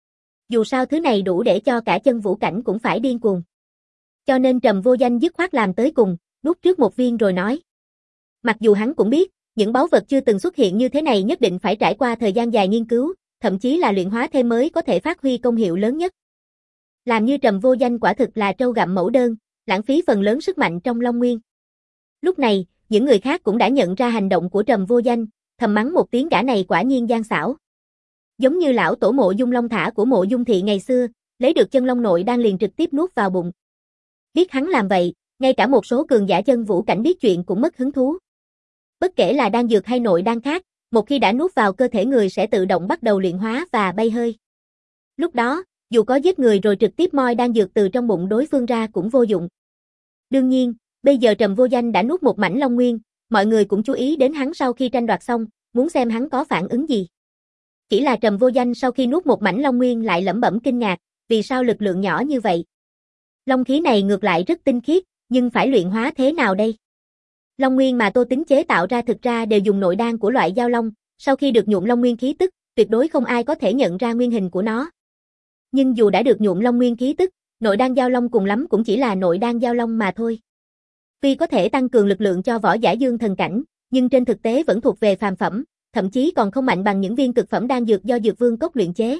Dù sao thứ này đủ để cho cả chân vũ cảnh cũng phải điên cuồng. Cho nên Trầm Vô Danh dứt khoát làm tới cùng, nuốt trước một viên rồi nói. Mặc dù hắn cũng biết, những báu vật chưa từng xuất hiện như thế này nhất định phải trải qua thời gian dài nghiên cứu, thậm chí là luyện hóa thêm mới có thể phát huy công hiệu lớn nhất. Làm như Trầm Vô Danh quả thực là trâu gặm mẫu đơn, lãng phí phần lớn sức mạnh trong Long Nguyên. Lúc này, những người khác cũng đã nhận ra hành động của Trầm Vô Danh, thầm mắng một tiếng gã này quả nhiên gian xảo. Giống như lão tổ Mộ Dung Long Thả của Mộ Dung thị ngày xưa, lấy được chân long nội đan liền trực tiếp nuốt vào bụng. Biết hắn làm vậy, ngay cả một số cường giả chân vũ cảnh biết chuyện cũng mất hứng thú. Bất kể là đan dược hay nội đan khác, một khi đã nuốt vào cơ thể người sẽ tự động bắt đầu luyện hóa và bay hơi. Lúc đó, dù có giết người rồi trực tiếp moi đan dược từ trong bụng đối phương ra cũng vô dụng. Đương nhiên, bây giờ Trầm Vô Danh đã nuốt một mảnh Long Nguyên, mọi người cũng chú ý đến hắn sau khi tranh đoạt xong, muốn xem hắn có phản ứng gì. Chỉ là Trầm Vô Danh sau khi nuốt một mảnh Long Nguyên lại lẩm bẩm kinh ngạc, vì sao lực lượng nhỏ như vậy? Long khí này ngược lại rất tinh khiết, nhưng phải luyện hóa thế nào đây? Long Nguyên mà Tô Tính chế tạo ra thực ra đều dùng nội đan của loại giao long, sau khi được nhuộm Long Nguyên khí tức, tuyệt đối không ai có thể nhận ra nguyên hình của nó. Nhưng dù đã được nhuộm Long Nguyên khí tức, nội đan giao long cùng lắm cũng chỉ là nội đan giao long mà thôi. Tuy có thể tăng cường lực lượng cho võ giả dương thần cảnh, nhưng trên thực tế vẫn thuộc về phàm phẩm, thậm chí còn không mạnh bằng những viên cực phẩm đan dược do Dược Vương cốc luyện chế.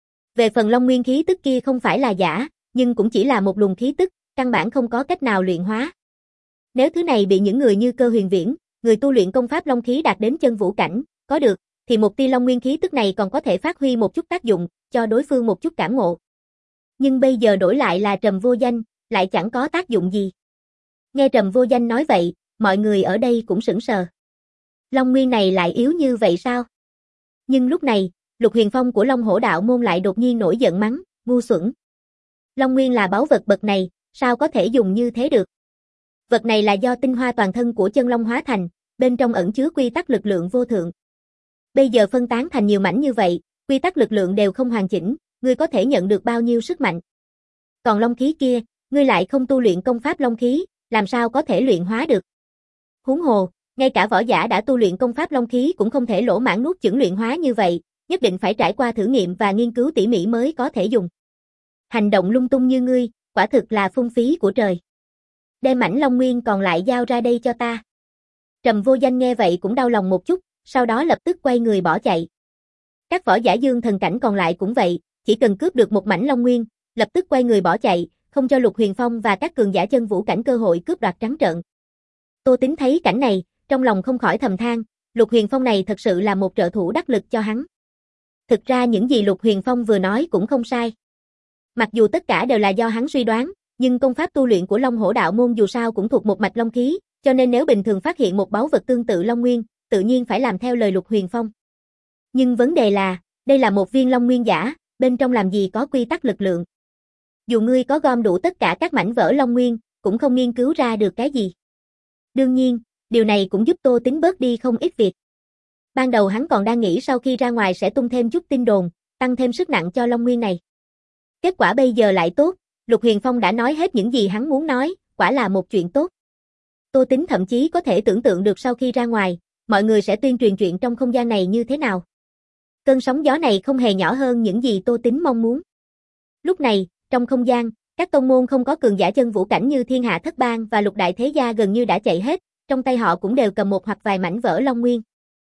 Về phần Long Nguyên khí tức kia không phải là giả, nhưng cũng chỉ là một luồng khí tức, căn bản không có cách nào luyện hóa. Nếu thứ này bị những người như Cơ Huyền Viễn, người tu luyện công pháp long khí đạt đến chân vũ cảnh, có được, thì một tia Long Nguyên khí tức này còn có thể phát huy một chút tác dụng, cho đối phương một chút cảm ngộ. Nhưng bây giờ đổi lại là Trầm Vô Danh, lại chẳng có tác dụng gì. Nghe Trầm Vô Danh nói vậy, mọi người ở đây cũng sững sờ. Long Nguyên này lại yếu như vậy sao? Nhưng lúc này, Lục Huyền Phong của Long Hổ Đạo Môn lại đột nhiên nổi giận mắng, ngu xuẩn. Long Nguyên là báu vật bậc này, sao có thể dùng như thế được? Vật này là do tinh hoa toàn thân của chân long hóa thành, bên trong ẩn chứa quy tắc lực lượng vô thượng. Bây giờ phân tán thành nhiều mảnh như vậy, quy tắc lực lượng đều không hoàn chỉnh, ngươi có thể nhận được bao nhiêu sức mạnh. Còn long khí kia, ngươi lại không tu luyện công pháp long khí, làm sao có thể luyện hóa được? Huống hồ, ngay cả võ giả đã tu luyện công pháp long khí cũng không thể lỗ mãng nuốt chửng luyện hóa như vậy, nhất định phải trải qua thử nghiệm và nghiên cứu tỉ mỉ mới có thể dùng. Hành động lung tung như ngươi, quả thực là phung phí của trời. Đem mảnh Long Nguyên còn lại giao ra đây cho ta. Trầm Vô Danh nghe vậy cũng đau lòng một chút, sau đó lập tức quay người bỏ chạy. Các võ giả dương thần cảnh còn lại cũng vậy, chỉ cần cướp được một mảnh Long Nguyên, lập tức quay người bỏ chạy, không cho Lục Huyền Phong và các cường giả chân vũ cảnh cơ hội cướp đoạt trắng trợn. Tô Tính thấy cảnh này, trong lòng không khỏi thầm than, Lục Huyền Phong này thật sự là một trợ thủ đắc lực cho hắn. Thực ra những gì Lục Huyền Phong vừa nói cũng không sai. Mặc dù tất cả đều là do hắn suy đoán, nhưng công pháp tu luyện của Long Hổ Đạo Môn dù sao cũng thuộc một mạch long khí, cho nên nếu bình thường phát hiện một báu vật tương tự Long Nguyên, tự nhiên phải làm theo lời Lục Huyền Phong. Nhưng vấn đề là, đây là một viên Long Nguyên giả, bên trong làm gì có quy tắc lực lượng. Dù ngươi có gom đủ tất cả các mảnh vỡ Long Nguyên, cũng không nghiên cứu ra được cái gì. Đương nhiên, điều này cũng giúp Tô Tính bớt đi không ít việc. Ban đầu hắn còn đang nghĩ sau khi ra ngoài sẽ tung thêm chút tin đồn, tăng thêm sức nặng cho Long Nguyên này. Kết quả bây giờ lại tốt, Lục Huyền Phong đã nói hết những gì hắn muốn nói, quả là một chuyện tốt. Tô Tính thậm chí có thể tưởng tượng được sau khi ra ngoài, mọi người sẽ tuyên truyền chuyện trong không gian này như thế nào. Cơn sóng gió này không hề nhỏ hơn những gì Tô Tính mong muốn. Lúc này, trong không gian, các tông môn không có cường giả chân vũ cảnh như Thiên Hạ Thất Bang và Lục Đại Thế Gia gần như đã chạy hết, trong tay họ cũng đều cầm một hoặc vài mảnh vỡ Long Nguyên.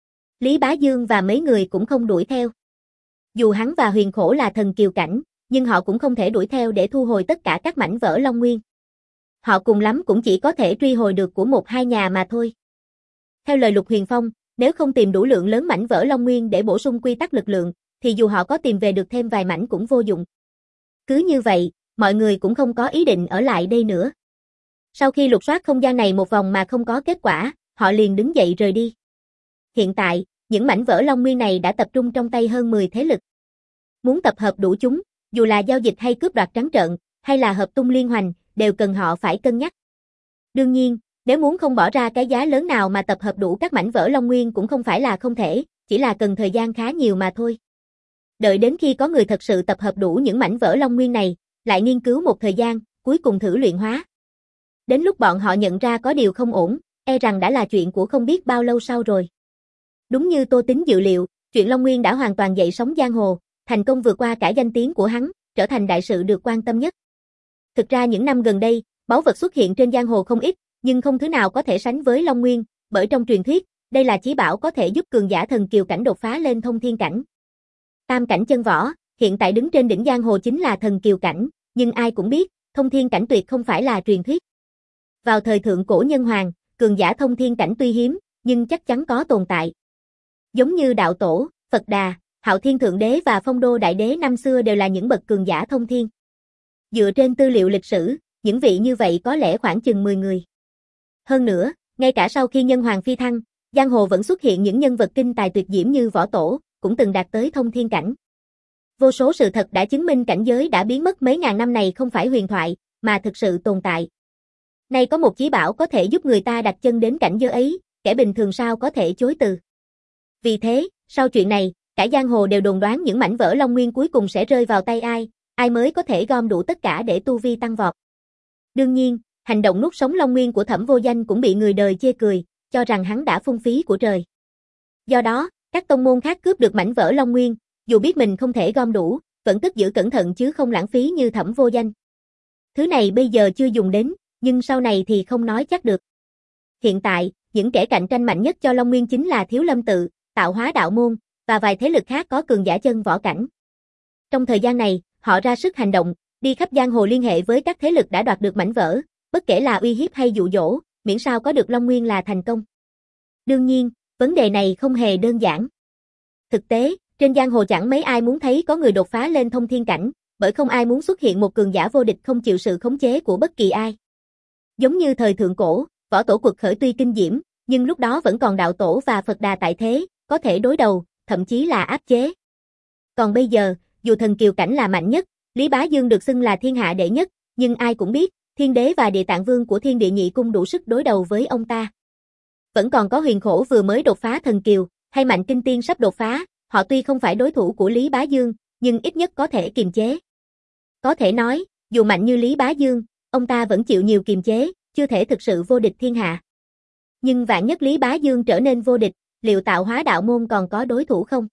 Lý Bá Dương và mấy người cũng không đuổi theo. Dù hắn và Huyền Khổ là thần kiều cảnh, nhưng họ cũng không thể đuổi theo để thu hồi tất cả các mảnh vỡ Long Nguyên. Họ cùng lắm cũng chỉ có thể truy hồi được của một hai nhà mà thôi. Theo lời Lục Huyền Phong, nếu không tìm đủ lượng lớn mảnh vỡ Long Nguyên để bổ sung quy tắc lực lượng, thì dù họ có tìm về được thêm vài mảnh cũng vô dụng. Cứ như vậy, mọi người cũng không có ý định ở lại đây nữa. Sau khi lục soát không gian này một vòng mà không có kết quả, họ liền đứng dậy rời đi. Hiện tại, những mảnh vỡ Long Nguyên này đã tập trung trong tay hơn mười thế lực. Muốn tập hợp đủ chúng, dù là giao dịch hay cướp đoạt trắng trợn, hay là hợp tung liên hoành, đều cần họ phải cân nhắc. Đương nhiên, nếu muốn không bỏ ra cái giá lớn nào mà tập hợp đủ các mảnh vỡ Long Nguyên cũng không phải là không thể, chỉ là cần thời gian khá nhiều mà thôi. Đợi đến khi có người thật sự tập hợp đủ những mảnh vỡ Long Nguyên này, lại nghiên cứu một thời gian, cuối cùng thử luyện hóa. Đến lúc bọn họ nhận ra có điều không ổn, e rằng đã là chuyện của không biết bao lâu sau rồi. Đúng như Tô Tính dự liệu, chuyện Long Nguyên đã hoàn toàn dậy sóng giang hồ, thành công vượt qua cả danh tiếng của hắn, trở thành đại sự được quan tâm nhất. Thực ra những năm gần đây, báu vật xuất hiện trên giang hồ không ít, nhưng không thứ nào có thể sánh với Long Nguyên, bởi trong truyền thuyết, đây là chí bảo có thể giúp cường giả thần kiều cảnh đột phá lên thông thiên cảnh. Tam cảnh chân võ, hiện tại đứng trên đỉnh giang hồ chính là thần kiều cảnh, nhưng ai cũng biết, thông thiên cảnh tuyệt không phải là truyền thuyết. Vào thời thượng cổ nhân hoàng, cường giả thông thiên cảnh tuy hiếm, nhưng chắc chắn có tồn tại. Giống như đạo tổ, Phật Đà, Hạo Thiên Thượng Đế và Phong Đô Đại Đế năm xưa đều là những bậc cường giả thông thiên. Dựa trên tư liệu lịch sử, những vị như vậy có lẽ khoảng chừng mười người. Hơn nữa, ngay cả sau khi nhân hoàng phi thăng, giang hồ vẫn xuất hiện những nhân vật kinh tài tuyệt diễm như Võ Tổ, cũng từng đạt tới thông thiên cảnh. Vô số sự thật đã chứng minh cảnh giới đã biến mất mấy ngàn năm này không phải huyền thoại, mà thực sự tồn tại. Nay có một chí bảo có thể giúp người ta đặt chân đến cảnh giới ấy, kẻ bình thường sao có thể chối từ. Vì thế, sau chuyện này, cả giang hồ đều đồn đoán những mảnh vỡ Long Nguyên cuối cùng sẽ rơi vào tay ai, ai mới có thể gom đủ tất cả để tu vi tăng vọt. Đương nhiên, hành động nuốt sống Long Nguyên của Thẩm Vô Danh cũng bị người đời chê cười, cho rằng hắn đã phung phí của trời. Do đó, các tông môn khác cướp được mảnh vỡ Long Nguyên, dù biết mình không thể gom đủ, vẫn cất giữ cẩn thận chứ không lãng phí như Thẩm Vô Danh. Thứ này bây giờ chưa dùng đến, nhưng sau này thì không nói chắc được. Hiện tại, những kẻ cạnh tranh mạnh nhất cho Long Nguyên chính là Thiếu Lâm Tự, Tạo Hóa Đạo Môn, và vài thế lực khác có cường giả chân võ cảnh. Trong thời gian này, họ ra sức hành động, đi khắp giang hồ liên hệ với các thế lực đã đoạt được mảnh vỡ, bất kể là uy hiếp hay dụ dỗ, miễn sao có được Long Nguyên là thành công. Đương nhiên, vấn đề này không hề đơn giản. Thực tế, trên giang hồ chẳng mấy ai muốn thấy có người đột phá lên thông thiên cảnh, bởi không ai muốn xuất hiện một cường giả vô địch không chịu sự khống chế của bất kỳ ai. Giống như thời thượng cổ, Võ Tổ quật khởi tuy kinh diễm, nhưng lúc đó vẫn còn đạo tổ và Phật Đà tại thế, có thể đối đầu, thậm chí là áp chế. Còn bây giờ, dù thần kiều cảnh là mạnh nhất, Lý Bá Dương được xưng là thiên hạ đệ nhất, nhưng ai cũng biết, Thiên Đế và Địa Tạng Vương của Thiên Địa Nhị Cung đủ sức đối đầu với ông ta. Vẫn còn có Huyền Khổ vừa mới đột phá thần kiều, hay Mạnh Kinh Tiên sắp đột phá, họ tuy không phải đối thủ của Lý Bá Dương, nhưng ít nhất có thể kiềm chế. Có thể nói, dù mạnh như Lý Bá Dương, ông ta vẫn chịu nhiều kiềm chế, chưa thể thực sự vô địch thiên hạ. Nhưng vạn nhất Lý Bá Dương trở nên vô địch, liệu Tạo Hóa Đạo Môn còn có đối thủ không?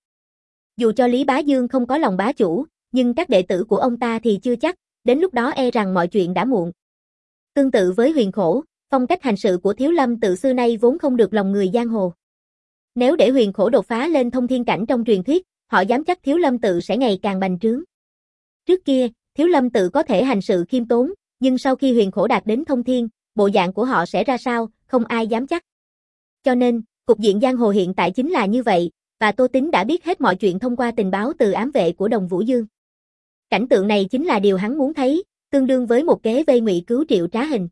Dù cho Lý Bá Dương không có lòng bá chủ, nhưng các đệ tử của ông ta thì chưa chắc, đến lúc đó e rằng mọi chuyện đã muộn. Tương tự với Huyền Khổ, phong cách hành sự của Thiếu Lâm Tự xưa nay vốn không được lòng người giang hồ. Nếu để Huyền Khổ đột phá lên thông thiên cảnh trong truyền thuyết, họ dám chắc Thiếu Lâm Tự sẽ ngày càng bành trướng. Trước kia, Thiếu Lâm Tự có thể hành sự khiêm tốn, nhưng sau khi Huyền Khổ đạt đến thông thiên, bộ dạng của họ sẽ ra sao, không ai dám chắc. Cho nên, cục diện giang hồ hiện tại chính là như vậy, và Tô Tín đã biết hết mọi chuyện thông qua tình báo từ ám vệ của Đồng Vũ Dương. Cảnh tượng này chính là điều hắn muốn thấy, tương đương với một kế vây ngụy cứu Triệu Trá Hình.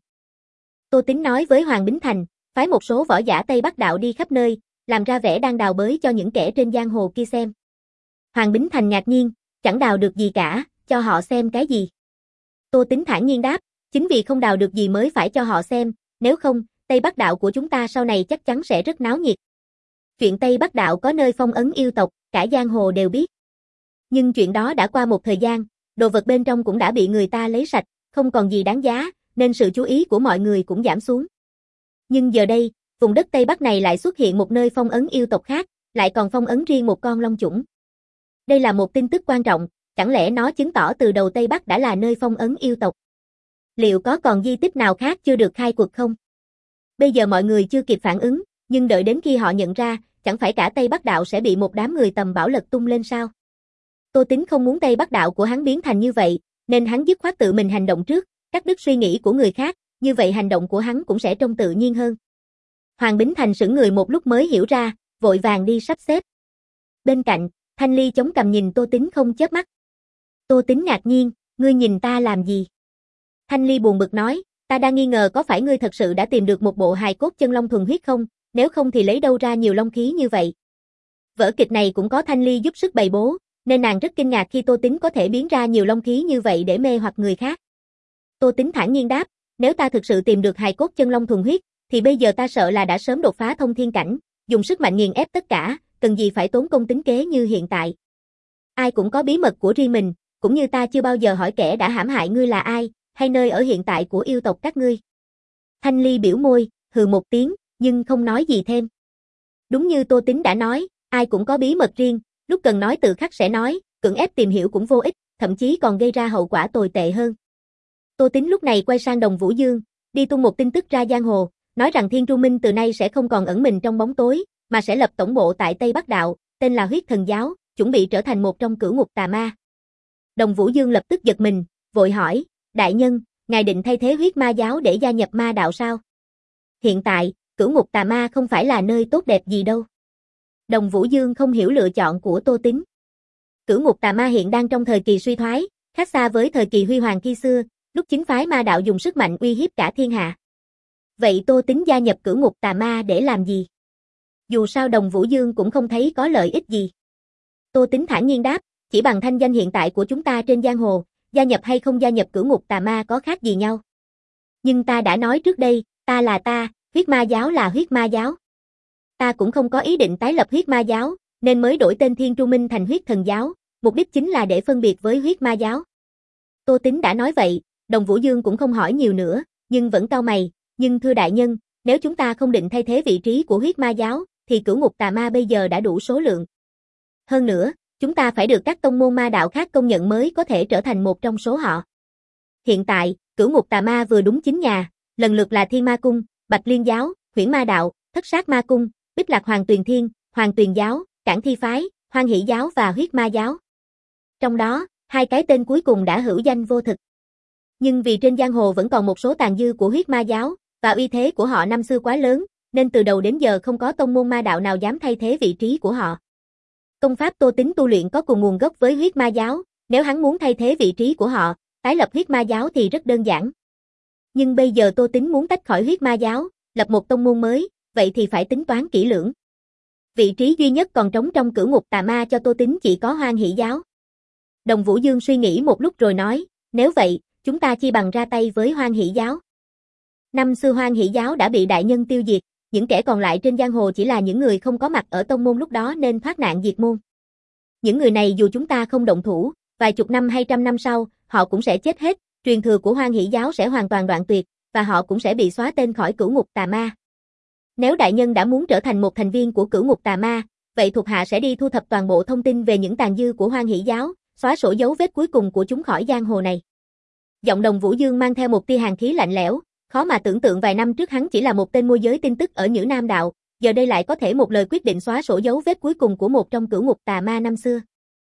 Tô Tín nói với Hoàng Bính Thành, phái một số võ giả Tây Bắc đạo đi khắp nơi, làm ra vẻ đang đào bới cho những kẻ trên giang hồ kia xem. Hoàng Bính Thành ngạc nhiên, chẳng đào được gì cả, cho họ xem cái gì? Tô Tín thản nhiên đáp, chính vì không đào được gì mới phải cho họ xem, nếu không, Tây Bắc đạo của chúng ta sau này chắc chắn sẽ rất náo nhiệt. Chuyện Tây Bắc đạo có nơi phong ấn yêu tộc, cả giang hồ đều biết. Nhưng chuyện đó đã qua một thời gian, đồ vật bên trong cũng đã bị người ta lấy sạch, không còn gì đáng giá, nên sự chú ý của mọi người cũng giảm xuống. Nhưng giờ đây, vùng đất Tây Bắc này lại xuất hiện một nơi phong ấn yêu tộc khác, lại còn phong ấn riêng một con long chủng. Đây là một tin tức quan trọng, chẳng lẽ nó chứng tỏ từ đầu Tây Bắc đã là nơi phong ấn yêu tộc? Liệu có còn di tích nào khác chưa được khai quật không? Bây giờ mọi người chưa kịp phản ứng, nhưng đợi đến khi họ nhận ra, chẳng phải cả Tây Bắc đạo sẽ bị một đám người tầm bảo lật tung lên sao? Tô Tín không muốn Tây Bắc đạo của hắn biến thành như vậy, nên hắn dứt khoát tự mình hành động trước, cắt đứt suy nghĩ của người khác, như vậy hành động của hắn cũng sẽ trông tự nhiên hơn. Hoàng Bính Thành sững người một lúc mới hiểu ra, vội vàng đi sắp xếp. Bên cạnh, Thanh Ly chống cằm nhìn Tô Tín không chớp mắt. Tô Tín ngạc nhiên, ngươi nhìn ta làm gì? Thanh Ly buồn bực nói, ta đang nghi ngờ có phải ngươi thật sự đã tìm được một bộ hài cốt chân long thuần huyết không, nếu không thì lấy đâu ra nhiều long khí như vậy. Vở kịch này cũng có Thanh Ly giúp sức bày bố, nên nàng rất kinh ngạc khi Tô Tín có thể biến ra nhiều long khí như vậy để mê hoặc người khác. Tô Tín thản nhiên đáp, nếu ta thực sự tìm được hài cốt chân long thuần huyết, thì bây giờ ta sợ là đã sớm đột phá thông thiên cảnh, dùng sức mạnh nghiền ép tất cả, cần gì phải tốn công tính kế như hiện tại. Ai cũng có bí mật của riêng mình, cũng như ta chưa bao giờ hỏi kẻ đã hãm hại ngươi là ai, hay nơi ở hiện tại của yêu tộc các ngươi. Thanh Ly biểu môi, hừ một tiếng, nhưng không nói gì thêm. Đúng như Tô Tín đã nói, ai cũng có bí mật riêng, lúc cần nói tự khắc sẽ nói, cưỡng ép tìm hiểu cũng vô ích, thậm chí còn gây ra hậu quả tồi tệ hơn. Tô Tín lúc này quay sang Đồng Vũ Dương, đi tung một tin tức ra giang hồ, nói rằng Thiên Tru Minh từ nay sẽ không còn ẩn mình trong bóng tối, mà sẽ lập tổng bộ tại Tây Bắc Đạo, tên là Huyết Thần Giáo, chuẩn bị trở thành một trong cửu ngục tà ma. Đồng Vũ Dương lập tức giật mình, vội hỏi, đại nhân, ngài định thay thế Huyết Ma Giáo để gia nhập ma đạo sao? Hiện tại, cửu ngục tà ma không phải là nơi tốt đẹp gì đâu. Đồng Vũ Dương không hiểu lựa chọn của Tô Tín. Cửu ngục tà ma hiện đang trong thời kỳ suy thoái, khác xa với thời kỳ huy hoàng khi xưa, lúc chính phái ma đạo dùng sức mạnh uy hiếp cả thiên hạ. Vậy Tô Tín gia nhập cửu ngục tà ma để làm gì? Dù sao Đồng Vũ Dương cũng không thấy có lợi ích gì. Tô Tín thản nhiên đáp, chỉ bằng thanh danh hiện tại của chúng ta trên giang hồ, gia nhập hay không gia nhập cửu ngục tà ma có khác gì nhau. Nhưng ta đã nói trước đây, ta là ta, Huyết Ma Giáo là Huyết Ma Giáo. Ta cũng không có ý định tái lập Huyết Ma Giáo, nên mới đổi tên Thiên Tru Minh thành Huyết Thần Giáo, mục đích chính là để phân biệt với Huyết Ma Giáo. Tô Tín đã nói vậy, Đồng Vũ Dương cũng không hỏi nhiều nữa, nhưng vẫn cau mày, nhưng thưa đại nhân, nếu chúng ta không định thay thế vị trí của Huyết Ma Giáo, thì cửu ngục tà ma bây giờ đã đủ số lượng. Hơn nữa, chúng ta phải được các tông môn ma đạo khác công nhận mới có thể trở thành một trong số họ. Hiện tại, cửu ngục tà ma vừa đúng chín nhà, lần lượt là Thiên Ma Cung, Bạch Liên Giáo, Huyễn Ma Đạo, Thất Sát Ma Cung, Bích Lạc Hoàng Tuyền Thiên, Hoàng Tuyền Giáo, Cản Thi Phái, Hoan Hỷ Giáo và Huyết Ma Giáo. Trong đó, hai cái tên cuối cùng đã hữu danh vô thực. Nhưng vì trên giang hồ vẫn còn một số tàn dư của Huyết Ma Giáo, và uy thế của họ năm xưa quá lớn, nên từ đầu đến giờ không có tông môn ma đạo nào dám thay thế vị trí của họ. Công pháp Tô Tín tu luyện có cùng nguồn gốc với Huyết Ma Giáo, nếu hắn muốn thay thế vị trí của họ, tái lập Huyết Ma Giáo thì rất đơn giản. Nhưng bây giờ Tô Tín muốn tách khỏi Huyết Ma Giáo, lập một tông môn mới, vậy thì phải tính toán kỹ lưỡng. Vị trí duy nhất còn trống trong cửu ngục tà ma cho Tô Tín chỉ có Hoan Hỷ Giáo. Đồng Vũ Dương suy nghĩ một lúc rồi nói, nếu vậy, chúng ta chi bằng ra tay với Hoan Hỷ Giáo. Năm xưa Hoan Hỷ Giáo đã bị đại nhân tiêu diệt, những kẻ còn lại trên giang hồ chỉ là những người không có mặt ở tông môn lúc đó nên thoát nạn diệt môn. Những người này dù chúng ta không động thủ, vài chục năm hay trăm năm sau, họ cũng sẽ chết hết, truyền thừa của Hoan Hỷ Giáo sẽ hoàn toàn đoạn tuyệt, và họ cũng sẽ bị xóa tên khỏi cửu ngục tà ma. Nếu đại nhân đã muốn trở thành một thành viên của cửu ngục tà ma, vậy thuộc hạ sẽ đi thu thập toàn bộ thông tin về những tàn dư của Hoan Hỷ Giáo, xóa sổ dấu vết cuối cùng của chúng khỏi giang hồ này. Giọng Đồng Vũ Dương mang theo một tia hàn khí lạnh lẽo, khó mà tưởng tượng vài năm trước hắn chỉ là một tên môi giới tin tức ở Nhữ Nam Đạo, giờ đây lại có thể một lời quyết định xóa sổ dấu vết cuối cùng của một trong cửu ngục tà ma năm xưa.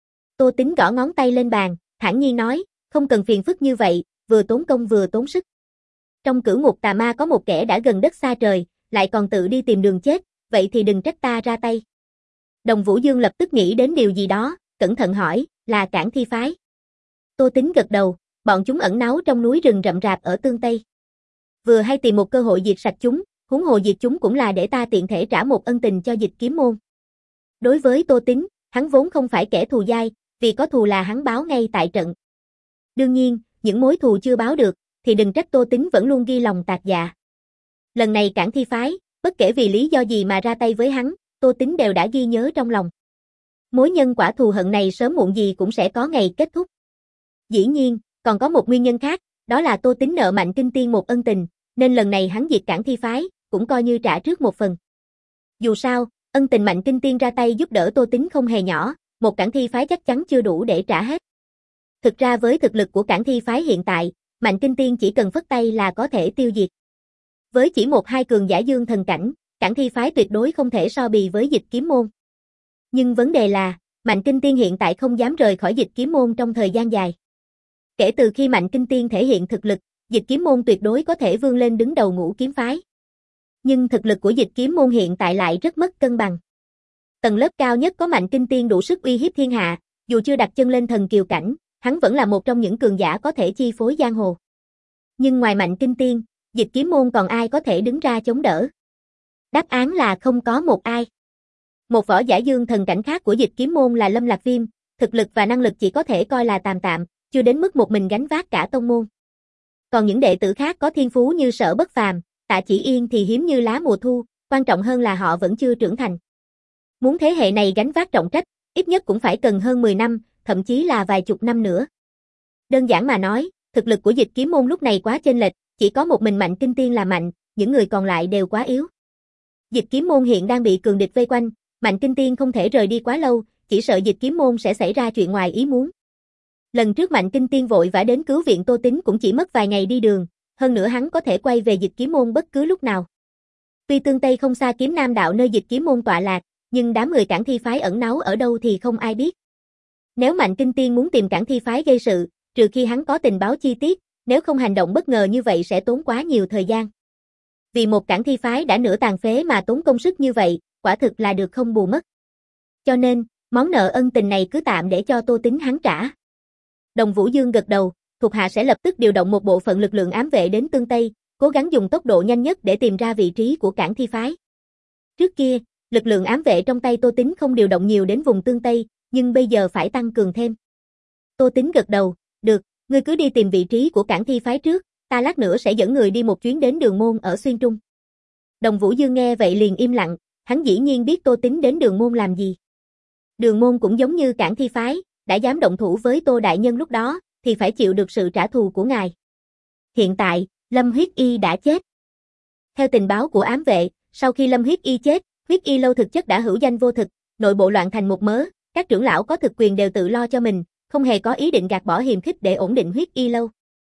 Tô Tín gõ ngón tay lên bàn, thản nhiên nói, không cần phiền phức như vậy, vừa tốn công vừa tốn sức. Trong cửu ngục tà ma có một kẻ đã gần đất xa trời, lại còn tự đi tìm đường chết, vậy thì đừng trách ta ra tay. Đồng Vũ Dương lập tức nghĩ đến điều gì đó, cẩn thận hỏi, là Cản Thi Phái. Tô Tín gật đầu, bọn chúng ẩn náu trong núi rừng rậm rạp ở Tương Tây. Vừa hay tìm một cơ hội diệt sạch chúng, huống hồ diệt chúng cũng là để ta tiện thể trả một ân tình cho Dịch Kiếm Môn. Đối với Tô Tín, hắn vốn không phải kẻ thù dai, vì có thù là hắn báo ngay tại trận. Đương nhiên, những mối thù chưa báo được, thì đừng trách Tô Tín vẫn luôn ghi lòng tạc dạ. Lần này Cản Thi Phái, bất kể vì lý do gì mà ra tay với hắn, Tô Tín đều đã ghi nhớ trong lòng. Mối nhân quả thù hận này sớm muộn gì cũng sẽ có ngày kết thúc. Dĩ nhiên, còn có một nguyên nhân khác, đó là Tô Tín nợ Mạnh Kinh Tiên một ân tình, nên lần này hắn diệt Cản Thi Phái, cũng coi như trả trước một phần. Dù sao, ân tình Mạnh Kinh Tiên ra tay giúp đỡ Tô Tín không hề nhỏ, một Cản Thi Phái chắc chắn chưa đủ để trả hết. Thực ra với thực lực của Cản Thi Phái hiện tại, Mạnh Kinh Tiên chỉ cần phất tay là có thể tiêu diệt. Với chỉ một hai cường giả dương thần cảnh, Cản Thi Phái tuyệt đối không thể so bì với Dịch Kiếm Môn. Nhưng vấn đề là, Mạnh Kinh Tiên hiện tại không dám rời khỏi Dịch Kiếm Môn trong thời gian dài. Kể từ khi Mạnh Kinh Tiên thể hiện thực lực, Dịch Kiếm Môn tuyệt đối có thể vươn lên đứng đầu ngũ kiếm phái. Nhưng thực lực của Dịch Kiếm Môn hiện tại lại rất mất cân bằng. Tầng lớp cao nhất có Mạnh Kinh Tiên đủ sức uy hiếp thiên hạ, dù chưa đặt chân lên thần kiều cảnh, hắn vẫn là một trong những cường giả có thể chi phối giang hồ. Nhưng ngoài Mạnh Kinh Tiên, Dịch Kiếm Môn còn ai có thể đứng ra chống đỡ? Đáp án là không có một ai. Một võ giả dương thần cảnh khác của Dịch Kiếm Môn là Lâm Lạc Viêm, thực lực và năng lực chỉ có thể coi là tạm tạm, chưa đến mức một mình gánh vác cả tông môn. Còn những đệ tử khác có thiên phú như Sở Bất Phàm, Tạ Chỉ Yên thì hiếm như lá mùa thu, quan trọng hơn là họ vẫn chưa trưởng thành. Muốn thế hệ này gánh vác trọng trách, ít nhất cũng phải cần hơn mười năm, thậm chí là vài chục năm nữa. Đơn giản mà nói, thực lực của Dịch Kiếm Môn lúc này quá chênh lệch, chỉ có một mình Mạnh Kinh Tiên là mạnh, những người còn lại đều quá yếu. Dịch Kiếm Môn hiện đang bị cường địch vây quanh, Mạnh Kinh Tiên không thể rời đi quá lâu, chỉ sợ Dịch Kiếm Môn sẽ xảy ra chuyện ngoài ý muốn. Lần trước Mạnh Kinh Tiên vội vã đến cứu viện Tô Tín cũng chỉ mất vài ngày đi đường, hơn nữa hắn có thể quay về Dịch Kiếm Môn bất cứ lúc nào. Tuy tương Tây không xa kiếm Nam đạo nơi Dịch Kiếm môn tọa lạc, nhưng đám người Cản Thi phái ẩn náu ở đâu thì không ai biết. Nếu Mạnh Kinh Tiên muốn tìm Cản Thi phái gây sự, trừ khi hắn có tình báo chi tiết, nếu không hành động bất ngờ như vậy sẽ tốn quá nhiều thời gian. Vì một Cản Thi phái đã nửa tàn phế mà tốn công sức như vậy, quả thực là được không bù mất. Cho nên, món nợ ân tình này cứ tạm để cho Tô Tín hắn trả. Đồng Vũ Dương gật đầu, thuộc hạ sẽ lập tức điều động một bộ phận lực lượng ám vệ đến tương Tây, cố gắng dùng tốc độ nhanh nhất để tìm ra vị trí của Cản Thi phái. Trước kia, lực lượng ám vệ trong tay Tô Tín không điều động nhiều đến vùng tương Tây, nhưng bây giờ phải tăng cường thêm. Tô Tín gật đầu, được, ngươi cứ đi tìm vị trí của Cản Thi phái trước, ta lát nữa sẽ dẫn người đi một chuyến đến Đường Môn ở Xuyên Trung. Đồng Vũ Dương nghe vậy liền im lặng, hắn dĩ nhiên biết Tô Tín đến Đường Môn làm gì. Đường Môn cũng giống như Cản Thi phái, đã dám động thủ với Tô đại nhân lúc đó, thì phải chịu được sự trả thù của ngài. Hiện tại, Lâm Huyết Y đã chết. Theo tình báo của ám vệ, sau khi Lâm Huyết Y chết, Huyết Y lâu thực chất đã hữu danh vô thực, nội bộ loạn thành một mớ, các trưởng lão có thực quyền đều tự lo cho mình, không hề có ý định gạt bỏ hiềm khích để ổn định Huyết Y lâu.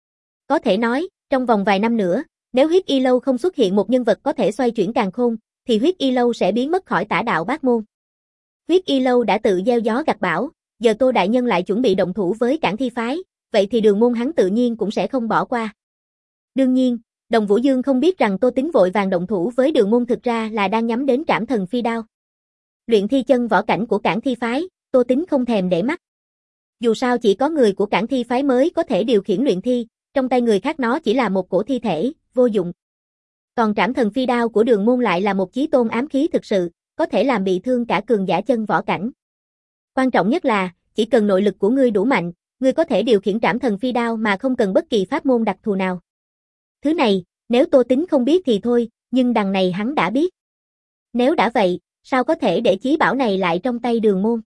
Có thể nói, trong vòng vài năm nữa, nếu Huyết Y lâu không xuất hiện một nhân vật có thể xoay chuyển càn khôn, thì Huyết Y lâu sẽ biến mất khỏi Tả đạo Bát môn. Huyết Y lâu đã tự gieo gió gặt bão, giờ Tô đại nhân lại chuẩn bị động thủ với Cản Thi phái, vậy thì Đường Môn hắn tự nhiên cũng sẽ không bỏ qua. Đương nhiên, Đồng Vũ Dương không biết rằng Tô Tín vội vàng động thủ với Đường Môn thực ra là đang nhắm đến Trảm Thần Phi đao. Luyện thi chân võ cảnh của Cản Thi phái, Tô Tín không thèm để mắt. Dù sao chỉ có người của Cản Thi phái mới có thể điều khiển luyện thi, trong tay người khác nó chỉ là một cổ thi thể, vô dụng. Còn Trảm Thần Phi đao của Đường Môn lại là một chí tôn ám khí thực sự, có thể làm bị thương cả cường giả chân võ cảnh. Quan trọng nhất là, chỉ cần nội lực của ngươi đủ mạnh, ngươi có thể điều khiển Trảm Thần Phi đao mà không cần bất kỳ pháp môn đặc thù nào. Thứ này, nếu Tô Tín không biết thì thôi, nhưng đằng này hắn đã biết. Nếu đã vậy, sao có thể để chí bảo này lại trong tay Đường Môn?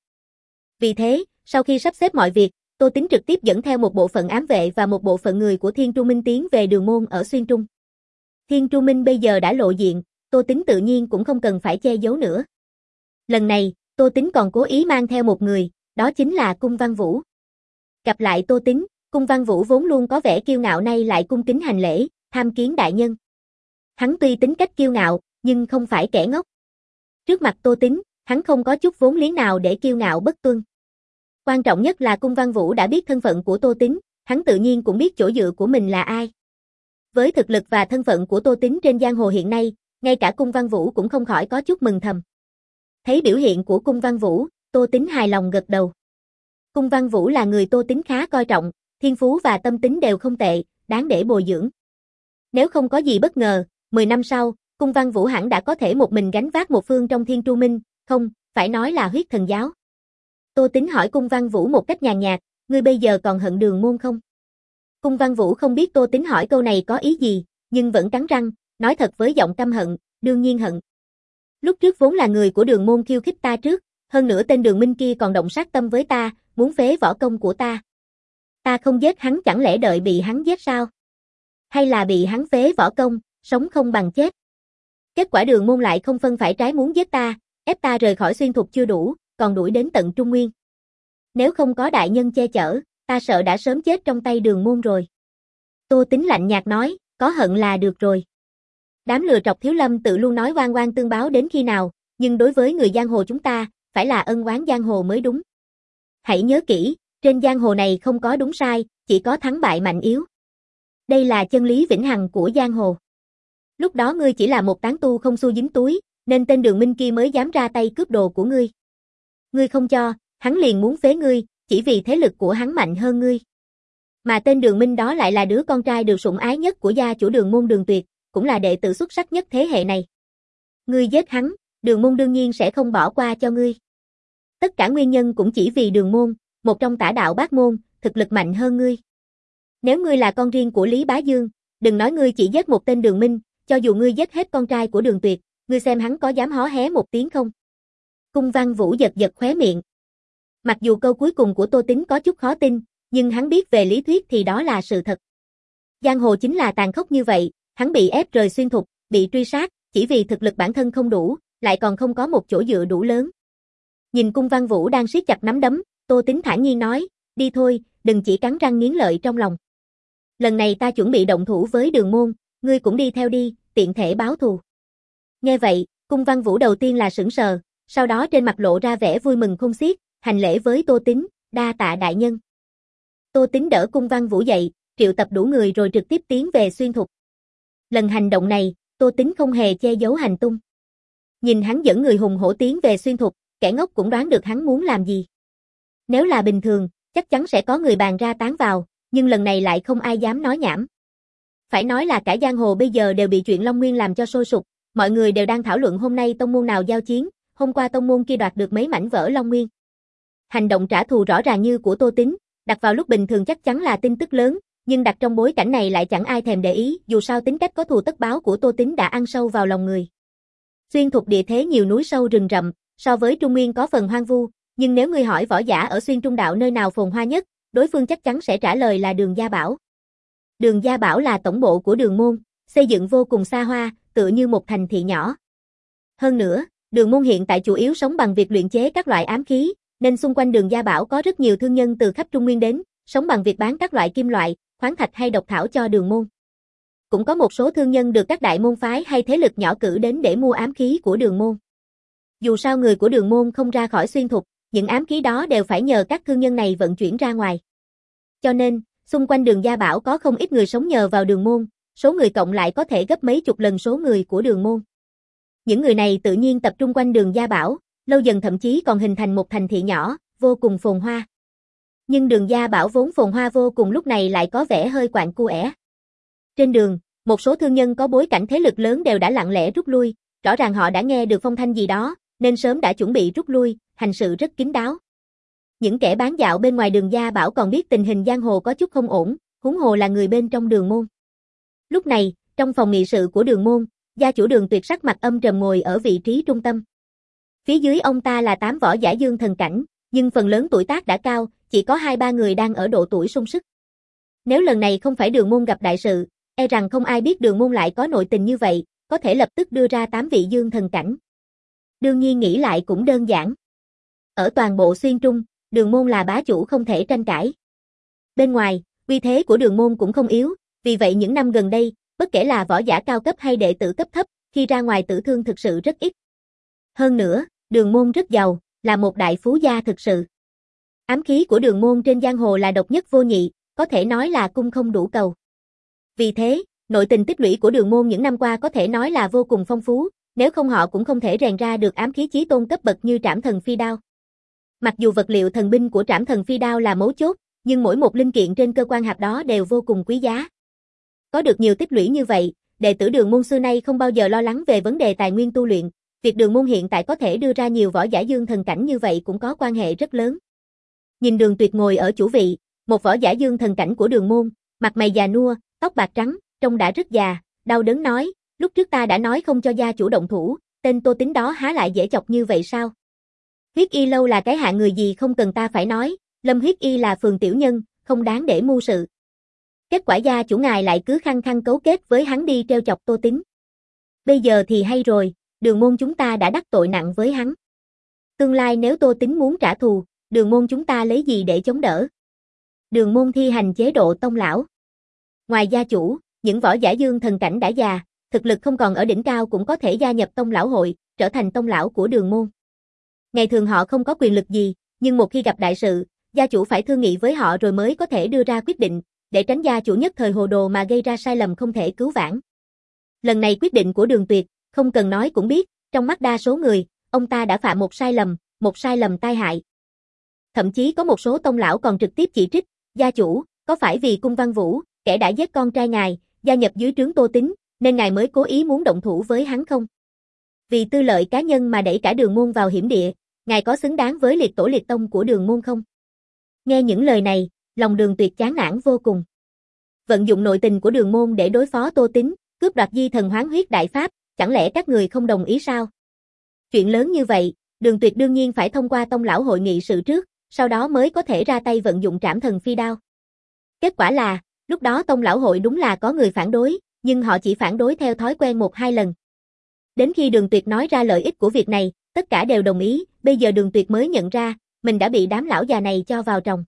Vì thế, sau khi sắp xếp mọi việc, Tô Tín trực tiếp dẫn theo một bộ phận ám vệ và một bộ phận người của Thiên Tru Minh tiến về Đường Môn ở Xuyên Trung. Thiên Tru Minh bây giờ đã lộ diện, Tô Tín tự nhiên cũng không cần phải che giấu nữa. Lần này, Tô Tín còn cố ý mang theo một người, đó chính là Cung Văn Vũ. Gặp lại Tô Tín, Cung Văn Vũ vốn luôn có vẻ kiêu ngạo nay lại cung kính hành lễ, tham kiến đại nhân. Hắn tuy tính cách kiêu ngạo, nhưng không phải kẻ ngốc. Trước mặt Tô Tín, hắn không có chút vốn liếng nào để kiêu ngạo bất tuân. Quan trọng nhất là Cung Văn Vũ đã biết thân phận của Tô Tín, hắn tự nhiên cũng biết chỗ dựa của mình là ai. Với thực lực và thân phận của Tô Tín trên giang hồ hiện nay, ngay cả Cung Văn Vũ cũng không khỏi có chút mừng thầm. Thấy biểu hiện của Cung Văn Vũ, Tô Tín hài lòng gật đầu. Cung Văn Vũ là người Tô Tín khá coi trọng, thiên phú và tâm tính đều không tệ, đáng để bồi dưỡng. Nếu không có gì bất ngờ, mười năm sau, Cung Văn Vũ hẳn đã có thể một mình gánh vác một phương trong Thiên Tru Minh, không, phải nói là Huyết Thần giáo. Tô Tín hỏi Cung Văn Vũ một cách nhàn nhạt, ngươi bây giờ còn hận Đường Môn không? Cung Văn Vũ không biết Tô Tín hỏi câu này có ý gì, nhưng vẫn cắn răng, nói thật với giọng căm hận, đương nhiên hận. Lúc trước vốn là người của Đường Môn khiêu khích ta trước, hơn nữa tên Đường Minh kia còn động sát tâm với ta, muốn phế võ công của ta. Ta không giết hắn chẳng lẽ đợi bị hắn giết sao? Hay là bị hắn phế võ công, sống không bằng chết? Kết quả Đường Môn lại không phân phải trái muốn giết ta, ép ta rời khỏi Xuyên Thục chưa đủ, còn đuổi đến tận Trung Nguyên. Nếu không có đại nhân che chở, ta sợ đã sớm chết trong tay Đường Môn rồi. Tô Tín lạnh nhạt nói, có hận là được rồi. Đám lừa trọc Thiếu Lâm tự luôn nói oan oan tương báo đến khi nào, nhưng đối với người giang hồ chúng ta, phải là ân oán giang hồ mới đúng. Hãy nhớ kỹ, trên giang hồ này không có đúng sai, chỉ có thắng bại mạnh yếu. Đây là chân lý vĩnh hằng của giang hồ. Lúc đó ngươi chỉ là một tán tu không xu dính túi, nên tên Đường Minh kia mới dám ra tay cướp đồ của ngươi. Ngươi không cho, hắn liền muốn phế ngươi, chỉ vì thế lực của hắn mạnh hơn ngươi. Mà tên Đường Minh đó lại là đứa con trai được sủng ái nhất của gia chủ Đường Môn Đường Tuyệt, cũng là đệ tử xuất sắc nhất thế hệ này. Ngươi giết hắn, Đường Môn đương nhiên sẽ không bỏ qua cho ngươi. Tất cả nguyên nhân cũng chỉ vì Đường Môn, một trong Tả đạo Bát môn, thực lực mạnh hơn ngươi. Nếu ngươi là con riêng của Lý Bá Dương, đừng nói ngươi chỉ giết một tên Đường Minh, cho dù ngươi giết hết con trai của Đường Tuyệt, ngươi xem hắn có dám hó hé một tiếng không? Cung Văn Vũ giật giật khóe miệng. Mặc dù câu cuối cùng của Tô Tín có chút khó tin, nhưng hắn biết về lý thuyết thì đó là sự thật. Giang hồ chính là tàn khốc như vậy, hắn bị ép rời Xuyên Thục, bị truy sát, chỉ vì thực lực bản thân không đủ, lại còn không có một chỗ dựa đủ lớn. Nhìn Cung Văn Vũ đang siết chặt nắm đấm, Tô Tín thản nhiên nói, đi thôi, đừng chỉ cắn răng nghiến lợi trong lòng. Lần này ta chuẩn bị động thủ với Đường Môn, ngươi cũng đi theo đi, tiện thể báo thù. Nghe vậy, Cung Văn Vũ đầu tiên là sững sờ, sau đó trên mặt lộ ra vẻ vui mừng khôn xiết, hành lễ với Tô Tín, đa tạ đại nhân. Tô Tín đỡ Cung Văn Vũ dậy, triệu tập đủ người rồi trực tiếp tiến về Xuyên Thục. Lần hành động này, Tô Tín không hề che giấu hành tung. Nhìn hắn dẫn người hùng hổ tiến về Xuyên Thục, kẻ ngốc cũng đoán được hắn muốn làm gì. Nếu là bình thường, chắc chắn sẽ có người bàn ra tán vào, nhưng lần này lại không ai dám nói nhảm. Phải nói là cả giang hồ bây giờ đều bị chuyện Long Nguyên làm cho sôi sục, mọi người đều đang thảo luận hôm nay tông môn nào giao chiến, hôm qua tông môn kia đoạt được mấy mảnh vỡ Long Nguyên. Hành động trả thù rõ ràng như của Tô Tín, đặt vào lúc bình thường chắc chắn là tin tức lớn, nhưng đặt trong bối cảnh này lại chẳng ai thèm để ý, dù sao tính cách có thù tất báo của Tô Tín đã ăn sâu vào lòng người. Xuyên Thục địa thế nhiều núi sâu rừng rậm, so với Trung Nguyên có phần hoang vu, nhưng nếu ngươi hỏi võ giả ở Xuyên Trung đạo nơi nào phồn hoa nhất, đối phương chắc chắn sẽ trả lời là Đường Gia Bảo. Đường Gia Bảo là tổng bộ của Đường môn, xây dựng vô cùng xa hoa, tựa như một thành thị nhỏ. Hơn nữa, Đường môn hiện tại chủ yếu sống bằng việc luyện chế các loại ám khí, nên xung quanh Đường Gia Bảo có rất nhiều thương nhân từ khắp Trung Nguyên đến, sống bằng việc bán các loại kim loại, khoáng thạch hay độc thảo cho Đường môn. Cũng có một số thương nhân được các đại môn phái hay thế lực nhỏ cử đến để mua ám khí của Đường môn. Dù sao người của Đường môn không ra khỏi Xuyên Thục, những ám khí đó đều phải nhờ các thương nhân này vận chuyển ra ngoài. Cho nên, xung quanh Đường Gia Bảo có không ít người sống nhờ vào Đường môn, số người cộng lại có thể gấp mấy chục lần số người của Đường môn. Những người này tự nhiên tập trung quanh Đường Gia Bảo, lâu dần thậm chí còn hình thành một thành thị nhỏ, vô cùng phồn hoa. Nhưng Đường Gia Bảo vốn phồn hoa vô cùng lúc này lại có vẻ hơi quạnh quẽ. Trên đường, một số thương nhân có bối cảnh thế lực lớn đều đã lặng lẽ rút lui, rõ ràng họ đã nghe được phong thanh gì đó, nên sớm đã chuẩn bị rút lui, hành sự rất kín đáo. Những kẻ bán dạo bên ngoài Đường Gia Bảo còn biết tình hình giang hồ có chút không ổn, huống hồ là người bên trong Đường môn. Lúc này, trong phòng nghị sự của Đường môn, gia chủ Đường Tuyệt sắc mặt âm trầm ngồi ở vị trí trung tâm. Phía dưới ông ta là tám võ giả dương thần cảnh, nhưng phần lớn tuổi tác đã cao, chỉ có hai ba người đang ở độ tuổi sung sức. Nếu lần này không phải Đường môn gặp đại sự, e rằng không ai biết Đường môn lại có nội tình như vậy, có thể lập tức đưa ra tám vị dương thần cảnh. Đương nhiên nghĩ lại cũng đơn giản. Ở toàn bộ Xuyên Trung, Đường môn là bá chủ không thể tranh cãi. Bên ngoài, uy thế của Đường môn cũng không yếu, vì vậy những năm gần đây, bất kể là võ giả cao cấp hay đệ tử cấp thấp, khi ra ngoài tử thương thực sự rất ít. Hơn nữa, Đường môn rất giàu, là một đại phú gia thực sự. Ám khí của Đường môn trên giang hồ là độc nhất vô nhị, có thể nói là cung không đủ cầu. Vì thế, nội tình tích lũy của Đường môn những năm qua có thể nói là vô cùng phong phú, nếu không họ cũng không thể rèn ra được ám khí chí tôn cấp bậc như Trảm Thần Phi Đao. Mặc dù vật liệu thần binh của Trảm Thần Phi Đao là mấu chốt, nhưng mỗi một linh kiện trên cơ quan hạp đó đều vô cùng quý giá. Có được nhiều tích lũy như vậy, đệ tử Đường môn xưa nay không bao giờ lo lắng về vấn đề tài nguyên tu luyện, việc Đường môn hiện tại có thể đưa ra nhiều võ giả dương thần cảnh như vậy cũng có quan hệ rất lớn. Nhìn Đường Tuyệt ngồi ở chủ vị, một võ giả dương thần cảnh của Đường môn, mặt mày già nua, tóc bạc trắng, trông đã rất già, đau đớn nói, lúc trước ta đã nói không cho gia chủ động thủ, tên Tô Tín đó há lại dễ chọc như vậy sao? Huyết Y lâu là cái hạng người gì không cần ta phải nói, Lâm Huyết Y là phường tiểu nhân, không đáng để mưu sự. Kết quả gia chủ ngài lại cứ khăng khăng cấu kết với hắn đi treo chọc Tô Tín. Bây giờ thì hay rồi, Đường môn chúng ta đã đắc tội nặng với hắn. Tương lai nếu Tô Tín muốn trả thù, Đường môn chúng ta lấy gì để chống đỡ? Đường môn thi hành chế độ tông lão. Ngoài gia chủ, những võ giả dương thần cảnh đã già, thực lực không còn ở đỉnh cao cũng có thể gia nhập tông lão hội, trở thành tông lão của Đường môn. Ngày thường họ không có quyền lực gì, nhưng một khi gặp đại sự, gia chủ phải thương nghị với họ rồi mới có thể đưa ra quyết định, để tránh gia chủ nhất thời hồ đồ mà gây ra sai lầm không thể cứu vãn. Lần này quyết định của Đường Tuyệt, không cần nói cũng biết, trong mắt đa số người, ông ta đã phạm một sai lầm, một sai lầm tai hại. Thậm chí có một số tông lão còn trực tiếp chỉ trích, gia chủ, có phải vì Cung Văn Vũ, kẻ đã giết con trai ngài, gia nhập dưới trướng Tô Tín, nên ngài mới cố ý muốn động thủ với hắn không? Vì tư lợi cá nhân mà đẩy cả Đường môn vào hiểm địa, ngài có xứng đáng với liệt tổ liệt tông của Đường môn không? Nghe những lời này, lòng Đường Tuyệt chán nản vô cùng. Vận dụng nội tình của Đường môn để đối phó Tô Tín, cướp đoạt di thần hoán huyết đại pháp, chẳng lẽ các người không đồng ý sao? Chuyện lớn như vậy, Đường Tuyệt đương nhiên phải thông qua tông lão hội nghị sự trước, sau đó mới có thể ra tay vận dụng Trảm Thần Phi Đao. Kết quả là, lúc đó tông lão hội đúng là có người phản đối, nhưng họ chỉ phản đối theo thói quen một hai lần. Đến khi Đường Tuyệt nói ra lợi ích của việc này, tất cả đều đồng ý, bây giờ Đường Tuyệt mới nhận ra, mình đã bị đám lão già này cho vào tròng.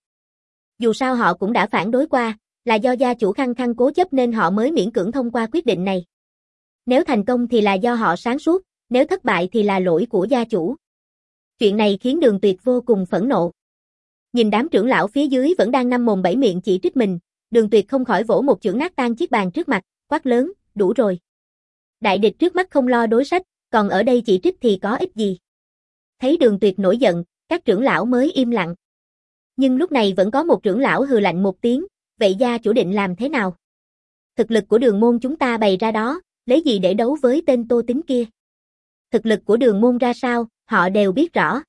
Dù sao họ cũng đã phản đối qua, là do gia chủ khăng khăng cố chấp nên họ mới miễn cưỡng thông qua quyết định này. Nếu thành công thì là do họ sáng suốt, nếu thất bại thì là lỗi của gia chủ. Chuyện này khiến Đường Tuyệt vô cùng phẫn nộ. Nhìn đám trưởng lão phía dưới vẫn đang năm mồm bảy miệng chỉ trích mình, Đường Tuyệt không khỏi vỗ một chưởng nát tan chiếc bàn trước mặt, quát lớn, đủ rồi. Đại địch trước mắt không lo đối sách, còn ở đây chỉ trích thì có ích gì. Thấy Đường Tuyệt nổi giận, các trưởng lão mới im lặng. Nhưng lúc này vẫn có một trưởng lão hừ lạnh một tiếng, vậy gia chủ định làm thế nào? Thực lực của Đường môn chúng ta bày ra đó, lấy gì để đấu với tên Tô Tín kia? Thực lực của Đường môn ra sao, họ đều biết rõ.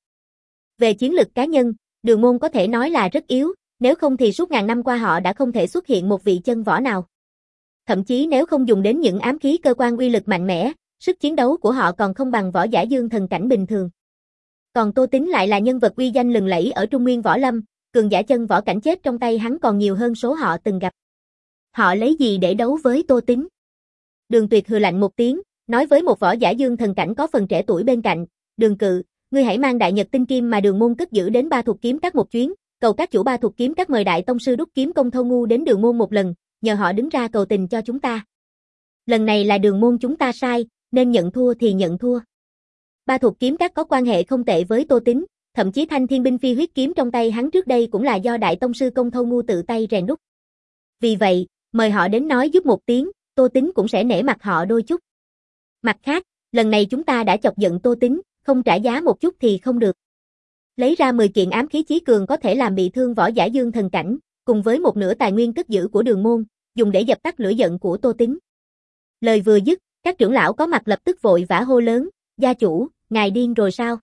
Về chiến lực cá nhân, Đường môn có thể nói là rất yếu, nếu không thì suốt ngàn năm qua họ đã không thể xuất hiện một vị chân võ nào. Thậm chí nếu không dùng đến những ám khí cơ quan uy lực mạnh mẽ, sức chiến đấu của họ còn không bằng võ giả dương thần cảnh bình thường. Còn Tô Tín lại là nhân vật uy danh lừng lẫy ở Trung Nguyên Võ Lâm, cường giả chân võ cảnh chết trong tay hắn còn nhiều hơn số họ từng gặp. Họ lấy gì để đấu với Tô Tín? Đường Tuyệt hừ lạnh một tiếng, nói với một võ giả dương thần cảnh có phần trẻ tuổi bên cạnh, Đường Cự, ngươi hãy mang đại nhật tinh kim mà Đường môn cất giữ đến Ba Thục Kiếm Các một chuyến, cầu các chủ Ba Thục Kiếm Các mời đại tông sư đúc kiếm công Thâu Ngu đến Đường môn một lần, nhờ họ đứng ra cầu tình cho chúng ta. Lần này là Đường môn chúng ta sai, nên nhận thua thì nhận thua. Ba Thục Kiếm Các có quan hệ không tệ với Tô Tín, thậm chí thanh thiên binh phi huyết kiếm trong tay hắn trước đây cũng là do đại tông sư công Thâu Ngu tự tay rèn đúc. Vì vậy, mời họ đến nói giúp một tiếng, Tô Tín cũng sẽ nể mặt họ đôi chút. Mặt khác, lần này chúng ta đã chọc giận Tô Tín, không trả giá một chút thì không được. Lấy ra mười kiện ám khí chí cường có thể làm bị thương võ giả dương thần cảnh, cùng với một nửa tài nguyên cất giữ của Đường môn, dùng để dập tắt lửa giận của Tô Tín. Lời vừa dứt, các trưởng lão có mặt lập tức vội vã hô lớn, gia chủ, ngài điên rồi sao?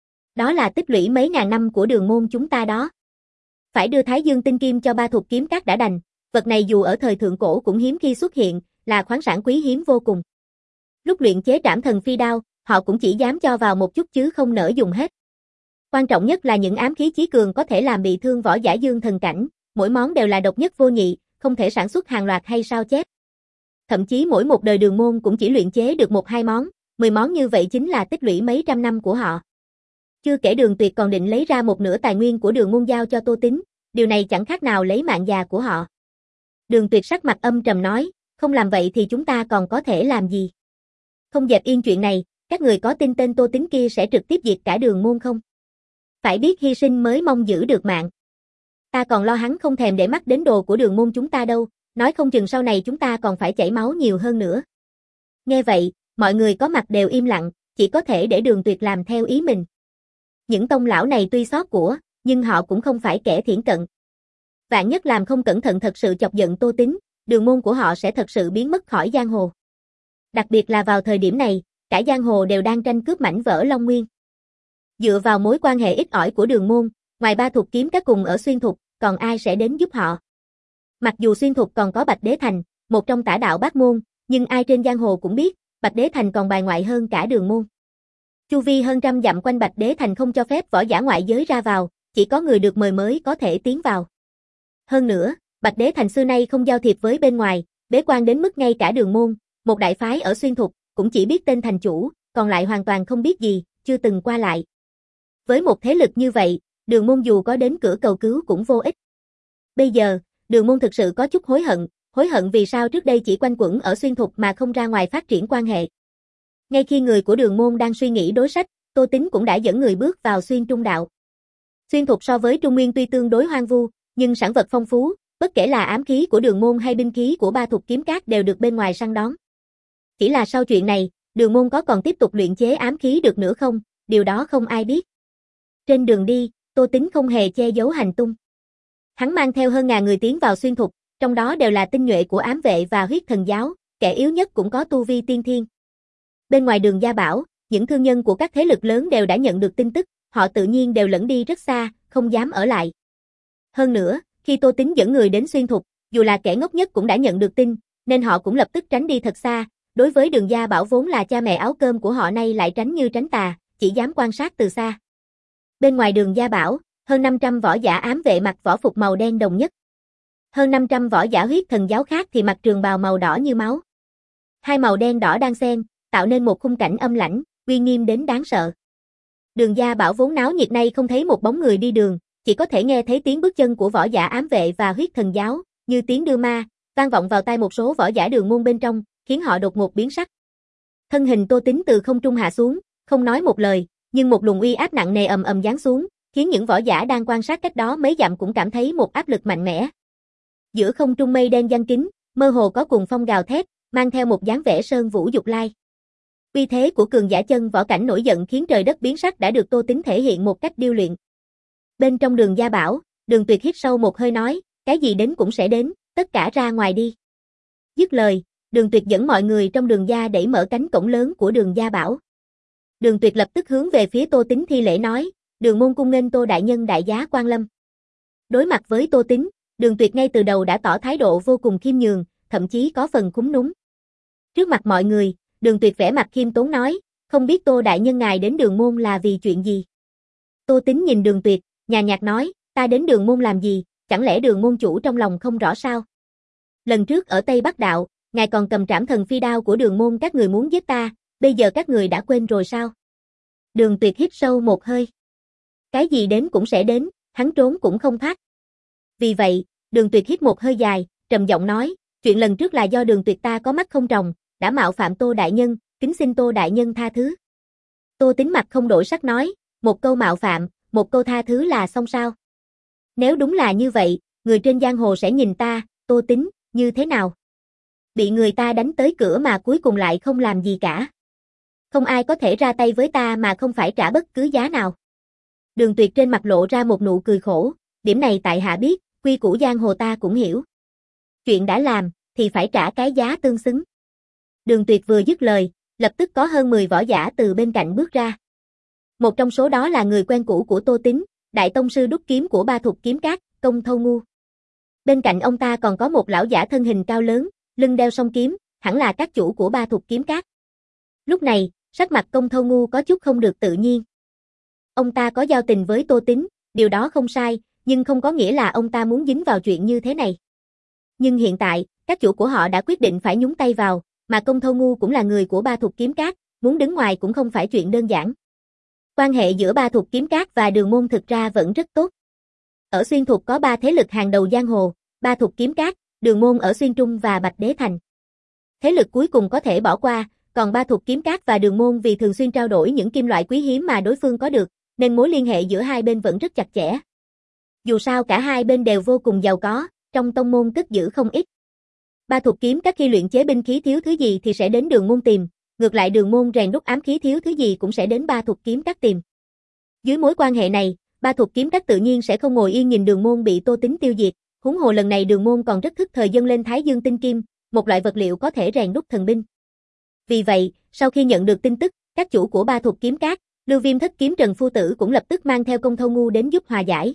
Đó là tích lũy mấy ngàn năm của Đường môn chúng ta đó. Phải đưa Thái Dương tinh kim cho Ba Thục Kiếm Các đã đành, vật này dù ở thời thượng cổ cũng hiếm khi xuất hiện, là khoáng sản quý hiếm vô cùng. Lúc luyện chế Trảm Thần Phi đao, họ cũng chỉ dám cho vào một chút chứ không nỡ dùng hết. Quan trọng nhất là những ám khí chí cường có thể làm bị thương võ giả dương thần cảnh, mỗi món đều là độc nhất vô nhị, không thể sản xuất hàng loạt hay sao chép. Thậm chí mỗi một đời Đường môn cũng chỉ luyện chế được một hai món, mười món như vậy chính là tích lũy mấy trăm năm của họ. Chưa kể Đường Tuyệt còn định lấy ra một nửa tài nguyên của Đường môn giao cho Tô Tín, điều này chẳng khác nào lấy mạng già của họ. Đường Tuyệt sắc mặt âm trầm nói, không làm vậy thì chúng ta còn có thể làm gì? Không dẹp yên chuyện này, các người có tin tên Tô Tín kia sẽ trực tiếp diệt cả Đường môn không? Phải biết hy sinh mới mong giữ được mạng. Ta còn lo hắn không thèm để mắt đến đồ của Đường môn chúng ta đâu, nói không chừng sau này chúng ta còn phải chảy máu nhiều hơn nữa. Nghe vậy, mọi người có mặt đều im lặng, chỉ có thể để Đường Tuyệt làm theo ý mình. Những tông lão này tuy xót của, nhưng họ cũng không phải kẻ thiển cận. Vạn nhất làm không cẩn thận thật sự chọc giận Tô Tín, Đường môn của họ sẽ thật sự biến mất khỏi giang hồ. Đặc biệt là vào thời điểm này, cả giang hồ đều đang tranh cướp mảnh vỡ Long Nguyên. Dựa vào mối quan hệ ít ỏi của Đường môn, ngoài Ba Thục Kiếm Các cùng ở Xuyên Thục, còn ai sẽ đến giúp họ? Mặc dù Xuyên Thục còn có Bạch Đế Thành, một trong tả đạo bát môn, nhưng ai trên giang hồ cũng biết, Bạch Đế Thành còn bài ngoại hơn cả Đường môn. Chu vi hơn trăm dặm quanh Bạch Đế Thành không cho phép võ giả ngoại giới ra vào, chỉ có người được mời mới có thể tiến vào. Hơn nữa, Bạch Đế Thành xưa nay không giao thiệp với bên ngoài, bế quan đến mức ngay cả Đường môn, một đại phái ở Xuyên Thục, cũng chỉ biết tên thành chủ, còn lại hoàn toàn không biết gì, chưa từng qua lại. Với một thế lực như vậy, Đường môn dù có đến cửa cầu cứu cũng vô ích. Bây giờ, Đường môn thực sự có chút hối hận, hối hận vì sao trước đây chỉ quanh quẩn ở Xuyên Thục mà không ra ngoài phát triển quan hệ. Ngay khi người của Đường môn đang suy nghĩ đối sách, Tô Tín cũng đã dẫn người bước vào Xuyên Trung đạo. Xuyên Thục so với Trung Nguyên tuy tương đối hoang vu, nhưng sản vật phong phú, bất kể là ám khí của Đường môn hay binh khí của Ba Thục Kiếm Các đều được bên ngoài săn đón. Chỉ là sau chuyện này, Đường môn có còn tiếp tục luyện chế ám khí được nữa không, điều đó không ai biết. Trên đường đi, Tô Tín không hề che giấu hành tung. Hắn mang theo hơn ngàn người tiến vào Xuyên Thục, trong đó đều là tinh nhuệ của ám vệ và huyết thần giáo, kẻ yếu nhất cũng có tu vi tiên thiên. Bên ngoài Đường Gia Bảo, những thương nhân của các thế lực lớn đều đã nhận được tin tức, họ tự nhiên đều lẫn đi rất xa, không dám ở lại. Hơn nữa, khi Tô Tín dẫn người đến Xuyên Thục, dù là kẻ ngốc nhất cũng đã nhận được tin, nên họ cũng lập tức tránh đi thật xa. Đối với Đường Gia Bảo vốn là cha mẹ áo cơm của họ nay lại tránh như tránh tà, chỉ dám quan sát từ xa. Bên ngoài Đường Gia Bảo, hơn năm trăm võ giả ám vệ mặc võ phục màu đen đồng nhất. Hơn năm trăm võ giả huyết thần giáo khác thì mặc trường bào màu đỏ như máu. Hai màu đen đỏ đan xen, tạo nên một khung cảnh âm lãnh, uy nghiêm đến đáng sợ. Đường Gia Bảo vốn náo nhiệt nay không thấy một bóng người đi đường, chỉ có thể nghe thấy tiếng bước chân của võ giả ám vệ và huyết thần giáo, như tiếng đưa ma, vang vọng vào tai một số võ giả Đường môn bên trong, khiến họ đột ngột biến sắc. Thân hình Tô Tính từ không trung hạ xuống, không nói một lời, nhưng một luồng uy áp nặng nề ầm ầm giáng xuống, khiến những võ giả đang quan sát cách đó mấy dặm cũng cảm thấy một áp lực mạnh mẽ. Giữa không trung mây đen giăng kín, mơ hồ có cuồng phong gào thét, mang theo một dáng vẻ sơn vũ dục lai. Uy thế của cường giả chân võ cảnh nổi giận khiến trời đất biến sắc đã được Tô Tính thể hiện một cách điêu luyện. Bên trong Đường Gia Bảo, Đường Tuyệt hít sâu một hơi nói, cái gì đến cũng sẽ đến, tất cả ra ngoài đi. Dứt lời, Đường Tuyệt dẫn mọi người trong Đường Gia đẩy mở cánh cổng lớn của Đường Gia Bảo. Đường Tuyệt lập tức hướng về phía Tô Tính thi lễ nói, Đường môn cung nghênh Tô đại nhân đại giá quan lâm. Đối mặt với Tô Tính, Đường Tuyệt ngay từ đầu đã tỏ thái độ vô cùng khiêm nhường, thậm chí có phần khúm núm. Trước mặt mọi người, Đường Tuyệt vẻ mặt khiêm tốn nói, không biết Tô đại nhân ngài đến Đường môn là vì chuyện gì. Tô Tính nhìn Đường Tuyệt, nhàn nhạt nói, ta đến Đường môn làm gì, chẳng lẽ Đường môn chủ trong lòng không rõ sao? Lần trước ở Tây Bắc Đạo, ngài còn cầm trảm thần phi đao của Đường môn các người muốn giết ta, bây giờ các người đã quên rồi sao? Đường Tuyệt hít sâu một hơi. Cái gì đến cũng sẽ đến, hắn trốn cũng không thoát. Vì vậy, Đường Tuyệt hít một hơi dài, trầm giọng nói, chuyện lần trước là do Đường Tuyệt ta có mắt không tròng, đã mạo phạm Tô đại nhân, kính xin Tô đại nhân tha thứ. Tô Tính mặt không đổi sắc nói, một câu mạo phạm, một câu tha thứ là xong sao? Nếu đúng là như vậy, người trên giang hồ sẽ nhìn ta, Tô Tính, như thế nào? Bị người ta đánh tới cửa mà cuối cùng lại không làm gì cả. Không ai có thể ra tay với ta mà không phải trả bất cứ giá nào. Đường Tuyệt trên mặt lộ ra một nụ cười khổ, điểm này tại hạ biết, quy củ giang hồ ta cũng hiểu. Chuyện đã làm, thì phải trả cái giá tương xứng. Đường Tuyệt vừa dứt lời, lập tức có hơn mười võ giả từ bên cạnh bước ra. Một trong số đó là người quen cũ của Tô Tính, đại tông sư đúc kiếm của Ba Thục Kiếm Các, Công Thâu Ngu. Bên cạnh ông ta còn có một lão giả thân hình cao lớn, lưng đeo song kiếm, hẳn là các chủ của Ba Thục Kiếm Các. Lúc này, sắc mặt Công Thâu Ngu có chút không được tự nhiên. Ông ta có giao tình với Tô Tính, điều đó không sai, nhưng không có nghĩa là ông ta muốn dính vào chuyện như thế này. Nhưng hiện tại, các chủ của họ đã quyết định phải nhúng tay vào, mà Công Thâu Ngu cũng là người của Ba Thục Kiếm Các, muốn đứng ngoài cũng không phải chuyện đơn giản. Quan hệ giữa Ba Thục Kiếm Các và Đường môn thực ra vẫn rất tốt. Ở Xuyên Thục có ba thế lực hàng đầu giang hồ, Ba Thục Kiếm Các, Đường môn ở Xuyên Trung và Bạch Đế Thành. Thế lực cuối cùng có thể bỏ qua, còn Ba Thục Kiếm Các và Đường môn vì thường xuyên trao đổi những kim loại quý hiếm mà đối phương có được, nên mối liên hệ giữa hai bên vẫn rất chặt chẽ. Dù sao cả hai bên đều vô cùng giàu có, trong tông môn cất giữ không ít. Ba Thục Kiếm Các khi luyện chế binh khí thiếu thứ gì thì sẽ đến Đường môn tìm, ngược lại Đường môn rèn đúc ám khí thiếu thứ gì cũng sẽ đến Ba Thục Kiếm Các tìm. Dưới mối quan hệ này, Ba Thục Kiếm Các tự nhiên sẽ không ngồi yên nhìn Đường môn bị Tô Tính tiêu diệt, huống hồ lần này Đường môn còn rất thức thời dâng lên Thái Dương tinh kim, một loại vật liệu có thể rèn đúc thần binh. Vì vậy, sau khi nhận được tin tức, các chủ của Ba Thục Kiếm Các, Lưu Viêm Thất Kiếm Trần Phu Tử cũng lập tức mang theo Công Thâu Ngu đến giúp hòa giải.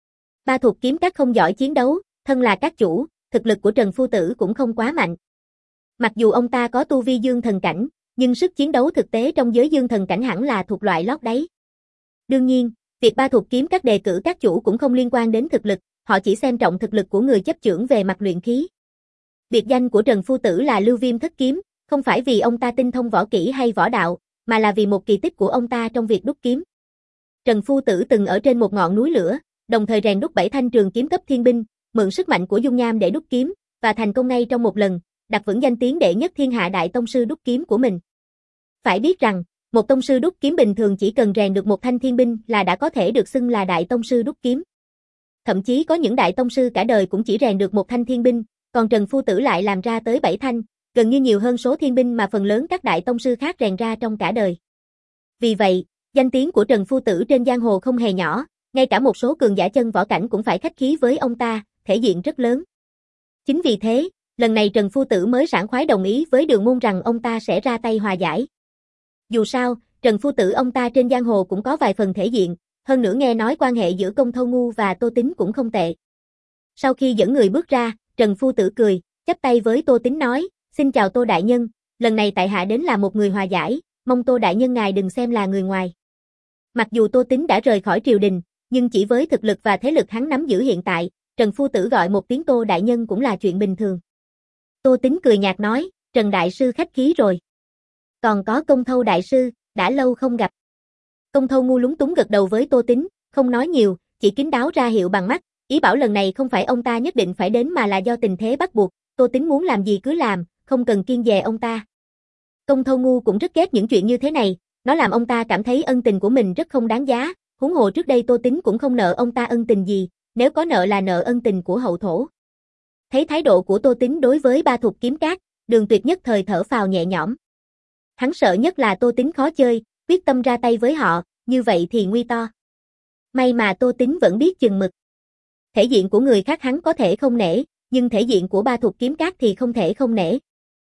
Ba Thục Kiếm Các không giỏi chiến đấu, thân là các chủ, thực lực của Trần Phu Tử cũng không quá mạnh. Mặc dù ông ta có tu vi dương thần cảnh, nhưng sức chiến đấu thực tế trong giới dương thần cảnh hẳn là thuộc loại lót đáy. Đương nhiên, việc Ba Thục Kiếm Các đề cử các chủ cũng không liên quan đến thực lực, họ chỉ xem trọng thực lực của người chấp chưởng về mặt luyện khí. Biệt danh của Trần Phu Tử là Lưu Viêm Thất Kiếm, không phải vì ông ta tinh thông võ kỹ hay võ đạo, mà là vì một kỳ tích của ông ta trong việc đúc kiếm. Trần Phu Tử từng ở trên một ngọn núi lửa, đồng thời rèn đúc bảy thanh trường kiếm cấp thiên binh, mượn sức mạnh của dung nham để đúc kiếm, và thành công ngay trong một lần, đặt vững danh tiếng đệ nhất thiên hạ đại tông sư đúc kiếm của mình. Phải biết rằng, một tông sư đúc kiếm bình thường chỉ cần rèn được một thanh thiên binh là đã có thể được xưng là đại tông sư đúc kiếm. Thậm chí có những đại tông sư cả đời cũng chỉ rèn được một thanh thiên binh, còn Trần Phu Tử lại làm ra tới bảy thanh, gần như nhiều hơn số thiên binh mà phần lớn các đại tông sư khác rèn ra trong cả đời. Vì vậy, danh tiếng của Trần Phu Tử trên giang hồ không hề nhỏ, ngay cả một số cường giả chân võ cảnh cũng phải khách khí với ông ta, thể diện rất lớn. Chính vì thế, lần này Trần Phu Tử mới sảng khoái đồng ý với Đường môn rằng ông ta sẽ ra tay hòa giải. Dù sao, Trần Phu Tử ông ta trên giang hồ cũng có vài phần thể diện, hơn nữa nghe nói quan hệ giữa Công Thâu Ngu và Tô Tính cũng không tệ. Sau khi dẫn người bước ra, Trần Phu Tử cười, chắp tay với Tô Tính nói, xin chào Tô đại nhân, lần này tại hạ đến là một người hòa giải, mong Tô đại nhân ngài đừng xem là người ngoài. Mặc dù Tô Tính đã rời khỏi triều đình, nhưng chỉ với thực lực và thế lực hắn nắm giữ hiện tại, Trần Phu Tử gọi một tiếng Tô đại nhân cũng là chuyện bình thường. Tô Tính cười nhạt nói, Trần đại sư khách khí rồi. Còn có Công Thâu đại sư, đã lâu không gặp. Công Thâu ngu lúng túng gật đầu với Tô Tính, không nói nhiều, chỉ kín đáo ra hiệu bằng mắt, ý bảo lần này không phải ông ta nhất định phải đến mà là do tình thế bắt buộc, Tô Tính muốn làm gì cứ làm, không cần kiêng dè ông ta. Công Thâu Ngu cũng rất ghét những chuyện như thế này, nó làm ông ta cảm thấy ân tình của mình rất không đáng giá, huống hồ trước đây Tô Tín cũng không nợ ông ta ân tình gì, nếu có nợ là nợ ân tình của hậu thổ. Thấy thái độ của Tô Tín đối với Ba Thục Kiếm Cát, Đường Tuyệt nhất thời thở phào nhẹ nhõm. Hắn sợ nhất là Tô Tín khó chơi, quyết tâm ra tay với họ, như vậy thì nguy to. May mà Tô Tín vẫn biết chừng mực. Thể diện của người khác hắn có thể không nể, nhưng thể diện của Ba Thục Kiếm Cát thì không thể không nể.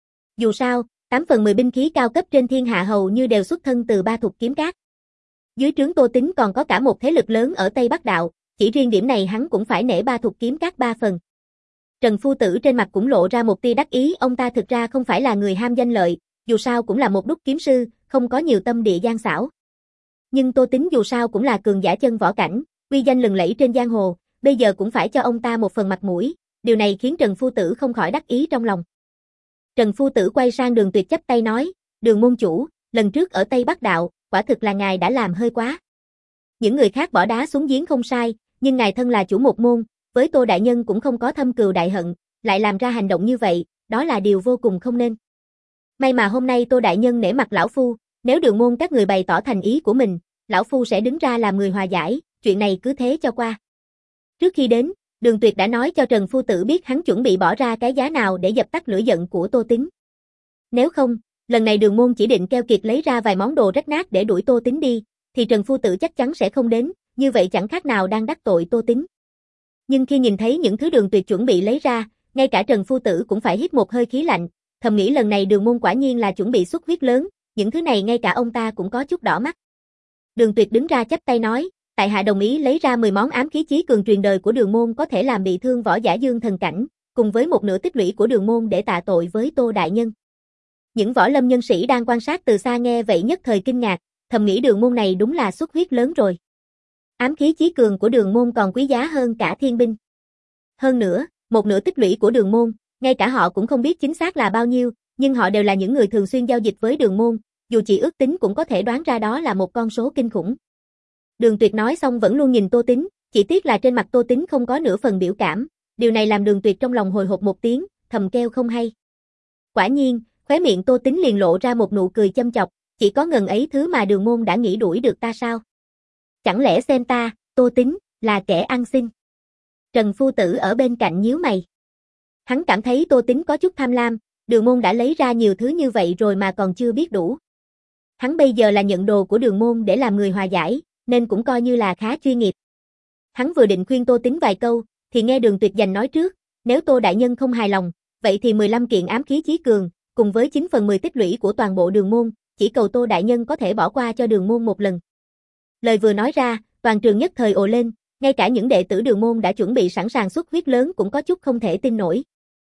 Dù sao, tám phần mười binh khí cao cấp trên thiên hạ hầu như đều xuất thân từ Ba Thục Kiếm Cát. Dưới trướng Tô Tín còn có cả một thế lực lớn ở Tây Bắc Đạo, chỉ riêng điểm này hắn cũng phải nể Ba Thục Kiếm Cát ba phần. Trần Phu Tử trên mặt cũng lộ ra một tia đắc ý, ông ta thực ra không phải là người ham danh lợi, dù sao cũng là một đúc kiếm sư, không có nhiều tâm địa gian xảo. Nhưng Tô Tín dù sao cũng là cường giả chân võ cảnh, uy danh lừng lẫy trên giang hồ, bây giờ cũng phải cho ông ta một phần mặt mũi, điều này khiến Trần Phu Tử không khỏi đắc ý trong lòng. Trần Phu Tử quay sang Đường Tuyệt chắp tay nói, Đường môn chủ, lần trước ở Tây Bắc Đạo, quả thực là ngài đã làm hơi quá. Những người khác bỏ đá xuống giếng không sai, nhưng ngài thân là chủ một môn, với Tô đại nhân cũng không có thâm cừu đại hận, lại làm ra hành động như vậy, đó là điều vô cùng không nên. May mà hôm nay Tô đại nhân nể mặt lão phu, nếu Đường môn các người bày tỏ thành ý của mình, lão phu sẽ đứng ra làm người hòa giải, chuyện này cứ thế cho qua. Trước khi đến, Đường Tuyệt đã nói cho Trần Phu Tử biết hắn chuẩn bị bỏ ra cái giá nào để dập tắt lửa giận của Tô Tín. Nếu không, lần này Đường môn chỉ định keo kiệt lấy ra vài món đồ rách nát để đuổi Tô Tín đi, thì Trần Phu Tử chắc chắn sẽ không đến, như vậy chẳng khác nào đang đắc tội Tô Tín. Nhưng khi nhìn thấy những thứ Đường Tuyệt chuẩn bị lấy ra, ngay cả Trần Phu Tử cũng phải hít một hơi khí lạnh, thầm nghĩ lần này Đường môn quả nhiên là chuẩn bị xuất huyết lớn, những thứ này ngay cả ông ta cũng có chút đỏ mắt. Đường Tuyệt đứng ra chắp tay nói, tại hạ đồng ý lấy ra mười món ám khí chí cường truyền đời của Đường môn có thể làm bị thương võ giả dương thần cảnh, cùng với một nửa tích lũy của Đường môn để tạ tội với Tô đại nhân. Những võ lâm nhân sĩ đang quan sát từ xa nghe vậy nhất thời kinh ngạc, thầm nghĩ Đường môn này đúng là xuất huyết lớn rồi. Ám khí chí cường của Đường môn còn quý giá hơn cả thiên binh. Hơn nữa, một nửa tích lũy của Đường môn, ngay cả họ cũng không biết chính xác là bao nhiêu, nhưng họ đều là những người thường xuyên giao dịch với Đường môn, dù chỉ ước tính cũng có thể đoán ra đó là một con số kinh khủng. Đường Tuyệt nói xong vẫn luôn nhìn Tô Tín, chỉ tiếc là trên mặt Tô Tín không có nửa phần biểu cảm, điều này làm Đường Tuyệt trong lòng hồi hộp một tiếng, thầm kêu không hay. Quả nhiên, khóe miệng Tô Tín liền lộ ra một nụ cười châm chọc, chỉ có ngần ấy thứ mà Đường môn đã nghĩ đuổi được ta sao? Chẳng lẽ xem ta, Tô Tín, là kẻ ăn xin? Trần Phu Tử ở bên cạnh nhíu mày. Hắn cảm thấy Tô Tín có chút tham lam, Đường môn đã lấy ra nhiều thứ như vậy rồi mà còn chưa biết đủ. Hắn bây giờ là nhận đồ của Đường môn để làm người hòa giải, nên cũng coi như là khá chuyên nghiệp. Hắn vừa định khuyên Tô Tín vài câu, thì nghe Đường Tuyệt giành nói trước, nếu Tô đại nhân không hài lòng, vậy thì mười lăm kiện ám khí chí cường, cùng với chín phần mười tích lũy của toàn bộ Đường môn, chỉ cầu Tô đại nhân có thể bỏ qua cho Đường môn một lần. Lời vừa nói ra, toàn trường nhất thời ồ lên, ngay cả những đệ tử Đường môn đã chuẩn bị sẵn sàng xuất huyết lớn cũng có chút không thể tin nổi.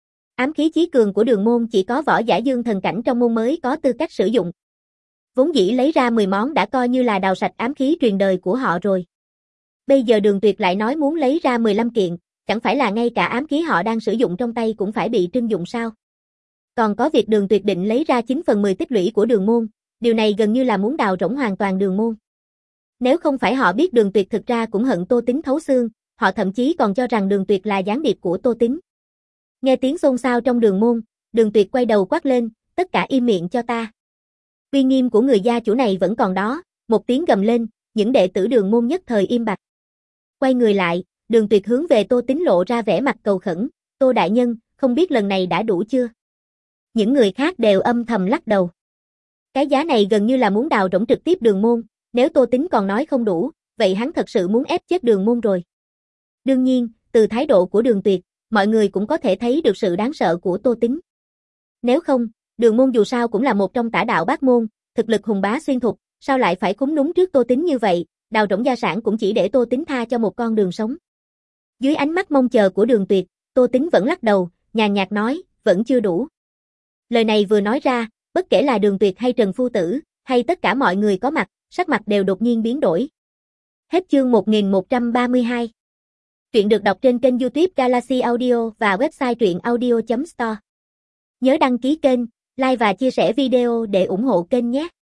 Ám khí chí cường của Đường môn chỉ có võ giả dương thần cảnh trong môn mới có tư cách sử dụng. Vốn dĩ lấy ra mười món đã coi như là đào sạch ám khí truyền đời của họ rồi. Bây giờ Đường Tuyệt lại nói muốn lấy ra mười lăm kiện, chẳng phải là ngay cả ám khí họ đang sử dụng trong tay cũng phải bị trưng dụng sao? Còn có việc Đường Tuyệt định lấy ra chín phần mười tích lũy của Đường môn, điều này gần như là muốn đào rỗng hoàn toàn Đường môn. Nếu không phải họ biết Đường Tuyệt thực ra cũng hận Tô Tín thấu xương, họ thậm chí còn cho rằng Đường Tuyệt là gián điệp của Tô Tín. Nghe tiếng xôn xao trong Đường môn, Đường Tuyệt quay đầu quát lên, tất cả im miệng cho ta. Uy nghiêm của người gia chủ này vẫn còn đó, một tiếng gầm lên, những đệ tử Đường môn nhất thời im bặt. Quay người lại, Đường Tuyệt hướng về Tô Tín lộ ra vẻ mặt cầu khẩn, Tô đại nhân, không biết lần này đã đủ chưa? Những người khác đều âm thầm lắc đầu. Cái giá này gần như là muốn đào rỗng trực tiếp Đường môn, nếu Tô Tín còn nói không đủ, vậy hắn thật sự muốn ép chết Đường môn rồi. Đương nhiên, từ thái độ của Đường Tuyệt, mọi người cũng có thể thấy được sự đáng sợ của Tô Tín. Nếu không, Đường môn dù sao cũng là một trong tả đạo bát môn, thực lực hùng bá xuyên thục, sao lại phải khúm núm trước Tô Tín như vậy, đào rỗng gia sản cũng chỉ để Tô Tín tha cho một con đường sống. Dưới ánh mắt mong chờ của Đường Tuyệt, Tô Tín vẫn lắc đầu, nhàn nhạt nói, vẫn chưa đủ. Lời này vừa nói ra, bất kể là Đường Tuyệt hay Trần Phu Tử, hay tất cả mọi người có mặt, sắc mặt đều đột nhiên biến đổi. Hết chương một nghìn một trăm ba mươi hai. Truyện được đọc trên kênh YouTube Galaxy Audio và website truyện audio chấm store. Nhớ đăng ký kênh, like và chia sẻ video để ủng hộ kênh nhé.